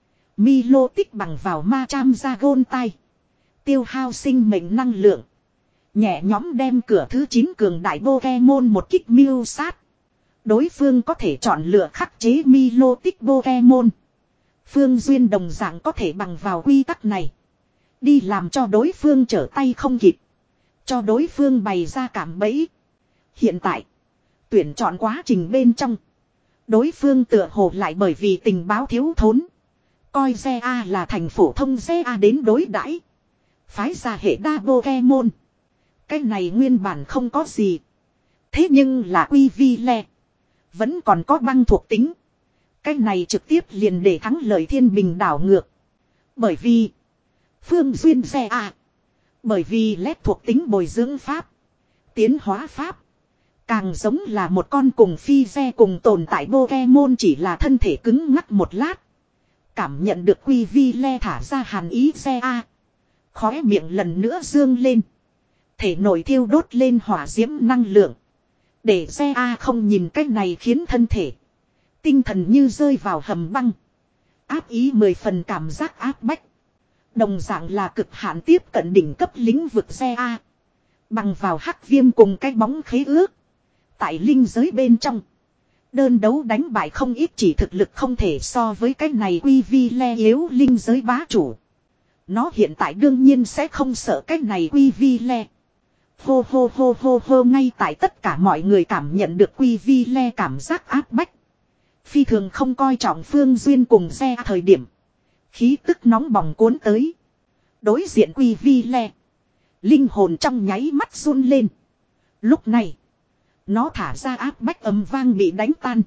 Milotic bằng vào ma cham ra gôn tay. Tiêu hao sinh mệnh năng lượng. Nhẹ nhóm đem cửa thứ chín cường đại Pokemon một kích miêu sát. Đối phương có thể chọn lựa khắc chế Milotic Pokemon. Phương Duyên đồng dạng có thể bằng vào quy tắc này. Đi làm cho đối phương trở tay không kịp. Cho đối phương bày ra cảm bẫy. Hiện tại. Tuyển chọn quá trình bên trong. Đối phương tựa hồ lại bởi vì tình báo thiếu thốn. Coi xe A là thành phổ thông xe A đến đối đãi. Phái ra hệ đa Pokemon. Cái này nguyên bản không có gì. Thế nhưng là quy vi le. Vẫn còn có băng thuộc tính. Cái này trực tiếp liền để thắng lợi thiên bình đảo ngược. Bởi vì. Phương Duyên xe A. Bởi vì lét thuộc tính bồi dưỡng pháp. Tiến hóa pháp. Càng giống là một con cùng phi xe cùng tồn tại Pokemon chỉ là thân thể cứng ngắc một lát. Cảm nhận được quy vi le thả ra hàn ý xe A. Khóe miệng lần nữa dương lên. Thể nội thiêu đốt lên hỏa diễm năng lượng. Để xe A không nhìn cách này khiến thân thể. Tinh thần như rơi vào hầm băng. Áp ý mười phần cảm giác áp bách. Đồng dạng là cực hạn tiếp cận đỉnh cấp lĩnh vực xe A. Bằng vào hắc viêm cùng cái bóng khế ước. Tại linh giới bên trong. Đơn đấu đánh bại không ít chỉ thực lực không thể so với cái này quy vi le yếu linh giới bá chủ. Nó hiện tại đương nhiên sẽ không sợ cái này quy vi le. Hô hô hô hô hô ngay tại tất cả mọi người cảm nhận được quy vi le cảm giác áp bách. Phi thường không coi trọng Phương Duyên cùng xe thời điểm. Khí tức nóng bỏng cuốn tới. Đối diện quy vi le. Linh hồn trong nháy mắt run lên. Lúc này. Nó thả ra áp bách ầm vang bị đánh tan.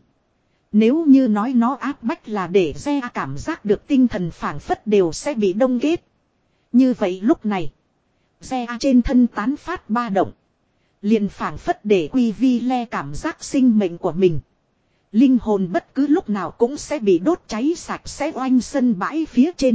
Nếu như nói nó áp bách là để xe cảm giác được tinh thần phảng phất đều sẽ bị đông kết. Như vậy lúc này. Xe trên thân tán phát ba động. Liền phảng phất để quy vi le cảm giác sinh mệnh của mình. Linh hồn bất cứ lúc nào cũng sẽ bị đốt cháy sạch sẽ oanh sân bãi phía trên.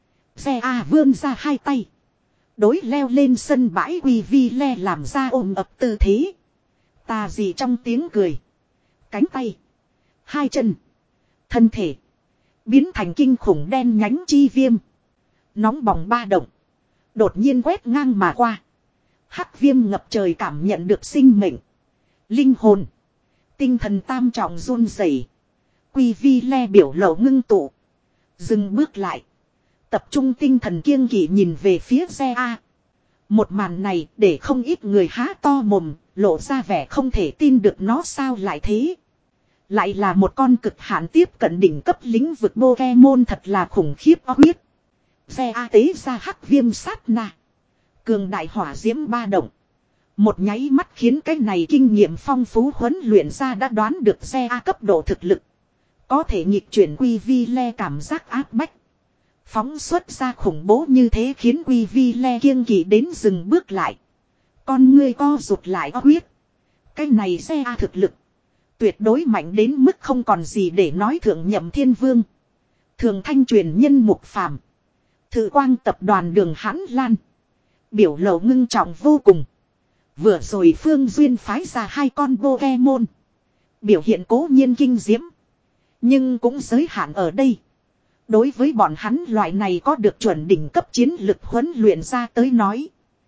Xe A vươn ra hai tay. Đối leo lên sân bãi quy vi le làm ra ôm ập tư thế. Tà gì trong tiếng cười. Cánh tay. Hai chân. Thân thể. Biến thành kinh khủng đen nhánh chi viêm. Nóng bỏng ba động. Đột nhiên quét ngang mà qua. Hắc viêm ngập trời cảm nhận được sinh mệnh. Linh hồn. Tinh thần tam trọng run rẩy. Quy vi le biểu lộ ngưng tụ. Dừng bước lại. Tập trung tinh thần kiêng kỵ nhìn về phía xe A. Một màn này để không ít người há to mồm. Lộ ra vẻ không thể tin được nó sao lại thế. Lại là một con cực hạn tiếp cận đỉnh cấp lĩnh vực Pokemon thật là khủng khiếp huyết. Xe A tế ra hắc viêm sát na. Cường đại hỏa diễm ba động. Một nháy mắt khiến cái này kinh nghiệm phong phú huấn luyện ra đã đoán được xe A cấp độ thực lực. Có thể nhịp chuyển quy vi le cảm giác áp bách. Phóng xuất ra khủng bố như thế khiến quy vi le kiêng kỵ đến dừng bước lại. Con ngươi co rụt lại huyết. Cái này xe A thực lực. Tuyệt đối mạnh đến mức không còn gì để nói thượng nhậm thiên vương. Thường thanh truyền nhân mục phàm. Thử quang tập đoàn đường hãn lan. Biểu lộ ngưng trọng vô cùng. Vừa rồi Phương Duyên phái ra hai con Pokemon. Biểu hiện cố nhiên kinh diễm. Nhưng cũng giới hạn ở đây. Đối với bọn hắn loại này có được chuẩn đỉnh cấp chiến lực huấn luyện ra tới nói.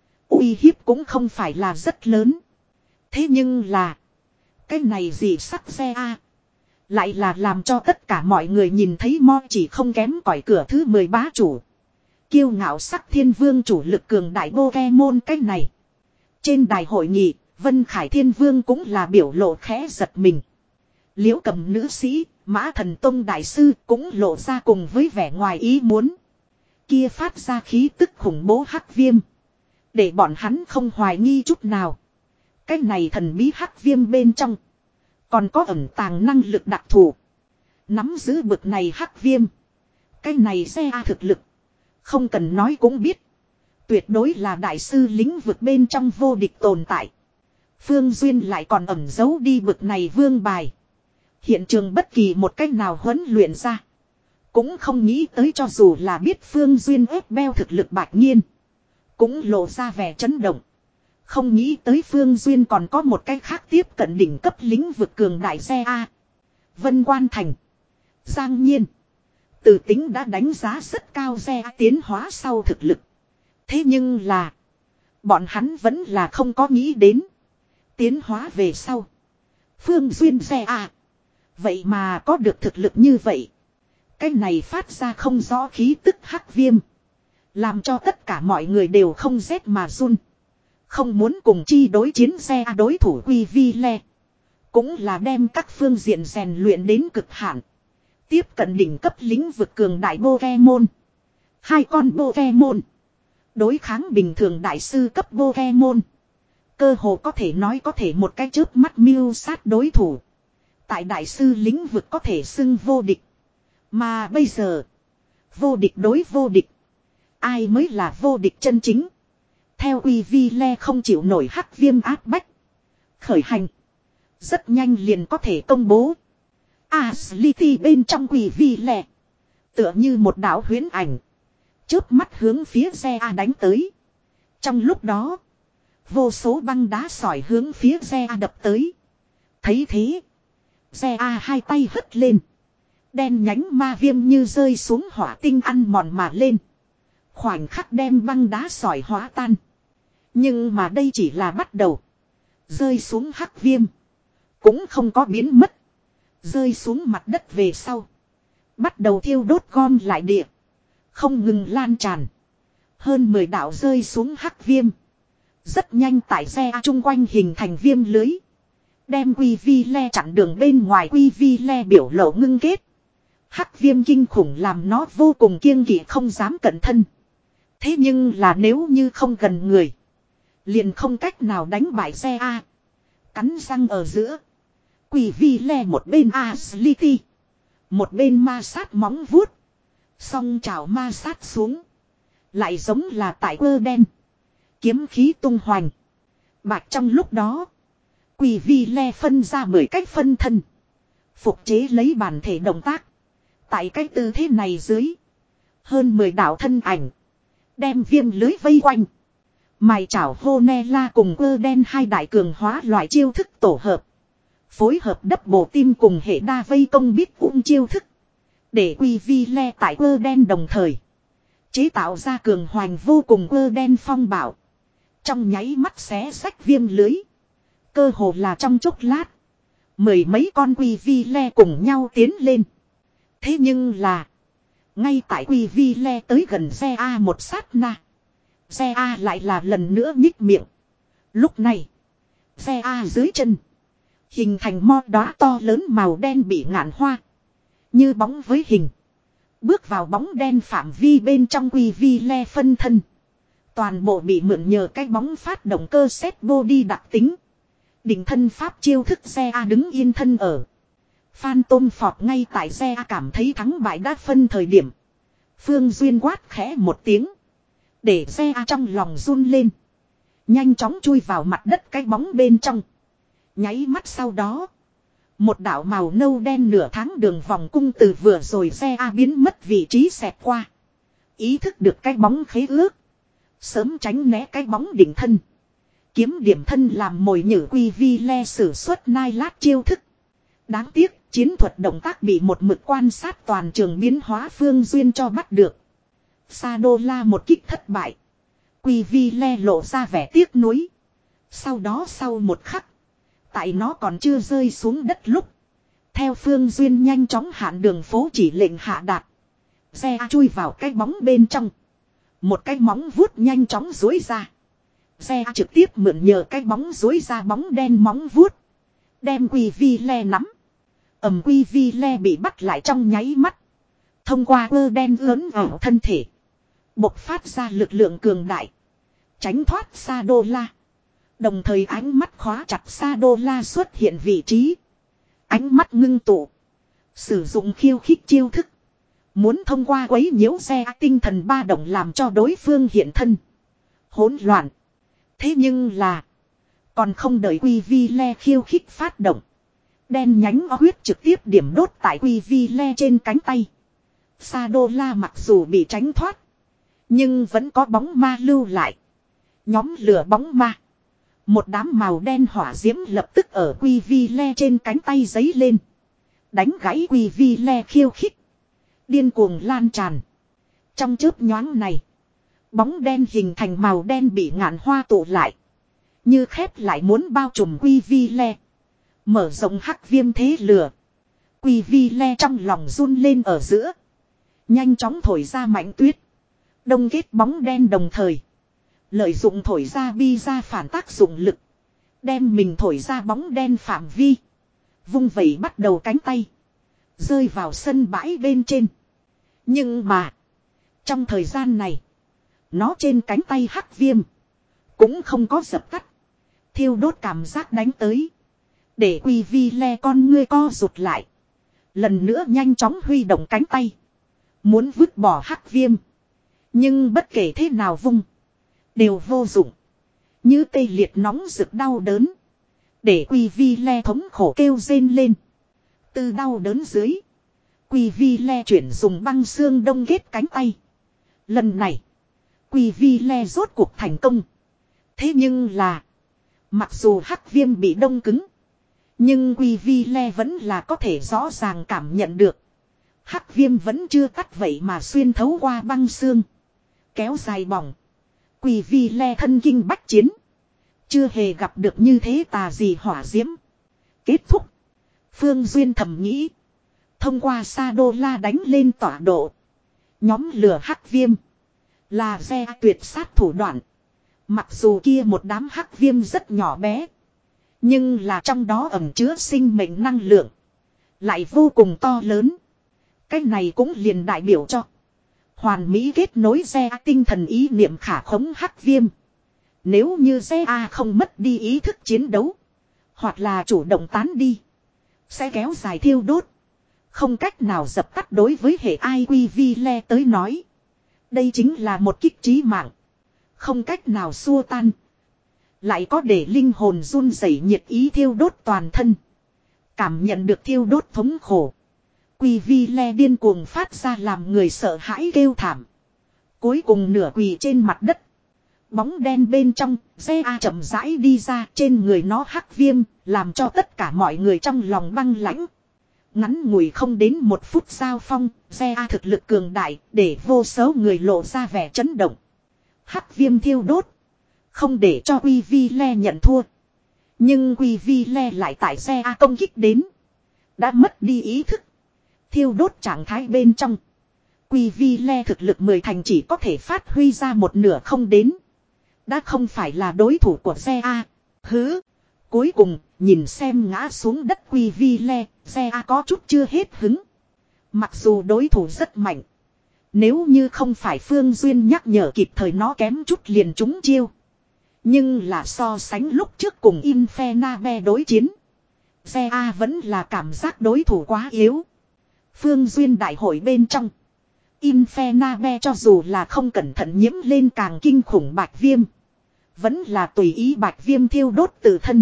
Uy hiếp cũng không phải là rất lớn. Thế nhưng là. Cái này gì sắc xe a lại là làm cho tất cả mọi người nhìn thấy mo chỉ không kém cỏi cửa thứ mười bá chủ. Kiêu ngạo sắc thiên vương chủ lực cường đại Pokemon cái này. Trên đài hội nghị, Vân Khải Thiên Vương cũng là biểu lộ khẽ giật mình. Liễu Cầm nữ sĩ, Mã Thần Tông đại sư cũng lộ ra cùng với vẻ ngoài ý muốn. Kia phát ra khí tức khủng bố hắc viêm. Để bọn hắn không hoài nghi chút nào. Cái này thần bí hắc viêm bên trong. Còn có ẩn tàng năng lực đặc thù. Nắm giữ bực này hắc viêm. Cái này xe a thực lực. Không cần nói cũng biết. Tuyệt đối là đại sư lĩnh vực bên trong vô địch tồn tại. Phương Duyên lại còn ẩn giấu đi bực này vương bài. Hiện trường bất kỳ một cách nào huấn luyện ra. Cũng không nghĩ tới cho dù là biết Phương Duyên ép beo thực lực bạch nhiên. Cũng lộ ra vẻ chấn động. Không nghĩ tới Phương Duyên còn có một cách khác tiếp cận đỉnh cấp lĩnh vực cường đại xe A. Vân Quan Thành. Giang Nhiên. Từ tính đã đánh giá rất cao xe A tiến hóa sau thực lực. Thế nhưng là. Bọn hắn vẫn là không có nghĩ đến. Tiến hóa về sau. Phương Duyên xe A. Vậy mà có được thực lực như vậy. Cái này phát ra không rõ khí tức hắc viêm. Làm cho tất cả mọi người đều không rét mà run. Không muốn cùng chi đối chiến xe đối thủ Quy Vi Le. Cũng là đem các phương diện rèn luyện đến cực hạn. Tiếp cận đỉnh cấp lĩnh vực cường đại Pokemon. Hai con Pokemon. Đối kháng bình thường đại sư cấp Pokemon. Cơ hồ có thể nói có thể một cái chớp mắt mưu sát đối thủ. Tại đại sư lĩnh vực có thể xưng vô địch. Mà bây giờ. Vô địch đối vô địch. Ai mới là vô địch chân chính. Theo Quy Vi Le không chịu nổi hắc viêm áp bách. Khởi hành. Rất nhanh liền có thể công bố. Ashley bên trong Quy Vi Le. Tựa như một đạo huyễn ảnh. Chớp mắt hướng phía xe A đánh tới. Trong lúc đó. Vô số băng đá sỏi hướng phía xe A đập tới. Thấy thế. Xe A hai tay hất lên. Đen nhánh ma viêm như rơi xuống hỏa tinh ăn mòn mà lên. Khoảnh khắc đem băng đá sỏi hóa tan. Nhưng mà đây chỉ là bắt đầu. Rơi xuống hắc viêm. Cũng không có biến mất. Rơi xuống mặt đất về sau. Bắt đầu thiêu đốt gom lại địa. Không ngừng lan tràn. Hơn mười đạo rơi xuống hắc viêm. Rất nhanh tại xe chung quanh hình thành viêm lưới. Đem Quy Vi Le chặn đường bên ngoài. Quy Vi Le biểu lộ ngưng kết. Hắc viêm kinh khủng làm nó vô cùng kiêng kỵ không dám cẩn thân. Thế nhưng là nếu như không gần người. Liền không cách nào đánh bại xe A. Cắn răng ở giữa. Quy Vi Le một bên Ashley. Một bên ma sát móng vuốt. Song chảo ma sát xuống. Lại giống là tại quơ đen. Kiếm khí tung hoành. Bạch trong lúc đó. Quy Vi Le phân ra mười cách phân thân. Phục chế lấy bản thể động tác. Tại cái tư thế này dưới. Hơn mười đạo thân ảnh. Đem viêm lưới vây quanh. Mài chảo hô ne la cùng quơ đen hai đại cường hóa loại chiêu thức tổ hợp. Phối hợp đắp bổ tim cùng hệ đa vây công biết ung chiêu thức. Để Quy Vi Le tại quơ đen đồng thời. Chế tạo ra cường hoành vô cùng quơ đen phong bảo. Trong nháy mắt xé sách viêm lưới. Cơ hồ là trong chốc lát. Mười mấy con Quy Vi Le cùng nhau tiến lên. Thế nhưng là. Ngay tại Quy Vi Le tới gần xe A một sát na. Xe A lại là lần nữa nhích miệng. Lúc này. Xe A dưới chân. Hình thành mo đóa to lớn màu đen bị ngạn hoa. Như bóng với hình. Bước vào bóng đen phạm vi bên trong Quy Vi Le phân thân. Toàn bộ bị mượn nhờ cái bóng phát động cơ set body đặc tính. Đỉnh thân pháp chiêu thức xe A đứng yên thân ở. Phantom Phọt ngay tại xe A cảm thấy thắng bại đã phân thời điểm. Phương Duyên quát khẽ một tiếng. Để xe A trong lòng run lên. Nhanh chóng chui vào mặt đất cái bóng bên trong. Nháy mắt sau đó. Một đạo màu nâu đen nửa tháng đường vòng cung từ vừa rồi xe A biến mất vị trí xẹt qua. Ý thức được cái bóng khế ước. Sớm tránh né cái bóng đỉnh thân. Kiếm điểm thân làm mồi nhử Quy Vi Le sử xuất nai lát chiêu thức. Đáng tiếc Chiến thuật động tác bị một mực quan sát toàn trường biến hóa Phương Duyên cho bắt được. Sa đô la một kích thất bại. Quy vi le lộ ra vẻ tiếc nuối. Sau đó sau một khắc. Tại nó còn chưa rơi xuống đất lúc. Theo Phương Duyên nhanh chóng hạn đường phố chỉ lệnh hạ đạt. Xe chui vào cái bóng bên trong. Một cái móng vuốt nhanh chóng duỗi ra. Xe trực tiếp mượn nhờ cái bóng duỗi ra bóng đen móng vuốt. Đem Quy vi le nắm. Ẩm Quy vi le bị bắt lại trong nháy mắt. Thông qua ơ đen lớn ở thân thể. Bộc phát ra lực lượng cường đại. Tránh thoát Sa đô la. Đồng thời ánh mắt khóa chặt Sa đô la xuất hiện vị trí. Ánh mắt ngưng tụ. Sử dụng khiêu khích chiêu thức. Muốn thông qua quấy nhiễu xe tinh thần ba động làm cho đối phương hiện thân. Hỗn loạn. Thế nhưng là. Còn không đợi Quy vi le khiêu khích phát động. Đen nhánh huyết trực tiếp điểm đốt tại Quy vi le trên cánh tay. Sa đô la mặc dù bị tránh thoát. Nhưng vẫn có bóng ma lưu lại. Nhóm lửa bóng ma. Một đám màu đen hỏa diễm lập tức ở Quy vi le trên cánh tay giấy lên. Đánh gãy Quy vi le khiêu khích. Điên cuồng lan tràn. Trong chớp nhoáng này. Bóng đen hình thành màu đen bị ngạn hoa tụ lại. Như khép lại muốn bao trùm Quy vi le. Mở rộng hắc viêm thế lửa. Quy vi le trong lòng run lên ở giữa. Nhanh chóng thổi ra mạnh tuyết. Đông kết bóng đen đồng thời. Lợi dụng thổi ra bi ra phản tác dụng lực. Đem mình thổi ra bóng đen phạm vi. Vung vẩy bắt đầu cánh tay. Rơi vào sân bãi bên trên. Nhưng mà. Trong thời gian này. Nó trên cánh tay hắc viêm. Cũng không có dập tắt. Thiêu đốt cảm giác đánh tới. Để Quy vi le con ngươi co rụt lại. Lần nữa nhanh chóng huy động cánh tay. Muốn vứt bỏ hắc viêm. Nhưng bất kể thế nào vung. Đều vô dụng. Như tê liệt nóng rực đau đớn. Để Quy vi le thống khổ kêu rên lên. Từ đau đớn dưới. Quy vi le chuyển dùng băng xương đông kết cánh tay. Lần này. Quy vi le rốt cuộc thành công. Thế nhưng là. Mặc dù hắc viêm bị đông cứng. Nhưng Quy vi le vẫn là có thể rõ ràng cảm nhận được. Hắc viêm vẫn chưa tắt vậy mà xuyên thấu qua băng xương. Kéo dài bỏng. Quy vi le thân kinh bách chiến. Chưa hề gặp được như thế tà gì hỏa diễm. Kết thúc. Phương Duyên thầm nghĩ. Thông qua Sa đô la đánh lên tọa độ. Nhóm lửa hắc viêm. Là xe tuyệt sát thủ đoạn. Mặc dù kia một đám hắc viêm rất nhỏ bé. Nhưng là trong đó ẩn chứa sinh mệnh năng lượng. Lại vô cùng to lớn. Cái này cũng liền đại biểu cho. Hoàn mỹ kết nối xe tinh thần ý niệm khả khống hắc viêm. Nếu như xe A không mất đi ý thức chiến đấu. Hoặc là chủ động tán đi. Sẽ kéo dài thiêu đốt. Không cách nào dập tắt đối với hệ I Q V le tới nói. Đây chính là một kích trí mạng. Không cách nào xua tan. Lại có để linh hồn run rẩy nhiệt ý thiêu đốt toàn thân. Cảm nhận được thiêu đốt thống khổ. Quy vi le điên cuồng phát ra làm người sợ hãi kêu thảm. Cuối cùng nửa quỳ trên mặt đất. Bóng đen bên trong, xe A chậm rãi đi ra trên người nó hắc viêm, làm cho tất cả mọi người trong lòng băng lãnh. Ngắn ngủi không đến một phút giao phong, xe A thực lực cường đại, để vô số người lộ ra vẻ chấn động. Hắc viêm thiêu đốt. Không để cho Quy vi le nhận thua. Nhưng Quy vi le lại tại xe A công kích đến. Đã mất đi ý thức. Thiêu đốt trạng thái bên trong. Quy vi le thực lực mười thành chỉ có thể phát huy ra một nửa không đến. Đã không phải là đối thủ của xe A. Hứ. Cuối cùng, nhìn xem ngã xuống đất Quy vi le, xe A có chút chưa hết hứng. Mặc dù đối thủ rất mạnh. Nếu như không phải Phương Duyên nhắc nhở kịp thời nó kém chút liền trúng chiêu. Nhưng là so sánh lúc trước cùng Infernabe đối chiến. Xe A vẫn là cảm giác đối thủ quá yếu. Phương Duyên đại hội bên trong. Infernabe cho dù là không cẩn thận nhiễm lên càng kinh khủng bạch viêm. Vẫn là tùy ý bạch viêm thiêu đốt tự thân.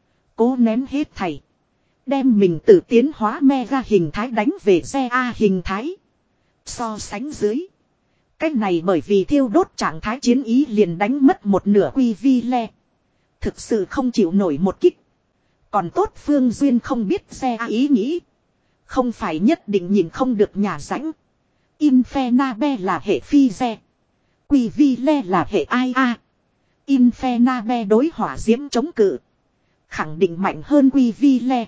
Cố nén hết thảy. Đem mình tự tiến hóa mega hình thái đánh về xe A hình thái. So sánh dưới. Cách này bởi vì thiêu đốt trạng thái chiến ý liền đánh mất một nửa Quy vi le. Thực sự không chịu nổi một kích. Còn tốt Phương Duyên không biết xe A ý nghĩ. Không phải nhất định nhìn không được nhà rãnh. Infernabe là hệ phi re. Quy vi le là hệ ai a. Infernabe đối hỏa diễm chống cự. Khẳng định mạnh hơn quy vi le.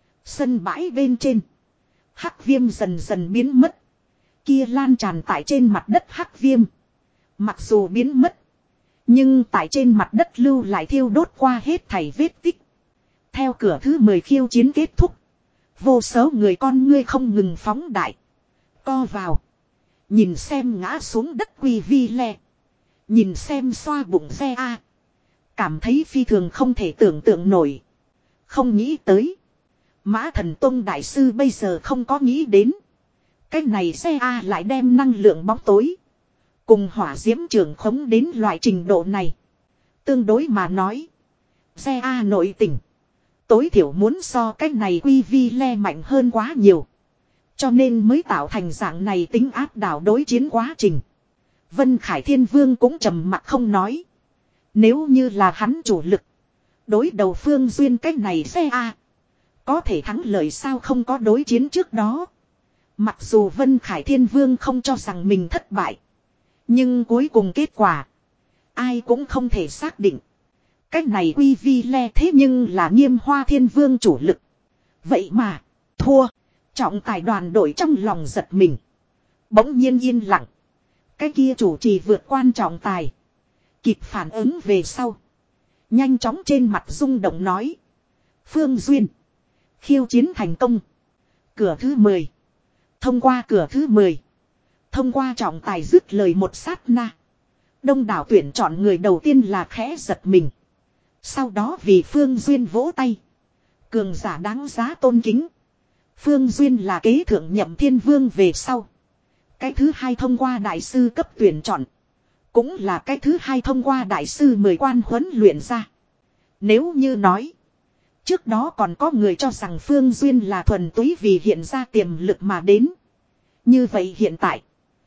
Sân bãi bên trên. Hắc viêm dần dần biến mất. Kia lan tràn tại trên mặt đất hắc viêm. Mặc dù biến mất. Nhưng tại trên mặt đất lưu lại thiêu đốt qua hết thảy vết tích. Theo cửa thứ mười khiêu chiến kết thúc. Vô số người con ngươi không ngừng phóng đại. Co vào. Nhìn xem ngã xuống đất quy vi le. Nhìn xem xoa bụng xe a. Cảm thấy phi thường không thể tưởng tượng nổi. Không nghĩ tới. Mã Thần Tông đại sư bây giờ không có nghĩ đến. Cái này xe a lại đem năng lượng bóng tối. Cùng hỏa diễm trường khống đến loại trình độ này. Tương đối mà nói. Xe a nội tình. Tối thiểu muốn so cái này quy vi le mạnh hơn quá nhiều. Cho nên mới tạo thành dạng này tính áp đảo đối chiến quá trình. Vân Khải Thiên Vương cũng trầm mặc không nói. Nếu như là hắn chủ lực. Đối đầu Phương Duyên cái này xe a. Có thể thắng lợi sao không có đối chiến trước đó. Mặc dù Vân Khải Thiên Vương không cho rằng mình thất bại. Nhưng cuối cùng kết quả. Ai cũng không thể xác định. Cái này quy vi le thế nhưng là Nghiêm Hoa Thiên Vương chủ lực. Vậy mà. Thua. Trọng tài đoàn đội trong lòng giật mình. Bỗng nhiên yên lặng. Cái kia chủ trì vượt quan trọng tài. Kịp phản ứng về sau. Nhanh chóng trên mặt rung động nói. Phương Duyên. Khiêu chiến thành công. Cửa thứ mười. Thông qua cửa thứ mười. Thông qua trọng tài dứt lời một sát na. Đông đảo tuyển chọn người đầu tiên là khẽ giật mình. Sau đó vì Phương Duyên vỗ tay. Cường giả đáng giá tôn kính. Phương Duyên là kế thượng nhậm thiên vương về sau. Cái thứ hai thông qua đại sư cấp tuyển chọn. Cũng là cái thứ hai thông qua đại sư mười quan huấn luyện ra. Nếu như nói. Trước đó còn có người cho rằng Phương Duyên là thuần túy vì hiện ra tiềm lực mà đến. Như vậy hiện tại.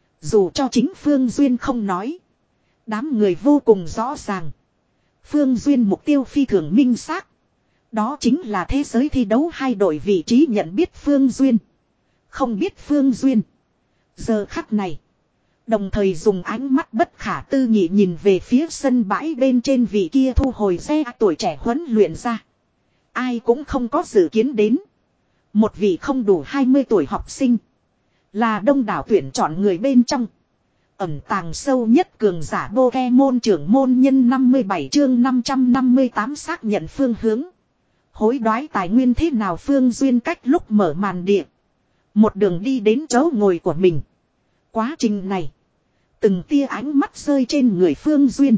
Dù cho chính Phương Duyên không nói. Đám người vô cùng rõ ràng. Phương Duyên mục tiêu phi thường minh xác. Đó chính là thế giới thi đấu hai đội vị trí nhận biết Phương Duyên. Không biết Phương Duyên. Giờ khắc này. Đồng thời dùng ánh mắt bất khả tư nghị nhìn về phía sân bãi bên trên vị kia thu hồi xe tuổi trẻ huấn luyện ra. Ai cũng không có dự kiến đến. Một vị không đủ hai mươi tuổi học sinh. Là đông đảo tuyển chọn người bên trong. Ẩn tàng sâu nhất cường giả Pokemon trưởng môn nhân năm mươi bảy chương năm trăm năm mươi tám xác nhận phương hướng. Hối đoái tài nguyên thế nào Phương Duyên cách lúc mở màn địa. Một đường đi đến chỗ ngồi của mình. Quá trình này. Từng tia ánh mắt rơi trên người Phương Duyên.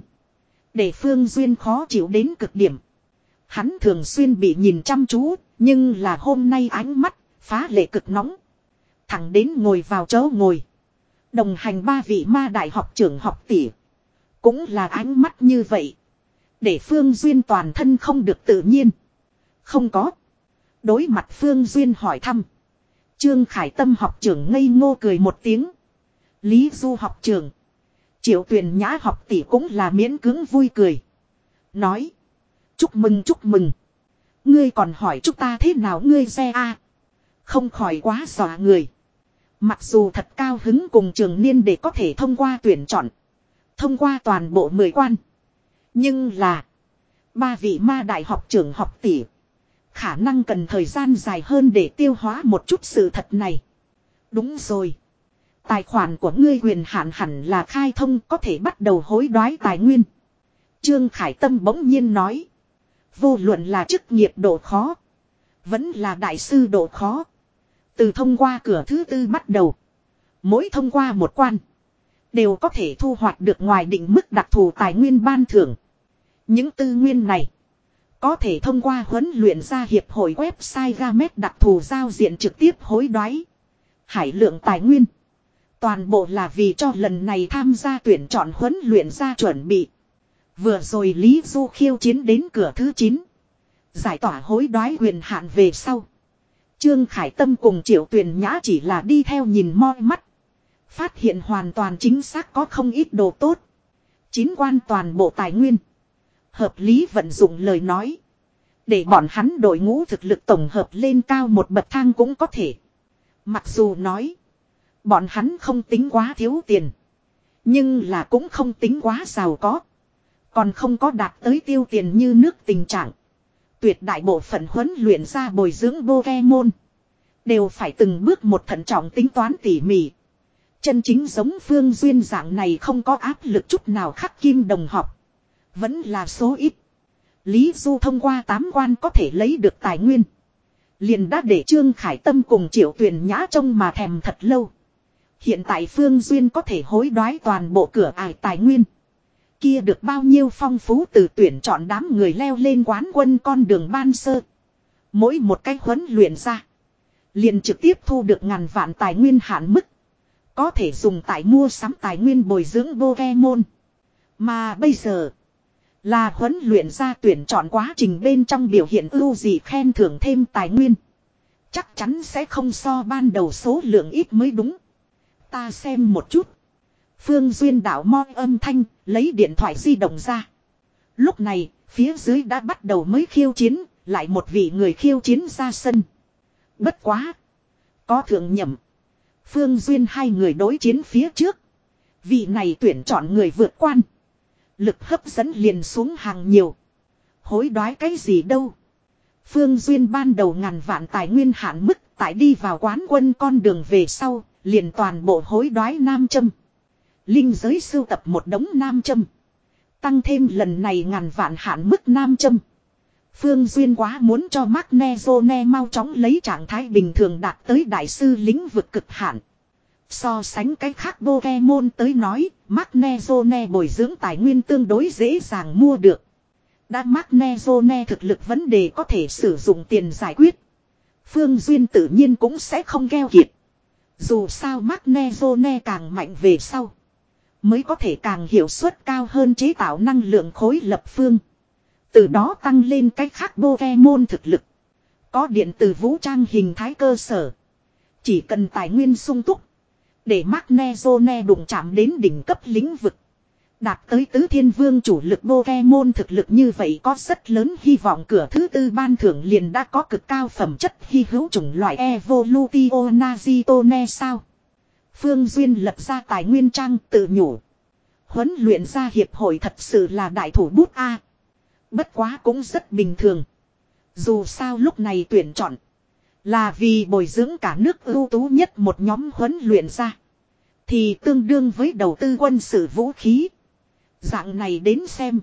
Để Phương Duyên khó chịu đến cực điểm. Hắn thường xuyên bị nhìn chăm chú. Nhưng là hôm nay ánh mắt phá lệ cực nóng. Thẳng đến ngồi vào chỗ ngồi. Đồng hành ba vị ma đại học trưởng học tỷ. Cũng là ánh mắt như vậy. Để Phương Duyên toàn thân không được tự nhiên. Không có. Đối mặt Phương Duyên hỏi thăm. Trương Khải Tâm học trưởng ngây ngô cười một tiếng. Lý Du học trưởng. Triệu Tuyền Nhã học tỷ cũng là miễn cưỡng vui cười. Nói. Chúc mừng chúc mừng. Ngươi còn hỏi chúng ta thế nào ngươi xe a? Không khỏi quá dọa người. Mặc dù thật cao hứng cùng trường niên để có thể thông qua tuyển chọn. Thông qua toàn bộ mười quan. Nhưng là. Ba vị ma đại học trưởng học tỷ. Khả năng cần thời gian dài hơn để tiêu hóa một chút sự thật này. Đúng rồi. Tài khoản của ngươi quyền hạn hẳn là khai thông có thể bắt đầu hối đoái tài nguyên. Trương Khải Tâm bỗng nhiên nói. Vô luận là chức nghiệp độ khó. Vẫn là đại sư độ khó. Từ thông qua cửa thứ tư bắt đầu. Mỗi thông qua một quan. Đều có thể thu hoạch được ngoài định mức đặc thù tài nguyên ban thưởng. Những tư nguyên này. Có thể thông qua huấn luyện ra hiệp hội website Gamet đặc thù giao diện trực tiếp hối đoái. Hải lượng tài nguyên. Toàn bộ là vì cho lần này tham gia tuyển chọn huấn luyện ra chuẩn bị. Vừa rồi Lý Du khiêu chiến đến cửa thứ chín. Giải tỏa hối đoái quyền hạn về sau. Trương Khải Tâm cùng Triệu Tuyền Nhã chỉ là đi theo nhìn moi mắt. Phát hiện hoàn toàn chính xác có không ít đồ tốt. Chín quan toàn bộ tài nguyên. Hợp lý vận dụng lời nói. Để bọn hắn đội ngũ thực lực tổng hợp lên cao một bậc thang cũng có thể. Mặc dù nói. Bọn hắn không tính quá thiếu tiền. Nhưng là cũng không tính quá giàu có. Còn không có đạt tới tiêu tiền như nước tình trạng. Tuyệt đại bộ phận huấn luyện ra bồi dưỡng Pokemon. Đều phải từng bước một thận trọng tính toán tỉ mỉ. Chân chính giống Phương Duyên dạng này không có áp lực chút nào khắc kim đồng học. Vẫn là số ít. Lý Du thông qua tám quan có thể lấy được tài nguyên. Liền đã để Trương Khải Tâm cùng Triệu Tuyền Nhã trông mà thèm thật lâu. Hiện tại Phương Duyên có thể hối đoái toàn bộ cửa ải tài nguyên. Kia được bao nhiêu phong phú từ tuyển chọn đám người leo lên quán quân con đường ban sơ. Mỗi một cách huấn luyện ra. Liền trực tiếp thu được ngàn vạn tài nguyên hạn mức. Có thể dùng tại mua sắm tài nguyên bồi dưỡng Pokemon. Mà bây giờ. Là huấn luyện ra tuyển chọn quá trình bên trong biểu hiện ưu dị khen thưởng thêm tài nguyên. Chắc chắn sẽ không so ban đầu số lượng ít mới đúng. Ta xem một chút. Phương Duyên đạo mo âm thanh, lấy điện thoại di động ra. Lúc này, phía dưới đã bắt đầu mới khiêu chiến, lại một vị người khiêu chiến ra sân. Bất quá. Có thượng nhầm. Phương Duyên hai người đối chiến phía trước. Vị này tuyển chọn người vượt quan. Lực hấp dẫn liền xuống hàng nhiều. Hối đoái cái gì đâu. Phương Duyên ban đầu ngàn vạn tài nguyên hạn mức tại đi vào quán quân con đường về sau, liền toàn bộ hối đoái nam châm. Linh giới sưu tập một đống nam châm. Tăng thêm lần này ngàn vạn hạn mức nam châm. Phương Duyên quá muốn cho Magnezone mau chóng lấy trạng thái bình thường đạt tới đại sư lĩnh vực cực hạn. So sánh cái khác Pokemon tới nói, Magnezone bồi dưỡng tài nguyên tương đối dễ dàng mua được. Đã Magnezone thực lực vấn đề có thể sử dụng tiền giải quyết. Phương Duyên tự nhiên cũng sẽ không keo kiệt. Dù sao Magnezone càng mạnh về sau. Mới có thể càng hiệu suất cao hơn chế tạo năng lượng khối lập phương. Từ đó tăng lên cách khác Pokemon thực lực. Có điện từ vũ trang hình thái cơ sở. Chỉ cần tài nguyên sung túc. Để Magnezone đụng chạm đến đỉnh cấp lĩnh vực. Đạt tới tứ thiên vương chủ lực Pokemon thực lực như vậy có rất lớn hy vọng cửa thứ tư ban thưởng liền đã có cực cao phẩm chất hy hữu chủng loại Evolutio Nazitone sao. Phương Duyên lập ra tài nguyên trang tự nhủ. Huấn luyện ra hiệp hội thật sự là đại thủ bút A. Bất quá cũng rất bình thường. Dù sao lúc này tuyển chọn. Là vì bồi dưỡng cả nước ưu tú nhất một nhóm huấn luyện ra. Thì tương đương với đầu tư quân sự vũ khí. Dạng này đến xem.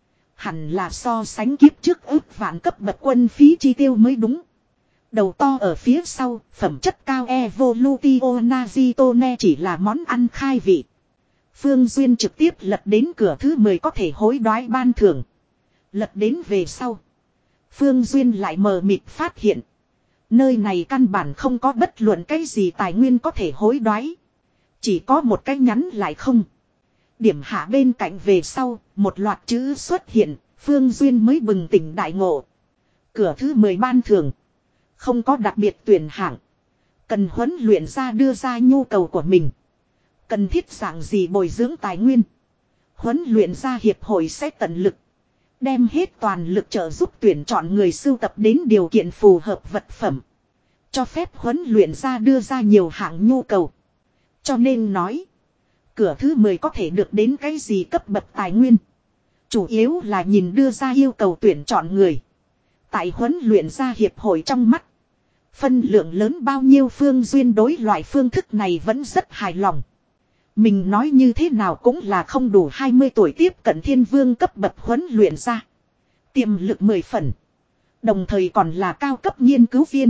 Hẳn là so sánh kiếp trước ước vạn cấp bậc quân phí chi tiêu mới đúng. Đầu to ở phía sau, phẩm chất cao Evolutio Nazitone chỉ là món ăn khai vị. Phương Duyên trực tiếp lật đến cửa thứ mười có thể hối đoái ban thưởng. Lật đến về sau. Phương Duyên lại mờ mịt phát hiện. Nơi này căn bản không có bất luận cái gì tài nguyên có thể hối đoái. Chỉ có một cái nhắn lại không. Điểm hạ bên cạnh về sau, một loạt chữ xuất hiện, Phương Duyên mới bừng tỉnh đại ngộ. Cửa thứ mười ban thưởng. Không có đặc biệt tuyển hạng. Cần huấn luyện ra đưa ra nhu cầu của mình. Cần thiết dạng gì bồi dưỡng tài nguyên. Huấn luyện ra hiệp hội sẽ tận lực. Đem hết toàn lực trợ giúp tuyển chọn người sưu tập đến điều kiện phù hợp vật phẩm. Cho phép huấn luyện ra đưa ra nhiều hạng nhu cầu. Cho nên nói. Cửa thứ mười có thể được đến cái gì cấp bậc tài nguyên. Chủ yếu là nhìn đưa ra yêu cầu tuyển chọn người. Tại huấn luyện ra hiệp hội trong mắt. Phân lượng lớn bao nhiêu Phương Duyên đối loại phương thức này vẫn rất hài lòng. Mình nói như thế nào cũng là không đủ hai mươi tuổi tiếp cận thiên vương cấp bậc huấn luyện ra. Tiềm lực mười phần. Đồng thời còn là cao cấp nghiên cứu viên.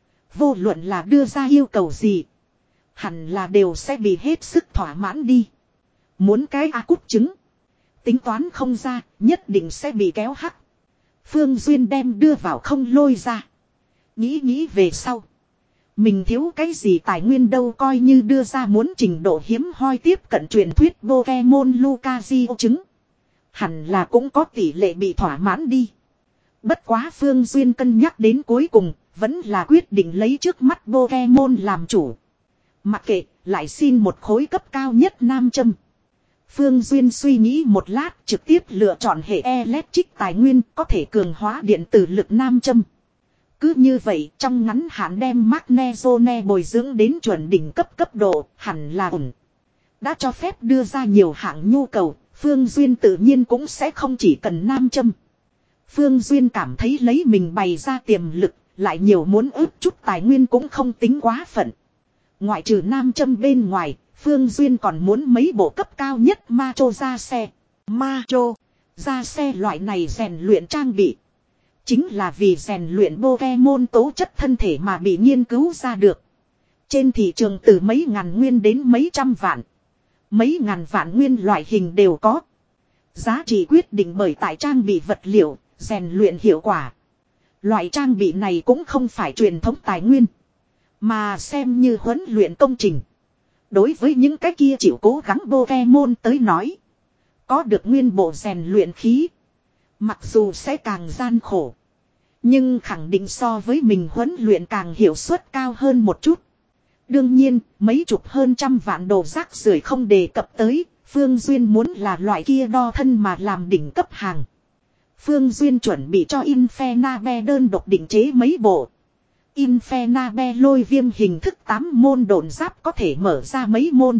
Vô luận là đưa ra yêu cầu gì. Hẳn là đều sẽ bị hết sức thỏa mãn đi. Muốn cái A cút trứng. Tính toán không ra, nhất định sẽ bị kéo hắc. Phương Duyên đem đưa vào không lôi ra. Nghĩ nghĩ về sau. Mình thiếu cái gì tài nguyên đâu coi như đưa ra muốn trình độ hiếm hoi tiếp cận truyền thuyết Pokemon Lucario trứng. Hẳn là cũng có tỷ lệ bị thỏa mãn đi. Bất quá Phương Duyên cân nhắc đến cuối cùng, vẫn là quyết định lấy trước mắt Pokemon làm chủ. Mặc kệ, lại xin một khối cấp cao nhất nam châm. Phương Duyên suy nghĩ một lát trực tiếp lựa chọn hệ electric tài nguyên có thể cường hóa điện tử lực nam châm. Cứ như vậy trong ngắn hạn đem Magnezone bồi dưỡng đến chuẩn đỉnh cấp cấp độ hẳn là ổn. Đã cho phép đưa ra nhiều hạng nhu cầu, Phương Duyên tự nhiên cũng sẽ không chỉ cần nam châm. Phương Duyên cảm thấy lấy mình bày ra tiềm lực, lại nhiều muốn ướp chút tài nguyên cũng không tính quá phận. Ngoại trừ nam châm bên ngoài, Phương Duyên còn muốn mấy bộ cấp cao nhất Macho ra xe. Macho Ra xe loại này rèn luyện trang bị. Chính là vì rèn luyện Pokemon tố chất thân thể mà bị nghiên cứu ra được. Trên thị trường từ mấy ngàn nguyên đến mấy trăm vạn. Mấy ngàn vạn nguyên loại hình đều có. Giá trị quyết định bởi tại trang bị vật liệu, rèn luyện hiệu quả. Loại trang bị này cũng không phải truyền thống tài nguyên. Mà xem như huấn luyện công trình. Đối với những cái kia chịu cố gắng Pokemon tới nói. Có được nguyên bộ rèn luyện khí. Mặc dù sẽ càng gian khổ. Nhưng khẳng định so với mình huấn luyện càng hiệu suất cao hơn một chút. Đương nhiên, mấy chục hơn trăm vạn đồ rác rưởi không đề cập tới. Phương Duyên muốn là loại kia đo thân mà làm đỉnh cấp hàng. Phương Duyên chuẩn bị cho Infernabe đơn độc định chế mấy bộ. Infernabe lôi viêm hình thức tám môn độn giáp có thể mở ra mấy môn.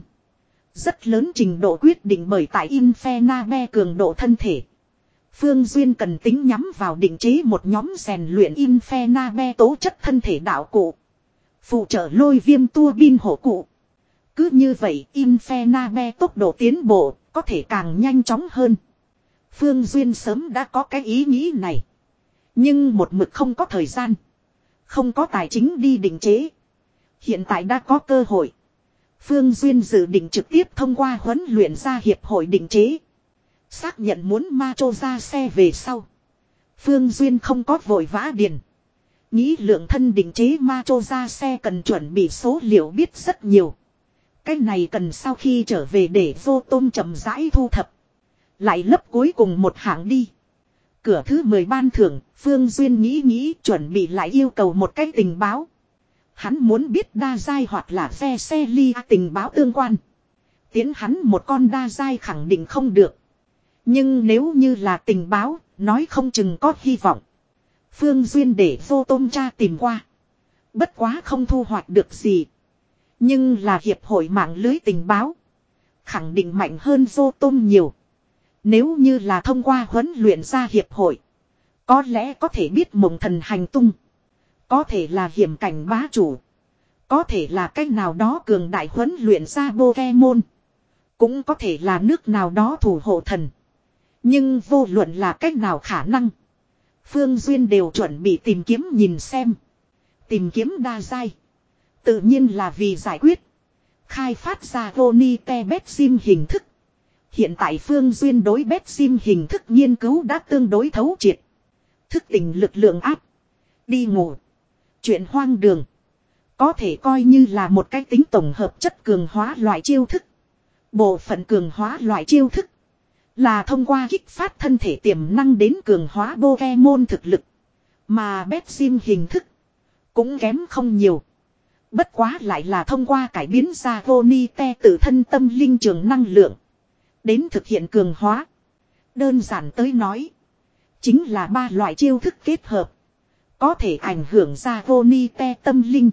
Rất lớn trình độ quyết định bởi tại Infernabe cường độ thân thể. Phương Duyên cần tính nhắm vào định chế một nhóm rèn luyện Infernabe tố chất thân thể đạo cụ. Phụ trợ lôi viêm tua bin hổ cụ. Cứ như vậy Infernabe tốc độ tiến bộ có thể càng nhanh chóng hơn. Phương Duyên sớm đã có cái ý nghĩ này. Nhưng một mực không có thời gian. Không có tài chính đi định chế. Hiện tại đã có cơ hội. Phương Duyên dự định trực tiếp thông qua huấn luyện ra hiệp hội định chế. Xác nhận muốn Macho ra xe về sau. Phương Duyên không có vội vã điền. Nghĩ lượng thân định chế Macho ra xe cần chuẩn bị số liệu biết rất nhiều. Cái này cần sau khi trở về để vô tôm chậm rãi thu thập. Lại lấp cuối cùng một hạng đi. Cửa thứ mười ban thưởng, Phương Duyên nghĩ nghĩ chuẩn bị lại yêu cầu một cái tình báo. Hắn muốn biết đa giai hoặc là phe xe ly tình báo tương quan. Tiến hắn một con đa giai khẳng định không được. Nhưng nếu như là tình báo, nói không chừng có hy vọng. Phương Duyên để vô tôm tra tìm qua. Bất quá không thu hoạch được gì. Nhưng là hiệp hội mạng lưới tình báo. Khẳng định mạnh hơn vô tôm nhiều. Nếu như là thông qua huấn luyện ra hiệp hội. Có lẽ có thể biết mộng thần hành tung. Có thể là hiểm cảnh bá chủ. Có thể là cách nào đó cường đại huấn luyện ra Pokemon. Cũng có thể là nước nào đó thủ hộ thần. Nhưng vô luận là cách nào khả năng. Phương Duyên đều chuẩn bị tìm kiếm nhìn xem. Tìm kiếm đa giai. Tự nhiên là vì giải quyết. Khai phát ra Ronite Betsim hình thức. Hiện tại Phương Duyên đối Betsim hình thức nghiên cứu đã tương đối thấu triệt. Thức tỉnh lực lượng áp. Đi ngủ. Chuyện hoang đường. Có thể coi như là một cái tính tổng hợp chất cường hóa loại chiêu thức. Bộ phận cường hóa loại chiêu thức. Là thông qua kích phát thân thể tiềm năng đến cường hóa Pokemon thực lực. Mà Betsim hình thức. Cũng kém không nhiều. Bất quá lại là thông qua cải biến ra Ronite tự thân tâm linh trường năng lượng. Đến thực hiện cường hóa. Đơn giản tới nói. Chính là ba loại chiêu thức kết hợp. Có thể ảnh hưởng ra Ronite tâm linh.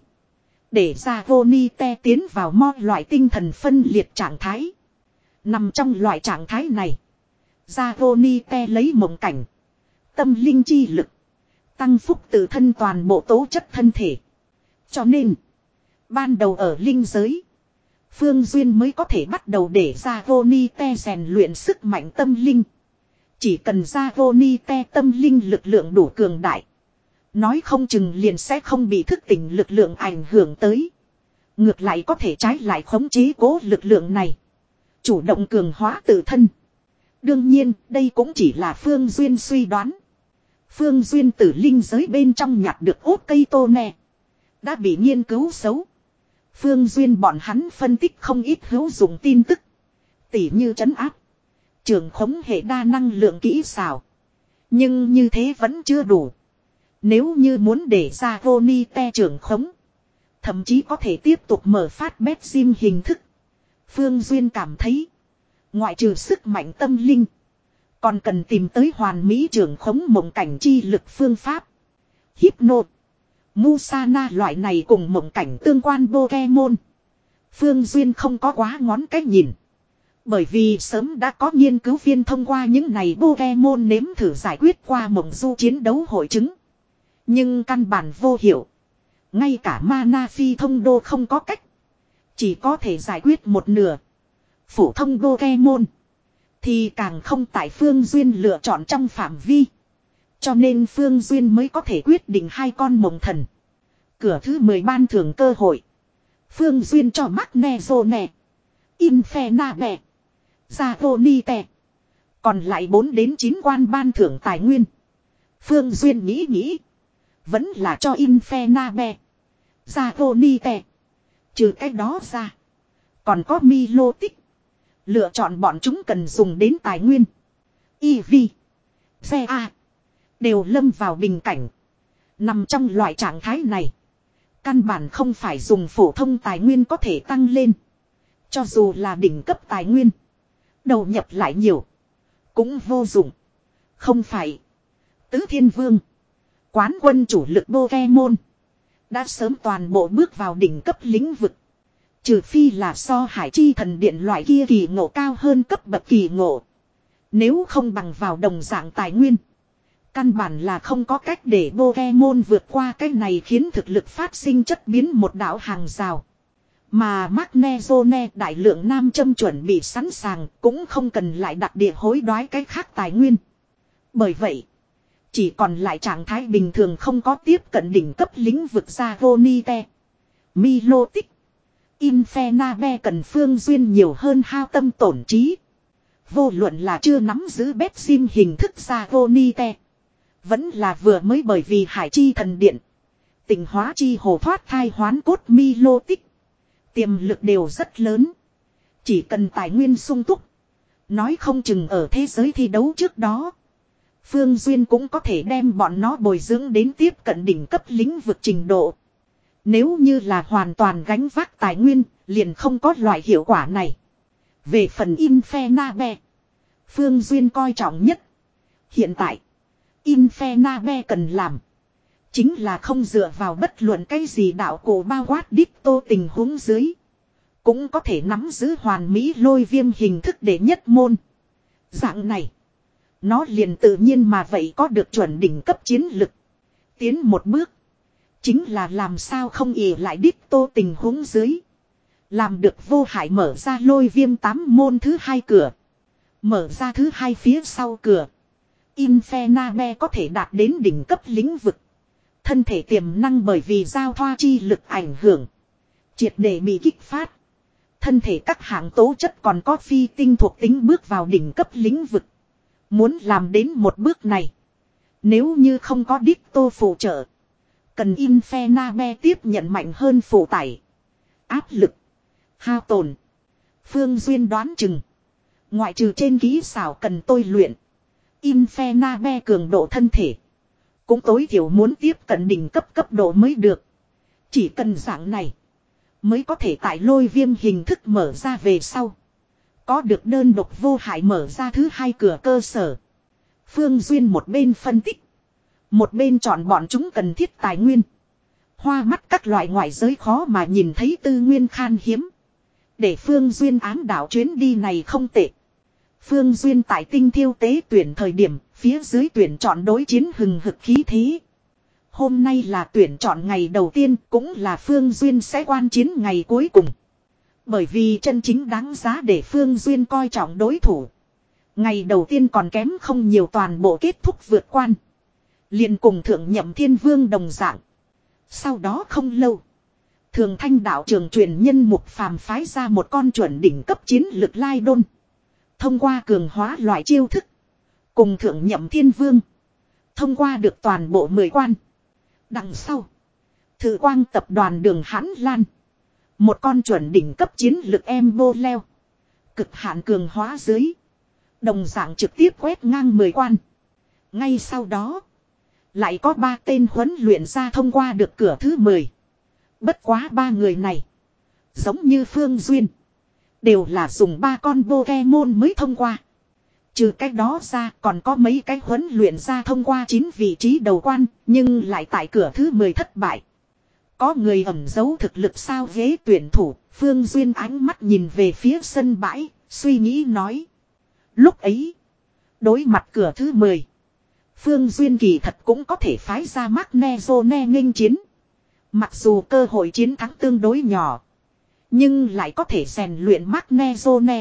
Để ra Ronite tiến vào mo loại tinh thần phân liệt trạng thái. Nằm trong loại trạng thái này. Ra Ronite lấy mộng cảnh. Tâm linh chi lực. Tăng phúc tự thân toàn bộ tố chất thân thể. Cho nên. Ban đầu ở linh giới. Phương Duyên mới có thể bắt đầu để ra Ronite rèn luyện sức mạnh tâm linh. Chỉ cần ra Ronite tâm linh lực lượng đủ cường đại. Nói không chừng liền sẽ không bị thức tỉnh lực lượng ảnh hưởng tới. Ngược lại có thể trái lại khống chế cố lực lượng này. Chủ động cường hóa tự thân. Đương nhiên đây cũng chỉ là Phương Duyên suy đoán. Phương Duyên từ linh giới bên trong nhặt được ốt cây tô nè. Đã bị nghiên cứu xấu. Phương Duyên bọn hắn phân tích không ít hữu dụng tin tức. Tỉ như trấn áp. Trường khống hệ đa năng lượng kỹ xảo. Nhưng như thế vẫn chưa đủ. Nếu như muốn để ra Ronite trường khống. Thậm chí có thể tiếp tục mở phát Betsim hình thức. Phương Duyên cảm thấy. Ngoại trừ sức mạnh tâm linh. Còn cần tìm tới hoàn mỹ trường khống mộng cảnh chi lực phương pháp. Hypno. Musana loại này cùng mộng cảnh tương quan Pokemon. Phương Duyên không có quá ngón cách nhìn. Bởi vì sớm đã có nghiên cứu viên thông qua những này Pokemon nếm thử giải quyết qua mộng du chiến đấu hội chứng. Nhưng căn bản vô hiệu. Ngay cả Mana Phi thông đô không có cách. Chỉ có thể giải quyết một nửa. Phổ thông Pokemon thì càng không tại Phương Duyên lựa chọn trong phạm vi. Cho nên Phương Duyên mới có thể quyết định hai con mộng thần. Cửa thứ mười ban thưởng cơ hội. Phương Duyên cho Magnezone, Infernape, Zagonite. Còn lại bốn đến chín quan ban thưởng tài nguyên. Phương Duyên nghĩ nghĩ. Vẫn là cho Infernape, Zagonite. Trừ cái đó ra. Còn có Milotic. Lựa chọn bọn chúng cần dùng đến tài nguyên. Eevee, Zea đều lâm vào bình cảnh. Nằm trong loại trạng thái này. Căn bản không phải dùng phổ thông tài nguyên có thể tăng lên. Cho dù là đỉnh cấp tài nguyên. Đầu nhập lại nhiều. Cũng vô dụng. Không phải. Tứ Thiên Vương. Quán quân chủ lực Pokemon. Đã sớm toàn bộ bước vào đỉnh cấp lĩnh vực. Trừ phi là so Hải Chi Thần Điện loại kia kỳ ngộ cao hơn cấp bậc kỳ ngộ. Nếu không bằng vào đồng dạng tài nguyên. Căn bản là không có cách để Pokemon vượt qua cái này khiến thực lực phát sinh chất biến một đạo hàng rào. Mà Magnezone đại lượng nam châm chuẩn bị sẵn sàng cũng không cần lại đặt địa hối đoái cái khác tài nguyên. Bởi vậy, chỉ còn lại trạng thái bình thường không có tiếp cận đỉnh cấp lĩnh vực Zagonite, Milotic, Infernape cần Phương Duyên nhiều hơn hao tâm tổn trí. Vô luận là chưa nắm giữ bếp sim hình thức Zagonite. Vẫn là vừa mới bởi vì Hải Chi Thần Điện. Tình hóa chi hồ thoát thai hoán cốt Milotic. Tiềm lực đều rất lớn. Chỉ cần tài nguyên sung túc. Nói không chừng ở thế giới thi đấu trước đó. Phương Duyên cũng có thể đem bọn nó bồi dưỡng đến tiếp cận đỉnh cấp lĩnh vực trình độ. Nếu như là hoàn toàn gánh vác tài nguyên, liền không có loại hiệu quả này. Về phần Infernape, Phương Duyên coi trọng nhất. Hiện tại, Infernape cần làm. Chính là không dựa vào bất luận cái gì đạo cổ bao quát đích tô tình huống dưới. Cũng có thể nắm giữ hoàn mỹ lôi viêm hình thức để nhất môn. Dạng này, nó liền tự nhiên mà vậy có được chuẩn đỉnh cấp chiến lực. Tiến một bước. Chính là làm sao không ỉ lại đích tô tình huống dưới. Làm được vô hại mở ra lôi viêm tám môn thứ hai cửa. Mở ra thứ hai phía sau cửa. Infernape có thể đạt đến đỉnh cấp lĩnh vực. Thân thể tiềm năng bởi vì giao thoa chi lực ảnh hưởng. Triệt để bị kích phát. Thân thể các hạng tố chất còn có phi tinh thuộc tính bước vào đỉnh cấp lĩnh vực. Muốn làm đến một bước này. Nếu như không có đích tô phụ trợ. Cần Infernape tiếp nhận mạnh hơn phụ tải. Áp lực. Hao tổn. Phương Duyên đoán chừng. Ngoại trừ trên kỹ xảo cần tôi luyện. Infernape cường độ thân thể. Cũng tối thiểu muốn tiếp cận đỉnh cấp cấp độ mới được. Chỉ cần dạng này. Mới có thể tại lôi viêm hình thức mở ra về sau. Có được đơn độc vô hại mở ra thứ hai cửa cơ sở. Phương Duyên một bên phân tích. Một bên chọn bọn chúng cần thiết tài nguyên. Hoa mắt các loại ngoại giới khó mà nhìn thấy tư nguyên khan hiếm. Để Phương Duyên ám đảo chuyến đi này không tệ. Phương Duyên tại tinh thiêu tế tuyển thời điểm, phía dưới tuyển chọn đối chiến hừng hực khí thế. Hôm nay là tuyển chọn ngày đầu tiên, cũng là Phương Duyên sẽ quan chiến ngày cuối cùng. Bởi vì chân chính đáng giá để Phương Duyên coi trọng đối thủ. Ngày đầu tiên còn kém không nhiều toàn bộ kết thúc vượt quan. Liền cùng thượng nhậm thiên vương đồng dạng. Sau đó không lâu. Thường thanh đạo trường truyền nhân mục phàm phái ra một con chuẩn đỉnh cấp chiến lực lai đôn. Thông qua cường hóa loại chiêu thức. Cùng thượng nhậm thiên vương. Thông qua được toàn bộ mười quan. Đằng sau. Thử quang tập đoàn đường hãn lan. Một con chuẩn đỉnh cấp chiến lực em bô leo. Cực hạn cường hóa dưới. Đồng dạng trực tiếp quét ngang mười quan. Ngay sau đó. Lại có ba tên huấn luyện ra thông qua được cửa thứ mười. Bất quá ba người này. Giống như Phương Duyên. Đều là dùng ba con Pokemon mới thông qua. Trừ cách đó ra còn có mấy cái huấn luyện ra thông qua chín vị trí đầu quan. Nhưng lại tại cửa thứ mười thất bại. Có người ẩn giấu thực lực sao ghế tuyển thủ, Phương Duyên ánh mắt nhìn về phía sân bãi, suy nghĩ nói. Lúc ấy, đối mặt cửa thứ mười, Phương Duyên kỳ thật cũng có thể phái ra Magnezone nghênh chiến. Mặc dù cơ hội chiến thắng tương đối nhỏ, nhưng lại có thể rèn luyện Magnezone.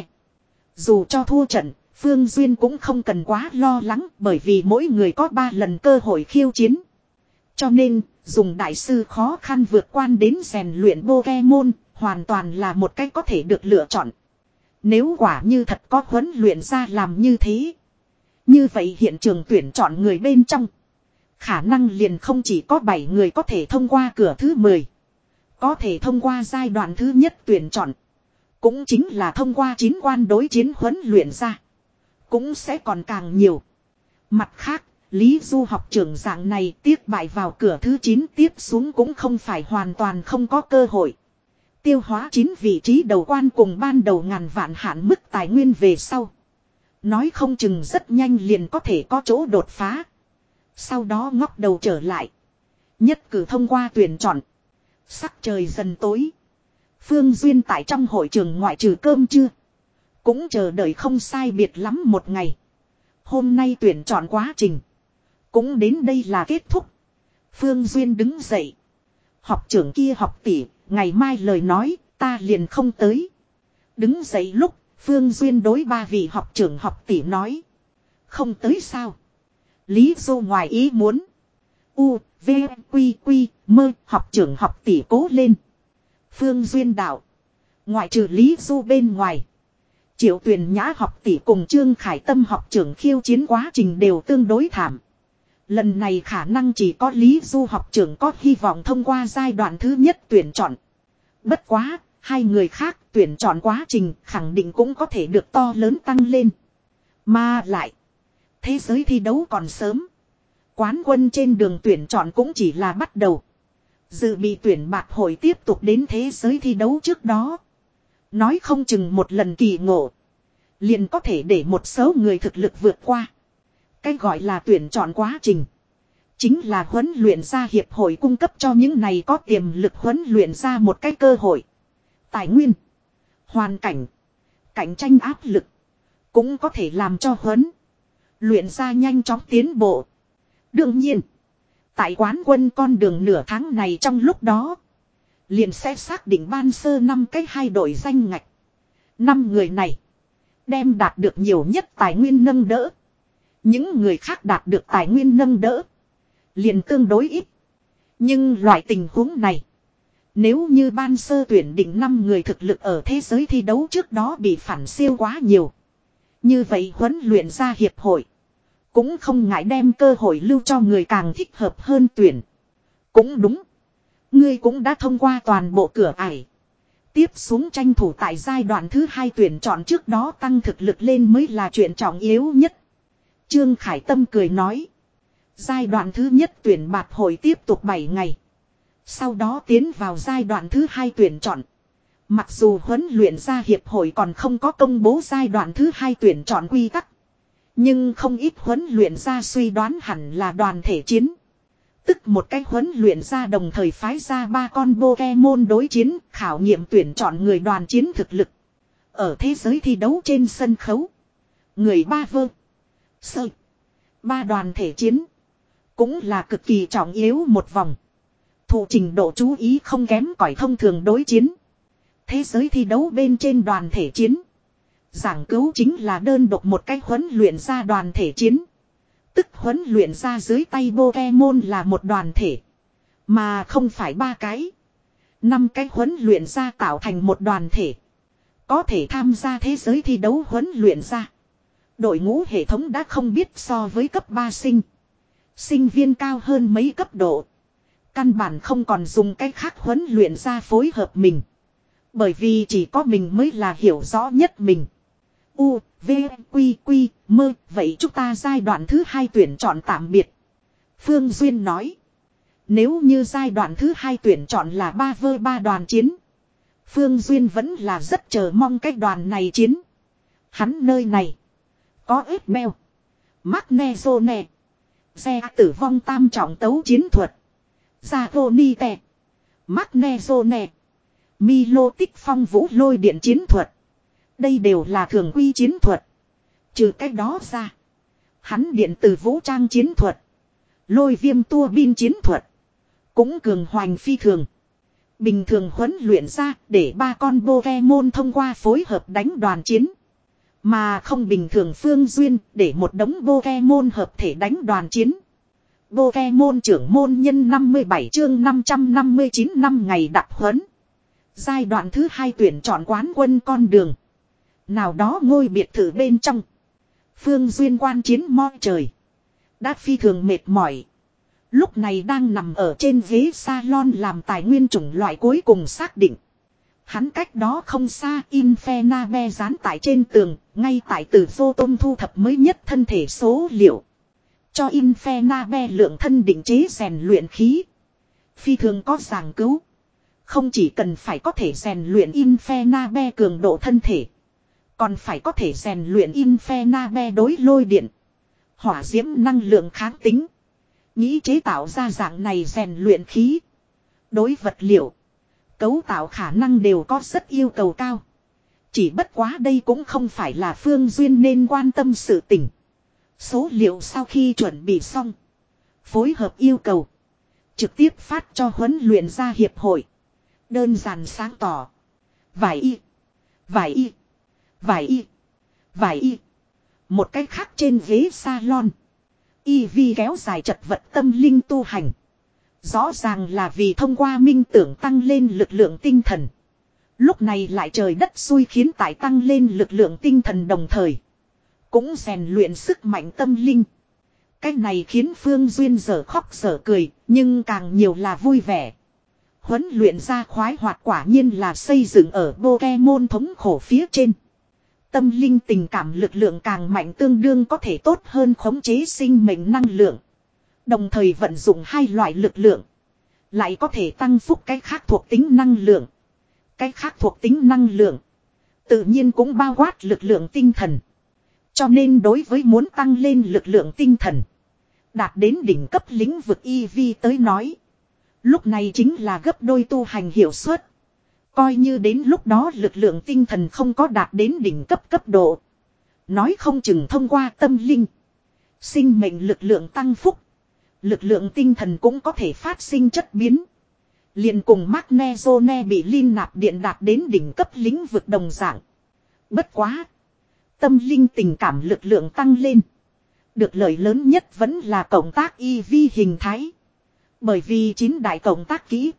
Dù cho thua trận, Phương Duyên cũng không cần quá lo lắng bởi vì mỗi người có ba lần cơ hội khiêu chiến. Cho nên, dùng đại sư khó khăn vượt quan đến rèn luyện Pokemon, hoàn toàn là một cách có thể được lựa chọn. Nếu quả như thật có huấn luyện ra làm như thế, như vậy hiện trường tuyển chọn người bên trong, khả năng liền không chỉ có bảy người có thể thông qua cửa thứ mười. Có thể thông qua giai đoạn thứ nhất tuyển chọn, cũng chính là thông qua chín quan đối chiến huấn luyện ra, cũng sẽ còn càng nhiều. Mặt khác, Lý Du học trưởng dạng này tiếc bại vào cửa thứ chín tiếp xuống cũng không phải hoàn toàn không có cơ hội. Tiêu hóa chín vị trí đầu quan cùng ban đầu ngàn vạn hạn mức tài nguyên về sau, nói không chừng rất nhanh liền có thể có chỗ đột phá. Sau đó ngóc đầu trở lại, nhất cử thông qua tuyển chọn. Sắc trời dần tối, Phương Duyên tại trong hội trường ngoại trừ cơm trưa, cũng chờ đợi không sai biệt lắm một ngày. Hôm nay tuyển chọn quá trình cũng đến đây là kết thúc. Phương Duyên đứng dậy. Học trưởng kia học tỷ, ngày mai lời nói, ta liền không tới. Đứng dậy lúc, Phương Duyên đối ba vị học trưởng học tỷ nói. Không tới sao? Lý Du ngoài ý muốn. U, V, Quy, Quy, mơ, học trưởng học tỷ cố lên. Phương Duyên đạo. Ngoại trừ Lý Du bên ngoài, Triệu Tuyền Nhã học tỷ cùng Trương Khải Tâm học trưởng khiêu chiến quá trình đều tương đối thảm. Lần này khả năng chỉ có Lý Du học trưởng có hy vọng thông qua giai đoạn thứ nhất tuyển chọn. Bất quá, hai người khác tuyển chọn quá trình khẳng định cũng có thể được to lớn tăng lên. Mà lại, thế giới thi đấu còn sớm. Quán quân trên đường tuyển chọn cũng chỉ là bắt đầu. Dự bị tuyển bạc hội tiếp tục đến thế giới thi đấu trước đó. Nói không chừng một lần kỳ ngộ, liền có thể để một số người thực lực vượt qua. Cái gọi là tuyển chọn quá trình, chính là huấn luyện ra hiệp hội cung cấp cho những này có tiềm lực huấn luyện ra một cái cơ hội. Tài nguyên, hoàn cảnh, cạnh tranh áp lực, cũng có thể làm cho huấn luyện ra nhanh chóng tiến bộ. Đương nhiên, tại quán quân con đường nửa tháng này trong lúc đó, liền sẽ xác định ban sơ năm cái hai đội danh ngạch. Năm người này đem đạt được nhiều nhất tài nguyên nâng đỡ. Những người khác đạt được tài nguyên nâng đỡ liền tương đối ít. Nhưng loại tình huống này, nếu như ban sơ tuyển định năm người thực lực ở thế giới thi đấu trước đó bị phản siêu quá nhiều, như vậy huấn luyện ra hiệp hội cũng không ngại đem cơ hội lưu cho người càng thích hợp hơn tuyển. Cũng đúng, ngươi cũng đã thông qua toàn bộ cửa ải. Tiếp xuống tranh thủ tại giai đoạn thứ hai tuyển chọn trước đó tăng thực lực lên mới là chuyện trọng yếu nhất. Trương Khải Tâm cười nói. Giai đoạn thứ nhất tuyển bạt hội tiếp tục bảy ngày. Sau đó tiến vào giai đoạn thứ hai tuyển chọn. Mặc dù huấn luyện ra hiệp hội còn không có công bố giai đoạn thứ hai tuyển chọn quy tắc, nhưng không ít huấn luyện ra suy đoán hẳn là đoàn thể chiến. Tức một cái huấn luyện ra đồng thời phái ra ba con Pokemon đối chiến, khảo nghiệm tuyển chọn người đoàn chiến thực lực. Ở thế giới thi đấu trên sân khấu, người ba vơ, sơ, ba đoàn thể chiến cũng là cực kỳ trọng yếu một vòng. Thụ trình độ chú ý không kém cỏi thông thường đối chiến. Thế giới thi đấu bên trên đoàn thể chiến, giảng cứu chính là đơn độc một cái huấn luyện ra đoàn thể chiến. Tức huấn luyện ra dưới tay Pokemon là một đoàn thể, mà không phải ba cái. Năm cái huấn luyện ra tạo thành một đoàn thể. Có thể tham gia thế giới thi đấu huấn luyện ra, đội ngũ hệ thống đã không biết so với cấp ba sinh. Sinh viên cao hơn mấy cấp độ. Căn bản không còn dùng cách khác huấn luyện ra phối hợp mình. Bởi vì chỉ có mình mới là hiểu rõ nhất mình. U, V, Quy, Quy, mơ, vậy chúng ta giai đoạn thứ hai tuyển chọn tạm biệt. Phương Duyên nói. Nếu như giai đoạn thứ hai tuyển chọn là ba vơ ba đoàn chiến, Phương Duyên vẫn là rất chờ mong cái đoàn này chiến. Hắn nơi này có ếp beo, Magnezone, xe tử vong tam trọng tấu chiến thuật, Zagonite, Magnezone. Milo tích phong vũ lôi điện chiến thuật. Đây đều là thường quy chiến thuật. Trừ cách đó ra. Hắn điện từ vũ trang chiến thuật. Lôi viêm tua bin chiến thuật. Cũng cường hoành phi thường. Bình thường huấn luyện ra để ba con Pokemon thông qua phối hợp đánh đoàn chiến. Mà không bình thường phương duyên để một đống Pokemon hợp thể đánh đoàn chiến. Pokemon trưởng môn nhân năm mươi bảy chương năm trăm năm mươi chín năm ngày đặc huấn. Giai đoạn thứ hai tuyển chọn quán quân con đường. Nào đó ngôi biệt thự bên trong. Phương Duyên quan chiến mo trời. Đã phi thường mệt mỏi. Lúc này đang nằm ở trên ghế salon làm tài nguyên chủng loại cuối cùng xác định. Hắn cách đó không xa Infernabe dán tại trên tường, ngay tại từ Photom thu thập mới nhất thân thể số liệu. Cho Infernabe lượng thân định chế rèn luyện khí. Phi thường có giảng cứu. Không chỉ cần phải có thể rèn luyện Infernabe cường độ thân thể. Còn phải có thể rèn luyện Infernabe đối lôi điện. Hỏa diễm năng lượng kháng tính. Nghĩ chế tạo ra dạng này rèn luyện khí. Đối vật liệu. Cấu tạo khả năng đều có rất yêu cầu cao. Chỉ bất quá đây cũng không phải là Phương Duyên nên quan tâm sự tình. Số liệu sau khi chuẩn bị xong. Phối hợp yêu cầu. Trực tiếp phát cho huấn luyện ra hiệp hội. Đơn giản sáng tỏ. Vài y. Vài y. Vài y. Vài y. Một cách khác trên ghế salon. Y vi kéo dài chật vật tâm linh tu hành. Rõ ràng là vì thông qua minh tưởng tăng lên lực lượng tinh thần. Lúc này lại trời đất xui khiến tại tăng lên lực lượng tinh thần đồng thời. Cũng rèn luyện sức mạnh tâm linh. Cái này khiến Phương Duyên giờ khóc giờ cười, nhưng càng nhiều là vui vẻ. Huấn luyện ra khoái hoạt quả nhiên là xây dựng ở Pokemon thống khổ phía trên. Tâm linh tình cảm lực lượng càng mạnh tương đương có thể tốt hơn khống chế sinh mệnh năng lượng. Đồng thời vận dụng hai loại lực lượng. Lại có thể tăng phúc cái khác thuộc tính năng lượng. Cái khác thuộc tính năng lượng. Tự nhiên cũng bao quát lực lượng tinh thần. Cho nên đối với muốn tăng lên lực lượng tinh thần. Đạt đến đỉnh cấp lĩnh vực E V tới nói. Lúc này chính là gấp đôi tu hành hiệu suất. Coi như đến lúc đó lực lượng tinh thần không có đạt đến đỉnh cấp cấp độ. Nói không chừng thông qua tâm linh. Sinh mệnh lực lượng tăng phúc. Lực lượng tinh thần cũng có thể phát sinh chất biến. Liền cùng Magnezone bị liên nạp điện đạt đến đỉnh cấp lĩnh vực đồng dạng. Bất quá. Tâm linh tình cảm lực lượng tăng lên. Được lợi lớn nhất vẫn là cộng tác E V hình thái. Bởi vì chín đại cộng tác kỹ.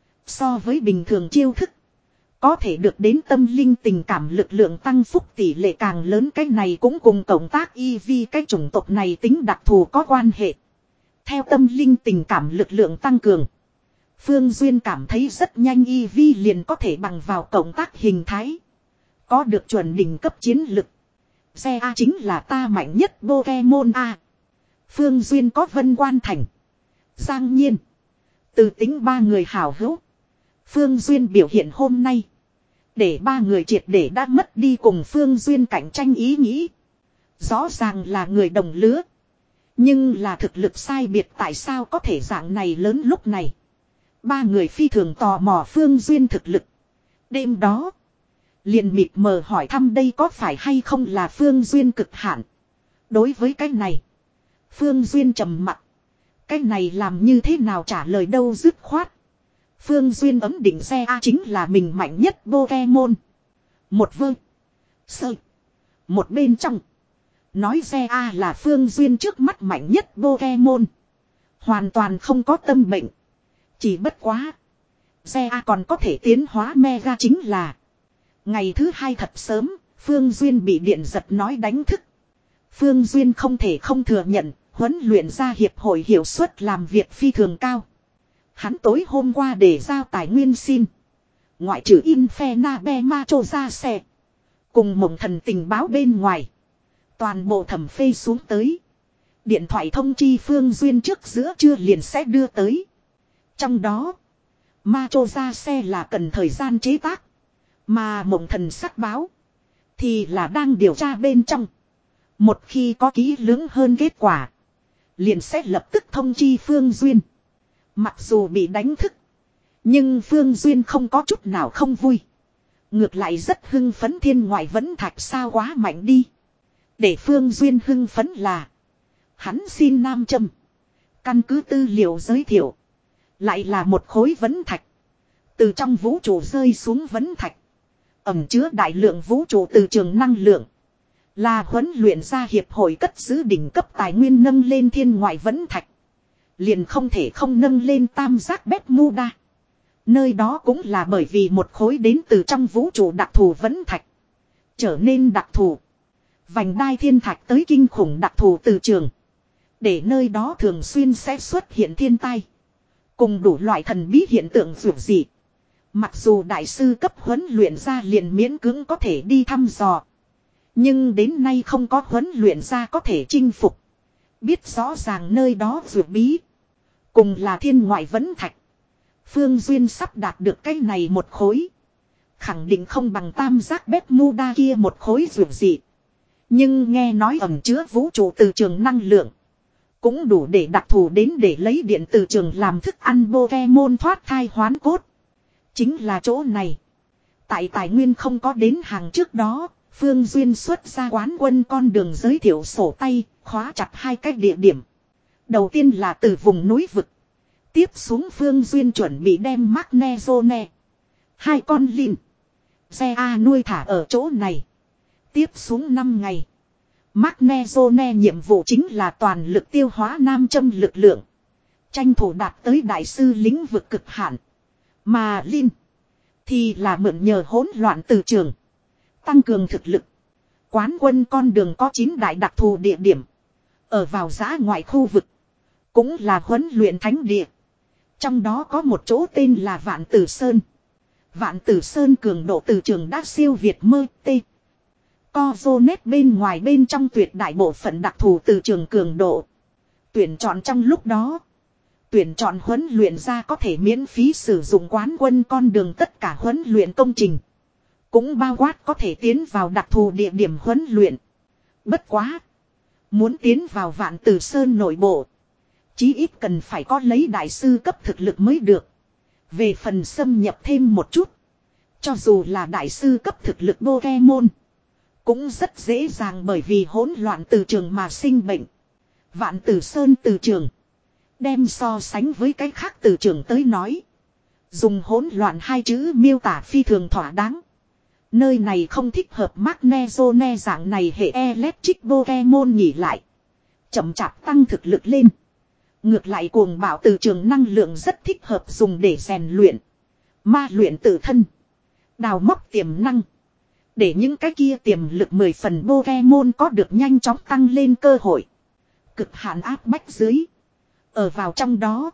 So với bình thường chiêu thức. Có thể được đến tâm linh tình cảm lực lượng tăng phúc tỷ lệ càng lớn. Cái này cũng cùng cộng tác E V cái chủng tộc này tính đặc thù có quan hệ. Theo tâm linh tình cảm lực lượng tăng cường. Phương Duyên cảm thấy rất nhanh E V liền có thể bằng vào cộng tác hình thái. Có được chuẩn đỉnh cấp chiến lực. Xe A chính là ta mạnh nhất Pokemon A. Phương Duyên có Vân Quan Thành. Giang Nhiên. Từ tính ba người hảo hữu. Phương Duyên biểu hiện hôm nay. Để ba người triệt để đã mất đi cùng Phương Duyên cạnh tranh ý nghĩ. Rõ ràng là người đồng lứa. Nhưng là thực lực sai biệt tại sao có thể dạng này lớn lúc này. Ba người phi thường tò mò Phương Duyên thực lực. Đêm đó. Liền mịt mờ hỏi thăm đây có phải hay không là Phương Duyên cực hạn. Đối với cái này. Phương Duyên trầm mặc. Cái này làm như thế nào trả lời đâu dứt khoát. Phương Duyên ấm định xe A chính là mình mạnh nhất Pokemon. Một vơ. Sơ. Một bên trong. Nói xe A là Phương Duyên trước mắt mạnh nhất Pokemon. Hoàn toàn không có tâm bệnh. Chỉ bất quá. Xe A còn có thể tiến hóa Mega chính là. Ngày thứ hai thật sớm. Phương Duyên bị điện giật nói đánh thức. Phương Duyên không thể không thừa nhận. Huấn luyện ra hiệp hội hiệu suất làm việc phi thường cao. Hắn tối hôm qua để giao tài nguyên xin. Ngoại trừ Infernabe Macho ra xe. Cùng mộng thần tình báo bên ngoài. Toàn bộ thẩm phê xuống tới. Điện thoại thông chi Phương Duyên trước giữa trưa liền sẽ đưa tới. Trong đó. Macho ra xe là cần thời gian chế tác. Mà mộng thần sắc báo. Thì là đang điều tra bên trong. Một khi có kỹ lưỡng hơn kết quả. Liền sẽ lập tức thông chi Phương Duyên. Mặc dù bị đánh thức. Nhưng Phương Duyên không có chút nào không vui. Ngược lại rất hưng phấn, thiên ngoại vẫn thạch sao quá mạnh đi. Để Phương Duyên hưng phấn là hắn xin nam châm. Căn cứ tư liệu giới thiệu. Lại là một khối vấn thạch. Từ trong vũ trụ rơi xuống vấn thạch. Ẩm chứa đại lượng vũ trụ từ trường năng lượng. Là huấn luyện ra hiệp hội cất giữ đỉnh cấp tài nguyên nâng lên thiên ngoại vấn thạch. Liền không thể không nâng lên tam giác Bermuda. Nơi đó cũng là bởi vì một khối đến từ trong vũ trụ đặc thù vấn thạch. Trở nên đặc thù. Vành đai thiên thạch tới kinh khủng đặc thù từ trường. Để nơi đó thường xuyên sẽ xuất hiện thiên tai. Cùng đủ loại thần bí hiện tượng dường dị. Mặc dù đại sư cấp huấn luyện ra liền miễn cưỡng có thể đi thăm dò. Nhưng đến nay không có huấn luyện ra có thể chinh phục. Biết rõ ràng nơi đó dược bí. Cùng là thiên ngoại vấn thạch. Phương Duyên sắp đạt được cái này một khối. Khẳng định không bằng tam giác Bermuda kia một khối dược dị. Nhưng nghe nói ẩn chứa vũ trụ từ trường năng lượng. Cũng đủ để đặc thù đến để lấy điện từ trường làm thức ăn Pokemon thoát thai hoán cốt. Chính là chỗ này. Tại tài nguyên không có đến hàng trước đó, Phương Duyên xuất ra quán quân con đường giới thiệu sổ tay, khóa chặt hai cái địa điểm. Đầu tiên là từ vùng núi vực. Tiếp xuống Phương Duyên chuẩn bị đem Magnezone. Hai con lin. Xe A nuôi thả ở chỗ này. Tiếp xuống năm ngày. Magnezone nhiệm vụ chính là toàn lực tiêu hóa nam châm lực lượng. Tranh thủ đạt tới đại sư lĩnh vực cực hạn. Mà Linh thì là mượn nhờ hỗn loạn từ trường. Tăng cường thực lực. Quán quân con đường có chín đại đặc thù địa điểm. Ở vào giã ngoại khu vực. Cũng là huấn luyện thánh địa. Trong đó có một chỗ tên là Vạn Tử Sơn. Vạn Tử Sơn cường độ từ trường đã siêu việt mơ tê. Cozonet bên ngoài bên trong tuyệt đại bộ phận đặc thù từ trường cường độ. Tuyển chọn trong lúc đó. Tuyển chọn huấn luyện ra có thể miễn phí sử dụng quán quân con đường tất cả huấn luyện công trình. Cũng bao quát có thể tiến vào đặc thù địa điểm huấn luyện. Bất quá. Muốn tiến vào Vạn Tử Sơn nội bộ. Chí ít cần phải có lấy đại sư cấp thực lực mới được. Về phần xâm nhập thêm một chút. Cho dù là đại sư cấp thực lực Pokemon. Cũng rất dễ dàng bởi vì hỗn loạn từ trường mà sinh bệnh. Vạn Tử Sơn từ trường. Đem so sánh với cái khác từ trường tới nói. Dùng hỗn loạn hai chữ miêu tả phi thường thỏa đáng. Nơi này không thích hợp Magnezone dạng này hệ electric Pokemon nghỉ lại. Chậm chạp tăng thực lực lên. Ngược lại cuồng bạo từ trường năng lượng rất thích hợp dùng để rèn luyện. Ma luyện tự thân. Đào móc tiềm năng. Để những cái kia tiềm lực mười phần Pokemon có được nhanh chóng tăng lên cơ hội. Cực hạn áp bách dưới. Ở vào trong đó.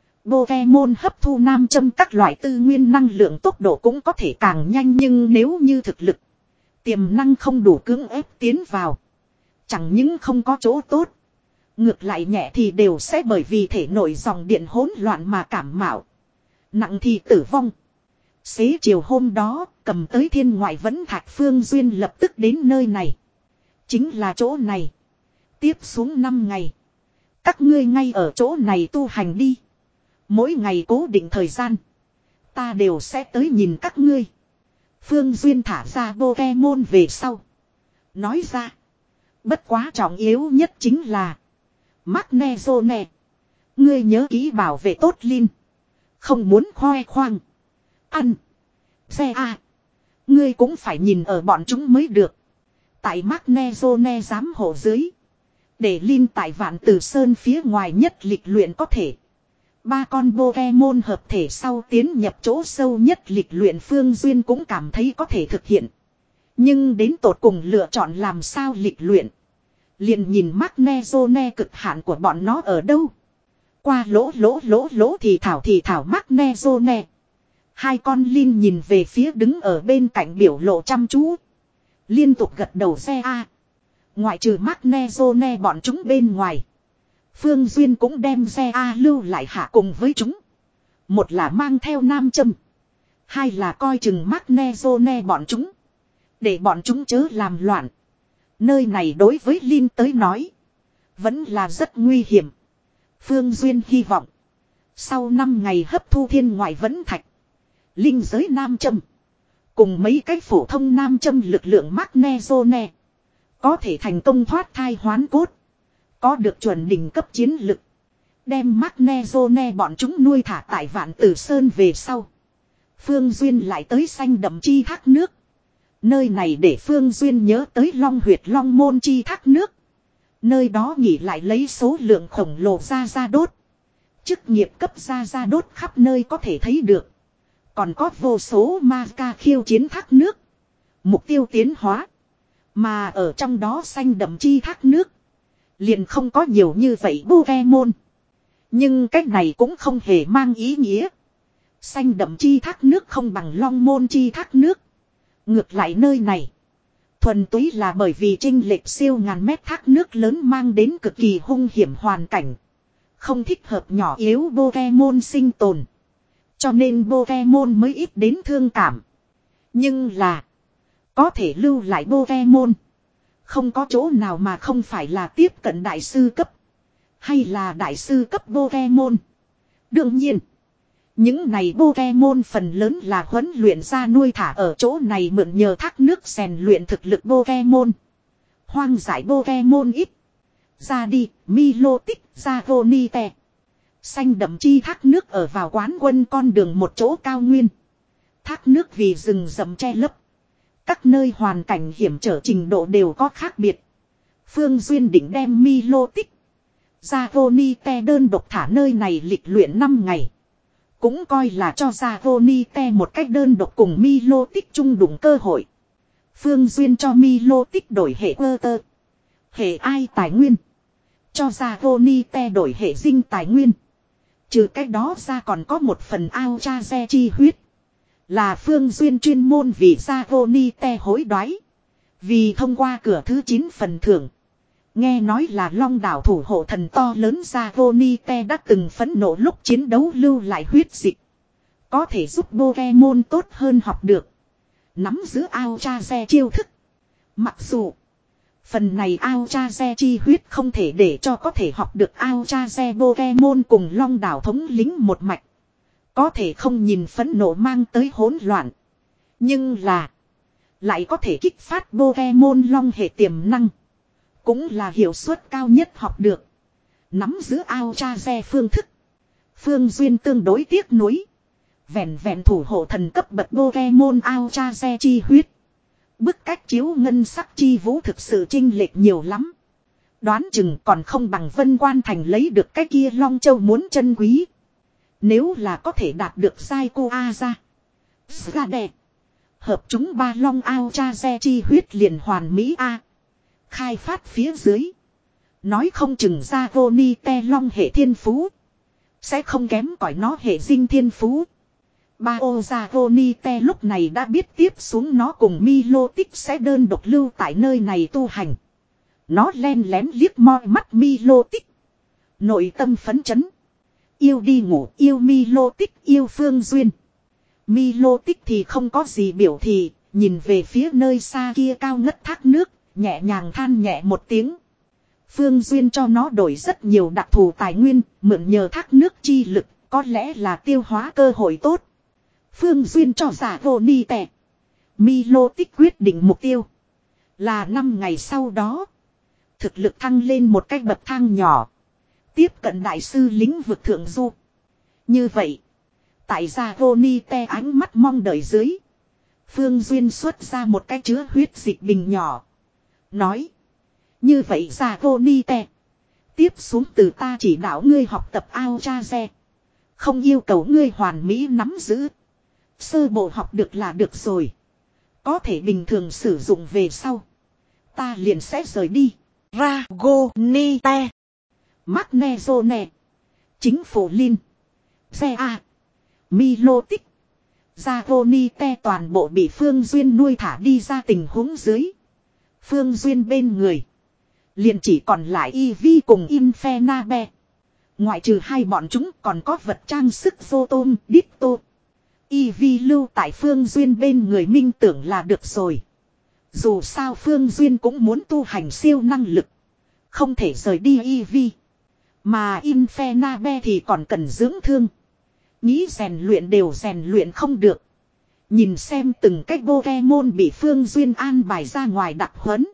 Pokemon hấp thu nam châm các loại tư nguyên năng lượng tốc độ cũng có thể càng nhanh, nhưng nếu như thực lực. Tiềm năng không đủ cưỡng ép tiến vào. Chẳng những không có chỗ tốt. Ngược lại nhẹ thì đều sẽ bởi vì thể nội dòng điện hỗn loạn mà cảm mạo. Nặng thì tử vong. Xế chiều hôm đó, cầm tới thiên ngoại vẫn thạch Phương Duyên lập tức đến nơi này. Chính là chỗ này. Tiếp xuống năm ngày. Các ngươi ngay ở chỗ này tu hành đi. Mỗi ngày cố định thời gian. Ta đều sẽ tới nhìn các ngươi. Phương Duyên thả ra Pokemon về sau. Nói ra. Bất quá trọng yếu nhất chính là. Magnezone. Ngươi nhớ kỹ bảo vệ tốt Linh. Không muốn khoe khoang. Ăn. Xe A. Ngươi cũng phải nhìn ở bọn chúng mới được. Tại Magnezone giám hộ dưới. Để Linh tại Vạn Tử Sơn phía ngoài nhất lịch luyện có thể. Ba con Pokemon hợp thể sau tiến nhập chỗ sâu nhất lịch luyện Phương Duyên cũng cảm thấy có thể thực hiện. Nhưng đến tột cùng lựa chọn làm sao lịch luyện. Liền nhìn Magnezone cực hạn của bọn nó ở đâu. Qua lỗ lỗ lỗ lỗ thì thảo thì thảo Magnezone. Hai con Linh nhìn về phía đứng ở bên cạnh biểu lộ chăm chú. Liên tục gật đầu xe A. Ngoại trừ Magnezone bọn chúng bên ngoài. Phương Duyên cũng đem xe A lưu lại hạ cùng với chúng. Một là mang theo nam châm. Hai là coi chừng Magnezone bọn chúng. Để bọn chúng chớ làm loạn. Nơi này đối với Linh tới nói. Vẫn là rất nguy hiểm. Phương Duyên hy vọng. Sau năm ngày hấp thu thiên ngoại vẫn thạch. Linh giới nam châm. Cùng mấy cái phổ thông nam châm lực lượng Magnezone. Có thể thành công thoát thai hoán cốt. Có được chuẩn đỉnh cấp chiến lực. Đem Magnezone bọn chúng nuôi thả tại Vạn Tử Sơn về sau. Phương Duyên lại tới xanh đậm chi thác nước. Nơi này để Phương Duyên nhớ tới Long Huyệt Long Môn chi thác nước. Nơi đó nghỉ lại lấy số lượng khổng lồ ra ra đốt. Chức nghiệp cấp ra ra đốt khắp nơi có thể thấy được. Còn có vô số ma ca khiêu chiến thác nước. Mục tiêu tiến hóa. Mà ở trong đó xanh đậm chi thác nước. Liền không có nhiều như vậy Pokemon. Nhưng cách này cũng không hề mang ý nghĩa. Xanh đậm chi thác nước không bằng Long Môn chi thác nước. Ngược lại nơi này. Thuần túy là bởi vì chênh lệch siêu ngàn mét thác nước lớn mang đến cực kỳ hung hiểm hoàn cảnh. Không thích hợp nhỏ yếu Pokemon sinh tồn. Cho nên Pokemon mới ít đến thương cảm. Nhưng là. Có thể lưu lại Pokemon. Không có chỗ nào mà không phải là tiếp cận đại sư cấp. Hay là đại sư cấp Pokemon. Đương nhiên. Những này Pokemon phần lớn là huấn luyện ra nuôi thả ở chỗ này mượn nhờ thác nước rèn luyện thực lực Pokemon. Hoang dại Pokemon ít. Ra đi, Milotic, Dragonite. Xanh đậm chi thác nước ở vào quán quân con đường một chỗ cao nguyên. Thác nước vì rừng rậm che lấp. Các nơi hoàn cảnh hiểm trở trình độ đều có khác biệt. Phương Duyên định đem Milotic, Dragonite đơn độc thả nơi này lịch luyện năm ngày. Cũng coi là cho Dragonite một cách đơn độc cùng Milotic chung đụng cơ hội. Phương Duyên cho Milotic đổi hệ cơ tơ. Hệ ai tài nguyên. Cho Dragonite đổi hệ dinh tài nguyên. Trừ cách đó ra còn có một phần ao cha xe chi huyết. Là Phương Duyên chuyên môn vì Dragonite hối đoái. Vì thông qua cửa thứ chín phần thưởng. Nghe nói là Long đảo thủ hộ thần to lớn Dragonite đã từng phẫn nộ lúc chiến đấu lưu lại huyết dịch. Có thể giúp Pokemon tốt hơn học được. Nắm giữ ao cha xe chiêu thức. Mặc dù phần này ao cha xe chi huyết không thể để cho có thể học được ao cha xe Pokemon cùng Long đảo thống lính một mạch. Có thể không nhìn phẫn nộ mang tới hỗn loạn. Nhưng là lại có thể kích phát Pokemon Long hệ tiềm năng. Cũng là hiệu suất cao nhất học được. Nắm giữ ao cha xe phương thức. Phương Duyên tương đối tiếc nuối. Vẹn vẹn thủ hộ thần cấp bậc Pokemon ao cha xe chi huyết. Bức cách chiếu ngân sắc chi vũ thực sự chênh lệch nhiều lắm. Đoán chừng còn không bằng Vân Quan Thành lấy được cái kia Long Châu muốn chân quý. Nếu là có thể đạt được sai cô A ra. Ra đẹp. Hợp chúng ba long ao cha xe chi huyết liền hoàn mỹ A. Khai phát phía dưới. Nói không chừng ra vô ni te long hệ thiên phú. Sẽ không kém cỏi nó hệ dinh thiên phú. Ba ô ra vô ni te lúc này đã biết tiếp xuống nó cùng Milotic sẽ đơn độc lưu tại nơi này tu hành. Nó len lén liếc moi mắt Milotic. Nội tâm phấn chấn. Yêu đi ngủ yêu Milotic yêu Phương Duyên. Milotic thì không có gì biểu thị. Nhìn về phía nơi xa kia cao ngất thác nước. Nhẹ nhàng than nhẹ một tiếng. Phương Duyên cho nó đổi rất nhiều đặc thù tài nguyên. Mượn nhờ thác nước chi lực. Có lẽ là tiêu hóa cơ hội tốt. Phương Duyên cho giả vô ni tệ. Milotic quyết định mục tiêu. Là năm ngày sau đó. Thực lực thăng lên một cái bậc thang nhỏ. Tiếp cận đại sư lĩnh vực thượng du. Như vậy. Tại gia vô ni te ánh mắt mong đợi dưới. Phương Duyên xuất ra một cái chứa huyết dịch bình nhỏ. Nói. Như vậy gia vô ni te. Tiếp xuống từ ta chỉ đạo ngươi học tập ao cha xe. Không yêu cầu ngươi hoàn mỹ nắm giữ. Sơ bộ học được là được rồi. Có thể bình thường sử dụng về sau. Ta liền sẽ rời đi. Dragonite. Magnezone. Chính phủ Linh. Xe A. Milotic. Dragonite toàn bộ bị Phương Duyên nuôi thả đi ra tình huống dưới. Phương Duyên bên người. Liền chỉ còn lại Eevee cùng Infernape. Ngoại trừ hai bọn chúng còn có vật trang sức Photom, Ditto. Eevee lưu tại Phương Duyên bên người minh tưởng là được rồi. Dù sao Phương Duyên cũng muốn tu hành siêu năng lực. Không thể rời đi Eevee. Mà Infernabe thì còn cần dưỡng thương. Nghĩ rèn luyện đều rèn luyện không được. Nhìn xem từng cách Pokemon bị Phương Duyên an bài ra ngoài đặc huấn.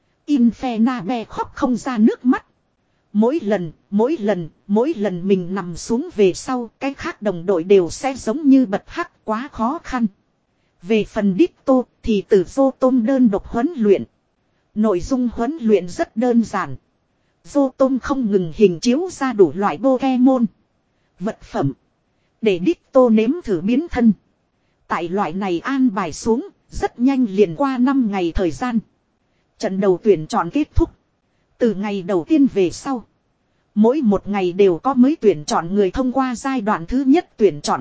Infernabe khóc không ra nước mắt. Mỗi lần, mỗi lần, mỗi lần mình nằm xuống về sau, cái khác đồng đội đều sẽ giống như bật hắc, quá khó khăn. Về phần Ditto thì từ vô tôm đơn độc huấn luyện. Nội dung huấn luyện rất đơn giản. Vô tôm không ngừng hình chiếu ra đủ loại Pokemon, vật phẩm, để Ditto nếm thử biến thân. Tại loại này an bài xuống, rất nhanh liền qua năm ngày thời gian. Trận đầu tuyển chọn kết thúc. Từ ngày đầu tiên về sau, mỗi một ngày đều có mới tuyển chọn người thông qua giai đoạn thứ nhất tuyển chọn.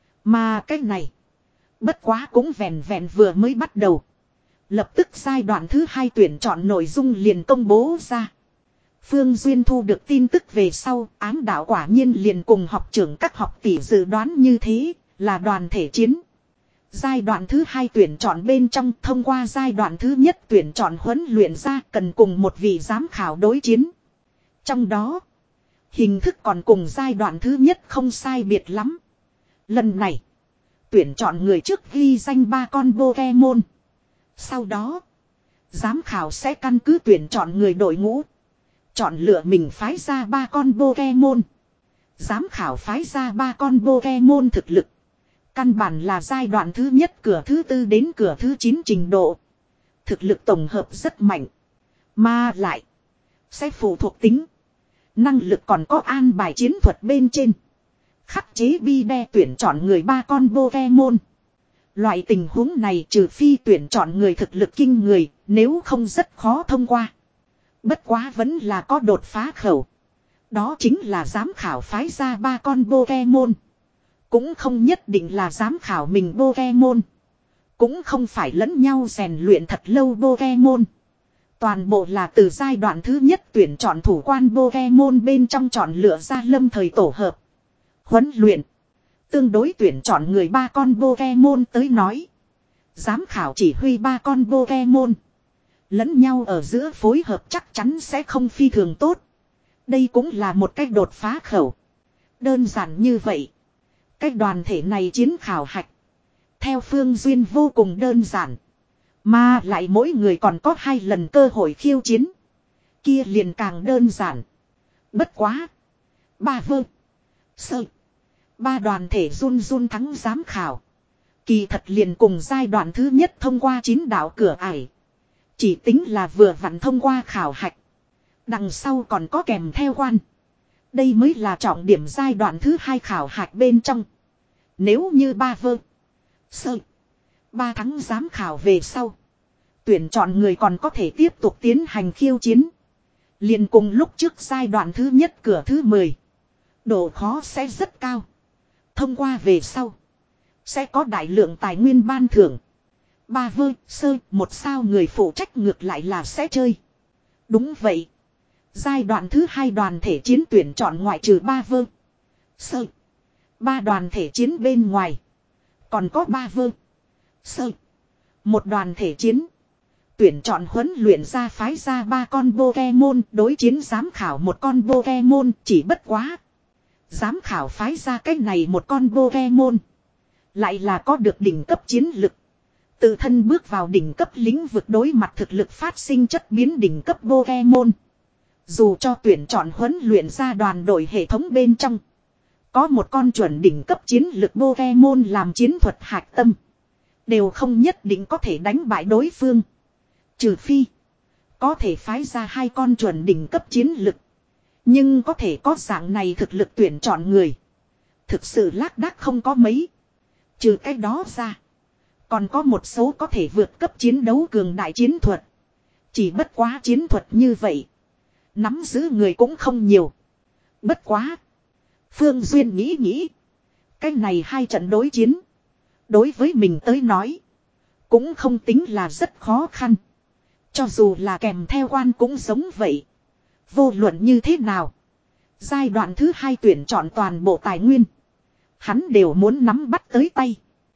Mà cái này, bất quá cũng vẹn vẹn vừa mới bắt đầu. Lập tức giai đoạn thứ hai tuyển chọn nội dung liền công bố ra. Phương Duyên thu được tin tức về sau, ám đạo quả nhiên liền cùng học trưởng các học tỷ dự đoán như thế, là đoàn thể chiến. Giai đoạn thứ hai tuyển chọn bên trong thông qua giai đoạn thứ nhất tuyển chọn huấn luyện ra cần cùng một vị giám khảo đối chiến. Trong đó, hình thức còn cùng giai đoạn thứ nhất không sai biệt lắm. Lần này, tuyển chọn người trước ghi danh ba con Pokemon. Sau đó, giám khảo sẽ căn cứ tuyển chọn người đội ngũ. Chọn lựa mình phái ra ba con Pokemon. Giám khảo phái ra ba con Pokemon thực lực. Căn bản là giai đoạn thứ nhất cửa thứ tư đến cửa thứ chín trình độ. Thực lực tổng hợp rất mạnh. Mà lại, sẽ phụ thuộc tính. Năng lực còn có an bài chiến thuật bên trên. Khắc chế bi đe tuyển chọn người ba con Pokemon. Loại tình huống này trừ phi tuyển chọn người thực lực kinh người, nếu không rất khó thông qua. Bất quá vẫn là có đột phá khẩu. Đó chính là giám khảo phái ra ba con Pokemon. Cũng không nhất định là giám khảo mình Pokemon. Cũng không phải lẫn nhau rèn luyện thật lâu Pokemon. Toàn bộ là từ giai đoạn thứ nhất tuyển chọn thủ quan Pokemon bên trong chọn lựa ra lâm thời tổ hợp. Huấn luyện. Tương đối tuyển chọn người ba con Pokemon tới nói. Giám khảo chỉ huy ba con Pokemon. Lẫn nhau ở giữa phối hợp chắc chắn sẽ không phi thường tốt. Đây cũng là một cách đột phá khẩu. Đơn giản như vậy. Cách đoàn thể này chiến khảo hạch. Theo Phương Duyên vô cùng đơn giản. Mà lại mỗi người còn có hai lần cơ hội khiêu chiến. Kia liền càng đơn giản. Bất quá. Ba vơ. Sơ. Ba đoàn thể run run thắng giám khảo. Kỳ thật liền cùng giai đoạn thứ nhất thông qua chín đạo cửa ải. Chỉ tính là vừa vặn thông qua khảo hạch. Đằng sau còn có kèm theo quan. Đây mới là trọng điểm giai đoạn thứ hai khảo hạch bên trong. Nếu như ba vơ. Sơ. Ba thắng giám khảo về sau. Tuyển chọn người còn có thể tiếp tục tiến hành khiêu chiến. Liền cùng lúc trước giai đoạn thứ nhất cửa thứ mười. Độ khó sẽ rất cao. Thông qua về sau. Sẽ có đại lượng tài nguyên ban thưởng. Ba vơ, sơ, một sao người phụ trách ngược lại là sẽ chơi. Đúng vậy. Giai đoạn thứ hai đoàn thể chiến tuyển chọn ngoại trừ ba vơ. Sơ. Ba đoàn thể chiến bên ngoài. Còn có ba vơ. Sơ. Một đoàn thể chiến. Tuyển chọn huấn luyện ra phái ra ba con Pokemon đối chiến giám khảo một con Pokemon chỉ bất quá. Giám khảo phái ra cách này một con Pokemon. Lại là có được đỉnh cấp chiến lực. Tự thân bước vào đỉnh cấp lĩnh vực đối mặt thực lực phát sinh chất biến đỉnh cấp Pokemon. Dù cho tuyển chọn huấn luyện ra đoàn đội hệ thống bên trong. Có một con chuẩn đỉnh cấp chiến lực Pokemon làm chiến thuật hạch tâm. Đều không nhất định có thể đánh bại đối phương. Trừ phi. Có thể phái ra hai con chuẩn đỉnh cấp chiến lực. Nhưng có thể có dạng này thực lực tuyển chọn người. Thực sự lác đác không có mấy. Trừ cái đó ra. Còn có một số có thể vượt cấp chiến đấu cường đại chiến thuật. Chỉ bất quá chiến thuật như vậy. Nắm giữ người cũng không nhiều. Bất quá. Phương Duyên nghĩ nghĩ. Cái này hai trận đối chiến. Đối với mình tới nói. Cũng không tính là rất khó khăn. Cho dù là kèm theo quan cũng giống vậy. Vô luận như thế nào. Giai đoạn thứ hai tuyển chọn toàn bộ tài nguyên. Hắn đều muốn nắm bắt tới tay.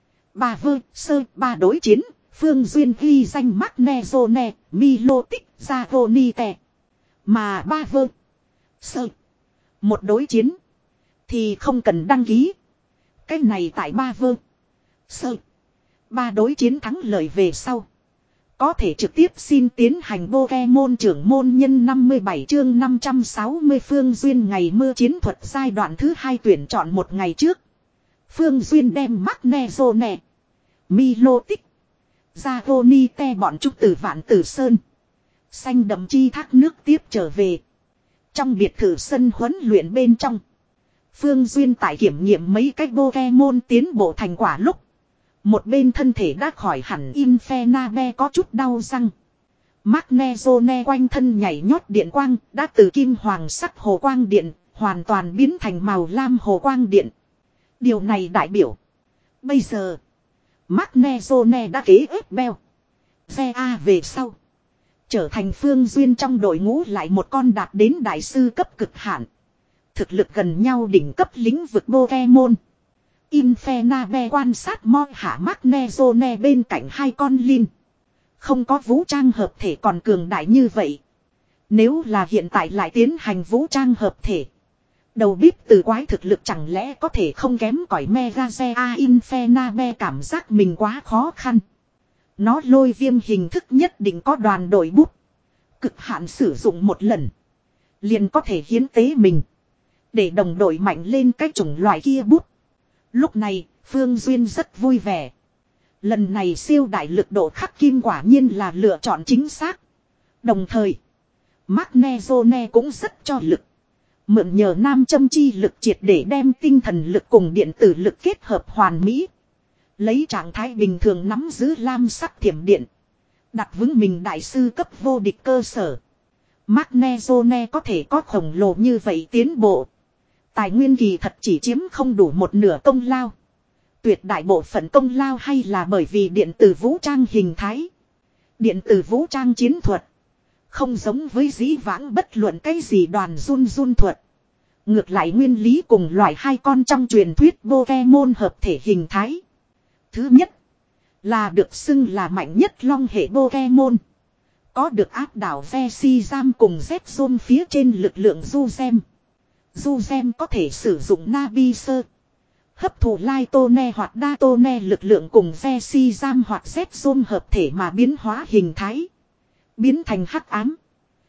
Ba vơ, sơ, ba đối chiến. Phương Duyên ghi danh Magnezone, Milotic, Zagonite. Mà ba vơ, sơ. Một đối chiến. Thì không cần đăng ký. Cái này tại ba vơ. Sơ. Ba đối chiến thắng lợi về sau. Có thể trực tiếp xin tiến hành Pokemon trưởng môn nhân năm mươi bảy chương năm trăm sáu mươi Phương Duyên ngày mưa chiến thuật giai đoạn thứ hai tuyển chọn một ngày trước. Phương Duyên đem Magnezone, Milotic, Zagonite bọn chúng từ Vạn Tử Sơn. Xanh đậm chi thác nước tiếp trở về. Trong biệt thự sân huấn luyện bên trong. Phương Duyên tại kiểm nghiệm mấy cách Pokemon tiến bộ thành quả lúc. Một bên thân thể đã khỏi hẳn Infernape có chút đau răng. Magnezone quanh thân nhảy nhót điện quang đã từ kim hoàng sắc hồ quang điện hoàn toàn biến thành màu lam hồ quang điện. Điều này đại biểu. Bây giờ. Magnezone đã kế ép beo. Xe A về sau. Trở thành Phương Duyên trong đội ngũ lại một con đạt đến đại sư cấp cực hạn. Thực lực gần nhau đỉnh cấp lĩnh vực Pokemon. Infernape quan sát moi hạ Magnezone bên cạnh hai con Lin. Không có vũ trang hợp thể còn cường đại như vậy. Nếu là hiện tại lại tiến hành vũ trang hợp thể. Đầu bếp từ quái thực lực chẳng lẽ có thể không kém cỏi Megazea. Infernape cảm giác mình quá khó khăn. Nó lôi viêm hình thức nhất định có đoàn đội bút. Cực hạn sử dụng một lần. Liền có thể hiến tế mình. Để đồng đội mạnh lên cái chủng loại kia bút. Lúc này, Phương Duyên rất vui vẻ. Lần này siêu đại lực độ khắc kim quả nhiên là lựa chọn chính xác. Đồng thời, Magnezone cũng rất cho lực. Mượn nhờ nam châm chi lực triệt để đem tinh thần lực cùng điện tử lực kết hợp hoàn mỹ. Lấy trạng thái bình thường nắm giữ lam sắc thiểm điện. Đặt vững mình đại sư cấp vô địch cơ sở. Magnezone có thể có khổng lồ như vậy tiến bộ. Tài nguyên kỳ thật chỉ chiếm không đủ một nửa công lao. Tuyệt đại bộ phận công lao hay là bởi vì điện tử vũ trang hình thái. Điện tử vũ trang chiến thuật. Không giống với dĩ vãng bất luận cái gì đoàn run run thuật. Ngược lại nguyên lý cùng loại hai con trong truyền thuyết Pokemon hợp thể hình thái. Thứ nhất là được xưng là mạnh nhất long hệ Pokemon. Có được áp đảo Vesizam cùng Z-Zone phía trên lực lượng Zuzem. Zuzem có thể sử dụng Navisơ. Hấp thụ Lightone hoặc Datone lực lượng cùng Vesizam hoặc Z-Zone hợp thể mà biến hóa hình thái. Biến thành hắc ám.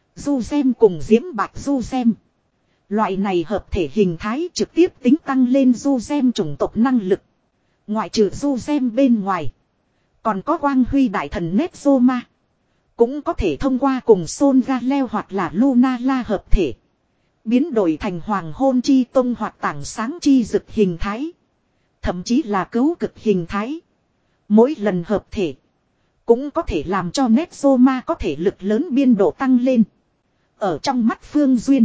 Zuzem cùng diễm bạch Zuzem. Loại này hợp thể hình thái trực tiếp tính tăng lên Zuzem chủng tộc năng lực. Ngoại trừ Zuzem bên ngoài. Còn có quang huy đại thần Nexoma. Cũng có thể thông qua cùng Sol Galeo hoặc là Lunala hợp thể. Biến đổi thành hoàng hôn chi tông hoặc tảng sáng chi dực hình thái. Thậm chí là cứu cực hình thái. Mỗi lần hợp thể. Cũng có thể làm cho Nexoma có thể lực lớn biên độ tăng lên. Ở trong mắt Phương Duyên.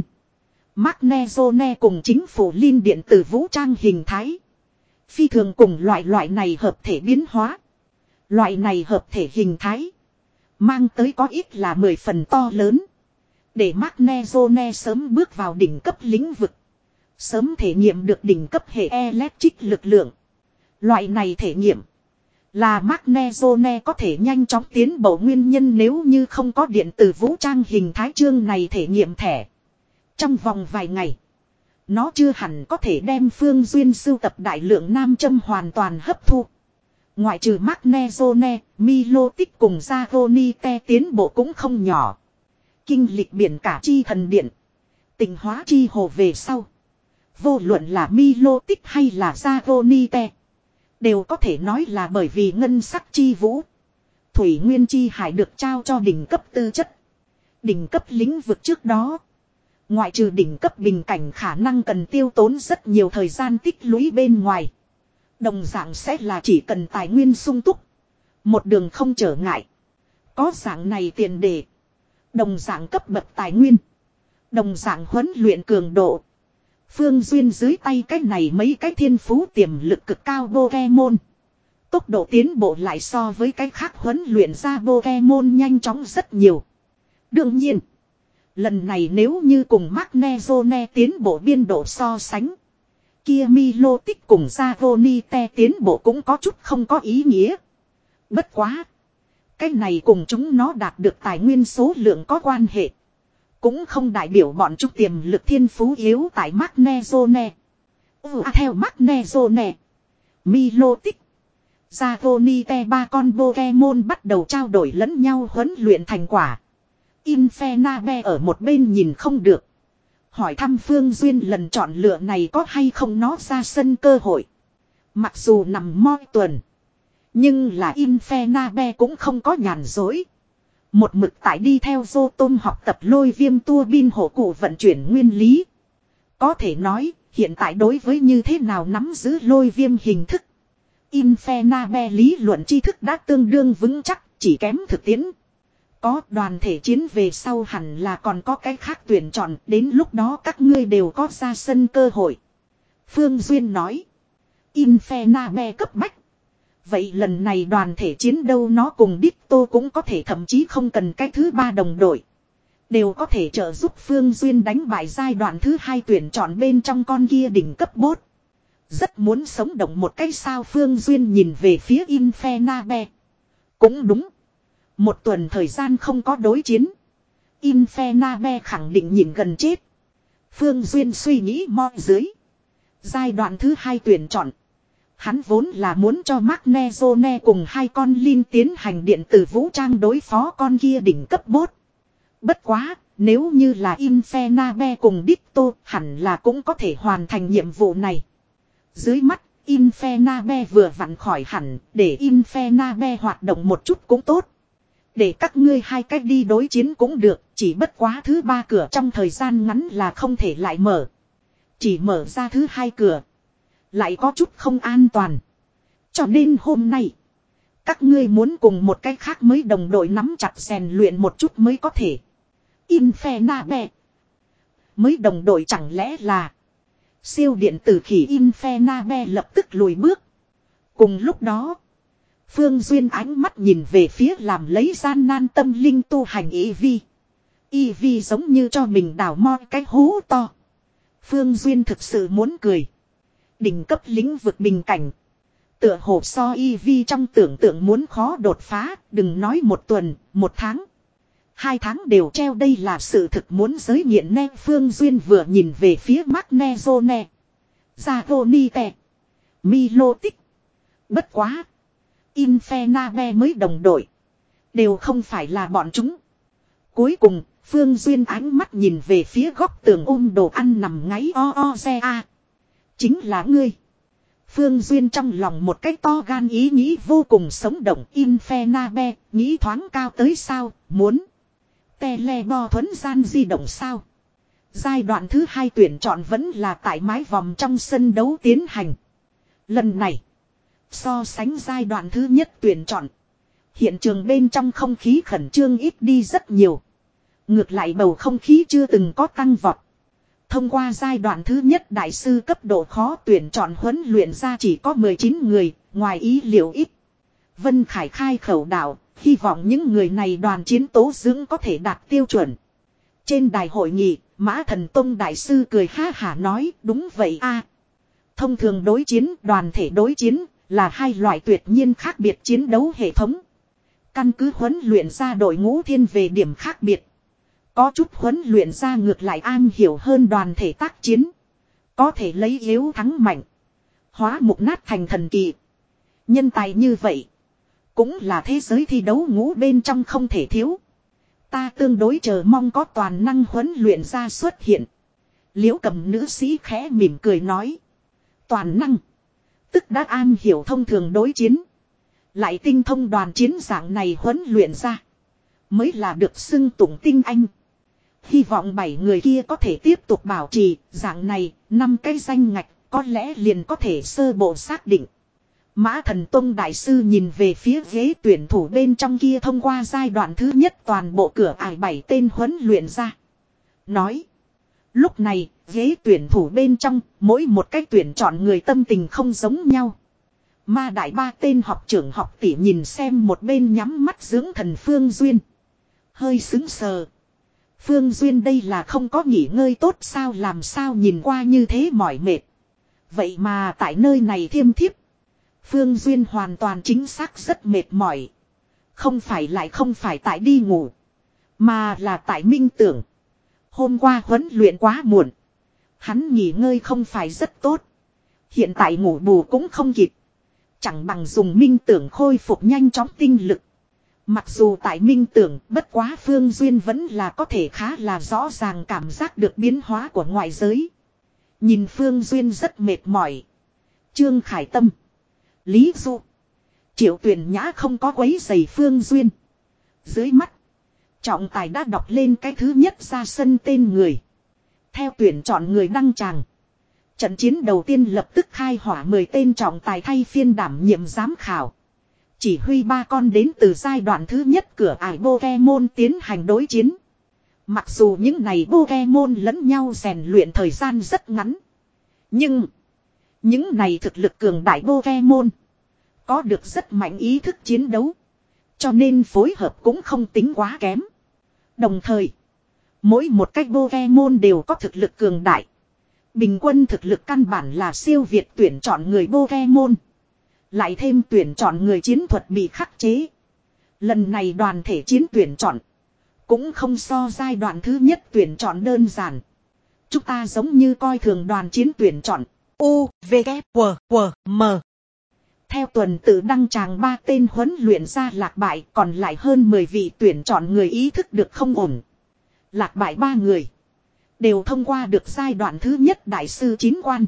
Magnezone cùng chính phủ Linh điện tử vũ trang hình thái. Phi thường cùng loại loại này hợp thể biến hóa. Loại này hợp thể hình thái. Mang tới có ít là mười phần to lớn. Để Magnezone sớm bước vào đỉnh cấp lĩnh vực. Sớm thể nghiệm được đỉnh cấp hệ electric lực lượng. Loại này thể nghiệm. Là Magnezone có thể nhanh chóng tiến bộ nguyên nhân nếu như không có điện tử vũ trang hình thái chương này thể nghiệm thẻ. Trong vòng vài ngày. Nó chưa hẳn có thể đem Phương Duyên sưu tập đại lượng nam châm hoàn toàn hấp thu. Ngoại trừ Magnezone, Milotic cùng Zagonite tiến bộ cũng không nhỏ. Kinh lịch biển cả chi thần điện. Tịnh hóa chi hồ về sau. Vô luận là Milotic hay là Zagonite. Đều có thể nói là bởi vì ngân sắc chi vũ. Thủy nguyên chi hải được trao cho đỉnh cấp tư chất. Đỉnh cấp lĩnh vực trước đó. Ngoại trừ đỉnh cấp bình cảnh khả năng cần tiêu tốn rất nhiều thời gian tích lũy bên ngoài. Đồng dạng sẽ là chỉ cần tài nguyên sung túc. Một đường không trở ngại. Có dạng này tiền đề. Đồng dạng cấp bậc tài nguyên. Đồng dạng huấn luyện cường độ. Phương Duyên dưới tay cái này mấy cái thiên phú tiềm lực cực cao Pokemon. Tốc độ tiến bộ lại so với cái khác huấn luyện ra Pokemon nhanh chóng rất nhiều. Đương nhiên. Lần này nếu như cùng Magnezone tiến bộ biên độ so sánh. Kia Milotic cùng Zagonite tiến bộ cũng có chút không có ý nghĩa. Bất quá. Cái này cùng chúng nó đạt được tài nguyên số lượng có quan hệ. Cũng không đại biểu bọn chúng tiềm lực thiên phú yếu tại Magnezone. Ừ, à, theo Magnezone. Milotic. Zagonite ba con Pokemon bắt đầu trao đổi lẫn nhau huấn luyện thành quả. Infernape ở một bên nhìn không được. Hỏi thăm Phương Duyên lần chọn lựa này có hay không nó ra sân cơ hội. Mặc dù nằm moi tuần. Nhưng là Infernape cũng không có nhàn dối. Một mực tại đi theo Rotom học tập lôi viêm tua bin hộ cụ vận chuyển nguyên lý. Có thể nói, hiện tại đối với như thế nào nắm giữ lôi viêm hình thức. Infernape lý luận tri thức đã tương đương vững chắc, chỉ kém thực tiễn. Có đoàn thể chiến về sau hẳn là còn có cái khác tuyển chọn, đến lúc đó các ngươi đều có ra sân cơ hội. Phương Duyên nói. Infernape cấp bách. Vậy lần này đoàn thể chiến đâu nó cùng Ditto cũng có thể thậm chí không cần cái thứ ba đồng đội. Đều có thể trợ giúp Phương Duyên đánh bại giai đoạn thứ hai tuyển chọn bên trong con kia đỉnh cấp bốt. Rất muốn sống động một cái sao Phương Duyên nhìn về phía Infernape. Cũng đúng. Một tuần thời gian không có đối chiến. Infernape khẳng định nhìn gần chết. Phương Duyên suy nghĩ mo dưới. Giai đoạn thứ hai tuyển chọn. Hắn vốn là muốn cho Magnezone cùng hai con Linh tiến hành điện tử vũ trang đối phó con kia đỉnh cấp bốt. Bất quá, nếu như là Infernape cùng Ditto hẳn là cũng có thể hoàn thành nhiệm vụ này. Dưới mắt, Infernape vừa vặn khỏi hẳn, để Infernape hoạt động một chút cũng tốt. Để các ngươi hai cách đi đối chiến cũng được, chỉ bất quá thứ ba cửa trong thời gian ngắn là không thể lại mở. Chỉ mở ra thứ hai cửa. Lại có chút không an toàn. Cho nên hôm nay, các ngươi muốn cùng một cách khác mới đồng đội nắm chặt rèn luyện một chút mới có thể. Infernape. Mới đồng đội chẳng lẽ là siêu điện tử khỉ Infernape lập tức lùi bước. Cùng lúc đó, Phương Duyên ánh mắt nhìn về phía làm lấy gian nan tâm linh tu hành Eevee. Eevee giống như cho mình đào mo cái hố to. Phương Duyên thực sự muốn cười. Đỉnh cấp lĩnh vực bình cảnh. Tựa hồ so Eevee trong tưởng tượng muốn khó đột phá, đừng nói một tuần, một tháng. Hai tháng đều treo đây là sự thực muốn giới nghiện ne. Phương Duyên vừa nhìn về phía Magnezone. Zagonite. Milotic. Bất quá. Infernape mới đồng đội. Đều không phải là bọn chúng. Cuối cùng, Phương Duyên ánh mắt nhìn về phía góc tường ôm đồ ăn nằm ngáy o o xe a. Chính là ngươi. Phương Duyên trong lòng một cách to gan ý nghĩ vô cùng sống động. Infernape, nghĩ thoáng cao tới sao, muốn. Telebo thuấn gian di động sao. Giai đoạn thứ hai tuyển chọn vẫn là tại mái vòng trong sân đấu tiến hành. Lần này, so sánh giai đoạn thứ nhất tuyển chọn. Hiện trường bên trong không khí khẩn trương ít đi rất nhiều. Ngược lại bầu không khí chưa từng có tăng vọt. Thông qua giai đoạn thứ nhất đại sư cấp độ khó tuyển chọn huấn luyện ra chỉ có mười chín người, ngoài ý liệu ít. Vân Khải khai khẩu đạo, hy vọng những người này đoàn chiến tố dưỡng có thể đạt tiêu chuẩn. Trên đài hội nghị, Mã Thần Tông đại sư cười ha hả nói, đúng vậy a. Thông thường đối chiến, đoàn thể đối chiến, là hai loại tuyệt nhiên khác biệt chiến đấu hệ thống. Căn cứ huấn luyện ra đội ngũ thiên về điểm khác biệt. Có chút huấn luyện ra ngược lại an hiểu hơn đoàn thể tác chiến. Có thể lấy yếu thắng mạnh. Hóa mục nát thành thần kỳ. Nhân tài như vậy. Cũng là thế giới thi đấu ngũ bên trong không thể thiếu. Ta tương đối chờ mong có toàn năng huấn luyện ra xuất hiện. Liễu Cầm nữ sĩ khẽ mỉm cười nói. Toàn năng. Tức đã an hiểu thông thường đối chiến. Lại tinh thông đoàn chiến dạng này huấn luyện ra. Mới là được xưng tụng tinh anh. Hy vọng bảy người kia có thể tiếp tục bảo trì dạng này, năm cái danh ngạch có lẽ liền có thể sơ bộ xác định. Mã Thần Tông đại sư nhìn về phía ghế tuyển thủ bên trong kia thông qua giai đoạn thứ nhất toàn bộ cửa ải bảy tên huấn luyện ra. Nói. Lúc này, ghế tuyển thủ bên trong, mỗi một cách tuyển chọn người tâm tình không giống nhau. Ma đại ba tên học trưởng học tỷ nhìn xem một bên nhắm mắt dưỡng thần Phương Duyên. Hơi sững sờ. Phương Duyên đây là không có nghỉ ngơi tốt sao làm sao nhìn qua như thế mỏi mệt. Vậy mà tại nơi này thiêm thiếp. Phương Duyên hoàn toàn chính xác rất mệt mỏi. Không phải lại không phải tại đi ngủ. Mà là tại minh tưởng. Hôm qua huấn luyện quá muộn. Hắn nghỉ ngơi không phải rất tốt. Hiện tại ngủ bù cũng không kịp. Chẳng bằng dùng minh tưởng khôi phục nhanh chóng tinh lực. Mặc dù tại minh tưởng bất quá Phương Duyên vẫn là có thể khá là rõ ràng cảm giác được biến hóa của ngoại giới. Nhìn Phương Duyên rất mệt mỏi. Trương Khải Tâm, Lý Du, Triệu Tuyền Nhã không có quấy giày Phương Duyên. Dưới mắt, trọng tài đã đọc lên cái thứ nhất ra sân tên người. Theo tuyển chọn người đăng tràng. Trận chiến đầu tiên lập tức khai hỏa mười tên trọng tài thay phiên đảm nhiệm giám khảo. Chỉ huy ba con đến từ giai đoạn thứ nhất cửa ải Pokemon tiến hành đối chiến. Mặc dù những này Pokemon lẫn nhau rèn luyện thời gian rất ngắn. Nhưng những này thực lực cường đại Pokemon có được rất mạnh ý thức chiến đấu. Cho nên phối hợp cũng không tính quá kém. Đồng thời, mỗi một cách Pokemon đều có thực lực cường đại. Bình quân thực lực căn bản là siêu việt tuyển chọn người Pokemon. Lại thêm tuyển chọn người chiến thuật bị khắc chế. Lần này đoàn thể chiến tuyển chọn cũng không so giai đoạn thứ nhất tuyển chọn đơn giản. Chúng ta giống như coi thường đoàn chiến tuyển chọn. U, V, K, W, W, M. Theo tuần tự đăng tràng ba tên huấn luyện ra lạc bại, còn lại hơn mười vị tuyển chọn người ý thức được không ổn. Lạc bại ba người đều thông qua được giai đoạn thứ nhất đại sư chín quan.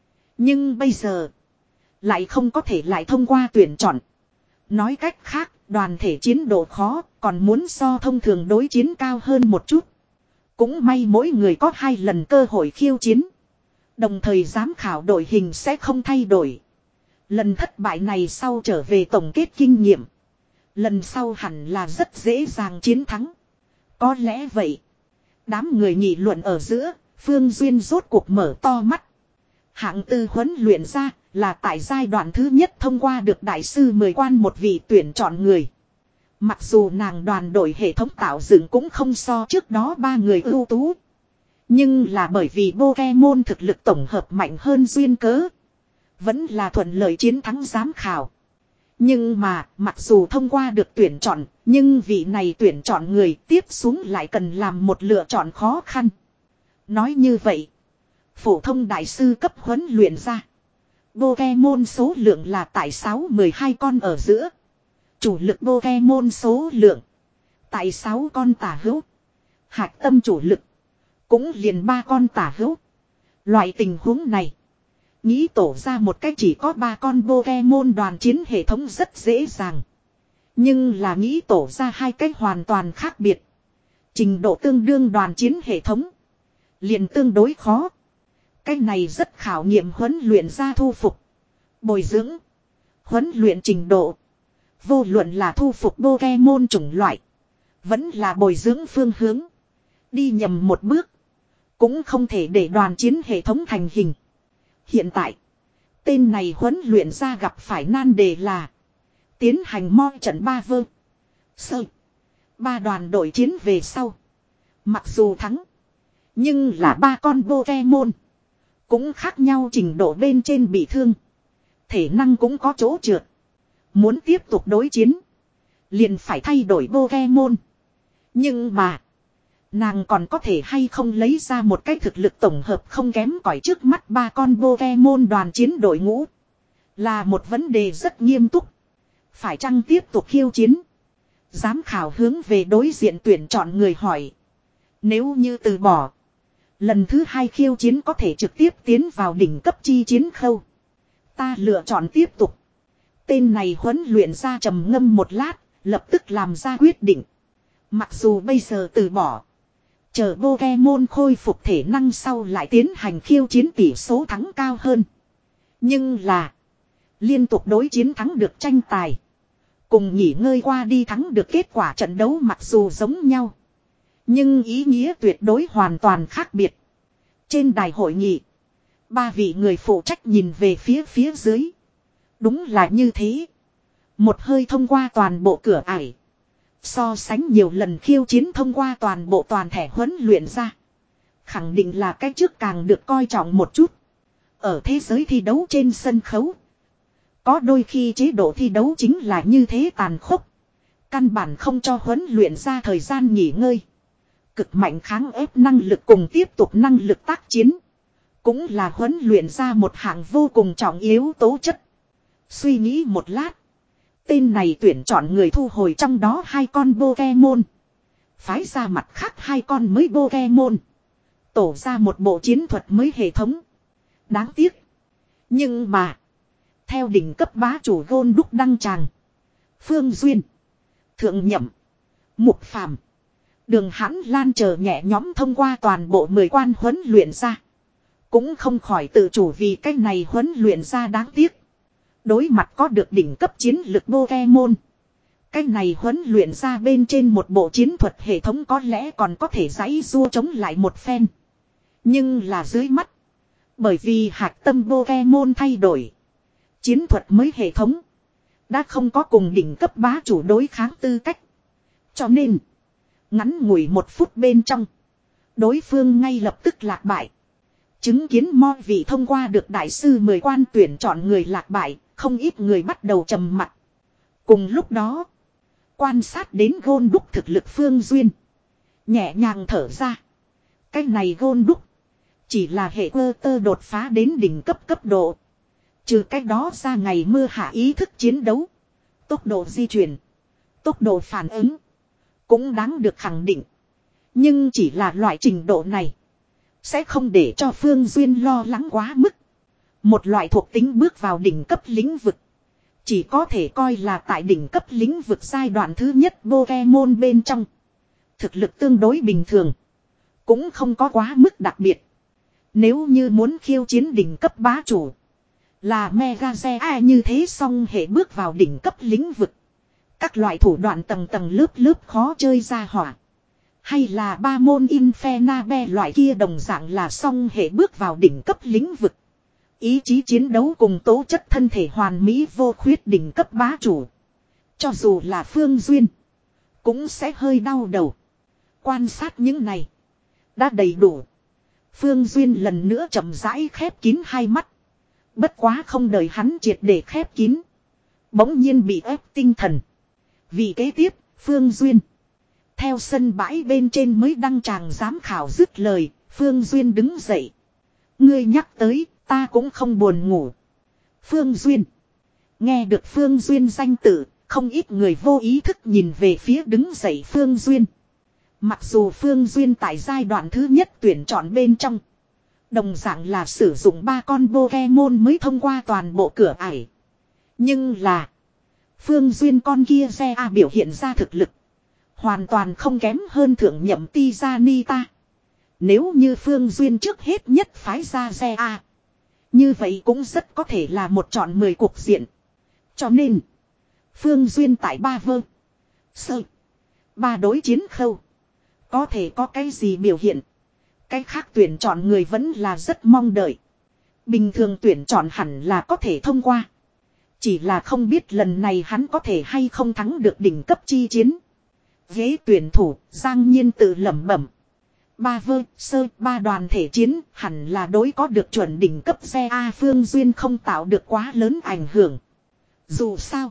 Nhưng bây giờ lại không có thể lại thông qua tuyển chọn. Nói cách khác, đoàn thể chiến độ khó, còn muốn so thông thường đối chiến cao hơn một chút. Cũng may mỗi người có hai lần cơ hội khiêu chiến. Đồng thời giám khảo đội hình sẽ không thay đổi. Lần thất bại này sau trở về tổng kết kinh nghiệm. Lần sau hẳn là rất dễ dàng chiến thắng. Có lẽ vậy. Đám người nghị luận ở giữa, Phương Duyên rốt cuộc mở to mắt. Hạng tư huấn luyện ra là tại giai đoạn thứ nhất thông qua được đại sư mười quan một vị tuyển chọn người. Mặc dù nàng đoàn đội hệ thống tạo dựng cũng không so trước đó ba người ưu tú. Nhưng là bởi vì Pokemon thực lực tổng hợp mạnh hơn duyên cớ. Vẫn là thuận lợi chiến thắng giám khảo. Nhưng mà mặc dù thông qua được tuyển chọn, nhưng vị này tuyển chọn người tiếp xuống lại cần làm một lựa chọn khó khăn. Nói như vậy, phổ thông đại sư cấp huấn luyện ra. Pokemon số lượng là tại sáu mười hai con ở giữa. Chủ lực Pokemon số lượng tại sáu con tả hữu. Hạch tâm chủ lực cũng liền ba con tả hữu. Loại tình huống này, nghĩ tổ ra một cách chỉ có ba con Pokemon đoàn chiến hệ thống rất dễ dàng. Nhưng là nghĩ tổ ra hai cách hoàn toàn khác biệt. Trình độ tương đương đoàn chiến hệ thống liền tương đối khó. Cái này rất khảo nghiệm huấn luyện ra thu phục, bồi dưỡng, huấn luyện trình độ. Vô luận là thu phục Pokemon chủng loại, vẫn là bồi dưỡng phương hướng. Đi nhầm một bước, cũng không thể để đoàn chiến hệ thống thành hình. Hiện tại, tên này huấn luyện ra gặp phải nan đề là tiến hành mo trận ba vơ sơ ba đoàn đội chiến về sau. Mặc dù thắng, nhưng là ba con Pokemon cũng khác nhau trình độ bên trên bị thương. Thể năng cũng có chỗ trượt. Muốn tiếp tục đối chiến, liền phải thay đổi Pokemon. Nhưng mà, nàng còn có thể hay không lấy ra một cái thực lực tổng hợp không kém cỏi trước mắt ba con Pokemon đoàn chiến đội ngũ, là một vấn đề rất nghiêm túc. Phải chăng tiếp tục khiêu chiến? Giám khảo hướng về đối diện tuyển chọn người hỏi. Nếu như từ bỏ, lần thứ hai khiêu chiến có thể trực tiếp tiến vào đỉnh cấp chi chiến khâu. Ta lựa chọn tiếp tục. Tên này huấn luyện ra trầm ngâm một lát, lập tức làm ra quyết định. Mặc dù bây giờ từ bỏ, chờ Pokemon khôi phục thể năng sau lại tiến hành khiêu chiến tỷ số thắng cao hơn. Nhưng là, liên tục đối chiến thắng được tranh tài, cùng nghỉ ngơi qua đi thắng được kết quả trận đấu mặc dù giống nhau, nhưng ý nghĩa tuyệt đối hoàn toàn khác biệt. Trên đài hội nghị, ba vị người phụ trách nhìn về phía phía dưới. Đúng là như thế. Một hơi thông qua toàn bộ cửa ải, so sánh nhiều lần khiêu chiến thông qua toàn bộ toàn thẻ huấn luyện ra, khẳng định là cái trước càng được coi trọng một chút. Ở thế giới thi đấu trên sân khấu, có đôi khi chế độ thi đấu chính là như thế tàn khốc, căn bản không cho huấn luyện ra thời gian nghỉ ngơi. Cực mạnh kháng ép năng lực cùng tiếp tục năng lực tác chiến. Cũng là huấn luyện ra một hạng vô cùng trọng yếu tố chất. Suy nghĩ một lát. Tên này tuyển chọn người thu hồi trong đó hai con Pokemon. Phái ra mặt khác hai con mới Pokemon. Tổ ra một bộ chiến thuật mới hệ thống. Đáng tiếc. Nhưng mà. Theo đỉnh cấp bá chủ Gôn đúc đăng tràng. Phương Duyên. Thượng Nhậm. Mục Phàm. Đường Hãn Lan chờ nhẹ nhóm thông qua toàn bộ mười quan huấn luyện ra. Cũng không khỏi tự chủ vì cái này huấn luyện ra đáng tiếc. Đối mặt có được đỉnh cấp chiến lực Pokemon. Cái này huấn luyện ra bên trên một bộ chiến thuật hệ thống có lẽ còn có thể giãy giụa chống lại một phen. Nhưng là dưới mắt. Bởi vì hạch tâm Pokemon thay đổi. Chiến thuật mới hệ thống. Đã không có cùng đỉnh cấp bá chủ đối kháng tư cách. Cho nên. Ngắn ngủi một phút bên trong. Đối phương ngay lập tức lạc bại. Chứng kiến mọi vị thông qua được đại sư mười quan tuyển chọn người lạc bại. Không ít người bắt đầu trầm mặt. Cùng lúc đó. Quan sát đến Gôn đúc thực lực Phương Duyên. Nhẹ nhàng thở ra. Cái này Gôn đúc. Chỉ là hệ cơ tơ đột phá đến đỉnh cấp cấp độ. Trừ cách đó ra ngày mưa hạ ý thức chiến đấu. Tốc độ di chuyển. Tốc độ phản ứng. Cũng đáng được khẳng định. Nhưng chỉ là loại trình độ này. Sẽ không để cho Phương Duyên lo lắng quá mức. Một loại thuộc tính bước vào đỉnh cấp lĩnh vực. Chỉ có thể coi là tại đỉnh cấp lĩnh vực giai đoạn thứ nhất Pokemon bên trong. Thực lực tương đối bình thường. Cũng không có quá mức đặc biệt. Nếu như muốn khiêu chiến đỉnh cấp bá chủ. Là Mega Zea như thế xong hệ bước vào đỉnh cấp lĩnh vực. Các loại thủ đoạn tầng tầng lớp lớp khó chơi ra hỏa. Hay là ba môn Infernabe loại kia đồng dạng là xong hệ bước vào đỉnh cấp lĩnh vực. Ý chí chiến đấu cùng tố chất thân thể hoàn mỹ vô khuyết đỉnh cấp bá chủ. Cho dù là Phương Duyên. Cũng sẽ hơi đau đầu. Quan sát những này. Đã đầy đủ. Phương Duyên lần nữa chậm rãi khép kín hai mắt. Bất quá không đợi hắn triệt để khép kín. Bỗng nhiên bị ép tinh thần. Vì kế tiếp, Phương Duyên. Theo sân bãi bên trên mới đăng tràng giám khảo dứt lời, Phương Duyên đứng dậy. Ngươi nhắc tới, ta cũng không buồn ngủ. Phương Duyên. Nghe được Phương Duyên danh tự, không ít người vô ý thức nhìn về phía đứng dậy Phương Duyên. Mặc dù Phương Duyên tại giai đoạn thứ nhất tuyển chọn bên trong. Đồng dạng là sử dụng ba con Pokemon mới thông qua toàn bộ cửa ải. Nhưng là. Phương Duyên con kia Zea biểu hiện ra thực lực. Hoàn toàn không kém hơn thượng nhậm Tizanita. Nếu như Phương Duyên trước hết nhất phái ra Zea. Như vậy cũng rất có thể là một chọn mười cuộc diện. Cho nên. Phương Duyên tại ba vơ. Sơ. Ba đối chiến khâu. Có thể có cái gì biểu hiện. Cái khác tuyển chọn người vẫn là rất mong đợi. Bình thường tuyển chọn hẳn là có thể thông qua. Chỉ là không biết lần này hắn có thể hay không thắng được đỉnh cấp chi chiến. Ghế tuyển thủ, Giang Nhiên tự lẩm bẩm. Ba vơ, sơ, ba đoàn thể chiến, hẳn là đối có được chuẩn đỉnh cấp xe A Phương Duyên không tạo được quá lớn ảnh hưởng. Dù sao,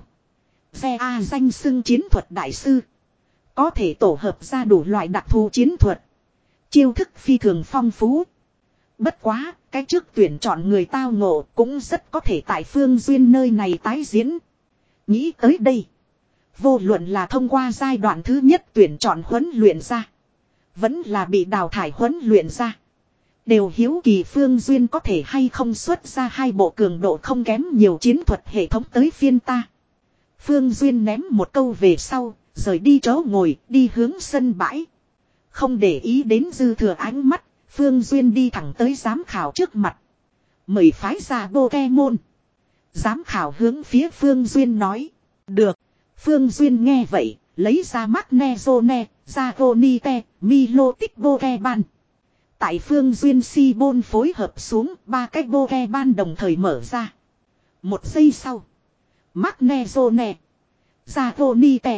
xe A danh xưng chiến thuật đại sư. Có thể tổ hợp ra đủ loại đặc thù chiến thuật. Chiêu thức phi thường phong phú. Bất quá, cái trước tuyển chọn người tao ngộ cũng rất có thể tại Phương Duyên nơi này tái diễn. Nghĩ tới đây. Vô luận là thông qua giai đoạn thứ nhất tuyển chọn huấn luyện ra. Vẫn là bị đào thải huấn luyện ra. Đều hiếu kỳ Phương Duyên có thể hay không xuất ra hai bộ cường độ không kém nhiều chiến thuật hệ thống tới phiên ta. Phương Duyên ném một câu về sau, rời đi chỗ ngồi, đi hướng sân bãi. Không để ý đến dư thừa ánh mắt, Phương Duyên đi thẳng tới giám khảo trước mặt. Mời phái ra Pokemon. Giám khảo hướng phía Phương Duyên nói. Được. Phương Duyên nghe vậy, lấy ra Magnezone, Zagonite, Milotic Pokemon. Tại Phương Duyên si bôn phối hợp xuống, ba cái Pokemon đồng thời mở ra. Một giây sau. Magnezone, Zagonite,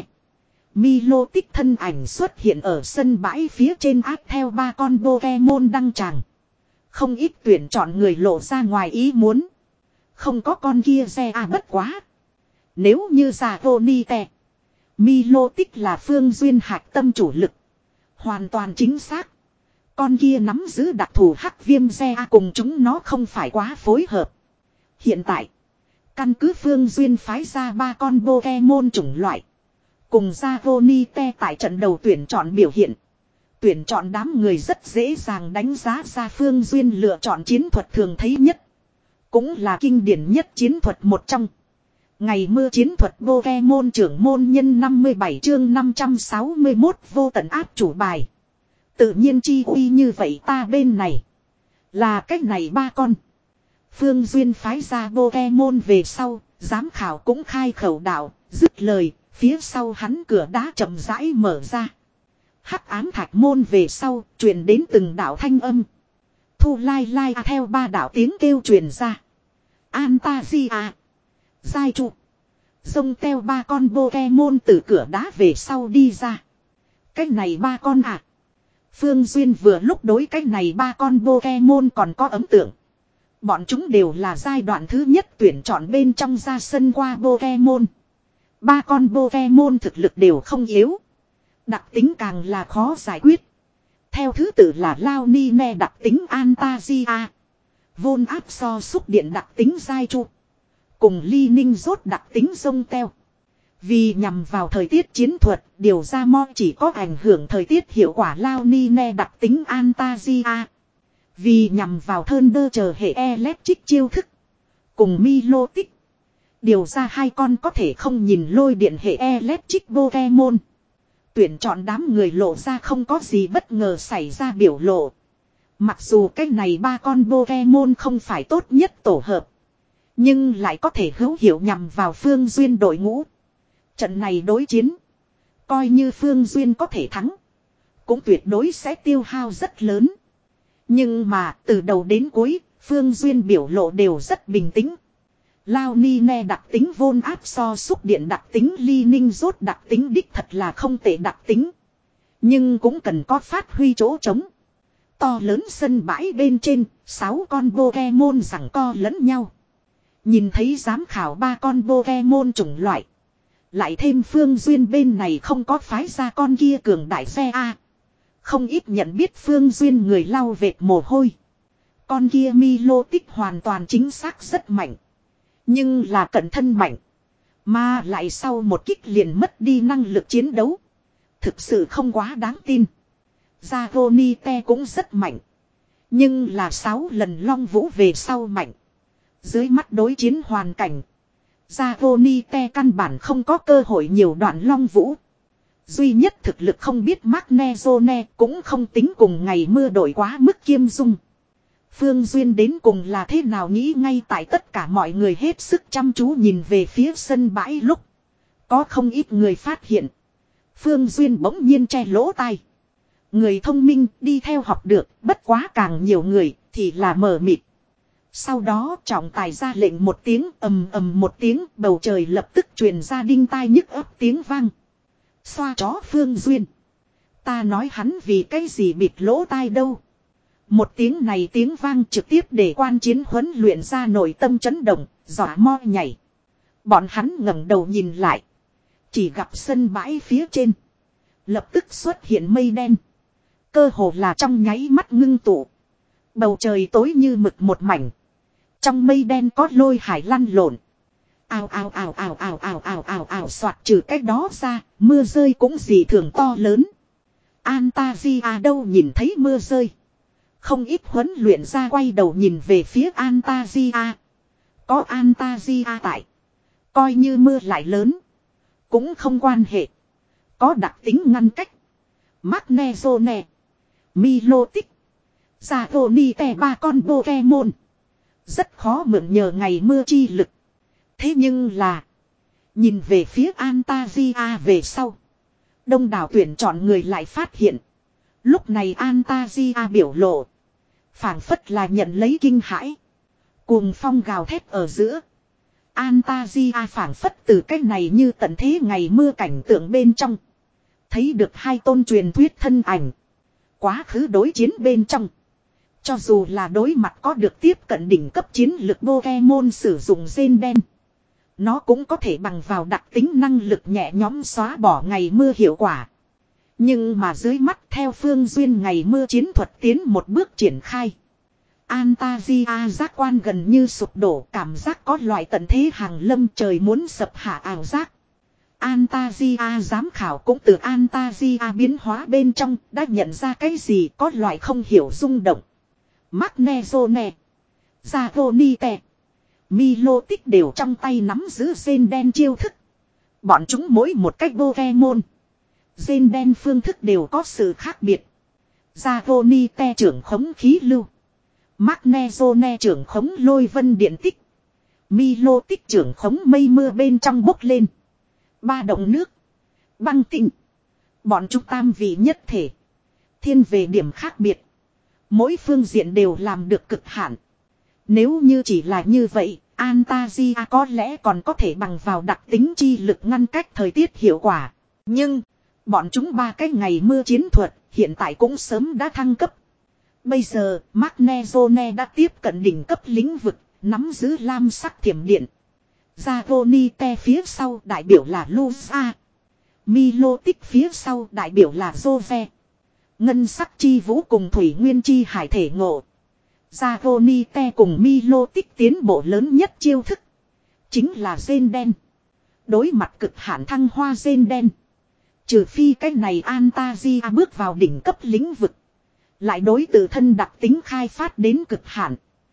Milotic thân ảnh xuất hiện ở sân bãi phía trên áp theo ba con Pokemon đăng tràng. Không ít tuyển chọn người lộ ra ngoài ý muốn. Không có con kia xe à bất quá. Nếu như Zagonite, Milotic là Phương Duyên hạch tâm chủ lực. Hoàn toàn chính xác. Con kia nắm giữ đặc thù hắc viêm xe cùng chúng nó không phải quá phối hợp. Hiện tại, căn cứ Phương Duyên phái ra ba con Pokemon chủng loại. Cùng ra Vonite tại trận đầu tuyển chọn biểu hiện. Tuyển chọn đám người rất dễ dàng đánh giá ra Phương Duyên lựa chọn chiến thuật thường thấy nhất. Cũng là kinh điển nhất chiến thuật một trong. Ngày mưa chiến thuật Pokemon trưởng môn nhân năm mươi bảy chương năm trăm sáu mươi mốt vô tận áp chủ bài. Tự nhiên chi uy như vậy ta bên này. Là cách này ba con. Phương Duyên phái ra Pokemon về sau, giám khảo cũng khai khẩu đạo, dứt lời, phía sau hắn cửa đá chậm rãi mở ra. Hắc ám thạch môn về sau, truyền đến từng đạo thanh âm. Thu lai lai theo ba đạo tiếng kêu truyền ra. Antasia, Giai trụ, Dông teo ba con Pokemon từ cửa đá về sau đi ra. Cách này ba con à. Phương Duyên vừa lúc đối cách này ba con Pokemon còn có ấn tượng. Bọn chúng đều là giai đoạn thứ nhất tuyển chọn bên trong ra sân qua Pokemon. Ba con Pokemon thực lực đều không yếu. Đặc tính càng là khó giải quyết. Theo thứ tự là Launine đặc tính Antasia, Vôn áp so xúc điện đặc tính Giai trụ, cùng Ly Ninh rốt đặc tính Dông teo. Vì nhằm vào thời tiết chiến thuật, điều ra mo chỉ có ảnh hưởng thời tiết hiệu quả Launine đặc tính Antasia. Vì nhằm vào Thunder chờ hệ Electric chiêu thức. Cùng Milotic. Điều ra hai con có thể không nhìn lôi điện hệ Electric Pokemon. Tuyển chọn đám người lộ ra không có gì bất ngờ xảy ra biểu lộ. Mặc dù cái này ba con Pokemon không phải tốt nhất tổ hợp. Nhưng lại có thể hữu hiệu nhằm vào Phương Duyên đội ngũ. Trận này đối chiến. Coi như Phương Duyên có thể thắng. Cũng tuyệt đối sẽ tiêu hao rất lớn. Nhưng mà từ đầu đến cuối, Phương Duyên biểu lộ đều rất bình tĩnh. Launine đặc tính Vôn áp so xúc điện đặc tính Ly Ninh rốt đặc tính đích thật là không tệ đặc tính. Nhưng cũng cần có phát huy chỗ trống. To lớn sân bãi bên trên, sáu con Pokemon giằng co lẫn nhau. Nhìn thấy giám khảo ba con Pokemon chủng loại. Lại thêm Phương Duyên bên này không có phái ra con kia cường đại xe A. Không ít nhận biết Phương Duyên người lau vệt mồ hôi. Con kia Milotic hoàn toàn chính xác rất mạnh. Nhưng là cận thân mạnh. Mà lại sau một kích liền mất đi năng lực chiến đấu. Thực sự không quá đáng tin. Zagonite cũng rất mạnh. Nhưng là sáu lần long vũ về sau mạnh. Dưới mắt đối chiến hoàn cảnh. Zagonite căn bản không có cơ hội nhiều đoạn long vũ. Duy nhất thực lực không biết Magnezone cũng không tính cùng ngày mưa đổi quá mức kiêm dung. Phương Duyên đến cùng là thế nào nghĩ ngay tại tất cả mọi người hết sức chăm chú nhìn về phía sân bãi lúc. Có không ít người phát hiện. Phương Duyên bỗng nhiên che lỗ tai. Người thông minh đi theo học được, bất quá càng nhiều người thì là mờ mịt. Sau đó trọng tài ra lệnh một tiếng ầm ầm một tiếng, bầu trời lập tức truyền ra đinh tai nhức ấp tiếng vang. Xoa chó Phương Duyên. Ta nói hắn vì cái gì bịt lỗ tai đâu. Một tiếng này tiếng vang trực tiếp để quan chiến huấn luyện ra nội tâm chấn động, dọa mo nhảy. Bọn hắn ngẩng đầu nhìn lại. Chỉ gặp sân bãi phía trên. Lập tức xuất hiện mây đen. Cơ hồ là trong nháy mắt ngưng tụ. Bầu trời tối như mực một mảnh. Trong mây đen có lôi hải lăn lộn. Ào ào ào ào ào ào ào ào ào soạt trừ cách đó ra, mưa rơi cũng dị thường to lớn. Antasia đâu nhìn thấy mưa rơi. Không ít huấn luyện ra quay đầu nhìn về phía Antasia. Có Antasia tại. Coi như mưa lại lớn. Cũng không quan hệ. Có đặc tính ngăn cách. Magnezone, Milotic, Zagonite ba con Pokemon. Rất khó mượn nhờ ngày mưa chi lực. Thế nhưng là. Nhìn về phía Antasia về sau. Đông đảo tuyển chọn người lại phát hiện. Lúc này Antasia biểu lộ. Phảng phất là nhận lấy kinh hãi. Cuồng phong gào thét ở giữa. Antasia phảng phất từ cách này như tận thế ngày mưa cảnh tượng bên trong. Thấy được hai tôn truyền thuyết thân ảnh. Quá khứ đối chiến bên trong. Cho dù là đối mặt có được tiếp cận đỉnh cấp chiến lực Pokemon sử dụng gen đen. Nó cũng có thể bằng vào đặc tính năng lực nhẹ nhõm xóa bỏ ngày mưa hiệu quả. Nhưng mà dưới mắt theo Phương Duyên ngày mưa chiến thuật tiến một bước triển khai. Antasia giác quan gần như sụp đổ, cảm giác có loại tận thế hàng lâm trời muốn sập hạ ảo giác. Antasia giám khảo cũng từ Antasia biến hóa bên trong đã nhận ra cái gì có loại không hiểu rung động. Magnezone, Zagonite, Milotic đều trong tay nắm giữ gen đen chiêu thức. Bọn chúng mỗi một cách Pokemon. Gen đen phương thức đều có sự khác biệt. Zagonite trưởng khống khí lưu. Magnezone trưởng khống lôi vân điện tích. Milotic trưởng khống mây mưa bên trong bốc lên. Ba động nước. Băng tinh. Bọn chúng tam vị nhất thể. Thiên về điểm khác biệt. Mỗi phương diện đều làm được cực hạn. Nếu như chỉ là như vậy, Antasia có lẽ còn có thể bằng vào đặc tính chi lực ngăn cách thời tiết hiệu quả. Nhưng, bọn chúng ba cái ngày mưa chiến thuật, hiện tại cũng sớm đã thăng cấp. Bây giờ, Magnezone đã tiếp cận đỉnh cấp lĩnh vực, nắm giữ lam sắc thiểm điện. Zagonite phía sau đại biểu là Luza. Milotic phía sau đại biểu là Jove. Ngân sắc chi vũ cùng thủy nguyên chi hải thể ngộ. Zagonite cùng Milotic tiến bộ lớn nhất chiêu thức. Chính là gen đen. Đối mặt cực hạn thăng hoa gen đen. Trừ phi cái này Antasia bước vào đỉnh cấp lĩnh vực. Lại đối tự thân đặc tính khai phát đến cực hạn.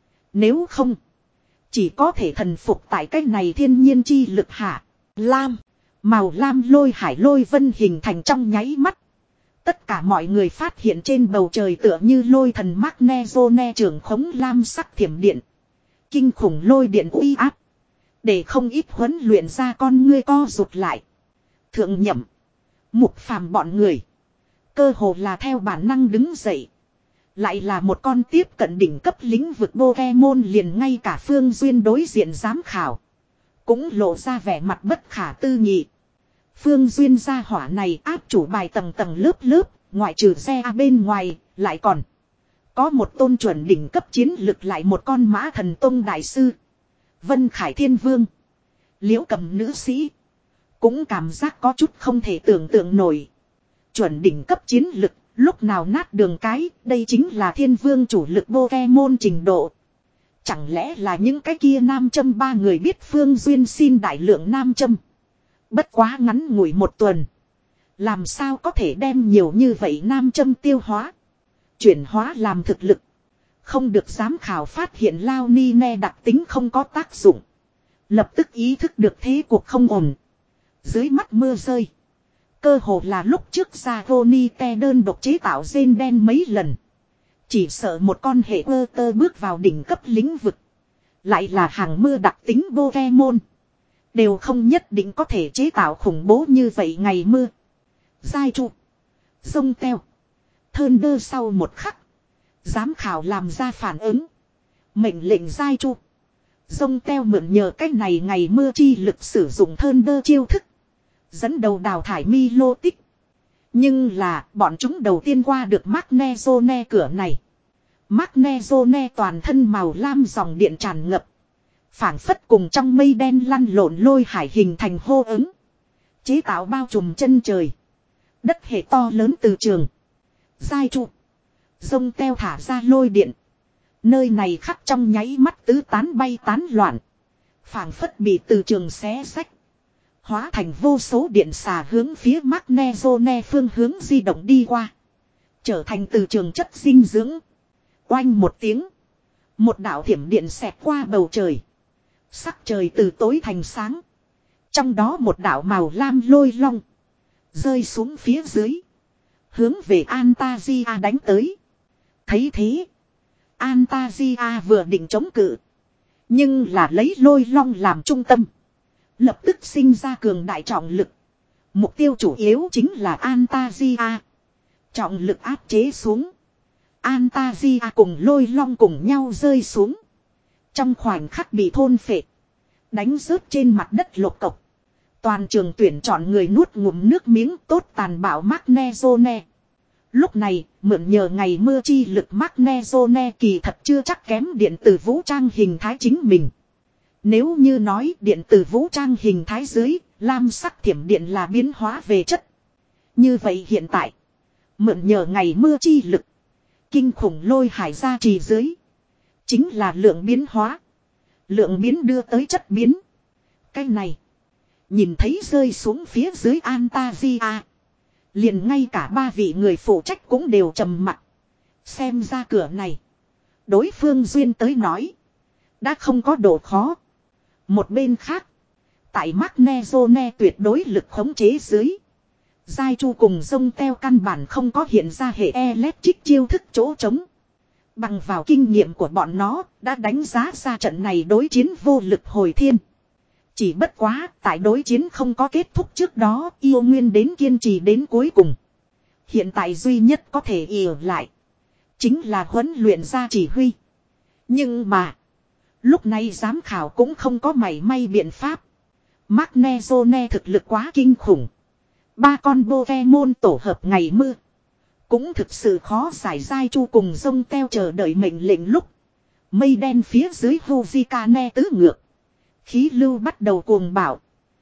Nếu không. Chỉ có thể thần phục tại cái này thiên nhiên chi lực hạ. Lam. Màu lam lôi hải lôi vân hình thành trong nháy mắt. Tất cả mọi người phát hiện trên bầu trời tựa như lôi thần Magnezone trưởng khống lam sắc thiểm điện. Kinh khủng lôi điện uy áp. Để không ít huấn luyện ra con ngươi co rụt lại. Thượng nhậm. Mục phàm bọn người. Cơ hồ là theo bản năng đứng dậy. Lại là một con tiếp cận đỉnh cấp lĩnh vực Pokemon liền ngay cả Phương Duyên đối diện giám khảo. Cũng lộ ra vẻ mặt bất khả tư nghị. Phương Duyên gia hỏa này áp chủ bài tầng tầng lớp lớp, ngoại trừ xe bên ngoài, lại còn. Có một tôn chuẩn đỉnh cấp chiến lực lại một con mã thần tông đại sư. Vân Khải Thiên Vương. Liễu Cầm nữ sĩ. Cũng cảm giác có chút không thể tưởng tượng nổi. Chuẩn đỉnh cấp chiến lực, lúc nào nát đường cái, đây chính là thiên vương chủ lực Pokemon trình độ. Chẳng lẽ là những cái kia nam châm ba người biết Phương Duyên xin đại lượng nam châm. Bất quá ngắn ngủi một tuần. Làm sao có thể đem nhiều như vậy nam châm tiêu hóa. Chuyển hóa làm thực lực. Không được giám khảo phát hiện Lao Ni Ne đặc tính không có tác dụng. Lập tức ý thức được thế cuộc không ổn. Dưới mắt mưa rơi. Cơ hồ là lúc trước Zagonite đơn độc chế tạo gen đen mấy lần. Chỉ sợ một con hệ ơ tơ bước vào đỉnh cấp lĩnh vực. Lại là hàng mưa đặc tính Pokemon. Đều không nhất định có thể chế tạo khủng bố như vậy ngày mưa. Giai trụ. Dông teo. Thơn đơ sau một khắc. Giám khảo làm ra phản ứng. Mệnh lệnh giai trụ. Dông teo mượn nhờ cách này ngày mưa chi lực sử dụng thơn đơ chiêu thức. Dẫn đầu đào thải Milotic. Nhưng là bọn chúng đầu tiên qua được Magnezone cửa này. Magnezone toàn thân màu lam dòng điện tràn ngập. Phảng phất cùng trong mây đen lăn lộn lôi hải hình thành hô ứng. Chế tạo bao trùm chân trời. Đất hệ to lớn từ trường. Giai trụ. Dông teo thả ra lôi điện. Nơi này khắc trong nháy mắt tứ tán bay tán loạn. Phảng phất bị từ trường xé xách. Hóa thành vô số điện xà hướng phía Magnezone phương hướng di động đi qua. Trở thành từ trường chất dinh dưỡng. Oanh một tiếng. Một đạo thiểm điện xẹt qua bầu trời. Sắc trời từ tối thành sáng. Trong đó một đạo màu lam lôi long. Rơi xuống phía dưới. Hướng về Antasia đánh tới. Thấy thế. Antasia vừa định chống cự. Nhưng là lấy lôi long làm trung tâm. Lập tức sinh ra cường đại trọng lực. Mục tiêu chủ yếu chính là Antasia. Trọng lực áp chế xuống. Antasia cùng lôi long cùng nhau rơi xuống. Trong khoảnh khắc bị thôn phệ. Đánh rớt trên mặt đất lục cộc. Toàn trường tuyển chọn người nuốt ngụm nước miếng tốt tàn bạo Magnezone. Lúc này, mượn nhờ ngày mưa chi lực Magnezone kỳ thật chưa chắc kém điện tử vũ trang hình thái chính mình. Nếu như nói điện tử vũ trang hình thái dưới, lam sắc thiểm điện là biến hóa về chất. Như vậy hiện tại. Mượn nhờ ngày mưa chi lực. Kinh khủng lôi hải gia trì dưới. Chính là lượng biến hóa. Lượng biến đưa tới chất biến. Cái này. Nhìn thấy rơi xuống phía dưới Antasia. Liền ngay cả ba vị người phụ trách cũng đều trầm mặc. Xem ra cửa này. Đối phương duyên tới nói. Đã không có độ khó. Một bên khác. Tại Magnezone tuyệt đối lực khống chế dưới. Giai Chu cùng Dông Teo căn bản không có hiện ra hệ electric chiêu thức chỗ trống. Bằng vào kinh nghiệm của bọn nó đã đánh giá ra trận này đối chiến vô lực hồi thiên. Chỉ bất quá tại đối chiến không có kết thúc trước đó yêu nguyên đến kiên trì đến cuối cùng. Hiện tại duy nhất có thể ỉa lại. Chính là huấn luyện ra chỉ huy. Nhưng mà. Lúc này giám khảo cũng không có mảy may biện pháp. Magnezone thực lực quá kinh khủng. Ba con Pokemon tổ hợp ngày mưa. Cũng thực sự khó giải Giai Chu cùng Dông Teo chờ đợi mệnh lệnh lúc. Mây đen phía dưới Hujikane tứ ngược. Khí lưu bắt đầu cuồng bạo.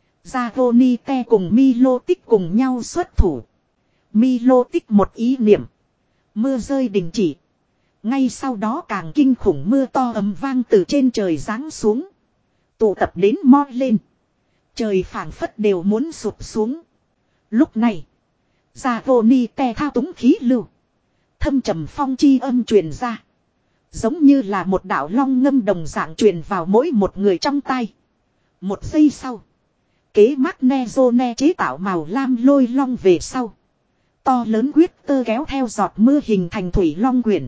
Zagonite cùng Milotic cùng nhau xuất thủ. Milotic một ý niệm. Mưa rơi đình chỉ. Ngay sau đó càng kinh khủng mưa to ầm vang từ trên trời giáng xuống. Tụ tập đến mo lên. Trời phảng phất đều muốn sụp xuống. Lúc này. Zagonite thao túng khí lưu. Thâm trầm phong chi âm truyền ra. Giống như là một đạo long ngâm đồng dạng truyền vào mỗi một người trong tay. Một giây sau. Kế Magnezone chế tạo màu lam lôi long về sau. To lớn quyết tơ kéo theo giọt mưa hình thành thủy long quyển.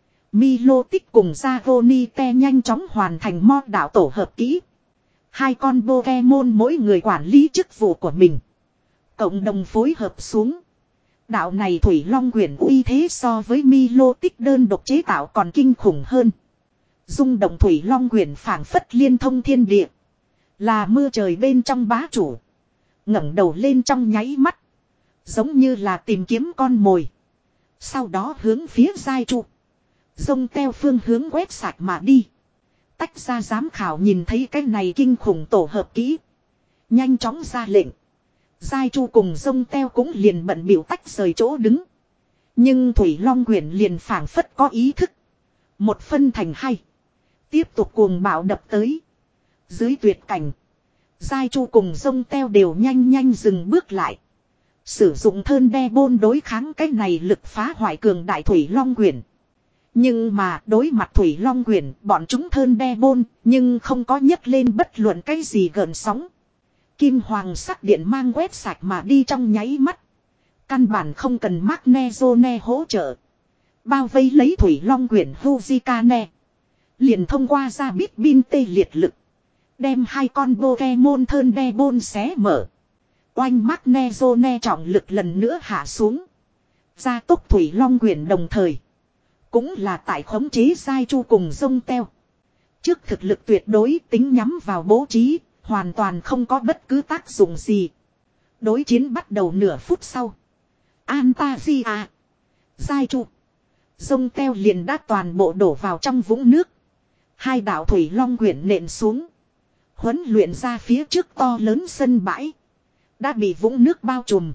Milotic cùng Zagonite nhanh chóng hoàn thành mo đạo tổ hợp kỹ. Hai con Pokemon mỗi người quản lý chức vụ của mình. Cộng đồng phối hợp xuống. Đạo này thủy long quyển uy thế so với Milotic đơn độc chế tạo còn kinh khủng hơn. Dung động thủy long quyển phảng phất liên thông thiên địa. Là mưa trời bên trong bá chủ. Ngẩng đầu lên trong nháy mắt. Giống như là tìm kiếm con mồi. Sau đó hướng phía Giai Chu. Dông Teo phương hướng quét sạch mà đi. Tách ra giám khảo nhìn thấy cái này kinh khủng tổ hợp kỹ. Nhanh chóng ra lệnh. Giai Chu cùng Dông Teo cũng liền bận biểu tách rời chỗ đứng. Nhưng Thủy Long quyển liền phảng phất có ý thức. Một phân thành hai. Tiếp tục cuồng bạo đập tới. Dưới tuyệt cảnh. Giai Chu cùng Dông Teo đều nhanh nhanh dừng bước lại. Sử dụng thơn đe bôn đối kháng cái này lực phá hoại cường đại Thủy Long quyển. Nhưng mà đối mặt Thủy Long quyển bọn chúng thơn đe bôn nhưng không có nhấc lên bất luận cái gì gợn sóng. Kim hoàng sắc điện mang quét sạch mà đi trong nháy mắt. Căn bản không cần Magnezone hỗ trợ. Bao vây lấy Thủy Long quyển Hujikane. Liền thông qua ra biết bin tê liệt lực. Đem hai con Pokemon thơn đe bôn xé mở. Oanh Magnezone trọng lực lần nữa hạ xuống. Gia tốc Thủy Long quyển đồng thời. Cũng là tại khống chế Giai Chu cùng Dông Teo. Trước thực lực tuyệt đối tính nhắm vào bố trí. Hoàn toàn không có bất cứ tác dụng gì. Đối chiến bắt đầu nửa phút sau. Antasia. Giai Chu. Dông Teo liền đã toàn bộ đổ vào trong vũng nước. Hai đạo Thủy Long quyển nện xuống. Huấn luyện ra phía trước to lớn sân bãi. Đã bị vũng nước bao trùm.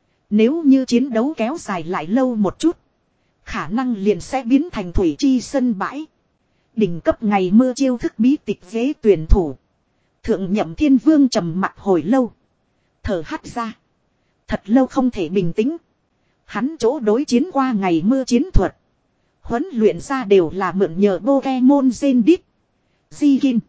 Nếu như chiến đấu kéo dài lại lâu một chút. Khả năng liền sẽ biến thành thủy chi sân bãi. Đỉnh cấp ngày mưa chiêu thức bí tịch ghế tuyển thủ. Thượng Nhậm Thiên Vương trầm mặt hồi lâu. Thở hắt ra. Thật lâu không thể bình tĩnh. Hắn chỗ đối chiến qua ngày mưa chiến thuật. Huấn luyện ra đều là mượn nhờ Pokemon Zendit. Zigin.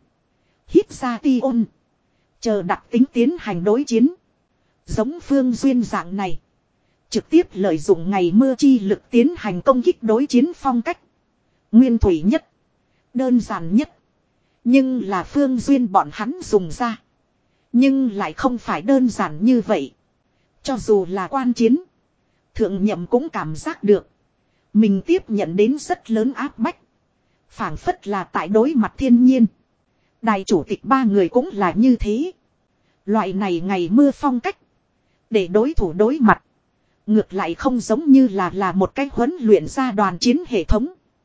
Hitsation. Chờ đặc tính tiến hành đối chiến. Giống Phương Duyên dạng này. Trực tiếp lợi dụng ngày mưa chi lực tiến hành công kích đối chiến phong cách. Nguyên thủy nhất. Đơn giản nhất. Nhưng là Phương Duyên bọn hắn dùng ra. Nhưng lại không phải đơn giản như vậy. Cho dù là quan chiến. Thượng Nhậm cũng cảm giác được. Mình tiếp nhận đến rất lớn áp bách. Phảng phất là tại đối mặt thiên nhiên. Đài chủ tịch ba người cũng là như thế. Loại này ngày mưa phong cách. Để đối thủ đối mặt. Ngược lại không giống như là là một cái huấn luyện ra đoàn chiến hệ thống.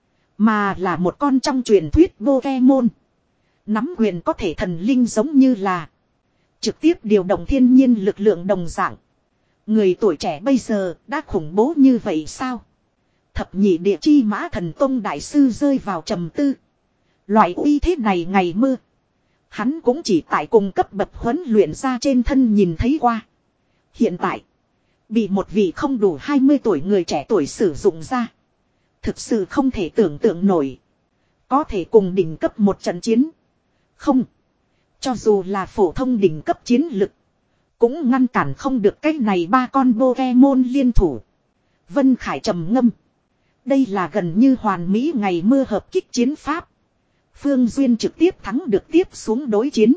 Mà là một con trong truyền thuyết Pokemon. Nắm quyền có thể thần linh giống như là. Trực tiếp điều động thiên nhiên lực lượng đồng dạng. Người tuổi trẻ bây giờ đã khủng bố như vậy sao? Thập nhị địa chi mã thần tông đại sư rơi vào trầm tư. Loại uy thế này ngày mưa. Hắn cũng chỉ tại cùng cấp bậc huấn luyện ra trên thân nhìn thấy qua. Hiện tại. Bị một vị không đủ hai mươi tuổi người trẻ tuổi sử dụng ra. Thực sự không thể tưởng tượng nổi. Có thể cùng đỉnh cấp một trận chiến. Không. Cho dù là phổ thông đỉnh cấp chiến lực. Cũng ngăn cản không được cái này ba con Pokemon liên thủ. Vân Khải trầm ngâm. Đây là gần như hoàn mỹ ngày mưa hợp kích chiến pháp. Phương Duyên trực tiếp thắng được tiếp xuống đối chiến.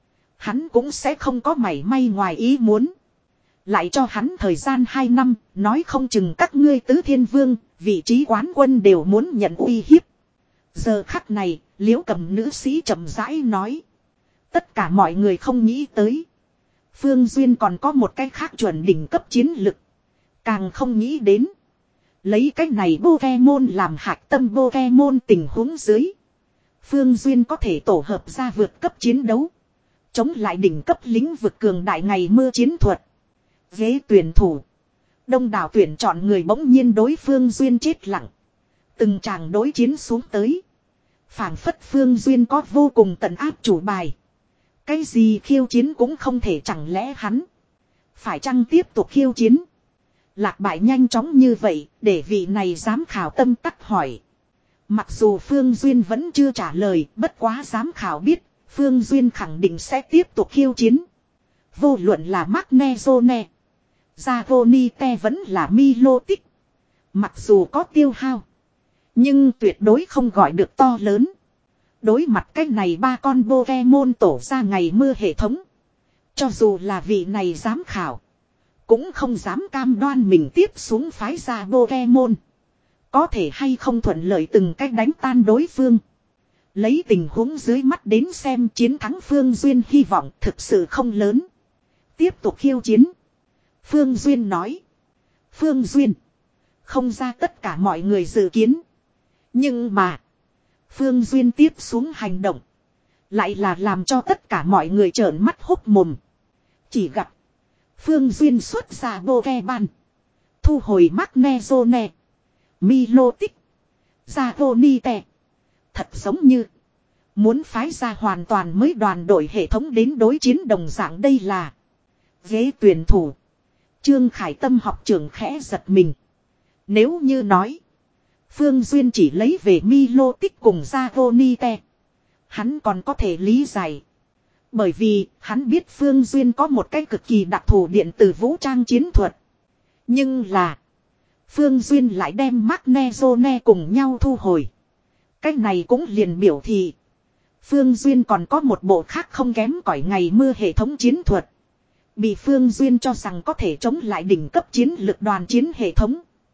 Hắn cũng sẽ không có mảy may ngoài ý muốn. Lại cho hắn thời gian hai năm, nói không chừng các ngươi tứ thiên vương, vị trí quán quân đều muốn nhận uy hiếp. Giờ khắc này, Liễu Cầm nữ sĩ chậm rãi nói. Tất cả mọi người không nghĩ tới. Phương Duyên còn có một cái khác chuẩn đỉnh cấp chiến lực. Càng không nghĩ đến. Lấy cái này Pokemon làm hạch tâm Pokemon tình huống dưới. Phương Duyên có thể tổ hợp ra vượt cấp chiến đấu. Chống lại đỉnh cấp lĩnh vực cường đại ngày mưa chiến thuật. Ghế tuyển thủ. Đông đảo tuyển chọn người bỗng nhiên đối Phương Duyên chết lặng. Từng tràng đối chiến xuống tới. Phảng phất Phương Duyên có vô cùng tận áp chủ bài. Cái gì khiêu chiến cũng không thể, chẳng lẽ hắn phải chăng tiếp tục khiêu chiến. Lạc bại nhanh chóng như vậy để vị này giám khảo tâm tắc hỏi. Mặc dù Phương Duyên vẫn chưa trả lời, bất quá giám khảo biết Phương Duyên khẳng định sẽ tiếp tục khiêu chiến. Vô luận là Magnezone, Dragonite vẫn là Milotic. Mặc dù có tiêu hao, nhưng tuyệt đối không gọi được to lớn. Đối mặt cách này ba con Pokemon tổ ra ngày mưa hệ thống. Cho dù là vị này giám khảo, cũng không dám cam đoan mình tiếp xuống phái ra Pokemon. Có thể hay không thuận lợi từng cách đánh tan đối phương. Lấy tình huống dưới mắt đến xem, chiến thắng Phương Duyên hy vọng thực sự không lớn. Tiếp tục khiêu chiến. Phương Duyên nói. Phương Duyên. Không ra tất cả mọi người dự kiến. Nhưng mà. Phương Duyên tiếp xuống hành động. Lại là làm cho tất cả mọi người trợn mắt hốc mồm. Chỉ gặp. Phương Duyên xuất ra Pokemon. Thu hồi Magnezone, Milotic, Dragonite. Thật giống như. Muốn phái ra hoàn toàn mới đoàn đội hệ thống đến đối chiến đồng dạng. Đây là. Ghế tuyển thủ. Trương Khải Tâm học trưởng khẽ giật mình. Nếu như nói. Phương Duyên chỉ lấy về Milotic cùng Dragonite. Hắn còn có thể lý giải. Bởi vì hắn biết Phương Duyên có một cái cực kỳ đặc thù điện tử vũ trang chiến thuật. Nhưng là. Phương Duyên lại đem Magnezone cùng nhau thu hồi. Cái này cũng liền biểu thị. Phương Duyên còn có một bộ khác không kém cỏi ngày mưa hệ thống chiến thuật. Bị Phương Duyên cho rằng có thể chống lại đỉnh cấp chiến lực đoàn chiến hệ thống.